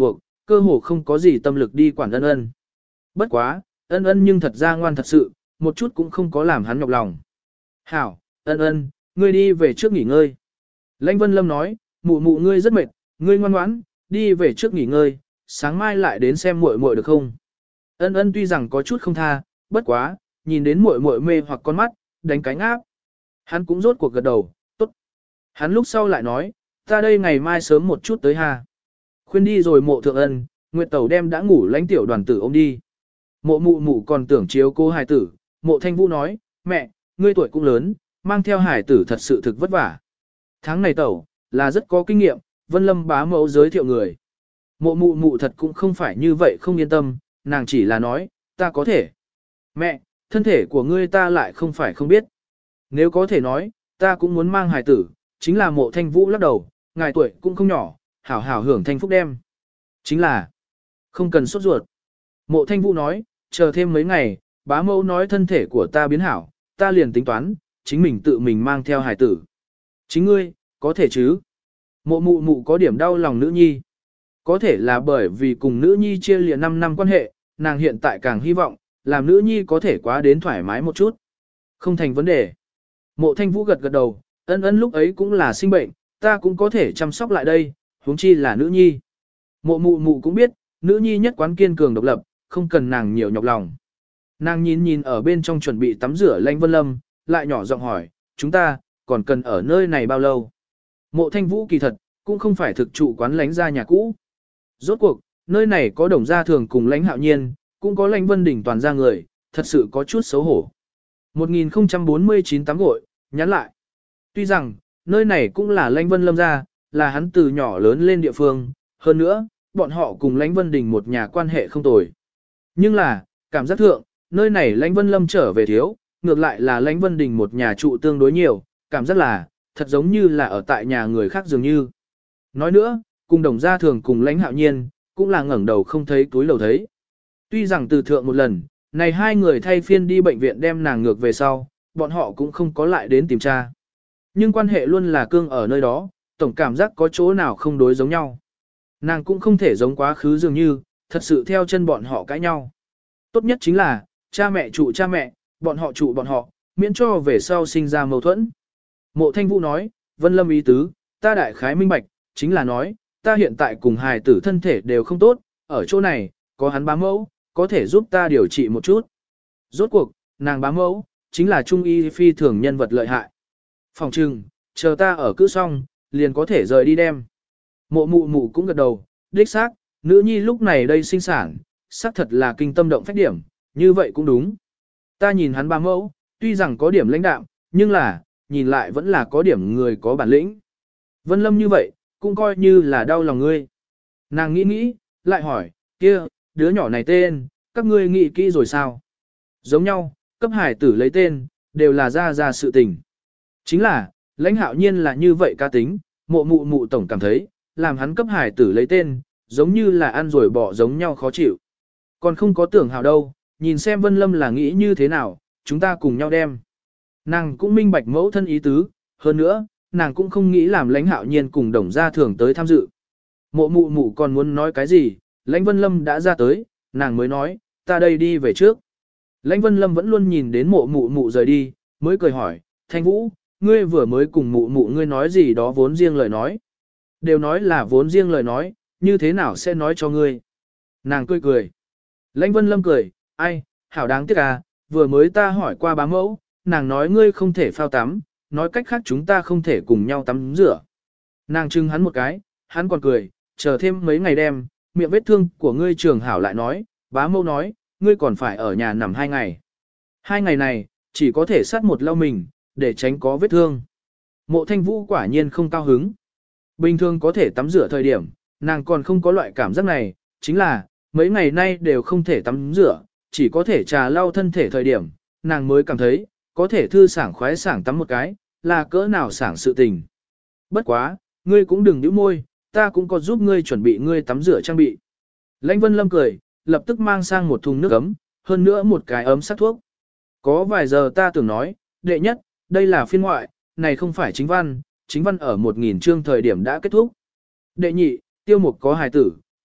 cơ hồ không có gì tâm lực đi quản ân ân. Bất quá, ân ân nhưng thật ra ngoan thật sự, một chút cũng không có làm hắn nhọc lòng. Hảo, ân ân, ngươi đi về trước nghỉ ngơi. Lãnh Vân Lâm nói, mụ mụ ngươi rất mệt, ngươi ngoan ngoãn, đi về trước nghỉ ngơi, sáng mai lại đến xem muội muội được không? Ân ân tuy rằng có chút không tha, bất quá, nhìn đến muội muội mê hoặc con mắt, đánh cánh áp. Hắn cũng rốt cuộc gật đầu, tốt. Hắn lúc sau lại nói, ta đây ngày mai sớm một chút tới ha. Khuyên đi rồi mộ thượng ân, Nguyệt Tẩu đem đã ngủ lãnh tiểu đoàn tử ôm đi. Mộ mụ mụ còn tưởng chiếu cô hài tử, mộ thanh vũ nói, mẹ, ngươi tuổi cũng lớn, mang theo hài tử thật sự thực vất vả. Tháng này tẩu, là rất có kinh nghiệm, Vân Lâm bá mẫu giới thiệu người. Mộ mụ mụ thật cũng không phải như vậy không yên tâm, nàng chỉ là nói, ta có thể. Mẹ, thân thể của ngươi ta lại không phải không biết. Nếu có thể nói, ta cũng muốn mang hài tử, chính là mộ thanh vũ lắc đầu, ngài tuổi cũng không nhỏ, hảo hảo hưởng thanh phúc đem. Chính là, không cần sốt ruột. Mộ thanh vũ nói, chờ thêm mấy ngày, bá mẫu nói thân thể của ta biến hảo, ta liền tính toán, chính mình tự mình mang theo hài tử. Chính ngươi, có thể chứ? Mộ mụ mụ có điểm đau lòng nữ nhi. Có thể là bởi vì cùng nữ nhi chia lìa năm năm quan hệ, nàng hiện tại càng hy vọng, làm nữ nhi có thể quá đến thoải mái một chút. Không thành vấn đề. Mộ thanh vũ gật gật đầu, ân ân lúc ấy cũng là sinh bệnh, ta cũng có thể chăm sóc lại đây, huống chi là nữ nhi. Mộ mụ mụ cũng biết, nữ nhi nhất quán kiên cường độc lập, không cần nàng nhiều nhọc lòng. Nàng nhìn nhìn ở bên trong chuẩn bị tắm rửa Lãnh Vân Lâm, lại nhỏ giọng hỏi, chúng ta, còn cần ở nơi này bao lâu? Mộ thanh vũ kỳ thật, cũng không phải thực trụ quán Lãnh gia nhà cũ. Rốt cuộc, nơi này có Đồng Gia Thường cùng Lãnh Hạo Nhiên, cũng có Lãnh Vân Đình toàn gia người, thật sự có chút xấu hổ. một nghìn không trăm bốn mươi chín tắm gội, nhắn lại. Tuy rằng, nơi này cũng là Lãnh Vân Lâm gia, là hắn từ nhỏ lớn lên địa phương, hơn nữa, bọn họ cùng Lãnh Vân Đình một nhà quan hệ không tồi. Nhưng là, cảm giác thượng, nơi này Lãnh Vân Lâm trở về thiếu, ngược lại là Lãnh Vân Đình một nhà trụ tương đối nhiều, cảm giác là, thật giống như là ở tại nhà người khác dường như. Nói nữa, cùng Đồng Gia Thường cùng Lãnh Hạo Nhiên, cũng là ngẩng đầu không thấy túi lầu thấy. Tuy rằng từ thượng một lần, này hai người thay phiên đi bệnh viện đem nàng ngược về sau, bọn họ cũng không có lại đến tìm tra. Nhưng quan hệ luôn là cương ở nơi đó, tổng cảm giác có chỗ nào không đối giống nhau. Nàng cũng không thể giống quá khứ dường như, thật sự theo chân bọn họ cãi nhau. Tốt nhất chính là, cha mẹ trụ cha mẹ, bọn họ trụ bọn họ, miễn cho về sau sinh ra mâu thuẫn. Mộ Thanh Vũ nói, Vân Lâm ý tứ, ta đại khái minh bạch, chính là nói, ta hiện tại cùng hài tử thân thể đều không tốt, ở chỗ này, có hắn bá mẫu, có thể giúp ta điều trị một chút. Rốt cuộc, nàng bá mẫu, chính là trung y phi thường nhân vật lợi hại. Phòng trừng, chờ ta ở cữ xong, liền có thể rời đi đem. Mộ mụ mụ cũng gật đầu, đích xác, nữ nhi lúc này đây sinh sản, xác thật là kinh tâm động phách điểm, như vậy cũng đúng. Ta nhìn hắn bá mẫu, tuy rằng có điểm lãnh đạm, nhưng là, nhìn lại vẫn là có điểm người có bản lĩnh. Vân Lâm như vậy, cũng coi như là đau lòng ngươi. Nàng nghĩ nghĩ, lại hỏi, kia, đứa nhỏ này tên, các ngươi nghĩ kỹ rồi sao? Giống nhau, cấp hải tử lấy tên, đều là ra ra sự tình. Chính là, Lãnh Hạo Nhiên là như vậy ca tính, mộ mụ mụ tổng cảm thấy, làm hắn cấp hải tử lấy tên, giống như là ăn rồi bỏ giống nhau khó chịu. Còn không có tưởng hào đâu, nhìn xem Vân Lâm là nghĩ như thế nào, chúng ta cùng nhau đem. Nàng cũng minh bạch mẫu thân ý tứ, hơn nữa, nàng cũng không nghĩ làm Lãnh Hạo Nhiên cùng Đồng Gia Thường tới tham dự. Mộ mụ mụ còn muốn nói cái gì, Lãnh Vân Lâm đã ra tới, nàng mới nói, ta đây đi về trước. Lãnh Vân Lâm vẫn luôn nhìn đến mộ mụ mụ rời đi, mới cười hỏi, Thanh Vũ, ngươi vừa mới cùng mụ mụ ngươi nói gì đó vốn riêng lời nói. Đều nói là vốn riêng lời nói, như thế nào sẽ nói cho ngươi. Nàng cười cười. Lãnh Vân Lâm cười, ai, hảo đáng tiếc à, vừa mới ta hỏi qua bá mẫu, nàng nói ngươi không thể phao tắm, nói cách khác chúng ta không thể cùng nhau tắm rửa. Nàng trưng hắn một cái, hắn còn cười, chờ thêm mấy ngày đem, miệng vết thương của ngươi trường hảo lại nói, bá mẫu nói, ngươi còn phải ở nhà nằm hai ngày. Hai ngày này, chỉ có thể sát một lau mình, để tránh có vết thương. Mộ Thanh Vũ quả nhiên không cao hứng. Bình thường có thể tắm rửa thời điểm, nàng còn không có loại cảm giác này, chính là, mấy ngày nay đều không thể tắm rửa, chỉ có thể trà lau thân thể thời điểm, nàng mới cảm thấy, có thể thư sảng khoái sảng tắm một cái, là cỡ nào sảng sự tình. Bất quá, ngươi cũng đừng nhíu môi, ta cũng có giúp ngươi chuẩn bị ngươi tắm rửa trang bị. Lãnh Vân Lâm cười, lập tức mang sang một thùng nước ấm, hơn nữa một cái ấm sắc thuốc. Có vài giờ ta tưởng nói, đệ nhất, đây là phiên ngoại, này không phải chính văn, chính văn ở một nghìn chương thời điểm đã kết thúc. Đệ nhị, tiêu mục có hài tử,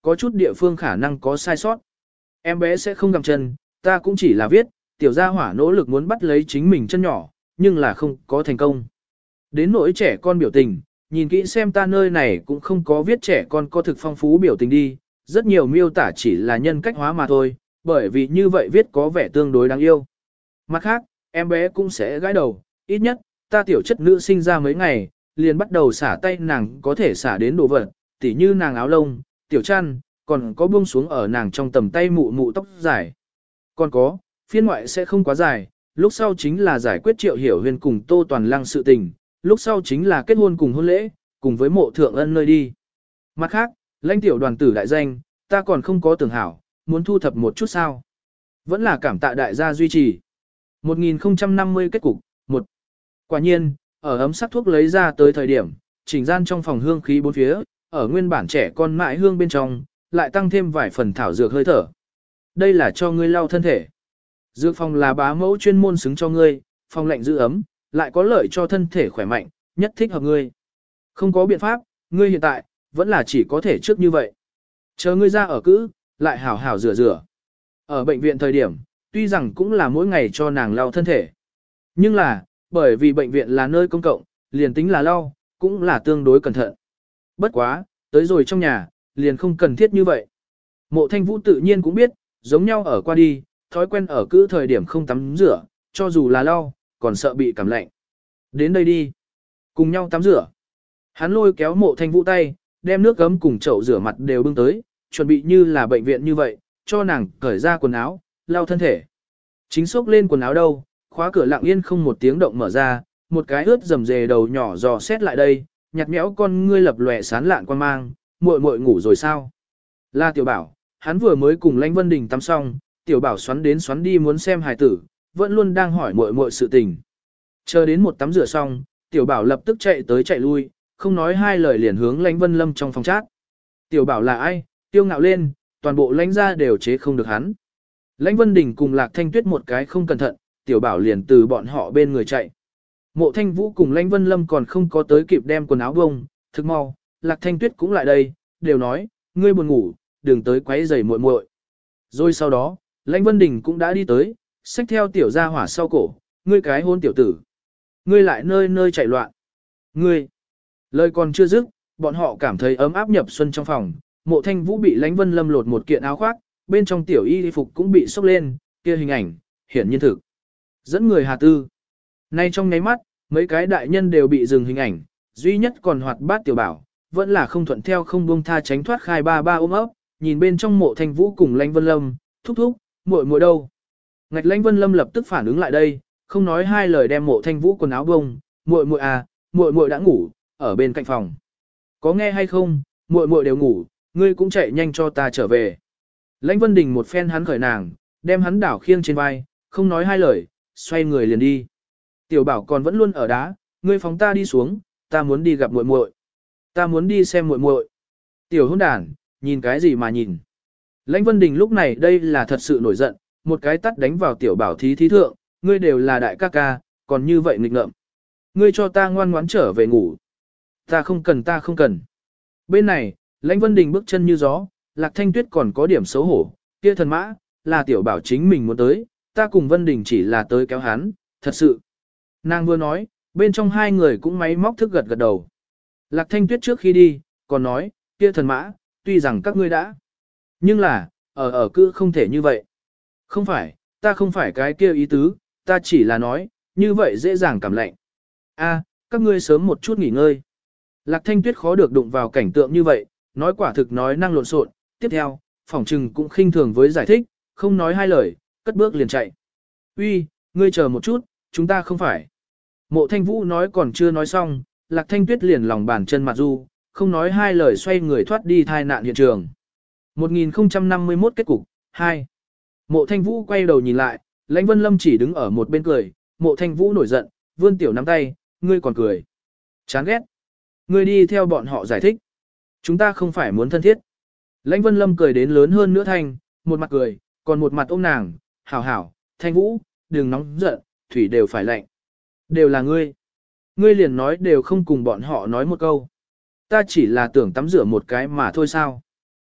có chút địa phương khả năng có sai sót. Em bé sẽ không gặm chân, ta cũng chỉ là viết, tiểu gia hỏa nỗ lực muốn bắt lấy chính mình chân nhỏ, nhưng là không có thành công. Đến nỗi trẻ con biểu tình, nhìn kỹ xem ta nơi này cũng không có viết trẻ con có thực phong phú biểu tình đi, rất nhiều miêu tả chỉ là nhân cách hóa mà thôi, bởi vì như vậy viết có vẻ tương đối đáng yêu. Mặt khác, em bé cũng sẽ gãi đầu, ít nhất, ta tiểu chất nữ sinh ra mấy ngày, liền bắt đầu xả tay nàng có thể xả đến đồ vật, tỉ như nàng áo lông, tiểu chăn, còn có buông xuống ở nàng trong tầm tay mụ mụ tóc dài. Còn có, phiên ngoại sẽ không quá dài, lúc sau chính là giải quyết Triệu Hiểu Huyền cùng Tô Toàn Lăng sự tình, lúc sau chính là kết hôn cùng hôn lễ, cùng với mộ thượng ân nơi đi. Mặt khác, lãnh tiểu đoàn tử đại danh, ta còn không có tưởng hảo, muốn thu thập một chút sao. Vẫn là cảm tạ đại gia duy trì. một nghìn không trăm năm mươi kết cục, một. Quả nhiên, ở ấm sắc thuốc lấy ra tới thời điểm, chỉnh gian trong phòng hương khí bốn phía, ở nguyên bản trẻ con mãi hương bên trong, lại tăng thêm vài phần thảo dược hơi thở. Đây là cho ngươi lau thân thể. Dược phòng là bá mẫu chuyên môn xứng cho ngươi, phòng lạnh giữ ấm, lại có lợi cho thân thể khỏe mạnh, nhất thích hợp ngươi. Không có biện pháp, ngươi hiện tại, vẫn là chỉ có thể trước như vậy. Chờ ngươi ra ở cữ, lại hảo hảo rửa rửa. Ở bệnh viện thời điểm, tuy rằng cũng là mỗi ngày cho nàng lau thân thể. Nhưng là, bởi vì bệnh viện là nơi công cộng, liền tính là lau, cũng là tương đối cẩn thận. Bất quá, tới rồi trong nhà, liền không cần thiết như vậy. Mộ Thanh Vũ tự nhiên cũng biết, giống nhau ở qua đi, thói quen ở cữ thời điểm không tắm rửa, cho dù là lau, còn sợ bị cảm lạnh. Đến đây đi. Cùng nhau tắm rửa. Hắn lôi kéo Mộ Thanh Vũ tay, đem nước gấm cùng chậu rửa mặt đều bưng tới, chuẩn bị như là bệnh viện như vậy, cho nàng cởi ra quần áo, lau thân thể. Chính xốc lên quần áo đâu, khóa cửa lặng yên không một tiếng động mở ra, một cái ướt rầm rề đầu nhỏ dò xét lại đây, nhạt nhẽo con ngươi lập lòe sán lạn quan mang, muội muội ngủ rồi sao? La Tiểu Bảo, hắn vừa mới cùng Lãnh Vân Đình tắm xong, Tiểu Bảo xoắn đến xoắn đi muốn xem hài tử, vẫn luôn đang hỏi muội muội sự tình. Chờ đến một tắm rửa xong, Tiểu Bảo lập tức chạy tới chạy lui, không nói hai lời liền hướng Lãnh Vân Lâm trong phòng chat. Tiểu Bảo là ai? Tiêu ngạo lên, toàn bộ lãnh gia đều chế không được hắn. Lãnh Vân Đình cùng Lạc Thanh Tuyết một cái không cẩn thận, Tiểu Bảo liền từ bọn họ bên người chạy. Mộ Thanh Vũ cùng Lãnh Vân Lâm còn không có tới kịp đem quần áo bông, thực mau, Lạc Thanh Tuyết cũng lại đây, đều nói, ngươi buồn ngủ, đừng tới quấy rầy muội muội. Rồi sau đó, Lãnh Vân Đình cũng đã đi tới, xách theo tiểu gia hỏa sau cổ, ngươi cái hôn tiểu tử. Ngươi lại nơi nơi chạy loạn. Ngươi, lời còn chưa dứt, bọn họ cảm thấy ấm áp nhập xuân trong phòng, Mộ Thanh Vũ bị Lãnh Vân Lâm lột một kiện áo khoác, bên trong tiểu y phục cũng bị xốc lên, kia hình ảnh, hiển nhiên thực. Dẫn người hà tư. Nay trong nháy mắt, mấy cái đại nhân đều bị dừng hình ảnh, duy nhất còn hoạt bát Tiểu Bảo, vẫn là không thuận theo không buông tha tránh thoát khai ba ba ôm ấp, nhìn bên trong Mộ Thanh Vũ cùng Lãnh Vân Lâm, thúc thúc, muội muội đâu. Ngạch Lãnh Vân Lâm lập tức phản ứng lại đây, không nói hai lời đem Mộ Thanh Vũ quần áo bông, muội muội à, muội muội đã ngủ, ở bên cạnh phòng. Có nghe hay không, muội muội đều ngủ, ngươi cũng chạy nhanh cho ta trở về. Lãnh Vân Đình một phen hắn khởi nàng, đem hắn đảo khiêng trên vai, không nói hai lời, xoay người liền đi. Tiểu Bảo còn vẫn luôn ở đá, ngươi phóng ta đi xuống, ta muốn đi gặp muội muội. Ta muốn đi xem muội muội. Tiểu hôn đàn, nhìn cái gì mà nhìn. Lãnh Vân Đình lúc này đây là thật sự nổi giận, một cái tắt đánh vào Tiểu Bảo thí thí thượng, ngươi đều là đại ca ca, còn như vậy nghịch ngợm. Ngươi cho ta ngoan ngoãn trở về ngủ. Ta không cần ta không cần. Bên này, Lãnh Vân Đình bước chân như gió, Lạc Thanh Tuyết còn có điểm xấu hổ, kia thần mã, là Tiểu Bảo chính mình muốn tới, ta cùng Vân Đình chỉ là tới kéo hắn, thật sự. Nàng vừa nói, bên trong hai người cũng máy móc thức gật gật đầu. Lạc Thanh Tuyết trước khi đi, còn nói, kia thần mã, tuy rằng các ngươi đã, nhưng là, ở ở cứ không thể như vậy. Không phải, ta không phải cái kia ý tứ, ta chỉ là nói, như vậy dễ dàng cảm lạnh. A, các ngươi sớm một chút nghỉ ngơi. Lạc Thanh Tuyết khó được đụng vào cảnh tượng như vậy, nói quả thực nói năng lộn xộn. Tiếp theo, phỏng trừng cũng khinh thường với giải thích, không nói hai lời, cất bước liền chạy. Uy, ngươi chờ một chút, chúng ta không phải. Mộ Thanh Vũ nói còn chưa nói xong, Lạc Thanh Tuyết liền lòng bàn chân mặt du, không nói hai lời xoay người thoát đi thai nạn hiện trường. một nghìn không trăm năm mươi mốt kết cục, hai. Mộ Thanh Vũ quay đầu nhìn lại, Lãnh Vân Lâm chỉ đứng ở một bên cười, Mộ Thanh Vũ nổi giận, vươn tiểu nắm tay, ngươi còn cười. Chán ghét. Ngươi đi theo bọn họ giải thích. Chúng ta không phải muốn thân thiết. Lãnh Vân Lâm cười đến lớn hơn nữa thanh, một mặt cười, còn một mặt ôm nàng, hảo hảo, Thanh Vũ, đừng nóng giận, thủy đều phải lạnh. Đều là ngươi. Ngươi liền nói đều không cùng bọn họ nói một câu. Ta chỉ là tưởng tắm rửa một cái mà thôi sao.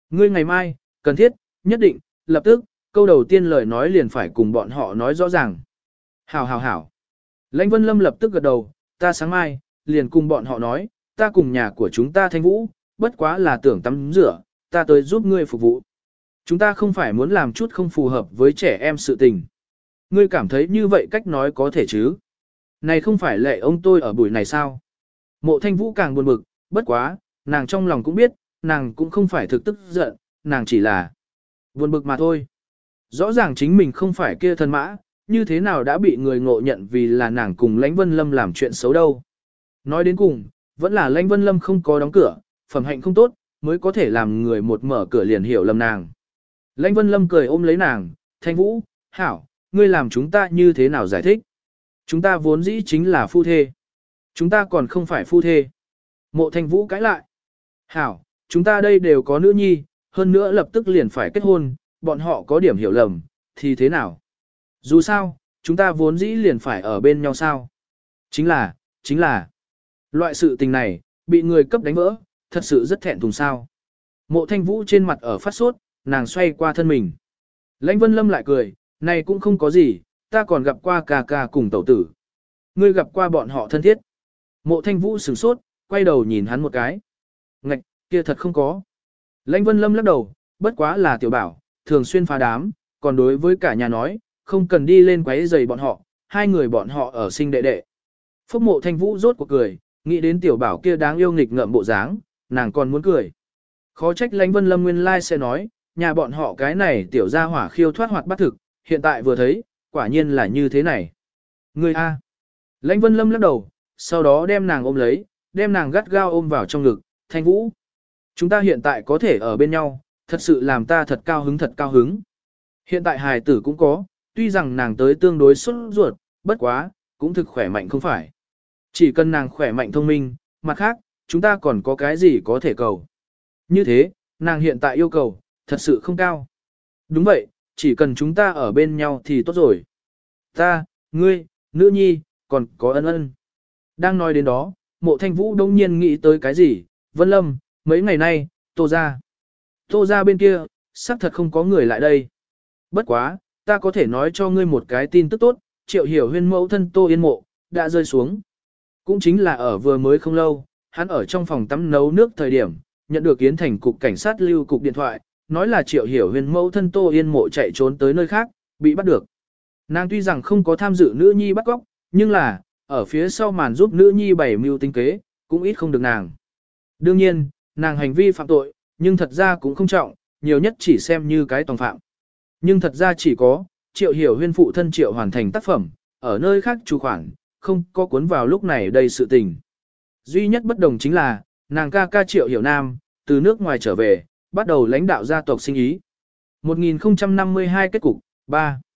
Ngươi ngày mai, cần thiết, nhất định, lập tức, câu đầu tiên lời nói liền phải cùng bọn họ nói rõ ràng. Hảo hảo hảo. Lãnh Vân Lâm lập tức gật đầu, ta sáng mai, liền cùng bọn họ nói, ta cùng nhà của chúng ta Thanh Vũ, bất quá là tưởng tắm rửa, ta tới giúp ngươi phục vụ. Chúng ta không phải muốn làm chút không phù hợp với trẻ em sự tình. Ngươi cảm thấy như vậy cách nói có thể chứ? Này không phải lệ ông tôi ở buổi này sao? Mộ Thanh Vũ càng buồn bực, bất quá, nàng trong lòng cũng biết, nàng cũng không phải thực tức giận, nàng chỉ là buồn bực mà thôi. Rõ ràng chính mình không phải kia thần mã, như thế nào đã bị người ngộ nhận vì là nàng cùng Lãnh Vân Lâm làm chuyện xấu đâu. Nói đến cùng, vẫn là Lãnh Vân Lâm không có đóng cửa, phẩm hạnh không tốt, mới có thể làm người một mở cửa liền hiểu lầm nàng. Lãnh Vân Lâm cười ôm lấy nàng, Thanh Vũ, hảo, ngươi làm chúng ta như thế nào giải thích? Chúng ta vốn dĩ chính là phu thê. Chúng ta còn không phải phu thê. Mộ Thanh Vũ cãi lại. Hảo, chúng ta đây đều có nữ nhi, hơn nữa lập tức liền phải kết hôn, bọn họ có điểm hiểu lầm, thì thế nào? Dù sao, chúng ta vốn dĩ liền phải ở bên nhau sao? Chính là, chính là, loại sự tình này, bị người cấp đánh vỡ, thật sự rất thẹn thùng sao. Mộ Thanh Vũ trên mặt ở phát sốt, nàng xoay qua thân mình. Lãnh Vân Lâm lại cười, này cũng không có gì, ta còn gặp qua ca ca cùng tẩu tử. Ngươi gặp qua bọn họ thân thiết. Mộ Thanh Vũ sửng sốt, quay đầu nhìn hắn một cái. Ngạch, kia thật không có. Lãnh Vân Lâm lắc đầu, bất quá là tiểu bảo, thường xuyên phá đám, còn đối với cả nhà nói, không cần đi lên quấy rầy bọn họ, hai người bọn họ ở sinh đệ đệ. Phúc Mộ Thanh Vũ rốt cuộc cười, nghĩ đến tiểu bảo kia đáng yêu nghịch ngợm bộ dáng, nàng còn muốn cười. Khó trách Lãnh Vân Lâm nguyên lai sẽ nói, nhà bọn họ cái này tiểu gia hỏa khiêu thoát hoạt bắt thực, hiện tại vừa thấy, quả nhiên là như thế này. Ngươi a. Lãnh Vân Lâm lắc đầu, sau đó đem nàng ôm lấy, đem nàng gắt gao ôm vào trong ngực, Thanh Vũ. Chúng ta hiện tại có thể ở bên nhau, thật sự làm ta thật cao hứng thật cao hứng. Hiện tại hài tử cũng có, tuy rằng nàng tới tương đối xuất ruột, bất quá, cũng thực khỏe mạnh không phải. Chỉ cần nàng khỏe mạnh thông minh, mặt khác, chúng ta còn có cái gì có thể cầu. Như thế, nàng hiện tại yêu cầu, thật sự không cao. Đúng vậy, chỉ cần chúng ta ở bên nhau thì tốt rồi. Ta, ngươi, nữ nhi, còn có ân ân. Đang nói đến đó, Mộ Thanh Vũ đông nhiên nghĩ tới cái gì, Vân Lâm, mấy ngày nay, Tô ra. Tô ra bên kia, xác thật không có người lại đây. Bất quá, ta có thể nói cho ngươi một cái tin tức tốt, Triệu Hiểu Huyên mẫu thân Tô Yên Mộ, đã rơi xuống. Cũng chính là ở vừa mới không lâu, hắn ở trong phòng tắm nấu nước thời điểm, nhận được Yến Thành cục cảnh sát lưu cục điện thoại, nói là Triệu Hiểu Huyên mẫu thân Tô Yên Mộ chạy trốn tới nơi khác, bị bắt được. Nàng tuy rằng không có tham dự nữ nhi bắt cóc, nhưng là, ở phía sau màn giúp nữ nhi bày mưu tinh kế, cũng ít không được nàng. Đương nhiên, nàng hành vi phạm tội, nhưng thật ra cũng không trọng, nhiều nhất chỉ xem như cái tòng phạm. Nhưng thật ra chỉ có, Triệu Hiểu Huyên phụ thân Triệu hoàn thành tác phẩm, ở nơi khác chủ khoản, không có cuốn vào lúc này đây sự tình. Duy nhất bất đồng chính là, nàng ca ca Triệu Hiểu Nam, từ nước ngoài trở về, bắt đầu lãnh đạo gia tộc sinh ý. một nghìn không trăm năm mươi hai kết cục, ba